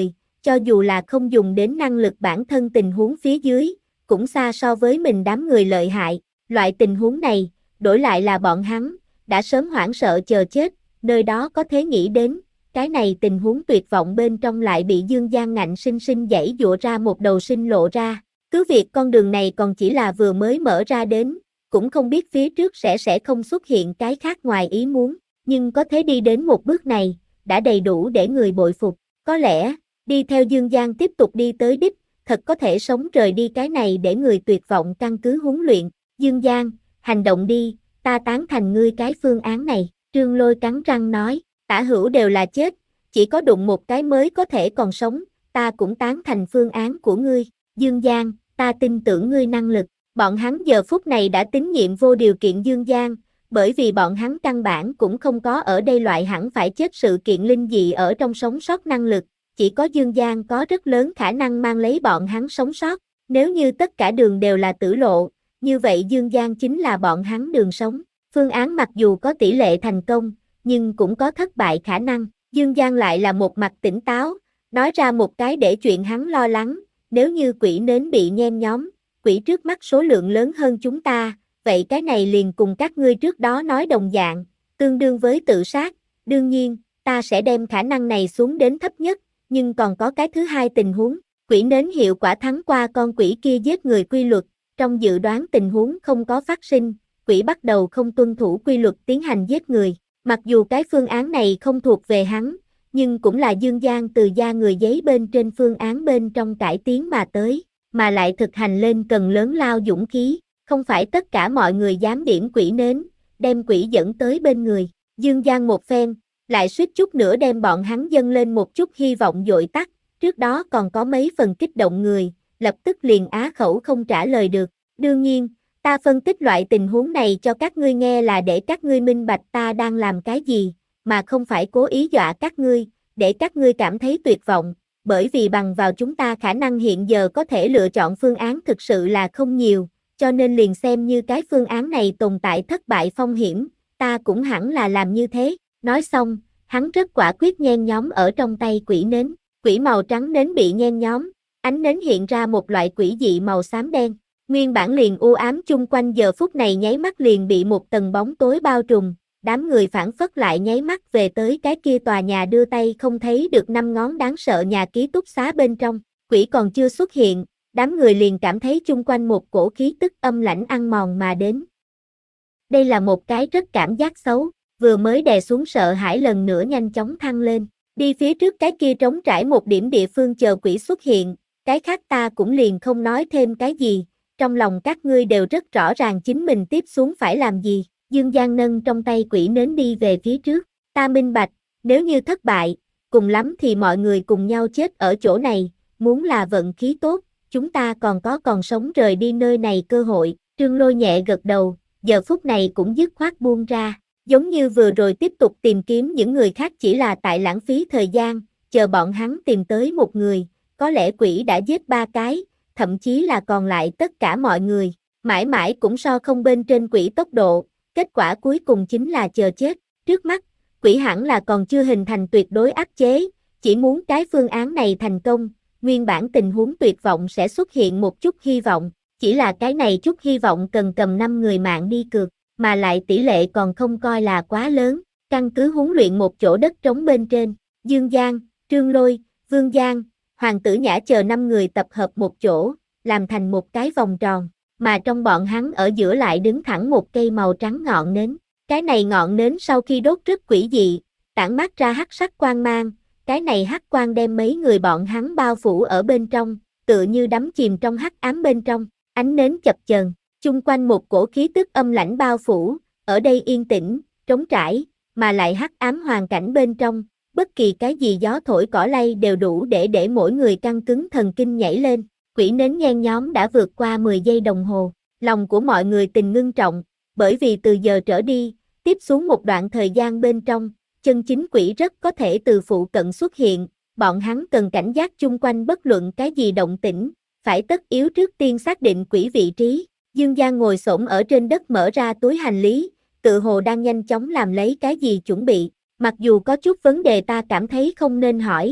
cho dù là không dùng đến năng lực bản thân tình huống phía dưới, cũng xa so với mình đám người lợi hại. Loại tình huống này, đổi lại là bọn hắn, đã sớm hoảng sợ chờ chết, nơi đó có thể nghĩ đến, cái này tình huống tuyệt vọng bên trong lại bị Dương Giang ngạnh sinh sinh giãy giụa ra một đầu sinh lộ ra. Cứ việc con đường này còn chỉ là vừa mới mở ra đến, cũng không biết phía trước sẽ sẽ không xuất hiện cái khác ngoài ý muốn, nhưng có thể đi đến một bước này, đã đầy đủ để người bội phục. Có lẽ, đi theo Dương Giang tiếp tục đi tới đích, thật có thể sống rời đi cái này để người tuyệt vọng căn cứ huấn luyện. Dương Giang, hành động đi, ta tán thành ngươi cái phương án này. Trương Lôi cắn răng nói, tả hữu đều là chết, chỉ có đụng một cái mới có thể còn sống, ta cũng tán thành phương án của ngươi. Dương Giang, ta tin tưởng ngươi năng lực. Bọn hắn giờ phút này đã tín nhiệm vô điều kiện Dương Giang, bởi vì bọn hắn căn bản cũng không có ở đây loại hẳn phải chết sự kiện linh dị ở trong sống sót năng lực, chỉ có Dương Giang có rất lớn khả năng mang lấy bọn hắn sống sót. Nếu như tất cả đường đều là tử lộ, như vậy Dương Giang chính là bọn hắn đường sống. Phương án mặc dù có tỷ lệ thành công, nhưng cũng có thất bại khả năng. Dương Giang lại là một mặt tỉnh táo, nói ra một cái để chuyện hắn lo lắng, nếu như quỷ nến bị nhen nhóm, quỷ trước mắt số lượng lớn hơn chúng ta, vậy cái này liền cùng các ngươi trước đó nói đồng dạng, tương đương với tự sát. Đương nhiên, ta sẽ đem khả năng này xuống đến thấp nhất, nhưng còn có cái thứ hai tình huống, quỷ nến hiệu quả thắng qua con quỷ kia giết người quy luật, trong dự đoán tình huống không có phát sinh, quỷ bắt đầu không tuân thủ quy luật tiến hành giết người. Mặc dù cái phương án này không thuộc về hắn, nhưng cũng là Dương Giang từ da người giấy bên trên phương án bên trong cải tiến mà tới, mà lại thực hành lên cần lớn lao dũng khí, không phải tất cả mọi người dám điểm quỷ nến, đem quỷ dẫn tới bên người. Dương Giang một phen, lại suýt chút nữa đem bọn hắn dâng lên một chút hy vọng dội tắt, trước đó còn có mấy phần kích động người, lập tức liền á khẩu không trả lời được. Đương nhiên, ta phân tích loại tình huống này cho các ngươi nghe là để các ngươi minh bạch ta đang làm cái gì, mà không phải cố ý dọa các ngươi, để các ngươi cảm thấy tuyệt vọng, bởi vì bằng vào chúng ta khả năng hiện giờ có thể lựa chọn phương án thực sự là không nhiều, cho nên liền xem như cái phương án này tồn tại thất bại phong hiểm, ta cũng hẳn là làm như thế. Nói xong, hắn rất quả quyết nhen nhóm ở trong tay quỷ nến, quỷ màu trắng nến bị nhen nhóm, ánh nến hiện ra một loại quỷ dị màu xám đen. Nguyên bản liền u ám chung quanh giờ phút này nháy mắt liền bị một tầng bóng tối bao trùm, đám người phản phất lại nháy mắt về tới cái kia tòa nhà đưa tay không thấy được năm ngón đáng sợ nhà ký túc xá bên trong. Quỷ còn chưa xuất hiện, đám người liền cảm thấy chung quanh một cổ khí tức âm lãnh ăn mòn mà đến. Đây là một cái rất cảm giác xấu, vừa mới đè xuống sợ hãi lần nữa nhanh chóng thăng lên, đi phía trước cái kia trống trải một điểm địa phương chờ quỷ xuất hiện, cái khác ta cũng liền không nói thêm cái gì. Trong lòng các ngươi đều rất rõ ràng chính mình tiếp xuống phải làm gì. Dương Giang nâng trong tay quỷ nến đi về phía trước. Ta minh bạch, nếu như thất bại, cùng lắm thì mọi người cùng nhau chết ở chỗ này, muốn là vận khí tốt, chúng ta còn có còn sống rời đi nơi này cơ hội. Trương Lôi nhẹ gật đầu, giờ phút này cũng dứt khoát buông ra, giống như vừa rồi tiếp tục tìm kiếm những người khác chỉ là tại lãng phí thời gian, chờ bọn hắn tìm tới một người, có lẽ quỷ đã giết ba cái, thậm chí là còn lại tất cả mọi người, mãi mãi cũng so không bên trên quỷ tốc độ, kết quả cuối cùng chính là chờ chết. Trước mắt, quỷ hẳn là còn chưa hình thành tuyệt đối áp chế, chỉ muốn cái phương án này thành công, nguyên bản tình huống tuyệt vọng sẽ xuất hiện một chút hy vọng, chỉ là cái này chút hy vọng cần cầm năm người mạng đi cược, mà lại tỷ lệ còn không coi là quá lớn, căn cứ huấn luyện một chỗ đất trống bên trên, Dương Giang, Trương Lôi, Vương Giang, Hoàng Tử Nhã chờ năm người tập hợp một chỗ, làm thành một cái vòng tròn, mà trong bọn hắn ở giữa lại đứng thẳng một cây màu trắng ngọn nến. Cái này ngọn nến sau khi đốt rất quỷ dị, tản mát ra hắc sắc quang mang, cái này hắc quang đem mấy người bọn hắn bao phủ ở bên trong, tựa như đắm chìm trong hắc ám bên trong, ánh nến chập chờn, chung quanh một cổ khí tức âm lãnh bao phủ, ở đây yên tĩnh, trống trải, mà lại hắc ám hoàn cảnh bên trong. Bất kỳ cái gì gió thổi cỏ lay đều đủ để để mỗi người căng cứng thần kinh nhảy lên. Quỷ nến nhen nhóm đã vượt qua mười giây đồng hồ. Lòng của mọi người tình ngưng trọng, bởi vì từ giờ trở đi, tiếp xuống một đoạn thời gian bên trong, chân chính quỷ rất có thể từ phụ cận xuất hiện. Bọn hắn cần cảnh giác chung quanh bất luận cái gì động tĩnh, phải tất yếu trước tiên xác định quỷ vị trí. Dương Giang ngồi xổm ở trên đất mở ra túi hành lý, tự hồ đang nhanh chóng làm lấy cái gì chuẩn bị. Mặc dù có chút vấn đề ta cảm thấy không nên hỏi,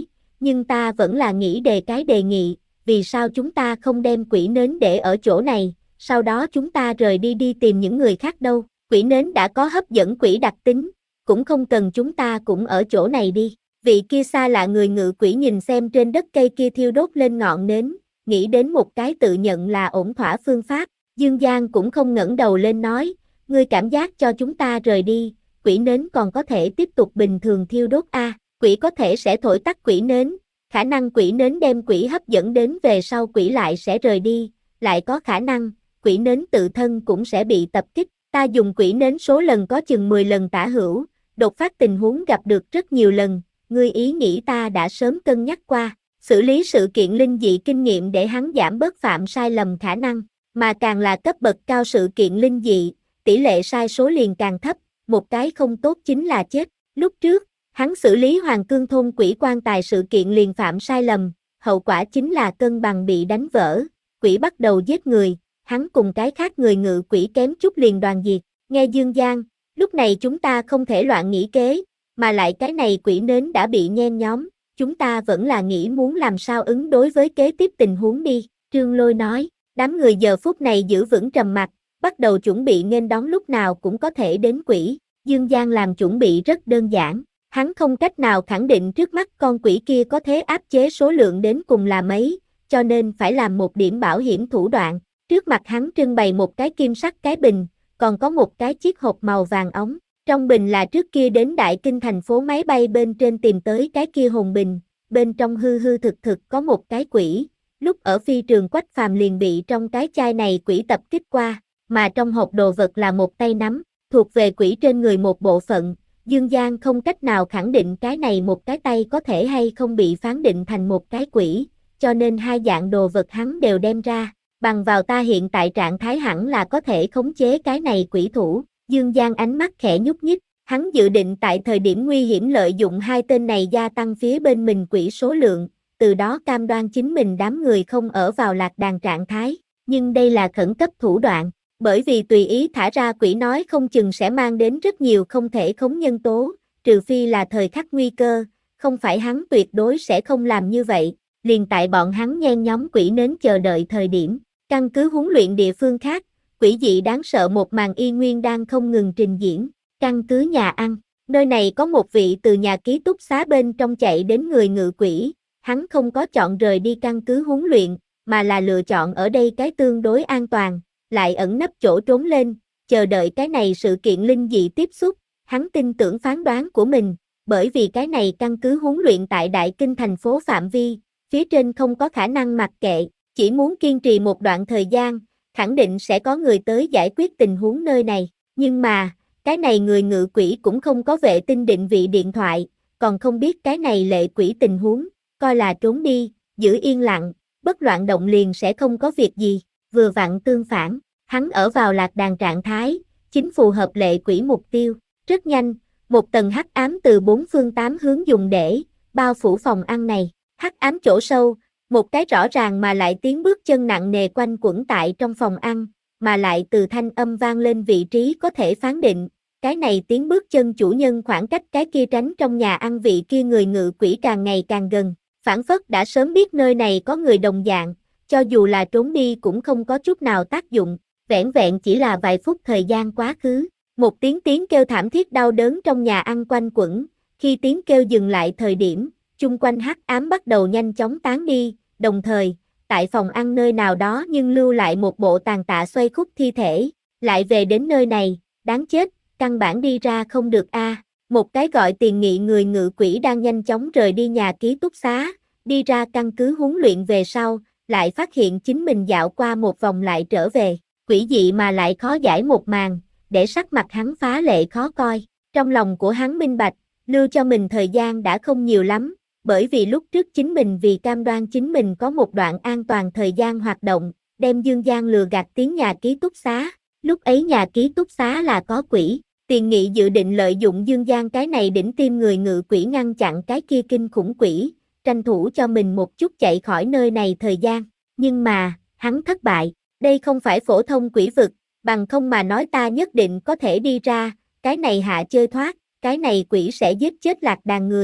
nhưng ta vẫn là nghĩ đề cái đề nghị, vì sao chúng ta không đem quỷ nến để ở chỗ này, sau đó chúng ta rời đi đi tìm những người khác đâu, quỷ nến đã có hấp dẫn quỷ đặc tính, cũng không cần chúng ta cũng ở chỗ này đi. Vị kia xa lạ người ngự quỷ nhìn xem trên đất cây kia thiêu đốt lên ngọn nến, nghĩ đến một cái tự nhận là ổn thỏa phương pháp, Dương Giang cũng không ngẩng đầu lên nói, ngươi cảm giác cho chúng ta rời đi, quỷ nến còn có thể tiếp tục bình thường thiêu đốt a, à, quỷ có thể sẽ thổi tắt quỷ nến, khả năng quỷ nến đem quỷ hấp dẫn đến về sau quỷ lại sẽ rời đi, lại có khả năng, quỷ nến tự thân cũng sẽ bị tập kích, ta dùng quỷ nến số lần có chừng mười lần tả hữu, đột phát tình huống gặp được rất nhiều lần, ngươi ý nghĩ ta đã sớm cân nhắc qua, xử lý sự kiện linh dị kinh nghiệm để hắn giảm bớt phạm sai lầm khả năng, mà càng là cấp bậc cao sự kiện linh dị, tỷ lệ sai số liền càng thấp, một cái không tốt chính là chết. Lúc trước, hắn xử lý Hoàng Cương thôn quỷ quan tài sự kiện liền phạm sai lầm, hậu quả chính là cân bằng bị đánh vỡ, quỷ bắt đầu giết người, hắn cùng cái khác người ngự quỷ kém chút liền đoàn diệt. Nghe Dương Giang, lúc này chúng ta không thể loạn nghĩ kế, mà lại cái này quỷ nến đã bị nhen nhóm, chúng ta vẫn là nghĩ muốn làm sao ứng đối với kế tiếp tình huống đi, Trương Lôi nói, đám người giờ phút này giữ vững trầm mặc, bắt đầu chuẩn bị nghênh đón lúc nào cũng có thể đến quỷ, Dương Giang làm chuẩn bị rất đơn giản, hắn không cách nào khẳng định trước mắt con quỷ kia có thể áp chế số lượng đến cùng là mấy, cho nên phải làm một điểm bảo hiểm thủ đoạn, trước mặt hắn trưng bày một cái kim sắc cái bình, còn có một cái chiếc hộp màu vàng ống. Trong bình là trước kia đến Đại Kinh thành phố máy bay bên trên tìm tới cái kia hồn bình, bên trong hư hư thực thực có một cái quỷ, lúc ở phi trường Quách Phàm liền bị trong cái chai này quỷ tập kích qua, mà trong hộp đồ vật là một tay nắm, thuộc về quỷ trên người một bộ phận, Dương Giang không cách nào khẳng định cái này một cái tay có thể hay không bị phán định thành một cái quỷ, cho nên hai dạng đồ vật hắn đều đem ra, bằng vào ta hiện tại trạng thái hẳn là có thể khống chế cái này quỷ thủ. Dương Giang ánh mắt khẽ nhúc nhích, hắn dự định tại thời điểm nguy hiểm lợi dụng hai tên này gia tăng phía bên mình quỷ số lượng, từ đó cam đoan chính mình đám người không ở vào lạc đàn trạng thái, nhưng đây là khẩn cấp thủ đoạn, bởi vì tùy ý thả ra quỷ nói không chừng sẽ mang đến rất nhiều không thể khống nhân tố, trừ phi là thời khắc nguy cơ, không phải hắn tuyệt đối sẽ không làm như vậy, liền tại bọn hắn nhen nhóm quỷ nến chờ đợi thời điểm, căn cứ huấn luyện địa phương khác, quỷ dị đáng sợ một màn y nguyên đang không ngừng trình diễn, căn cứ nhà ăn, nơi này có một vị từ nhà ký túc xá bên trong chạy đến người ngự quỷ, hắn không có chọn rời đi căn cứ huấn luyện, mà là lựa chọn ở đây cái tương đối an toàn, lại ẩn nấp chỗ trốn lên, chờ đợi cái này sự kiện linh dị tiếp xúc, hắn tin tưởng phán đoán của mình, bởi vì cái này căn cứ huấn luyện tại Đại Kinh thành phố phạm vi, phía trên không có khả năng mặc kệ, chỉ muốn kiên trì một đoạn thời gian, khẳng định sẽ có người tới giải quyết tình huống nơi này, nhưng mà, cái này người ngự quỷ cũng không có vệ tinh định vị điện thoại, còn không biết cái này lệ quỷ tình huống, coi là trốn đi, giữ yên lặng, bất loạn động liền sẽ không có việc gì, vừa vặn tương phản, hắn ở vào lạc đàn trạng thái, chính phù hợp lệ quỷ mục tiêu, rất nhanh, một tầng hắc ám từ bốn phương tám hướng dùng để bao phủ phòng ăn này, hắc ám chỗ sâu, một cái rõ ràng mà lại tiếng bước chân nặng nề quanh quẩn tại trong phòng ăn, mà lại từ thanh âm vang lên vị trí có thể phán định, cái này tiếng bước chân chủ nhân khoảng cách cái kia tránh trong nhà ăn vị kia người ngự quỷ càng ngày càng gần, phản phất đã sớm biết nơi này có người đồng dạng, cho dù là trốn đi cũng không có chút nào tác dụng, vẻn vẹn chỉ là vài phút thời gian quá khứ, một tiếng tiếng kêu thảm thiết đau đớn trong nhà ăn quanh quẩn, khi tiếng kêu dừng lại thời điểm, chung quanh hắc ám bắt đầu nhanh chóng tán đi, đồng thời, tại phòng ăn nơi nào đó nhưng lưu lại một bộ tàn tạ xoay khúc thi thể, lại về đến nơi này, đáng chết, căn bản đi ra không được a. À. Một cái gọi tiền nghị người ngự quỷ đang nhanh chóng rời đi nhà ký túc xá, đi ra căn cứ huấn luyện về sau, lại phát hiện chính mình dạo qua một vòng lại trở về, quỷ dị mà lại khó giải một màn, để sắc mặt hắn phá lệ khó coi, trong lòng của hắn minh bạch, lưu cho mình thời gian đã không nhiều lắm, bởi vì lúc trước chính mình vì cam đoan chính mình có một đoạn an toàn thời gian hoạt động, đem Dương Giang lừa gạt tiến nhà ký túc xá, lúc ấy nhà ký túc xá là có quỷ, tiền nghị dự định lợi dụng Dương Giang cái này đỉnh tim người ngự quỷ ngăn chặn cái kia kinh khủng quỷ, tranh thủ cho mình một chút chạy khỏi nơi này thời gian, nhưng mà, hắn thất bại, đây không phải phổ thông quỷ vực, bằng không mà nói ta nhất định có thể đi ra, cái này hạ chơi thoát, cái này quỷ sẽ giết chết lạc đàn người,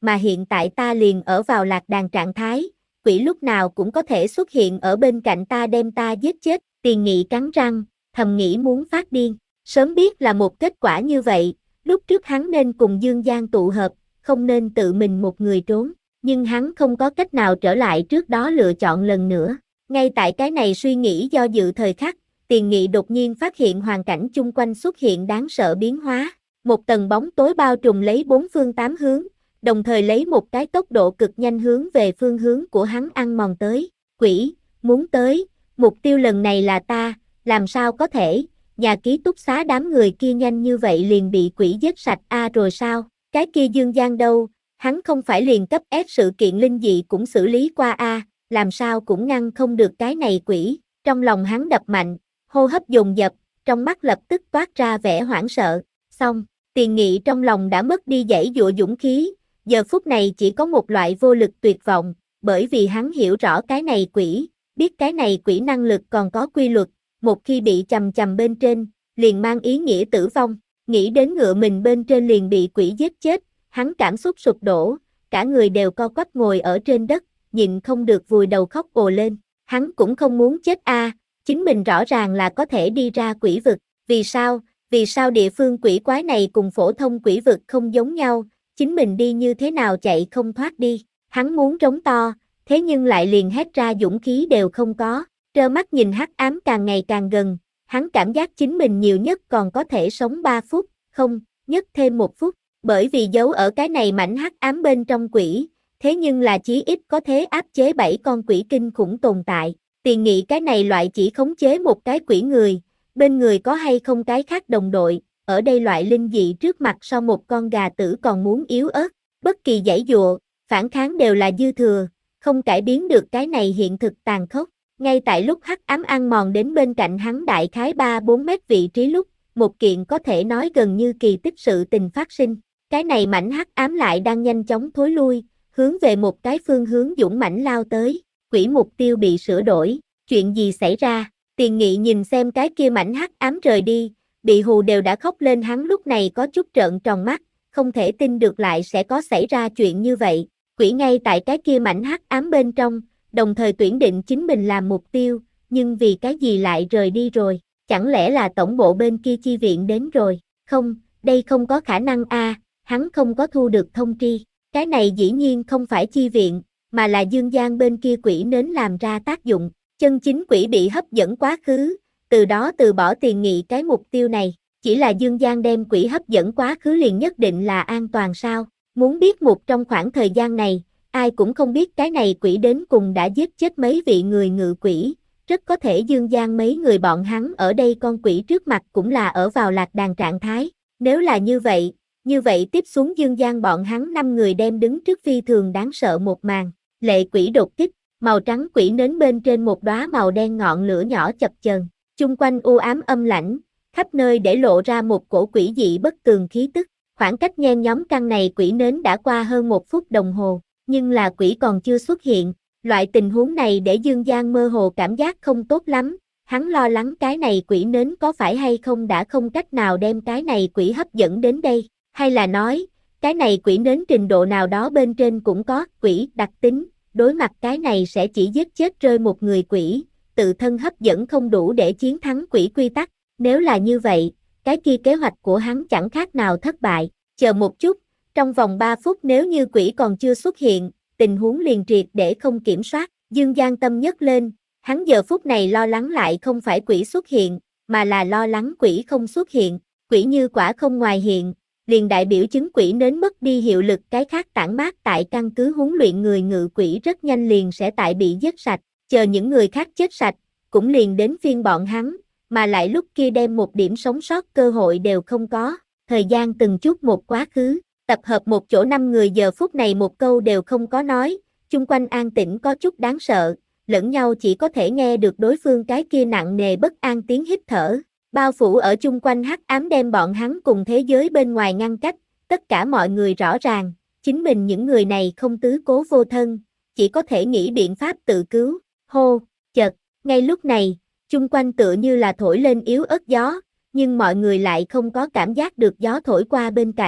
mà hiện tại ta liền ở vào lạc đàn trạng thái, quỷ lúc nào cũng có thể xuất hiện ở bên cạnh ta đem ta giết chết, Tiền Nghị cắn răng, thầm nghĩ muốn phát điên, sớm biết là một kết quả như vậy, lúc trước hắn nên cùng Dương Giang tụ hợp, không nên tự mình một người trốn, nhưng hắn không có cách nào trở lại trước đó lựa chọn lần nữa, ngay tại cái này suy nghĩ do dự thời khắc, Tiền Nghị đột nhiên phát hiện hoàn cảnh chung quanh xuất hiện đáng sợ biến hóa, một tầng bóng tối bao trùm lấy bốn phương tám hướng, đồng thời lấy một cái tốc độ cực nhanh hướng về phương hướng của hắn ăn mòn tới, quỷ, muốn tới, mục tiêu lần này là ta, làm sao có thể, nhà ký túc xá đám người kia nhanh như vậy liền bị quỷ giết sạch a à rồi sao, cái kia Dương Giang đâu, hắn không phải liền cấp ép sự kiện linh dị cũng xử lý qua a à, làm sao cũng ngăn không được cái này quỷ, trong lòng hắn đập mạnh, hô hấp dồn dập, trong mắt lập tức toát ra vẻ hoảng sợ, xong, Tiền Nghị trong lòng đã mất đi giãy giụa dũng khí, giờ phút này chỉ có một loại vô lực tuyệt vọng, bởi vì hắn hiểu rõ cái này quỷ, biết cái này quỷ năng lực còn có quy luật, một khi bị chầm chầm bên trên, liền mang ý nghĩa tử vong, nghĩ đến ngựa mình bên trên liền bị quỷ giết chết, hắn cảm xúc sụp đổ, cả người đều co quắp ngồi ở trên đất, nhịn không được vùi đầu khóc ồ lên, hắn cũng không muốn chết a, à, chính mình rõ ràng là có thể đi ra quỷ vực, vì sao, vì sao địa phương quỷ quái này cùng phổ thông quỷ vực không giống nhau, chính mình đi như thế nào chạy không thoát đi, hắn muốn trống to, thế nhưng lại liền hét ra dũng khí đều không có, trơ mắt nhìn hắc ám càng ngày càng gần, hắn cảm giác chính mình nhiều nhất còn có thể sống ba phút, không, nhất thêm một phút, bởi vì giấu ở cái này mảnh hắc ám bên trong quỷ, thế nhưng là chí ít có thế áp chế bảy con quỷ kinh khủng tồn tại, Tiền Nghị cái này loại chỉ khống chế một cái quỷ người, bên người có hay không cái khác đồng đội, ở đây loại linh dị trước mặt so một con gà tử còn muốn yếu ớt, bất kỳ giãy dụa, phản kháng đều là dư thừa, không cải biến được cái này hiện thực tàn khốc. Ngay tại lúc hắc ám ăn mòn đến bên cạnh hắn đại khái ba bốn mét vị trí lúc, một kiện có thể nói gần như kỳ tích sự tình phát sinh. Cái này mảnh hắc ám lại đang nhanh chóng thối lui, hướng về một cái phương hướng dũng mãnh lao tới. Quỷ mục tiêu bị sửa đổi, chuyện gì xảy ra? Tiền Nghị nhìn xem cái kia mảnh hắc ám rời đi, bị hù đều đã khóc lên, hắn lúc này có chút trợn tròn mắt, không thể tin được lại sẽ có xảy ra chuyện như vậy. Quỷ ngay tại cái kia mảnh hắc ám bên trong, đồng thời tuyển định chính mình làm mục tiêu, nhưng vì cái gì lại rời đi rồi? Chẳng lẽ là tổng bộ bên kia chi viện đến rồi? Không, đây không có khả năng a, à, hắn không có thu được thông tri. Cái này dĩ nhiên không phải chi viện, mà là Dương Giang bên kia quỷ nến làm ra tác dụng. Chân chính quỷ bị hấp dẫn quá khứ, từ đó từ bỏ Tiền Nghị cái mục tiêu này. Chỉ là Dương Giang đem quỷ hấp dẫn quá khứ liền nhất định là an toàn sao? Muốn biết một trong khoảng thời gian này, ai cũng không biết cái này quỷ đến cùng đã giết chết mấy vị người ngự quỷ, rất có thể Dương Giang mấy người bọn hắn ở đây con quỷ trước mặt cũng là ở vào lạc đàn trạng thái. Nếu là như vậy, như vậy tiếp xuống Dương Giang bọn hắn năm người đem đứng trước phi thường đáng sợ một màn. Lệ quỷ đột kích, màu trắng quỷ nến bên trên một đóa màu đen ngọn lửa nhỏ chập chờn, chung quanh u ám âm lãnh, khắp nơi để lộ ra một cổ quỷ dị bất tường khí tức. Khoảng cách nhen nhóm căn này quỷ nến đã qua hơn một phút đồng hồ, nhưng là quỷ còn chưa xuất hiện. Loại tình huống này để Dương Giang mơ hồ cảm giác không tốt lắm, hắn lo lắng cái này quỷ nến có phải hay không đã không cách nào đem cái này quỷ hấp dẫn đến đây, hay là nói, cái này quỷ nến trình độ nào đó bên trên cũng có quỷ đặc tính, đối mặt cái này sẽ chỉ giết chết rơi một người quỷ, tự thân hấp dẫn không đủ để chiến thắng quỷ quy tắc, nếu là như vậy, cái kia kế hoạch của hắn chẳng khác nào thất bại, chờ một chút, trong vòng ba phút nếu như quỷ còn chưa xuất hiện, tình huống liền triệt để không kiểm soát, Dương Giang tâm nhấc lên, hắn giờ phút này lo lắng lại không phải quỷ xuất hiện, mà là lo lắng quỷ không xuất hiện, quỷ như quả không ngoài hiện, liền đại biểu chứng quỷ nến mất đi hiệu lực, cái khác tản mát tại căn cứ huấn luyện người ngự quỷ rất nhanh liền sẽ tại bị giết sạch, chờ những người khác chết sạch, cũng liền đến phiên bọn hắn, mà lại lúc kia đem một điểm sống sót cơ hội đều không có, thời gian từng chút một quá khứ. Tập hợp một chỗ năm người giờ phút này một câu đều không có nói, chung quanh an tĩnh có chút đáng sợ, lẫn nhau chỉ có thể nghe được đối phương cái kia nặng nề bất an tiếng hít thở, bao phủ ở chung quanh hắc ám đem bọn hắn cùng thế giới bên ngoài ngăn cách, tất cả mọi người rõ ràng, chính mình những người này không tứ cố vô thân, chỉ có thể nghĩ biện pháp tự cứu, hô, chợt, ngay lúc này, chung quanh tựa như là thổi lên yếu ớt gió, nhưng mọi người lại không có cảm giác được gió thổi qua bên cạnh.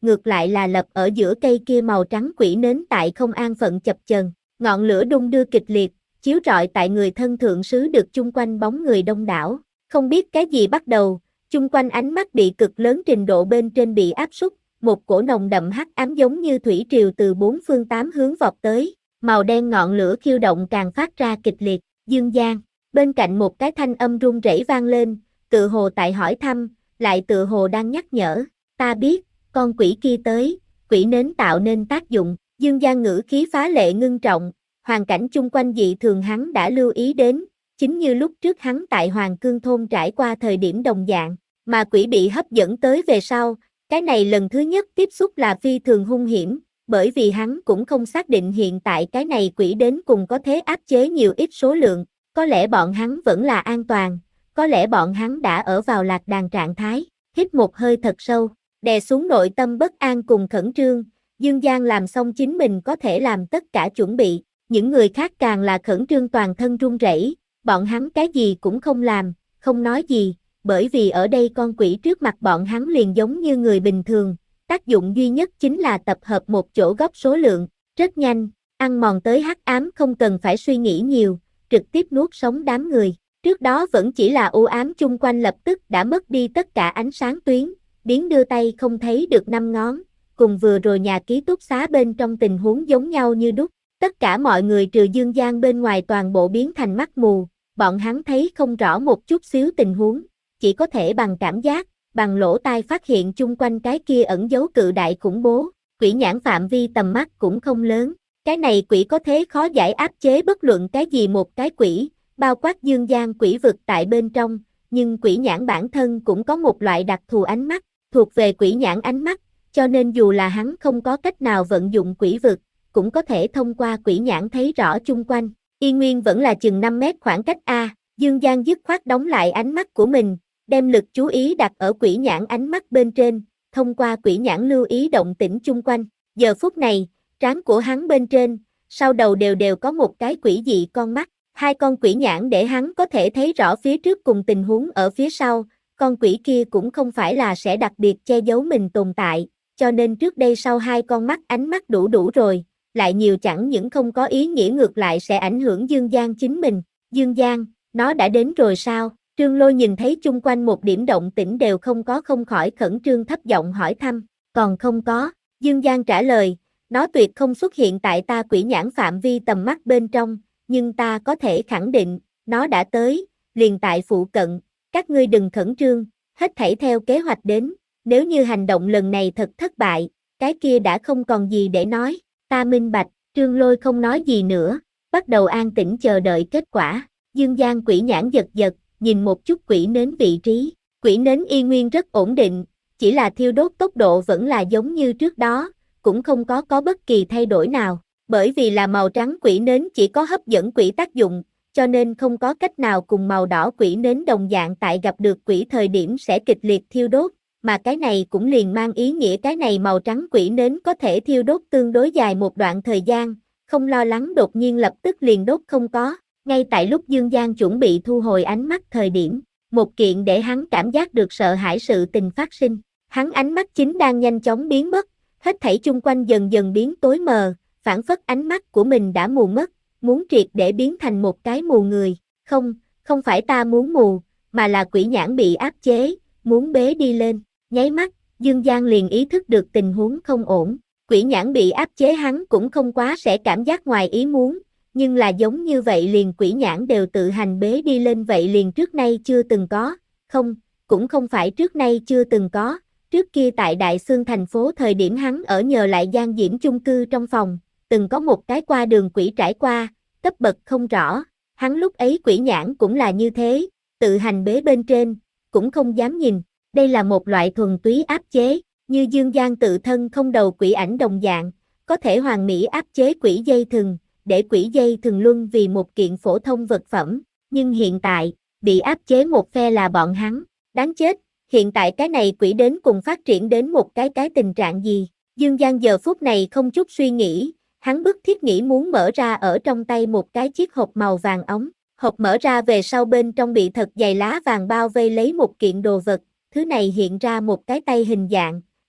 ngược lại là lập ở giữa cây kia màu trắng quỷ nến tại không an phận chập chờn, ngọn lửa đung đưa kịch liệt, chiếu rọi tại người thân thượng sứ được chung quanh bóng người đông đảo, không biết cái gì bắt đầu, chung quanh ánh mắt bị cực lớn trình độ bên trên bị áp súc, một cổ nồng đậm hắc ám giống như thủy triều từ bốn phương tám hướng vọt tới, màu đen ngọn lửa khiêu động càng phát ra kịch liệt, Dương Giang, bên cạnh một cái thanh âm run rẩy vang lên, tự hồ tại hỏi thăm, lại tự hồ đang nhắc nhở, ta biết, con quỷ kia tới, quỷ nến tạo nên tác dụng, Dương Giang ngữ khí phá lệ ngưng trọng, hoàn cảnh chung quanh dị thường hắn đã lưu ý đến, chính như lúc trước hắn tại Hoàng Cương Thôn trải qua thời điểm đồng dạng, mà quỷ bị hấp dẫn tới về sau, cái này lần thứ nhất tiếp xúc là phi thường hung hiểm, bởi vì hắn cũng không xác định hiện tại cái này quỷ đến cùng có thế áp chế nhiều ít số lượng, có lẽ bọn hắn vẫn là an toàn, có lẽ bọn hắn đã ở vào lạc đàn trạng thái, hít một hơi thật sâu, đè xuống nội tâm bất an cùng khẩn trương, Dương Giang làm xong chính mình có thể làm tất cả chuẩn bị, những người khác càng là khẩn trương toàn thân run rẩy, bọn hắn cái gì cũng không làm, không nói gì, bởi vì ở đây con quỷ trước mặt bọn hắn liền giống như người bình thường, tác dụng duy nhất chính là tập hợp một chỗ góc số lượng, rất nhanh, ăn mòn tới hắc ám không cần phải suy nghĩ nhiều, trực tiếp nuốt sống đám người, trước đó vẫn chỉ là u ám chung quanh lập tức đã mất đi tất cả ánh sáng tuyến, biến đưa tay không thấy được năm ngón, cùng vừa rồi nhà ký túc xá bên trong tình huống giống nhau như đúc, tất cả mọi người trừ Dương Giang bên ngoài toàn bộ biến thành mắt mù, bọn hắn thấy không rõ một chút xíu tình huống, chỉ có thể bằng cảm giác, bằng lỗ tai phát hiện chung quanh cái kia ẩn dấu cự đại khủng bố, quỷ nhãn phạm vi tầm mắt cũng không lớn, cái này quỷ có thế khó giải áp chế bất luận cái gì một cái quỷ, bao quát Dương Giang quỷ vực tại bên trong, nhưng quỷ nhãn bản thân cũng có một loại đặc thù ánh mắt, thuộc về quỷ nhãn ánh mắt, cho nên dù là hắn không có cách nào vận dụng quỷ vực, cũng có thể thông qua quỷ nhãn thấy rõ chung quanh, y nguyên vẫn là chừng năm mét khoảng cách A, Dương Giang dứt khoát đóng lại ánh mắt của mình, đem lực chú ý đặt ở quỷ nhãn ánh mắt bên trên, thông qua quỷ nhãn lưu ý động tĩnh chung quanh, giờ phút này, trán của hắn bên trên, sau đầu đều đều có một cái quỷ dị con mắt, hai con quỷ nhãn để hắn có thể thấy rõ phía trước cùng tình huống ở phía sau, con quỷ kia cũng không phải là sẽ đặc biệt che giấu mình tồn tại, cho nên trước đây sau hai con mắt ánh mắt đủ đủ rồi, lại nhiều chẳng những không có ý nghĩa ngược lại sẽ ảnh hưởng Dương Giang chính mình, Dương Giang, nó đã đến rồi sao? Trương Lôi nhìn thấy chung quanh một điểm động tĩnh đều không có không khỏi khẩn trương thấp giọng hỏi thăm, còn không có, Dương Giang trả lời, nó tuyệt không xuất hiện tại ta quỷ nhãn phạm vi tầm mắt bên trong, nhưng ta có thể khẳng định, nó đã tới, liền tại phụ cận, các ngươi đừng khẩn trương, hết thảy theo kế hoạch đến, nếu như hành động lần này thật thất bại, cái kia đã không còn gì để nói, ta minh bạch, Trương Lôi không nói gì nữa, bắt đầu an tĩnh chờ đợi kết quả, Dương Giang quỷ nhãn giật giật, nhìn một chút quỷ nến vị trí, quỷ nến y nguyên rất ổn định, chỉ là thiêu đốt tốc độ vẫn là giống như trước đó, cũng không có có bất kỳ thay đổi nào, bởi vì là màu trắng quỷ nến chỉ có hấp dẫn quỷ tác dụng, cho nên không có cách nào cùng màu đỏ quỷ nến đồng dạng tại gặp được quỷ thời điểm sẽ kịch liệt thiêu đốt, mà cái này cũng liền mang ý nghĩa cái này màu trắng quỷ nến có thể thiêu đốt tương đối dài một đoạn thời gian, không lo lắng đột nhiên lập tức liền đốt không có. Ngay tại lúc Dương Giang chuẩn bị thu hồi ánh mắt thời điểm, một kiện để hắn cảm giác được sợ hãi sự tình phát sinh, hắn ánh mắt chính đang nhanh chóng biến mất, hết thảy chung quanh dần dần biến tối mờ, phản phất ánh mắt của mình đã mù mất, muốn triệt để biến thành một cái mù người, không, không phải ta muốn mù, mà là quỷ nhãn bị áp chế, muốn bế đi lên, nháy mắt, Dương Giang liền ý thức được tình huống không ổn, quỷ nhãn bị áp chế hắn cũng không quá sẽ cảm giác ngoài ý muốn, nhưng là giống như vậy liền quỷ nhãn đều tự hành bế đi lên vậy liền trước nay chưa từng có, không, cũng không phải trước nay chưa từng có, trước kia tại Đại Xương thành phố thời điểm hắn ở nhờ lại Giang Diễm chung cư trong phòng, từng có một cái qua đường quỷ trải qua, cấp bậc không rõ, hắn lúc ấy quỷ nhãn cũng là như thế, tự hành bế bên trên, cũng không dám nhìn, đây là một loại thuần túy áp chế, như Dương Giang tự thân không đầu quỷ ảnh đồng dạng, có thể hoàn mỹ áp chế quỷ dây thừng, để quỷ dây thường luân vì một kiện phổ thông vật phẩm, nhưng hiện tại, bị áp chế một phe là bọn hắn, đáng chết, hiện tại cái này quỷ đến cùng phát triển đến một cái cái tình trạng gì, Dương Giang giờ phút này không chút suy nghĩ, hắn bức thiết nghĩ muốn mở ra ở trong tay một cái chiếc hộp màu vàng ống, hộp mở ra về sau bên trong bị thật dày lá vàng bao vây lấy một kiện đồ vật, thứ này hiện ra một cái tay hình dạng,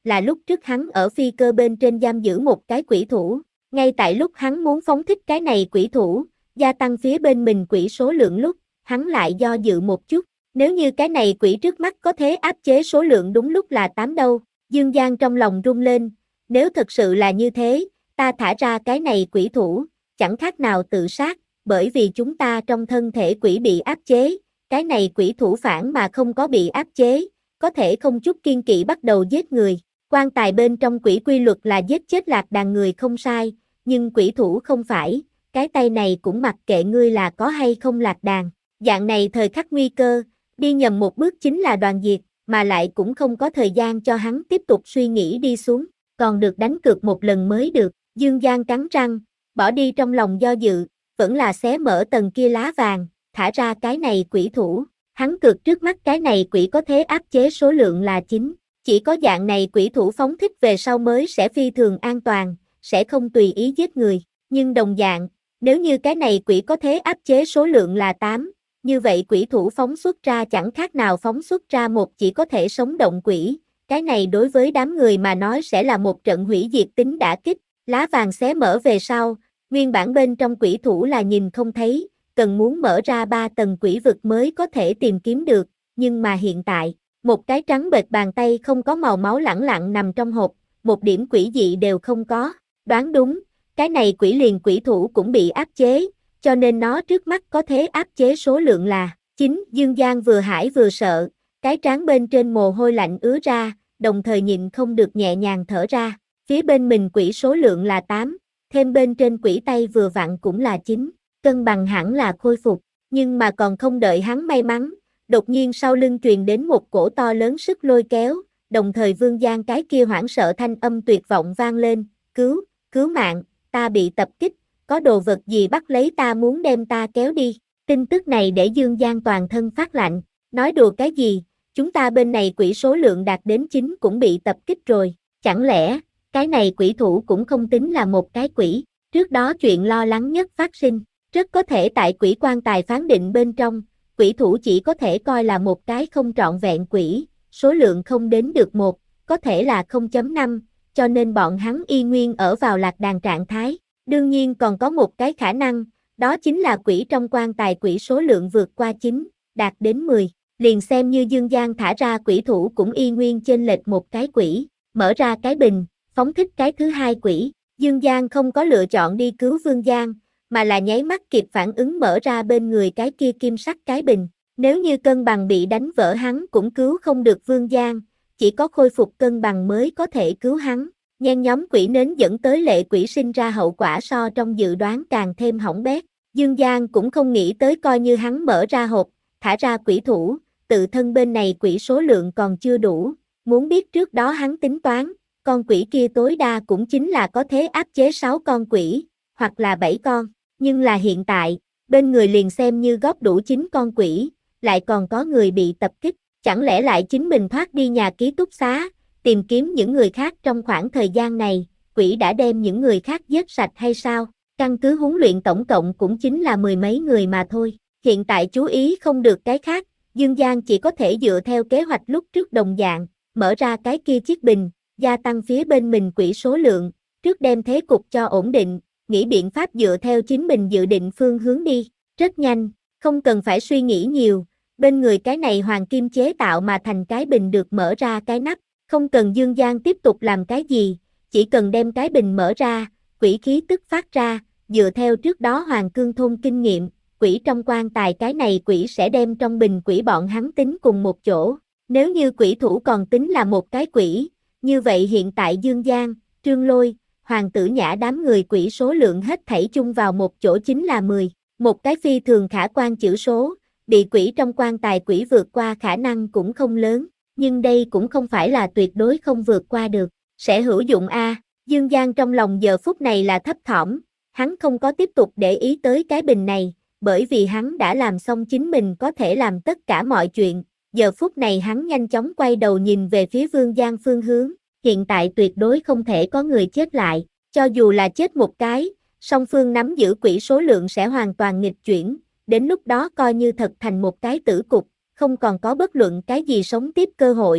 là lúc trước hắn ở phi cơ bên trên giam giữ một cái quỷ thủ, ngay tại lúc hắn muốn phóng thích cái này quỷ thủ, gia tăng phía bên mình quỷ số lượng lúc, hắn lại do dự một chút, nếu như cái này quỷ trước mắt có thể áp chế số lượng đúng lúc là tám đâu, Dương Giang trong lòng rung lên, nếu thật sự là như thế, ta thả ra cái này quỷ thủ, chẳng khác nào tự sát, bởi vì chúng ta trong thân thể quỷ bị áp chế, cái này quỷ thủ phản mà không có bị áp chế, có thể không chút kiên kỵ bắt đầu giết người. Quan tài bên trong quỷ quy luật là giết chết lạc đàn người không sai, nhưng quỷ thủ không phải, cái tay này cũng mặc kệ ngươi là có hay không lạc đàn. Dạng này thời khắc nguy cơ, đi nhầm một bước chính là đoàn diệt, mà lại cũng không có thời gian cho hắn tiếp tục suy nghĩ đi xuống, còn được đánh cược một lần mới được. Dương Giang cắn răng, bỏ đi trong lòng do dự, vẫn là xé mở tầng kia lá vàng, thả ra cái này quỷ thủ. Hắn cược trước mắt cái này quỷ có thể áp chế số lượng là chín. Chỉ có dạng này quỷ thủ phóng thích về sau mới sẽ phi thường an toàn, sẽ không tùy ý giết người. Nhưng đồng dạng, nếu như cái này quỷ có thể áp chế số lượng là tám, như vậy quỷ thủ phóng xuất ra chẳng khác nào phóng xuất ra một chỉ có thể sống động quỷ. Cái này đối với đám người mà nói sẽ là một trận hủy diệt tính đả kích. Lá vàng xé mở về sau, nguyên bản bên trong quỷ thủ là nhìn không thấy, cần muốn mở ra ba tầng quỷ vực mới có thể tìm kiếm được, nhưng mà hiện tại, một cái trắng bệch bàn tay không có màu máu lẳng lặng nằm trong hộp, một điểm quỷ dị đều không có. Đoán đúng, cái này quỷ liền quỷ thủ cũng bị áp chế, cho nên nó trước mắt có thể áp chế số lượng là chín. Dương Giang vừa hãi vừa sợ, cái trán bên trên mồ hôi lạnh ứa ra, đồng thời nhịn không được nhẹ nhàng thở ra. Phía bên mình quỷ số lượng là tám, thêm bên trên quỷ tay vừa vặn cũng là chín, cân bằng hẳn là khôi phục, nhưng mà còn không đợi hắn may mắn, đột nhiên sau lưng truyền đến một cổ to lớn sức lôi kéo, đồng thời Vương Giang cái kia hoảng sợ thanh âm tuyệt vọng vang lên, cứu, cứu mạng, ta bị tập kích, có đồ vật gì bắt lấy ta muốn đem ta kéo đi. Tin tức này để Dương Giang toàn thân phát lạnh, nói đùa cái gì, chúng ta bên này quỷ số lượng đạt đến chín cũng bị tập kích rồi, chẳng lẽ, cái này quỷ thủ cũng không tính là một cái quỷ, trước đó chuyện lo lắng nhất phát sinh, rất có thể tại quỷ quan tài phán định bên trong, quỷ thủ chỉ có thể coi là một cái không trọn vẹn quỷ, số lượng không đến được một, có thể là không chấm năm, cho nên bọn hắn y nguyên ở vào lạc đàn trạng thái. Đương nhiên còn có một cái khả năng, đó chính là quỷ trong quan tài quỷ số lượng vượt qua chín, đạt đến mười, liền xem như Dương Giang thả ra quỷ thủ cũng y nguyên chênh lệch một cái quỷ, mở ra cái bình, phóng thích cái thứ hai quỷ. Dương Giang không có lựa chọn đi cứu Vương Giang, mà là nháy mắt kịp phản ứng mở ra bên người cái kia kim sắc cái bình. Nếu như cân bằng bị đánh vỡ hắn cũng cứu không được Vương Giang, chỉ có khôi phục cân bằng mới có thể cứu hắn. Nhen nhóm quỷ nến dẫn tới lệ quỷ sinh ra hậu quả so trong dự đoán càng thêm hỏng bét. Dương Giang cũng không nghĩ tới coi như hắn mở ra hộp, thả ra quỷ thủ, tự thân bên này quỷ số lượng còn chưa đủ. Muốn biết trước đó hắn tính toán, con quỷ kia tối đa cũng chính là có thể áp chế sáu con quỷ, hoặc là bảy con. Nhưng là hiện tại, bên người liền xem như góp đủ chín con quỷ, lại còn có người bị tập kích. Chẳng lẽ lại chính mình thoát đi nhà ký túc xá, tìm kiếm những người khác trong khoảng thời gian này, quỷ đã đem những người khác giết sạch hay sao? Căn cứ huấn luyện tổng cộng cũng chính là mười mấy người mà thôi. Hiện tại chú ý không được cái khác, Dương Giang chỉ có thể dựa theo kế hoạch lúc trước đồng dạng, mở ra cái kia chiếc bình, gia tăng phía bên mình quỷ số lượng, trước đem thế cục cho ổn định, nghĩ biện pháp dựa theo chính mình dự định phương hướng đi. Rất nhanh, không cần phải suy nghĩ nhiều, bên người cái này hoàng kim chế tạo mà thành cái bình được mở ra cái nắp, không cần Dương Giang tiếp tục làm cái gì, chỉ cần đem cái bình mở ra, quỷ khí tức phát ra, dựa theo trước đó Hoàng Cương Thôn kinh nghiệm, quỷ trong quan tài cái này quỷ sẽ đem trong bình quỷ bọn hắn tính cùng một chỗ. Nếu như quỷ thủ còn tính là một cái quỷ, như vậy hiện tại Dương Giang, Trương Lôi, Hoàng Tử Nhã đám người quỷ số lượng hết thảy chung vào một chỗ chính là mười, một cái phi thường khả quan chữ số, bị quỷ trong quan tài quỷ vượt qua khả năng cũng không lớn, nhưng đây cũng không phải là tuyệt đối không vượt qua được, sẽ hữu dụng a. Dương Giang trong lòng giờ phút này là thấp thỏm, hắn không có tiếp tục để ý tới cái bình này, bởi vì hắn đã làm xong chính mình có thể làm tất cả mọi chuyện, giờ phút này hắn nhanh chóng quay đầu nhìn về phía Vương Giang phương hướng, hiện tại tuyệt đối không thể có người chết lại, cho dù là chết một cái, song phương nắm giữ quỷ số lượng sẽ hoàn toàn nghịch chuyển, đến lúc đó coi như thật thành một cái tử cục, không còn có bất luận cái gì sống tiếp cơ hội,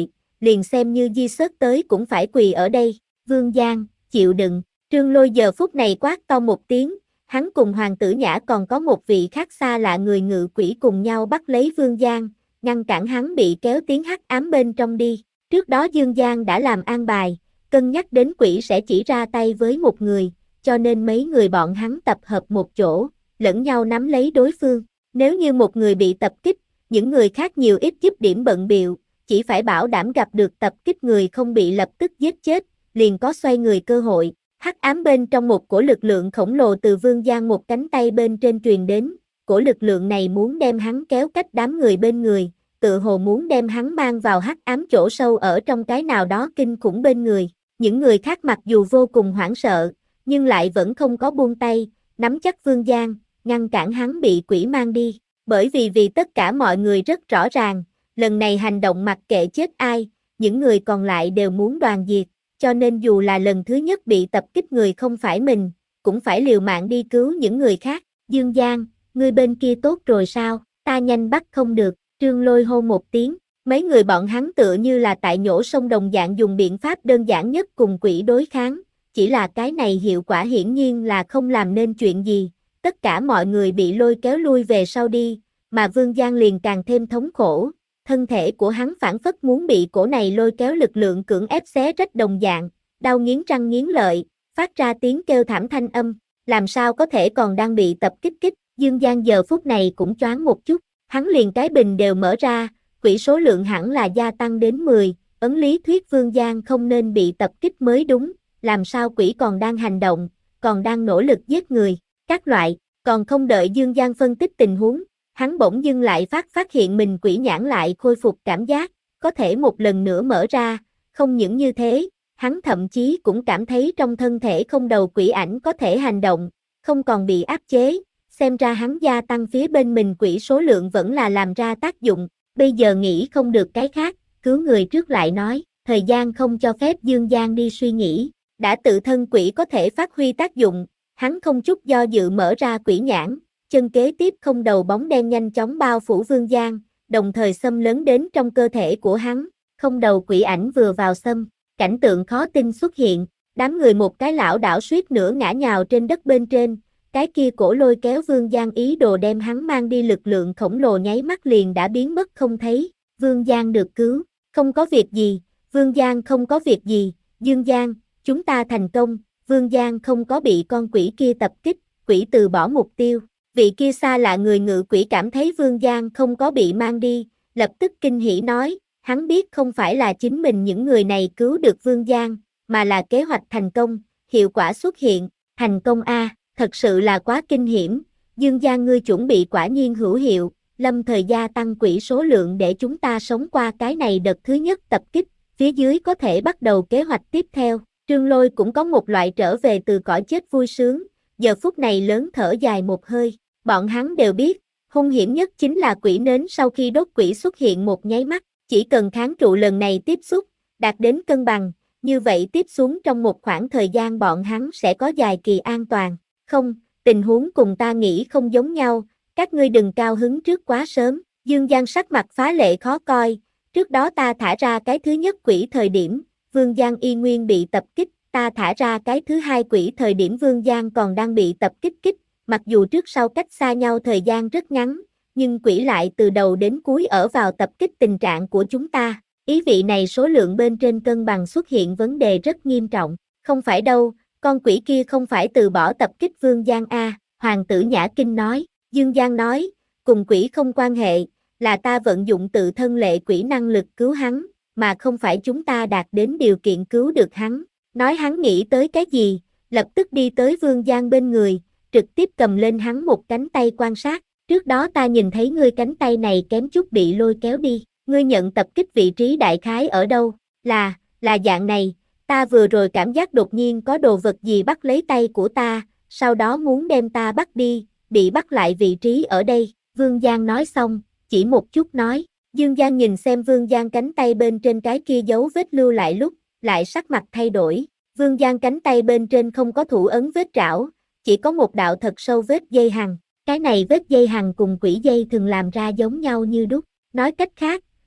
liền xem như di sớt tới cũng phải quỳ ở đây. Vương Giang, chịu đựng. Trương Lôi giờ phút này quát to một tiếng, hắn cùng Hoàng Tử Nhã còn có một vị khác xa lạ người ngự quỷ cùng nhau bắt lấy Vương Giang, ngăn cản hắn bị kéo tiến hắc ám bên trong đi. Trước đó Dương Giang đã làm an bài, cân nhắc đến quỷ sẽ chỉ ra tay với một người, cho nên mấy người bọn hắn tập hợp một chỗ, lẫn nhau nắm lấy đối phương. Nếu như một người bị tập kích, những người khác nhiều ít giúp điểm bận bịu, chỉ phải bảo đảm gặp được tập kích người không bị lập tức giết chết, liền có xoay người cơ hội. Hắc ám bên trong một cổ lực lượng khổng lồ từ Vương Giang một cánh tay bên trên truyền đến, cổ lực lượng này muốn đem hắn kéo cách đám người bên người, tự hồ muốn đem hắn mang vào hắc ám chỗ sâu ở trong cái nào đó kinh khủng bên người. Những người khác mặc dù vô cùng hoảng sợ, nhưng lại vẫn không có buông tay, nắm chắc Vương Giang, ngăn cản hắn bị quỷ mang đi. Bởi vì vì tất cả mọi người rất rõ ràng, lần này hành động mặc kệ chết ai, những người còn lại đều muốn đoàn diệt, cho nên dù là lần thứ nhất bị tập kích người không phải mình, cũng phải liều mạng đi cứu những người khác. Dương Giang, ngươi bên kia tốt rồi sao, ta nhanh bắt không được, Trương Lôi hô một tiếng, mấy người bọn hắn tựa như là tại nhổ sông đồng dạng dùng biện pháp đơn giản nhất cùng quỷ đối kháng, chỉ là cái này hiệu quả hiển nhiên là không làm nên chuyện gì, tất cả mọi người bị lôi kéo lui về sau đi, mà Vương Giang liền càng thêm thống khổ, thân thể của hắn phảng phất muốn bị cổ này lôi kéo lực lượng cưỡng ép xé rách đồng dạng, đau nghiến răng nghiến lợi, phát ra tiếng kêu thảm thanh âm, làm sao có thể còn đang bị tập kích kích, Dương Giang giờ phút này cũng choáng một chút, hắn liền cái bình đều mở ra, quỷ số lượng hẳn là gia tăng đến mười, ấn lý thuyết Vương Giang không nên bị tập kích mới đúng, làm sao quỷ còn đang hành động, còn đang nỗ lực giết người, các loại, còn không đợi Dương Giang phân tích tình huống, hắn bỗng dưng lại phát phát hiện mình quỷ nhãn lại khôi phục cảm giác, có thể một lần nữa mở ra, không những như thế, hắn thậm chí cũng cảm thấy trong thân thể không đầu quỷ ảnh có thể hành động, không còn bị áp chế, xem ra hắn gia tăng phía bên mình quỷ số lượng vẫn là làm ra tác dụng, bây giờ nghĩ không được cái khác, cứu người trước lại nói, thời gian không cho phép Dương Giang đi suy nghĩ, đã tự thân quỷ có thể phát huy tác dụng, hắn không chút do dự mở ra quỷ nhãn, chân kế tiếp không đầu bóng đen nhanh chóng bao phủ Vương Giang, đồng thời xâm lấn đến trong cơ thể của hắn, không đầu quỷ ảnh vừa vào xâm, cảnh tượng khó tin xuất hiện, đám người một cái lảo đảo suýt nữa ngã nhào trên đất bên trên, cái kia cổ lôi kéo Vương Giang ý đồ đem hắn mang đi lực lượng khổng lồ nháy mắt liền đã biến mất không thấy, Vương Giang được cứu, không có việc gì, Vương Giang không có việc gì, Dương Giang, chúng ta thành công, Vương Giang không có bị con quỷ kia tập kích, quỷ từ bỏ mục tiêu. Vị kia xa lạ người ngự quỷ cảm thấy Vương Giang không có bị mang đi, lập tức kinh hỉ nói, hắn biết không phải là chính mình những người này cứu được Vương Giang, mà là kế hoạch thành công, hiệu quả xuất hiện, thành công a, thật sự là quá kinh hiểm, Dương Giang ngươi chuẩn bị quả nhiên hữu hiệu, lâm thời gia tăng quỷ số lượng để chúng ta sống qua cái này đợt thứ nhất tập kích, phía dưới có thể bắt đầu kế hoạch tiếp theo, Trương Lôi cũng có một loại trở về từ cõi chết vui sướng, giờ phút này lớn thở dài một hơi. Bọn hắn đều biết, hung hiểm nhất chính là quỷ nến sau khi đốt quỷ xuất hiện một nháy mắt, chỉ cần kháng trụ lần này tiếp xúc, đạt đến cân bằng, như vậy tiếp xuống trong một khoảng thời gian bọn hắn sẽ có dài kỳ an toàn. Không, tình huống cùng ta nghĩ không giống nhau, các ngươi đừng cao hứng trước quá sớm, Dương Giang sắc mặt phá lệ khó coi, trước đó ta thả ra cái thứ nhất quỷ thời điểm, Vương Giang y nguyên bị tập kích, ta thả ra cái thứ hai quỷ thời điểm Vương Giang còn đang bị tập kích kích. Mặc dù trước sau cách xa nhau thời gian rất ngắn, nhưng quỷ lại từ đầu đến cuối ở vào tập kích tình trạng của chúng ta. Ý vị này số lượng bên trên cân bằng xuất hiện vấn đề rất nghiêm trọng. Không phải đâu, con quỷ kia không phải từ bỏ tập kích Vương Giang A, Hoàng tử Nhã Kinh nói. Dương Giang nói, cùng quỷ không quan hệ, là ta vận dụng tự thân lệ quỷ năng lực cứu hắn, mà không phải chúng ta đạt đến điều kiện cứu được hắn. Nói hắn nghĩ tới cái gì, lập tức đi tới Vương Giang bên người, trực tiếp cầm lên hắn một cánh tay quan sát, trước đó ta nhìn thấy ngươi cánh tay này kém chút bị lôi kéo đi, ngươi nhận tập kích vị trí đại khái ở đâu, là, là dạng này, ta vừa rồi cảm giác đột nhiên có đồ vật gì bắt lấy tay của ta, sau đó muốn đem ta bắt đi, bị bắt lại vị trí ở đây, Vương Giang nói xong, chỉ một chút nói, Dương Giang nhìn xem Vương Giang cánh tay bên trên cái kia dấu vết lưu lại lúc, lại sắc mặt thay đổi, Vương Giang cánh tay bên trên không có thủ ấn vết trảo, chỉ có một đạo thật sâu vết dây hằng, cái này vết dây hằng cùng quỷ dây thường làm ra giống nhau như đúc, nói cách khác,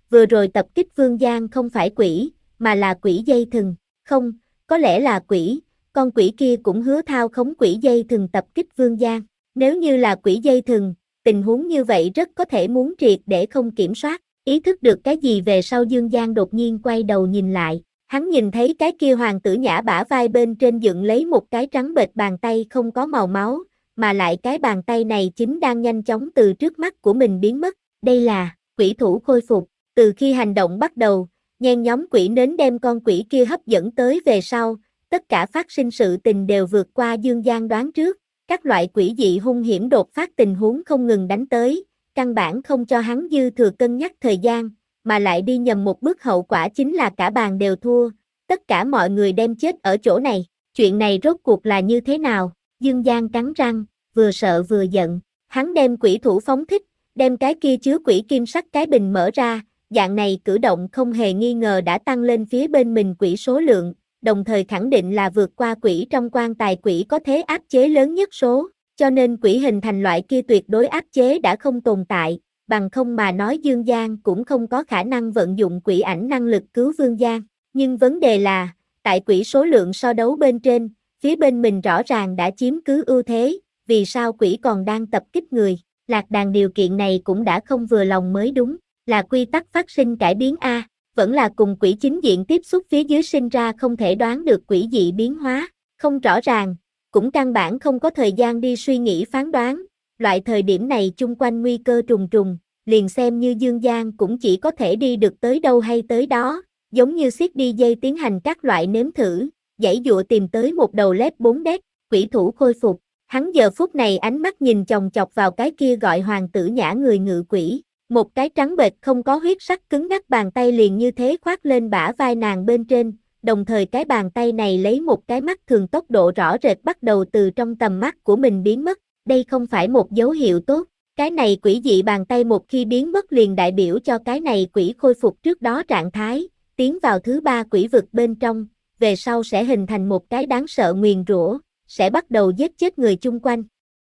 vừa rồi tập kích Vương Giang không phải quỷ, mà là quỷ dây thừng, không, có lẽ là quỷ, con quỷ kia cũng hứa thao khống quỷ dây thừng tập kích Vương Giang, nếu như là quỷ dây thừng, tình huống như vậy rất có thể muốn triệt để không kiểm soát, ý thức được cái gì về sau Dương Giang đột nhiên quay đầu nhìn lại, hắn nhìn thấy cái kia hoàng tử nhã bả vai bên trên dựng lấy một cái trắng bệch bàn tay không có màu máu, mà lại cái bàn tay này chính đang nhanh chóng từ trước mắt của mình biến mất, đây là quỷ thủ khôi phục, từ khi hành động bắt đầu, nhen nhóm quỷ nến đem con quỷ kia hấp dẫn tới về sau, tất cả phát sinh sự tình đều vượt qua Dương Giang đoán trước, các loại quỷ dị hung hiểm đột phát tình huống không ngừng đánh tới, căn bản không cho hắn dư thừa cân nhắc thời gian, mà lại đi nhầm một bước hậu quả chính là cả bàn đều thua, tất cả mọi người đem chết ở chỗ này, chuyện này rốt cuộc là như thế nào, Dương Giang cắn răng, vừa sợ vừa giận, hắn đem quỷ thủ phóng thích, đem cái kia chứa quỷ kim sắc cái bình mở ra, dạng này cử động không hề nghi ngờ đã tăng lên phía bên mình quỷ số lượng, đồng thời khẳng định là vượt qua quỷ trong quan tài quỷ có thế áp chế lớn nhất số, cho nên quỷ hình thành loại kia tuyệt đối áp chế đã không tồn tại, bằng không mà nói Dương Giang cũng không có khả năng vận dụng quỷ ảnh năng lực cứu Vương Giang, nhưng vấn đề là, tại quỷ số lượng so đấu bên trên, phía bên mình rõ ràng đã chiếm cứ ưu thế, vì sao quỷ còn đang tập kích người, lạc đàn điều kiện này cũng đã không vừa lòng mới đúng, là quy tắc phát sinh cải biến A, vẫn là cùng quỷ chính diện tiếp xúc phía dưới sinh ra không thể đoán được quỷ dị biến hóa, không rõ ràng, cũng căn bản không có thời gian đi suy nghĩ phán đoán, loại thời điểm này chung quanh nguy cơ trùng trùng, liền xem như Dương Giang cũng chỉ có thể đi được tới đâu hay tới đó, giống như siết đi dây tiến hành các loại nếm thử, giãy dụa tìm tới một đầu lép bốn đét, quỷ thủ khôi phục, hắn giờ phút này ánh mắt nhìn chòng chọc vào cái kia gọi hoàng tử nhã người ngự quỷ, một cái trắng bệch không có huyết sắc cứng ngắc bàn tay liền như thế khoác lên bả vai nàng bên trên, đồng thời cái bàn tay này lấy một cái mắt thường tốc độ rõ rệt bắt đầu từ trong tầm mắt của mình biến mất, đây không phải một dấu hiệu tốt, cái này quỷ dị bàn tay một khi biến mất liền đại biểu cho cái này quỷ khôi phục trước đó trạng thái, tiến vào thứ ba quỷ vực bên trong, về sau sẽ hình thành một cái đáng sợ nguyền rủa, sẽ bắt đầu giết chết người chung quanh.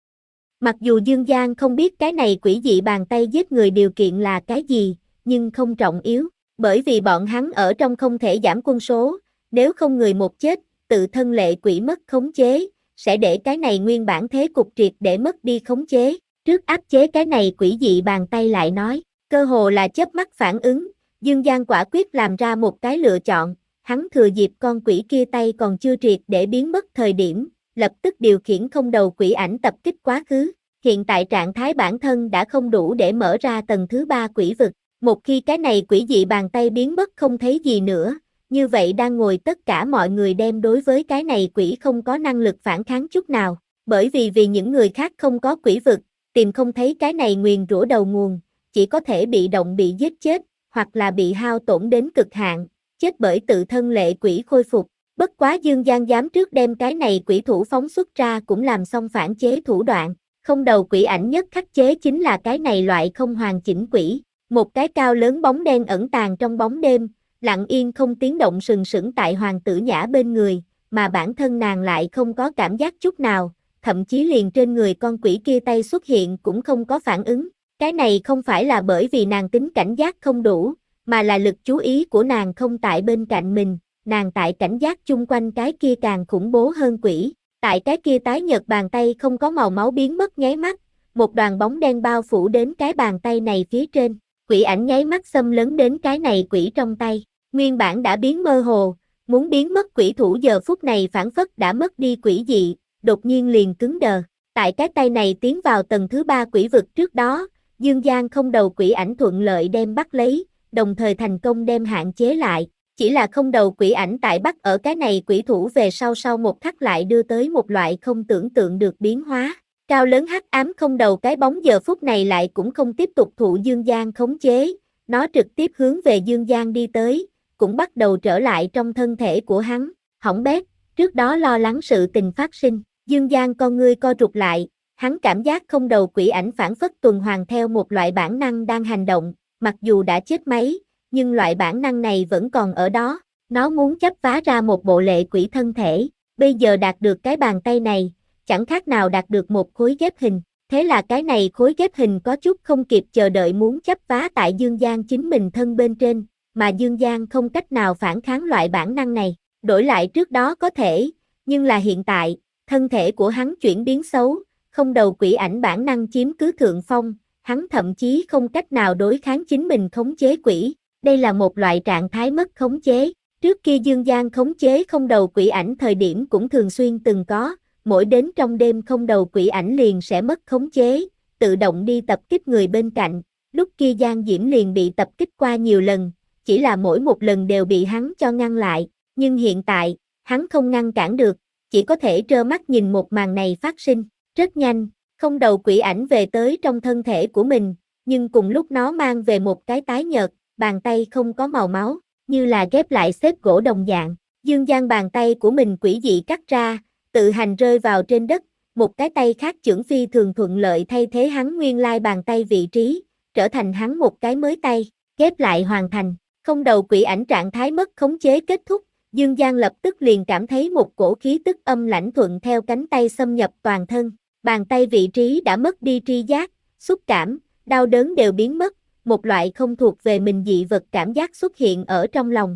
Mặc dù Dương Giang không biết cái này quỷ dị bàn tay giết người điều kiện là cái gì, nhưng không trọng yếu, bởi vì bọn hắn ở trong không thể giảm quân số, nếu không người một chết, tự thân lệ quỷ mất khống chế, sẽ để cái này nguyên bản thế cục triệt để mất đi khống chế, trước áp chế cái này quỷ dị bàn tay lại nói, cơ hồ là chớp mắt phản ứng, Dương Giang quả quyết làm ra một cái lựa chọn, hắn thừa dịp con quỷ kia tay còn chưa triệt để biến mất thời điểm, lập tức điều khiển không đầu quỷ ảnh tập kích quá khứ, hiện tại trạng thái bản thân đã không đủ để mở ra tầng thứ ba quỷ vực, một khi cái này quỷ dị bàn tay biến mất không thấy gì nữa, như vậy đang ngồi tất cả mọi người đem đối với cái này quỷ không có năng lực phản kháng chút nào, bởi vì vì những người khác không có quỷ vực, tìm không thấy cái này nguyền rủa đầu nguồn, chỉ có thể bị động bị giết chết, hoặc là bị hao tổn đến cực hạn, chết bởi tự thân lệ quỷ khôi phục. Bất quá Dương Giang dám trước đem cái này quỷ thủ phóng xuất ra cũng làm xong phản chế thủ đoạn, không đầu quỷ ảnh nhất khắc chế chính là cái này loại không hoàn chỉnh quỷ, một cái cao lớn bóng đen ẩn tàng trong bóng đêm, lặng yên không tiếng động sừng sững tại hoàng tử nhã bên người, mà bản thân nàng lại không có cảm giác chút nào, thậm chí liền trên người con quỷ kia tay xuất hiện cũng không có phản ứng, cái này không phải là bởi vì nàng tính cảnh giác không đủ, mà là lực chú ý của nàng không tại bên cạnh mình. Nàng tại cảnh giác chung quanh cái kia càng khủng bố hơn quỷ, tại cái kia tái nhợt bàn tay không có màu máu biến mất nháy mắt, một đoàn bóng đen bao phủ đến cái bàn tay này phía trên, quỷ ảnh nháy mắt xâm lấn đến cái này quỷ trong tay, nguyên bản đã biến mơ hồ, muốn biến mất quỷ thủ giờ phút này phản phất đã mất đi quỷ dị, đột nhiên liền cứng đờ, tại cái tay này tiến vào tầng thứ ba quỷ vực trước đó, Dương Giang không đầu quỷ ảnh thuận lợi đem bắt lấy, đồng thời thành công đem hạn chế lại. Chỉ là không đầu quỷ ảnh tại bắt ở cái này quỷ thủ về sau sau một khắc lại đưa tới một loại không tưởng tượng được biến hóa. Cao lớn hắc ám không đầu cái bóng giờ phút này lại cũng không tiếp tục thụ Dương Giang khống chế, nó trực tiếp hướng về Dương Giang đi tới, cũng bắt đầu trở lại trong thân thể của hắn, hỏng bét, trước đó lo lắng sự tình phát sinh, Dương Giang con ngươi co rụt lại, hắn cảm giác không đầu quỷ ảnh phản phất tuần hoàn theo một loại bản năng đang hành động, mặc dù đã chết máy, nhưng loại bản năng này vẫn còn ở đó, nó muốn chấp vá ra một bộ lệ quỷ thân thể, bây giờ đạt được cái bàn tay này, chẳng khác nào đạt được một khối ghép hình, Thế là cái này khối ghép hình có chút không kịp chờ đợi muốn chấp vá tại Dương Giang chính mình thân bên trên, mà Dương Giang không cách nào phản kháng loại bản năng này. Đổi lại trước đó có thể, nhưng là hiện tại, thân thể của hắn chuyển biến xấu, không đầu quỷ ảnh bản năng chiếm cứ thượng phong, hắn thậm chí không cách nào đối kháng chính mình khống chế quỷ. Đây là một loại trạng thái mất khống chế. Trước kia Dương Giang khống chế không đầu quỷ ảnh thời điểm cũng thường xuyên từng có, mỗi đến trong đêm không đầu quỷ ảnh liền sẽ mất khống chế, tự động đi tập kích người bên cạnh. Lúc kia Giang Diễm liền bị tập kích qua nhiều lần, chỉ là mỗi một lần đều bị hắn cho ngăn lại, nhưng hiện tại, hắn không ngăn cản được, chỉ có thể trơ mắt nhìn một màn này phát sinh. Rất nhanh, không đầu quỷ ảnh về tới trong thân thể của mình, nhưng cùng lúc nó mang về một cái tái nhợt, bàn tay không có màu máu, như là ghép lại xếp gỗ đồng dạng. Dương Giang bàn tay của mình quỷ dị cắt ra, tự hành rơi vào trên đất, một cái tay khác chưởng phi thường thuận lợi thay thế hắn nguyên lai bàn tay vị trí, trở thành hắn một cái mới tay, ghép lại hoàn thành. Không đầu quỷ ảnh trạng thái mất khống chế kết thúc, Dương Giang lập tức liền cảm thấy một cổ khí tức âm lãnh thuận theo cánh tay xâm nhập toàn thân, bàn tay vị trí đã mất đi tri giác, xúc cảm, đau đớn đều biến mất, một loại không thuộc về mình dị vật cảm giác xuất hiện ở trong lòng.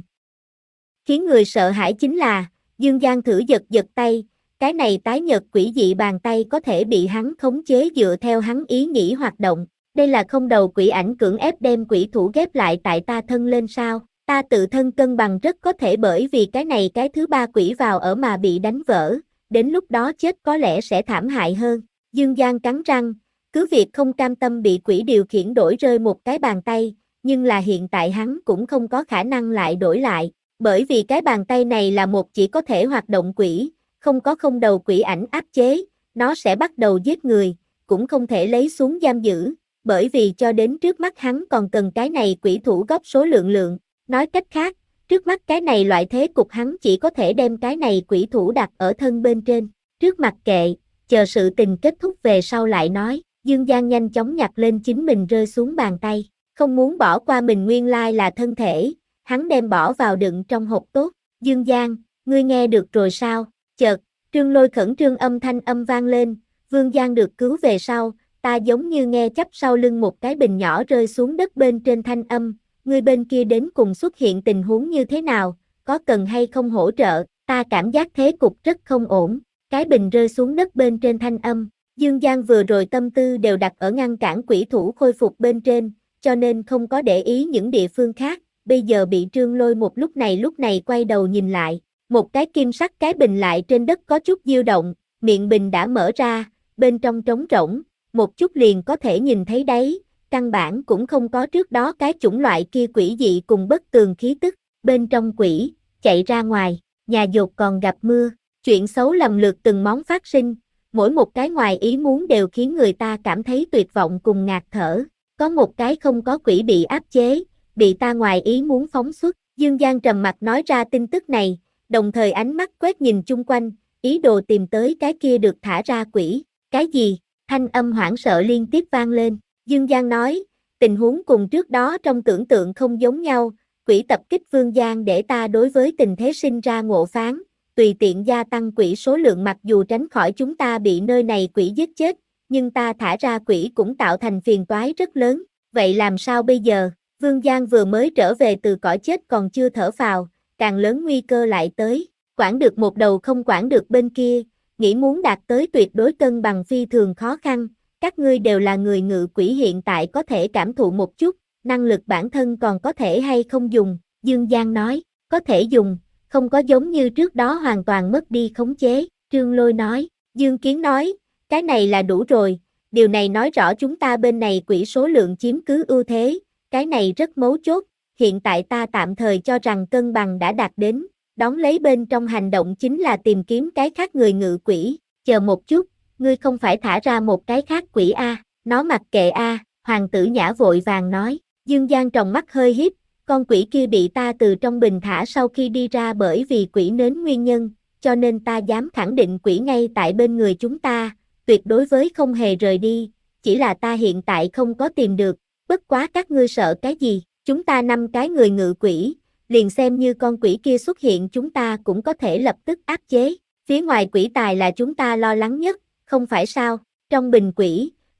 Khiến người sợ hãi chính là, Dương Giang thử giật giật tay, cái này tái nhợt quỷ dị bàn tay có thể bị hắn khống chế dựa theo hắn ý nghĩ hoạt động. Đây là không đầu quỷ ảnh cưỡng ép đem quỷ thủ ghép lại tại ta thân lên sao? Ta tự thân cân bằng rất có thể bởi vì cái này cái thứ ba quỷ vào ở mà bị đánh vỡ, đến lúc đó chết có lẽ sẽ thảm hại hơn. Dương Giang cắn răng, cứ việc không cam tâm bị quỷ điều khiển đổi rơi một cái bàn tay, nhưng là hiện tại hắn cũng không có khả năng lại đổi lại, bởi vì cái bàn tay này là một chỉ có thể hoạt động quỷ, không có không đầu quỷ ảnh áp chế, nó sẽ bắt đầu giết người, cũng không thể lấy xuống giam giữ, bởi vì cho đến trước mắt hắn còn cần cái này quỷ thủ góp số lượng lượng, nói cách khác, trước mắt cái này loại thế cục hắn chỉ có thể đem cái này quỷ thủ đặt ở thân bên trên, trước mặt kệ, chờ sự tình kết thúc về sau lại nói. Dương Giang nhanh chóng nhặt lên chính mình rơi xuống bàn tay, không muốn bỏ qua mình nguyên lai là thân thể, hắn đem bỏ vào đựng trong hộp tốt. Dương Giang, ngươi nghe được rồi sao? Chợt, Trương Lôi khẩn trương âm thanh âm vang lên, Vương Giang được cứu về sau, ta giống như nghe chắp sau lưng một cái bình nhỏ rơi xuống đất bên trên thanh âm, ngươi bên kia đến cùng xuất hiện tình huống như thế nào, có cần hay không hỗ trợ, ta cảm giác thế cục rất không ổn, cái bình rơi xuống đất bên trên thanh âm. Dương Giang vừa rồi tâm tư đều đặt ở ngăn cản quỷ thủ khôi phục bên trên, cho nên không có để ý những địa phương khác, bây giờ bị Trương Lôi một lúc này lúc này quay đầu nhìn lại, một cái kim sắc cái bình lại trên đất có chút diêu động, miệng bình đã mở ra, bên trong trống rỗng, một chút liền có thể nhìn thấy đấy, căn bản cũng không có trước đó cái chủng loại kia quỷ dị cùng bất tường khí tức, bên trong quỷ, chạy ra ngoài, nhà dột còn gặp mưa, chuyện xấu lầm lượt từng món phát sinh. Mỗi một cái ngoài ý muốn đều khiến người ta cảm thấy tuyệt vọng cùng ngạt thở. Có một cái không có quỷ bị áp chế, bị ta ngoài ý muốn phóng xuất. Dương Giang trầm mặt nói ra tin tức này, đồng thời ánh mắt quét nhìn chung quanh, ý đồ tìm tới cái kia được thả ra quỷ. Cái gì? Thanh âm hoảng sợ liên tiếp vang lên. Dương Giang nói, tình huống cùng trước đó trong tưởng tượng không giống nhau, quỷ tập kích Vương Giang để ta đối với tình thế sinh ra ngộ phán. Tùy tiện gia tăng quỷ số lượng mặc dù tránh khỏi chúng ta bị nơi này quỷ giết chết, nhưng ta thả ra quỷ cũng tạo thành phiền toái rất lớn, vậy làm sao bây giờ? Vương Giang vừa mới trở về từ cõi chết còn chưa thở phào, càng lớn nguy cơ lại tới, quản được một đầu không quản được bên kia, nghĩ muốn đạt tới tuyệt đối cân bằng phi thường khó khăn, các ngươi đều là người ngự quỷ hiện tại có thể cảm thụ một chút, năng lực bản thân còn có thể hay không dùng, Dương Giang nói, có thể dùng. Không có giống như trước đó hoàn toàn mất đi khống chế, Trương Lôi nói, Dương Kiến nói, cái này là đủ rồi, điều này nói rõ chúng ta bên này quỷ số lượng chiếm cứ ưu thế, cái này rất mấu chốt, hiện tại ta tạm thời cho rằng cân bằng đã đạt đến, đón lấy bên trong hành động chính là tìm kiếm cái khác người ngự quỷ, chờ một chút, ngươi không phải thả ra một cái khác quỷ a, nó mặc kệ a, Hoàng tử Nhã vội vàng nói, Dương Giang tròng mắt hơi híp. Con quỷ kia bị ta từ trong bình thả sau khi đi ra bởi vì quỷ nến nguyên nhân, cho nên ta dám khẳng định quỷ ngay tại bên người chúng ta, tuyệt đối với không hề rời đi, chỉ là ta hiện tại không có tìm được, bất quá các ngươi sợ cái gì, chúng ta năm cái người ngự quỷ, liền xem như con quỷ kia xuất hiện chúng ta cũng có thể lập tức áp chế, phía ngoài quỷ tài là chúng ta lo lắng nhất, không phải sao, trong bình quỷ,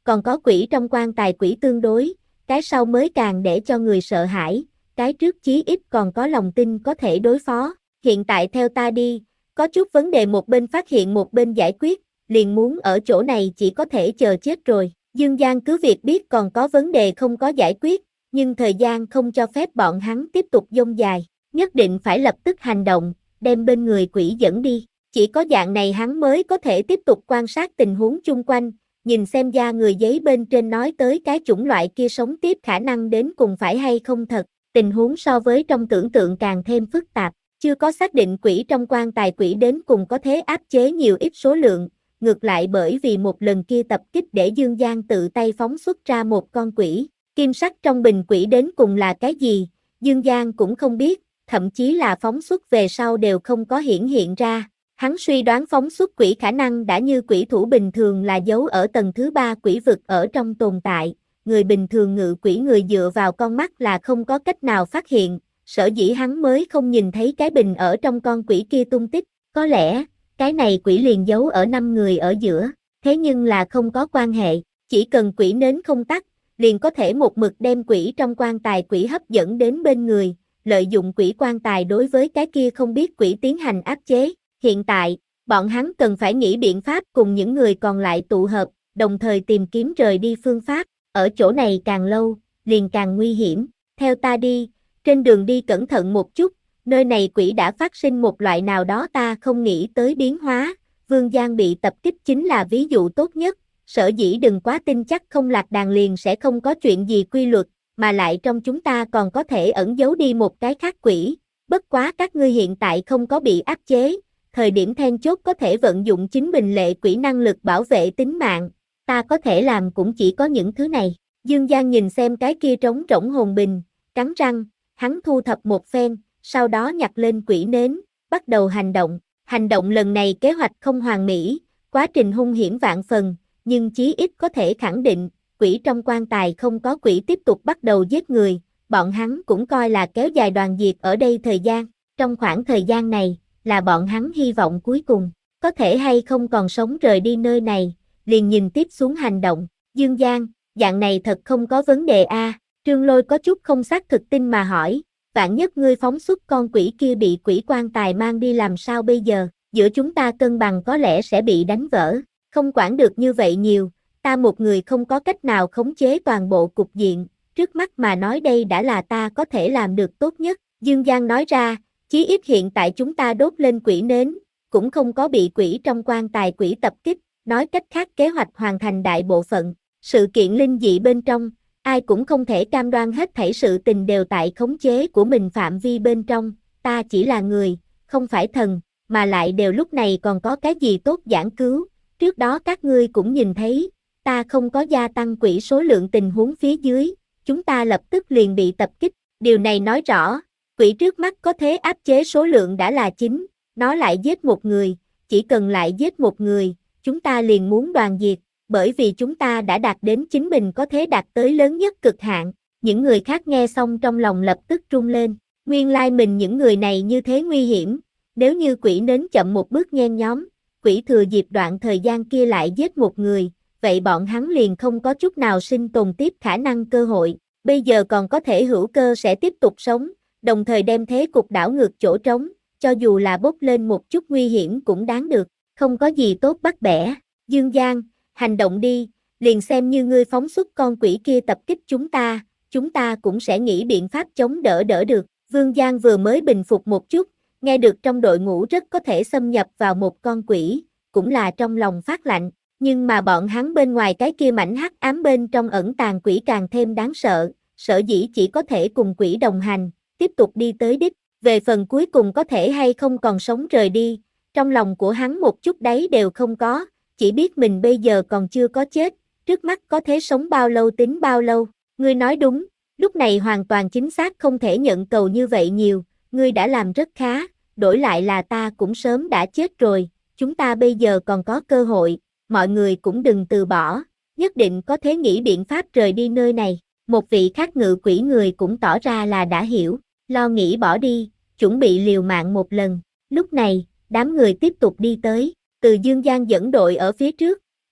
còn có quỷ trong quan tài quỷ tương đối, cái sau mới càng để cho người sợ hãi, cái trước chí ít còn có lòng tin có thể đối phó. Hiện tại theo ta đi, có chút vấn đề một bên phát hiện một bên giải quyết, liền muốn ở chỗ này chỉ có thể chờ chết rồi. Dương Giang cứ việc biết còn có vấn đề không có giải quyết, nhưng thời gian không cho phép bọn hắn tiếp tục dông dài, nhất định phải lập tức hành động, đem bên người quỷ dẫn đi. Chỉ có dạng này hắn mới có thể tiếp tục quan sát tình huống chung quanh, nhìn xem da người giấy bên trên nói tới cái chủng loại kia sống tiếp khả năng đến cùng phải hay không thật. Tình huống so với trong tưởng tượng càng thêm phức tạp, chưa có xác định quỷ trong quan tài quỷ đến cùng có thế áp chế nhiều ít số lượng, ngược lại bởi vì một lần kia tập kích để Dương Giang tự tay phóng xuất ra một con quỷ. Kim sắc trong bình quỷ đến cùng là cái gì, Dương Giang cũng không biết, thậm chí là phóng xuất về sau đều không có hiển hiện ra. Hắn suy đoán phóng xuất quỷ khả năng đã như quỷ thủ bình thường là giấu ở tầng thứ ba quỷ vực ở trong tồn tại. Người bình thường ngự quỷ người dựa vào con mắt là không có cách nào phát hiện, sở dĩ hắn mới không nhìn thấy cái bình ở trong con quỷ kia tung tích. Có lẽ, cái này quỷ liền giấu ở năm người ở giữa, thế nhưng là không có quan hệ, chỉ cần quỷ nến không tắt, liền có thể một mực đem quỷ trong quan tài quỷ hấp dẫn đến bên người, lợi dụng quỷ quan tài đối với cái kia không biết quỷ tiến hành áp chế. Hiện tại, bọn hắn cần phải nghĩ biện pháp cùng những người còn lại tụ hợp, đồng thời tìm kiếm rời đi phương pháp, ở chỗ này càng lâu, liền càng nguy hiểm. Theo ta đi, trên đường đi cẩn thận một chút, nơi này quỷ đã phát sinh một loại nào đó ta không nghĩ tới biến hóa, Vương Giang bị tập kích chính là ví dụ tốt nhất, sở dĩ đừng quá tin chắc không lạc đàn liền sẽ không có chuyện gì quy luật, mà lại trong chúng ta còn có thể ẩn giấu đi một cái khác quỷ, bất quá các ngươi hiện tại không có bị áp chế, thời điểm then chốt có thể vận dụng chính mình lệ quỷ năng lực bảo vệ tính mạng, ta có thể làm cũng chỉ có những thứ này. Dương Giang nhìn xem cái kia trống rỗng hồn bình, cắn răng, hắn thu thập một phen, sau đó nhặt lên quỷ nến, bắt đầu hành động. Hành động lần này kế hoạch không hoàn mỹ, quá trình hung hiểm vạn phần, nhưng chí ít có thể khẳng định, quỷ trong quan tài không có quỷ tiếp tục bắt đầu giết người, bọn hắn cũng coi là kéo dài đoàn diệt ở đây thời gian. Trong khoảng thời gian này, là bọn hắn hy vọng cuối cùng, có thể hay không còn sống rời đi nơi này, liền nhìn tiếp xuống hành động. Dương Giang, dạng này thật không có vấn đề a. Trương Lôi có chút không xác thực tin mà hỏi, vạn nhất ngươi phóng xuất con quỷ kia bị quỷ quan tài mang đi làm sao bây giờ, giữa chúng ta cân bằng có lẽ sẽ bị đánh vỡ, không quản được như vậy nhiều, ta một người không có cách nào khống chế toàn bộ cục diện, trước mắt mà nói đây đã là ta có thể làm được tốt nhất. Dương Giang nói ra, chí ít hiện tại chúng ta đốt lên quỷ nến, cũng không có bị quỷ trong quan tài quỷ tập kích, nói cách khác kế hoạch hoàn thành đại bộ phận, sự kiện linh dị bên trong, ai cũng không thể cam đoan hết thảy sự tình đều tại khống chế của mình phạm vi bên trong, ta chỉ là người, không phải thần, mà lại đều lúc này còn có cái gì tốt giảng cứu, trước đó các ngươi cũng nhìn thấy, ta không có gia tăng quỷ số lượng tình huống phía dưới, chúng ta lập tức liền bị tập kích, điều này nói rõ, quỷ trước mắt có thế áp chế số lượng đã là chính, nó lại giết một người, chỉ cần lại giết một người, chúng ta liền muốn đoàn diệt, bởi vì chúng ta đã đạt đến chính mình có thế đạt tới lớn nhất cực hạn. Những người khác nghe xong trong lòng lập tức run lên, nguyên lai mình những người này như thế nguy hiểm, nếu như quỷ nến chậm một bước nhen nhóm, quỷ thừa dịp đoạn thời gian kia lại giết một người, vậy bọn hắn liền không có chút nào sinh tồn tiếp khả năng cơ hội, bây giờ còn có thể hữu cơ sẽ tiếp tục sống, đồng thời đem thế cục đảo ngược chỗ trống, cho dù là bốc lên một chút nguy hiểm cũng đáng được, không có gì tốt bắt bẻ. Dương Giang, hành động đi, liền xem như ngươi phóng xuất con quỷ kia tập kích chúng ta, chúng ta cũng sẽ nghĩ biện pháp chống đỡ đỡ được. Vương Giang vừa mới bình phục một chút, nghe được trong đội ngũ rất có thể xâm nhập vào một con quỷ, cũng là trong lòng phát lạnh, nhưng mà bọn hắn bên ngoài cái kia mảnh hắc ám bên trong ẩn tàng quỷ càng thêm đáng sợ, sở dĩ chỉ có thể cùng quỷ đồng hành, tiếp tục đi tới đích, về phần cuối cùng có thể hay không còn sống rời đi, trong lòng của hắn một chút đấy đều không có, chỉ biết mình bây giờ còn chưa có chết, trước mắt có thế sống bao lâu tính bao lâu, ngươi nói đúng, lúc này hoàn toàn chính xác không thể nhận cầu như vậy nhiều, ngươi đã làm rất khá, đổi lại là ta cũng sớm đã chết rồi, chúng ta bây giờ còn có cơ hội, mọi người cũng đừng từ bỏ, nhất định có thế nghĩ biện pháp rời đi nơi này. Một vị khác ngự quỷ người cũng tỏ ra là đã hiểu, lo nghĩ bỏ đi, chuẩn bị liều mạng một lần. Lúc này, đám người tiếp tục đi tới, từ Dương Giang dẫn đội ở phía trước,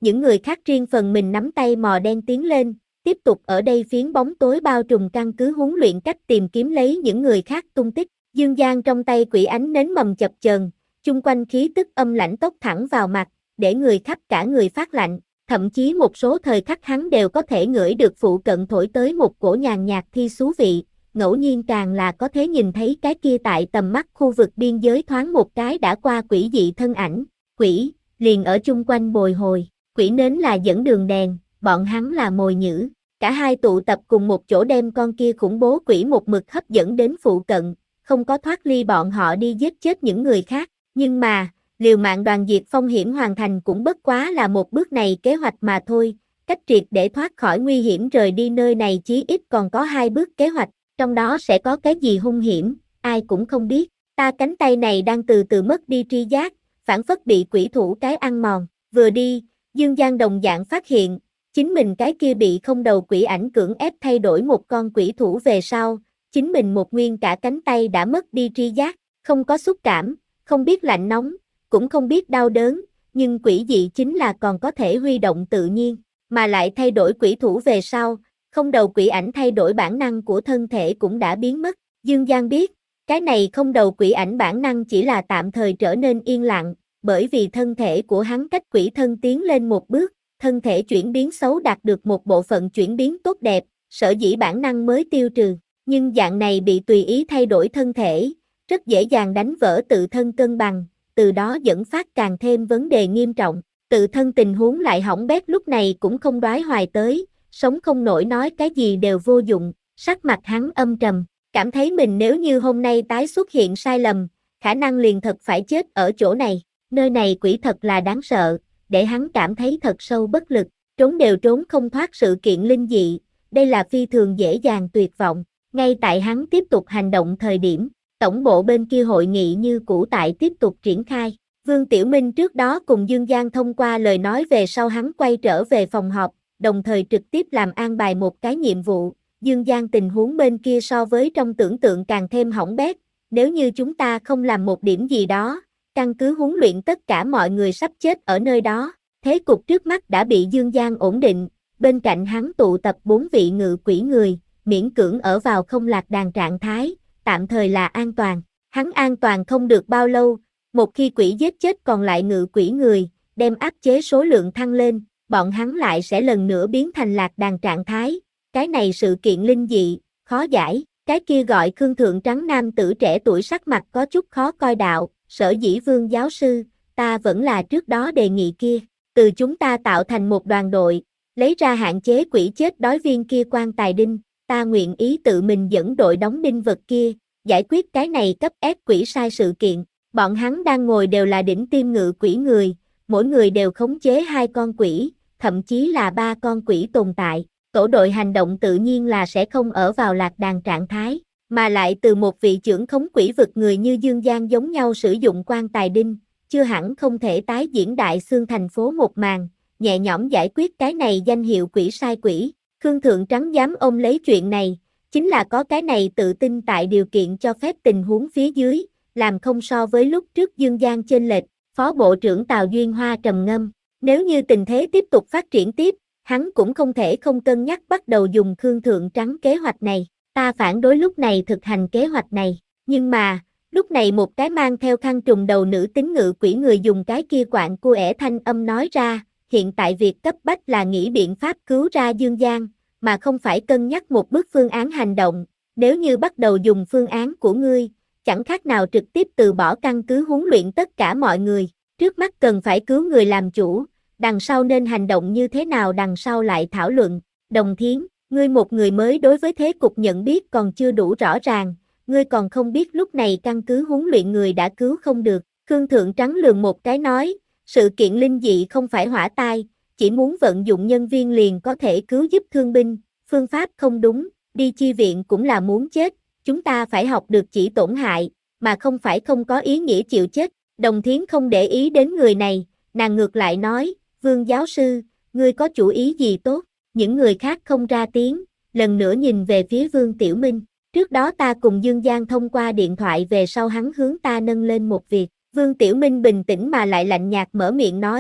những người khác riêng phần mình nắm tay mò đen tiến lên, tiếp tục ở đây phiến bóng tối bao trùm căn cứ huấn luyện cách tìm kiếm lấy những người khác tung tích. Dương Giang trong tay quỷ ánh nến mầm chập chờn, chung quanh khí tức âm lãnh tốc thẳng vào mặt, để người khắp cả người phát lạnh, thậm chí một số thời khắc hắn đều có thể ngửi được phụ cận thổi tới một cổ nhàn nhạt thi xú vị, ngẫu nhiên càng là có thể nhìn thấy cái kia tại tầm mắt khu vực biên giới thoáng một cái đã qua quỷ dị thân ảnh, quỷ, liền ở chung quanh bồi hồi, quỷ nến là dẫn đường đèn, bọn hắn là mồi nhử, cả hai tụ tập cùng một chỗ đem con kia khủng bố quỷ một mực hấp dẫn đến phụ cận, không có thoát ly bọn họ đi giết chết những người khác, nhưng mà, liều mạng đoàn diệt phong hiểm hoàn thành cũng bất quá là một bước này kế hoạch mà thôi, cách triệt để thoát khỏi nguy hiểm rời đi nơi này chí ít còn có hai bước kế hoạch, trong đó sẽ có cái gì hung hiểm, ai cũng không biết, ta cánh tay này đang từ từ mất đi tri giác, phản phất bị quỷ thủ cái ăn mòn, vừa đi, Dương Giang đồng dạng phát hiện, chính mình cái kia bị không đầu quỷ ảnh cưỡng ép thay đổi một con quỷ thủ về sau, chính mình một nguyên cả cánh tay đã mất đi tri giác, không có xúc cảm, không biết lạnh nóng, cũng không biết đau đớn, nhưng quỷ dị chính là còn có thể huy động tự nhiên, mà lại thay đổi quỷ thủ về sau, không đầu quỷ ảnh thay đổi bản năng của thân thể cũng đã biến mất. Dương Giang biết, cái này không đầu quỷ ảnh bản năng chỉ là tạm thời trở nên yên lặng, bởi vì thân thể của hắn cách quỷ thân tiến lên một bước, thân thể chuyển biến xấu đạt được một bộ phận chuyển biến tốt đẹp, sở dĩ bản năng mới tiêu trừ, nhưng dạng này bị tùy ý thay đổi thân thể, rất dễ dàng đánh vỡ tự thân cân bằng, từ đó dẫn phát càng thêm vấn đề nghiêm trọng, tự thân tình huống lại hỏng bét lúc này cũng không đoái hoài tới, sống không nổi nói cái gì đều vô dụng, sắc mặt hắn âm trầm, cảm thấy mình nếu như hôm nay tái xuất hiện sai lầm, khả năng liền thật phải chết ở chỗ này, nơi này quỷ thật là đáng sợ, để hắn cảm thấy thật sâu bất lực, trốn đều trốn không thoát sự kiện linh dị, đây là phi thường dễ dàng tuyệt vọng, ngay tại hắn tiếp tục hành động thời điểm, tổng bộ bên kia hội nghị như cũ tại tiếp tục triển khai, Vương Tiểu Minh trước đó cùng Dương Giang thông qua lời nói về sau hắn quay trở về phòng họp, đồng thời trực tiếp làm an bài một cái nhiệm vụ, Dương Giang tình huống bên kia so với trong tưởng tượng càng thêm hỏng bét, nếu như chúng ta không làm một điểm gì đó, căn cứ huấn luyện tất cả mọi người sắp chết ở nơi đó, thế cục trước mắt đã bị Dương Giang ổn định, bên cạnh hắn tụ tập bốn vị ngự quỷ người, miễn cưỡng ở vào không lạc đàn trạng thái, tạm thời là an toàn, hắn an toàn không được bao lâu, một khi quỷ giết chết còn lại ngự quỷ người, đem áp chế số lượng thăng lên, bọn hắn lại sẽ lần nữa biến thành lạc đàn trạng thái, cái này sự kiện linh dị, khó giải, cái kia gọi Khương Thượng Trắng nam tử trẻ tuổi sắc mặt có chút khó coi đạo, Sở dĩ Vương giáo sư, ta vẫn là trước đó đề nghị kia, từ chúng ta tạo thành một đoàn đội, lấy ra hạn chế quỷ chết đói viên kia quan tài đinh, ta nguyện ý tự mình dẫn đội đóng đinh vật kia, giải quyết cái này cấp ép quỷ sai sự kiện, bọn hắn đang ngồi đều là đỉnh tiêm ngự quỷ người, mỗi người đều khống chế hai con quỷ, thậm chí là ba con quỷ tồn tại, tổ đội hành động tự nhiên là sẽ không ở vào lạc đàn trạng thái, mà lại từ một vị trưởng khống quỷ vực người như Dương Giang giống nhau sử dụng quan tài đinh, chưa hẳn không thể tái diễn đại xương thành phố một màn, nhẹ nhõm giải quyết cái này danh hiệu quỷ sai quỷ, Khương Thượng Trắng dám ôm lấy chuyện này, chính là có cái này tự tin tại điều kiện cho phép tình huống phía dưới, làm không so với lúc trước Dương Giang chênh lệch, Phó Bộ trưởng Tào Duyên Hoa trầm ngâm, nếu như tình thế tiếp tục phát triển tiếp, hắn cũng không thể không cân nhắc bắt đầu dùng Khương Thượng Trắng kế hoạch này, ta phản đối lúc này thực hành kế hoạch này, nhưng mà, lúc này một cái mang theo khăn trùm đầu nữ tính ngự quỷ người dùng cái kia quạng cua ẻ thanh âm nói ra, hiện tại việc cấp bách là nghĩ biện pháp cứu ra Dương Giang, mà không phải cân nhắc một bước phương án hành động, nếu như bắt đầu dùng phương án của ngươi, chẳng khác nào trực tiếp từ bỏ căn cứ huấn luyện tất cả mọi người, trước mắt cần phải cứu người làm chủ, đằng sau nên hành động như thế nào đằng sau lại thảo luận, Đồng Thiến, ngươi một người mới đối với thế cục nhận biết còn chưa đủ rõ ràng, ngươi còn không biết lúc này căn cứ huấn luyện người đã cứu không được, Khương Thượng Trắng lườm một cái nói, sự kiện linh dị không phải hỏa tai, chỉ muốn vận dụng nhân viên liền có thể cứu giúp thương binh, phương pháp không đúng, đi chi viện cũng là muốn chết, chúng ta phải học được chỉ tổn hại, mà không phải không có ý nghĩa chịu chết, Đồng Thiến không để ý đến người này, nàng ngược lại nói, Vương giáo sư, ngươi có chủ ý gì tốt, những người khác không ra tiếng, lần nữa nhìn về phía Vương Tiểu Minh, trước đó ta cùng Dương Giang thông qua điện thoại về sau hắn hướng ta nâng lên một việc, Vương Tiểu Minh bình tĩnh mà lại lạnh nhạt mở miệng nói,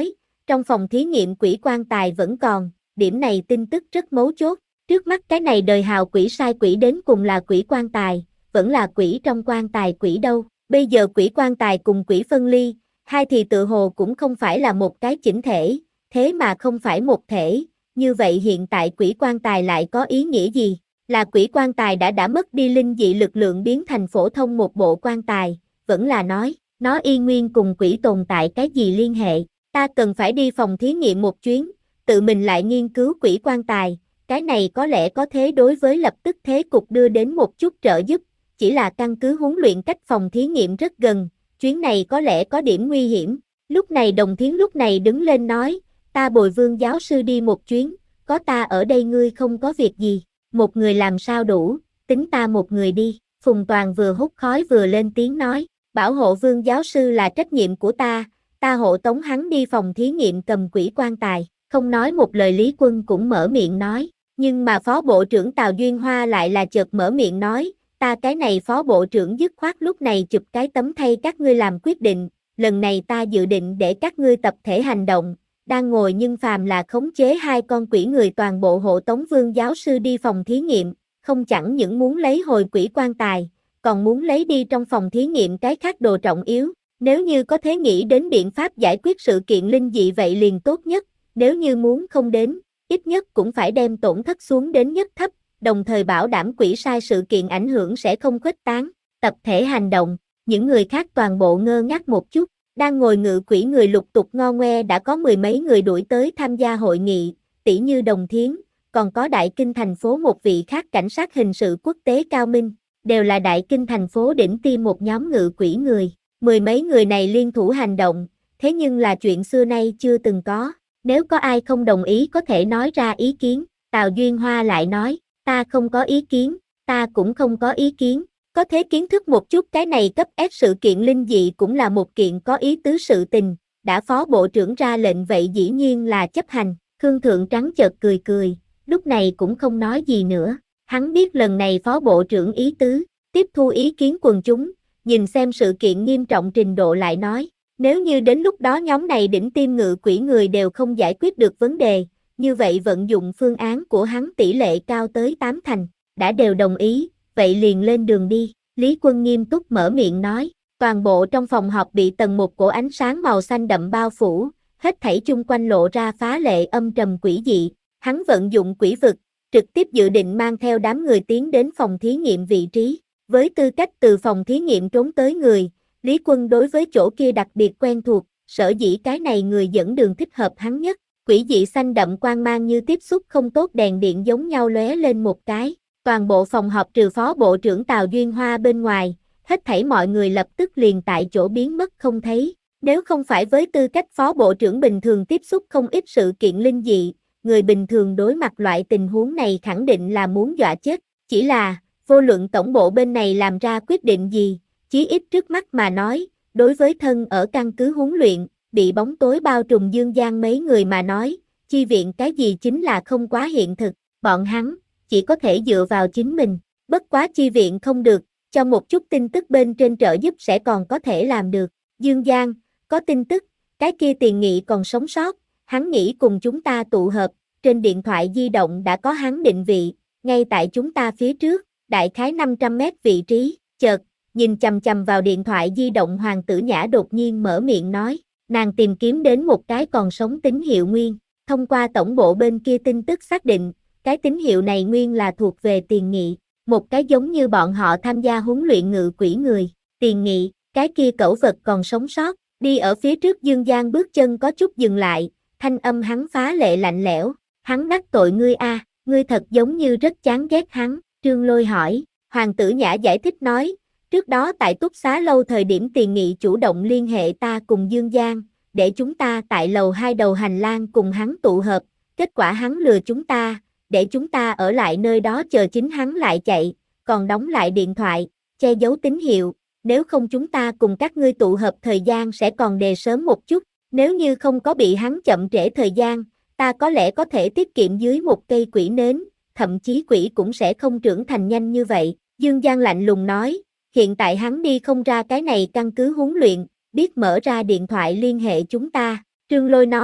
trong phòng thí nghiệm quỷ quan tài vẫn còn, điểm này tin tức rất mấu chốt. Trước mắt cái này đời hào quỷ sai quỷ đến cùng là quỷ quan tài, vẫn là quỷ trong quan tài quỷ đâu. Bây giờ quỷ quan tài cùng quỷ phân ly, hai thì tự hồ cũng không phải là một cái chỉnh thể, thế mà không phải một thể, như vậy hiện tại quỷ quan tài lại có ý nghĩa gì? Là quỷ quan tài đã đã mất đi linh dị lực lượng biến thành phổ thông một bộ quan tài, vẫn là nói, nó y nguyên cùng quỷ tồn tại cái gì liên hệ? Ta cần phải đi phòng thí nghiệm một chuyến, tự mình lại nghiên cứu quỷ quan tài, cái này có lẽ có thế đối với lập tức thế cục đưa đến một chút trợ giúp, chỉ là căn cứ huấn luyện cách phòng thí nghiệm rất gần, chuyến này có lẽ có điểm nguy hiểm. Lúc này Đồng Thiến lúc này đứng lên nói, ta bồi Vương giáo sư đi một chuyến, có ta ở đây ngươi không có việc gì, một người làm sao đủ, tính ta một người đi. Phùng Toàn vừa hút khói vừa lên tiếng nói, bảo hộ Vương giáo sư là trách nhiệm của ta, ta hộ tống hắn đi phòng thí nghiệm cầm quỷ quan tài. Không nói một lời Lý Quân cũng mở miệng nói, nhưng mà Phó Bộ trưởng Tào Duyên Hoa lại là chợt mở miệng nói, ta cái này Phó Bộ trưởng dứt khoát lúc này chụp cái tấm thay các ngươi làm quyết định, lần này ta dự định để các ngươi tập thể hành động, đang ngồi nhưng phàm là khống chế hai con quỷ người toàn bộ hộ tống Vương giáo sư đi phòng thí nghiệm, không chẳng những muốn lấy hồi quỷ quan tài, còn muốn lấy đi trong phòng thí nghiệm cái khác đồ trọng yếu, nếu như có thể nghĩ đến biện pháp giải quyết sự kiện linh dị vậy liền tốt nhất. Nếu như muốn không đến, ít nhất cũng phải đem tổn thất xuống đến nhất thấp, đồng thời bảo đảm quỷ sai sự kiện ảnh hưởng sẽ không khuếch tán. Tập thể hành động, những người khác toàn bộ ngơ ngác một chút, đang ngồi ngự quỷ người lục tục ngo ngoe đã có mười mấy người đuổi tới tham gia hội nghị, tỷ như Đồng Thiến, còn có Đại Kinh thành phố một vị khác cảnh sát hình sự quốc tế Cao Minh, đều là Đại Kinh thành phố đỉnh tiêm một nhóm ngự quỷ người. Mười mấy người này liên thủ hành động, thế nhưng là chuyện xưa nay chưa từng có. Nếu có ai không đồng ý có thể nói ra ý kiến, Tào Duyên Hoa lại nói, ta không có ý kiến, ta cũng không có ý kiến, có thể kiến thức một chút cái này cấp ép sự kiện linh dị cũng là một kiện có ý tứ sự tình, đã Phó Bộ trưởng ra lệnh vậy dĩ nhiên là chấp hành. Khương Thượng Trắng chợt cười cười, lúc này cũng không nói gì nữa, hắn biết lần này Phó Bộ trưởng ý tứ, tiếp thu ý kiến quần chúng, nhìn xem sự kiện nghiêm trọng trình độ lại nói. Nếu như đến lúc đó nhóm này đỉnh tiêm ngự quỷ người đều không giải quyết được vấn đề, như vậy vận dụng phương án của hắn tỷ lệ cao tới tám thành, đã đều đồng ý, vậy liền lên đường đi. Lý Quân nghiêm túc mở miệng nói, toàn bộ trong phòng họp bị tầng một cổ ánh sáng màu xanh đậm bao phủ, hết thảy chung quanh lộ ra phá lệ âm trầm quỷ dị, hắn vận dụng quỷ vực, trực tiếp dự định mang theo đám người tiến đến phòng thí nghiệm vị trí, với tư cách từ phòng thí nghiệm trốn tới người. Lý Quân đối với chỗ kia đặc biệt quen thuộc, sở dĩ cái này người dẫn đường thích hợp hắn nhất, quỷ dị xanh đậm quang mang như tiếp xúc không tốt đèn điện giống nhau lóe lên một cái, toàn bộ phòng họp trừ Phó Bộ trưởng Tào Duyên Hoa bên ngoài, hết thảy mọi người lập tức liền tại chỗ biến mất không thấy, nếu không phải với tư cách Phó Bộ trưởng bình thường tiếp xúc không ít sự kiện linh dị, người bình thường đối mặt loại tình huống này khẳng định là muốn dọa chết, chỉ là, vô luận tổng bộ bên này làm ra quyết định gì, chí ít trước mắt mà nói, đối với thân ở căn cứ huấn luyện, bị bóng tối bao trùm Dương Giang mấy người mà nói, chi viện cái gì chính là không quá hiện thực, bọn hắn, chỉ có thể dựa vào chính mình, bất quá chi viện không được, cho một chút tin tức bên trên trợ giúp sẽ còn có thể làm được. Dương Giang, có tin tức, cái kia Tiền Nghị còn sống sót, hắn nghĩ cùng chúng ta tụ hợp, trên điện thoại di động đã có hắn định vị, ngay tại chúng ta phía trước, đại khái năm trăm mét vị trí, chợt. Nhìn chằm chằm vào điện thoại di động Hoàng Tử Nhã đột nhiên mở miệng nói, nàng tìm kiếm đến một cái còn sống tín hiệu nguyên, thông qua tổng bộ bên kia tin tức xác định, cái tín hiệu này nguyên là thuộc về Tiền Nghị, một cái giống như bọn họ tham gia huấn luyện ngự quỷ người, Tiền Nghị, cái kia cẩu vật còn sống sót, đi ở phía trước Dương Giang bước chân có chút dừng lại, thanh âm hắn phá lệ lạnh lẽo, hắn đắc tội ngươi a, ngươi thật giống như rất chán ghét hắn, Trương Lôi hỏi, Hoàng Tử Nhã giải thích nói, trước đó tại Túc Xá lâu thời điểm Tiền Nghị chủ động liên hệ ta cùng Dương Giang, để chúng ta tại lầu hai đầu hành lang cùng hắn tụ hợp, kết quả hắn lừa chúng ta, để chúng ta ở lại nơi đó chờ chính hắn lại chạy, còn đóng lại điện thoại, che giấu tín hiệu, nếu không chúng ta cùng các ngươi tụ hợp thời gian sẽ còn đề sớm một chút, nếu như không có bị hắn chậm trễ thời gian, ta có lẽ có thể tiết kiệm dưới một cây quỷ nến, thậm chí quỷ cũng sẽ không trưởng thành nhanh như vậy, Dương Giang lạnh lùng nói. Hiện tại hắn đi không ra cái này căn cứ huấn luyện, biết mở ra điện thoại liên hệ chúng ta. Trương Lôi nói,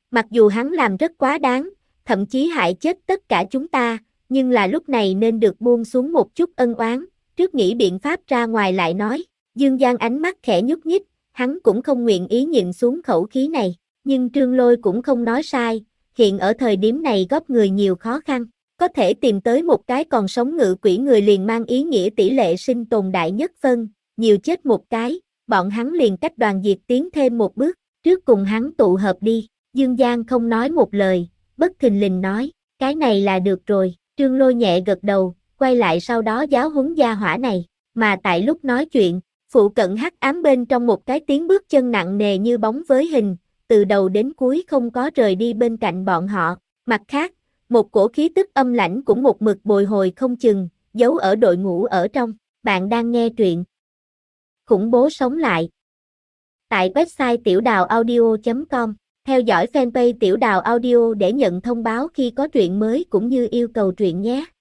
Mặc dù hắn làm rất quá đáng, thậm chí hại chết tất cả chúng ta, nhưng là lúc này nên được buông xuống một chút ân oán, trước nghĩ biện pháp ra ngoài lại nói. Dương Giang ánh mắt khẽ nhúc nhích, hắn cũng không nguyện ý nhịn xuống khẩu khí này, nhưng Trương Lôi cũng không nói sai, hiện ở thời điểm này góp người nhiều khó khăn, có thể tìm tới một cái còn sống ngự quỷ người liền mang ý nghĩa tỷ lệ sinh tồn đại nhất phân, nhiều chết một cái, bọn hắn liền cách đoàn diệt tiến thêm một bước, trước cùng hắn tụ hợp đi. Dương Giang không nói một lời, bất thình lình nói, cái này là được rồi. Trương Lôi nhẹ gật đầu, quay lại sau đó giáo huấn gia hỏa này, mà tại lúc nói chuyện, phụ cận hắc ám bên trong một cái tiếng bước chân nặng nề như bóng với hình, từ đầu đến cuối không có rời đi bên cạnh bọn họ. Mặt khác, một cổ khí tức âm lãnh cũng một mực bồi hồi không chừng, giấu ở đội ngũ ở trong. Bạn đang nghe truyện Khủng bố sống lại tại website tiểu đào audio chấm com. Theo dõi fanpage Tiểu Đào Audio để nhận thông báo khi có truyện mới cũng như yêu cầu truyện nhé.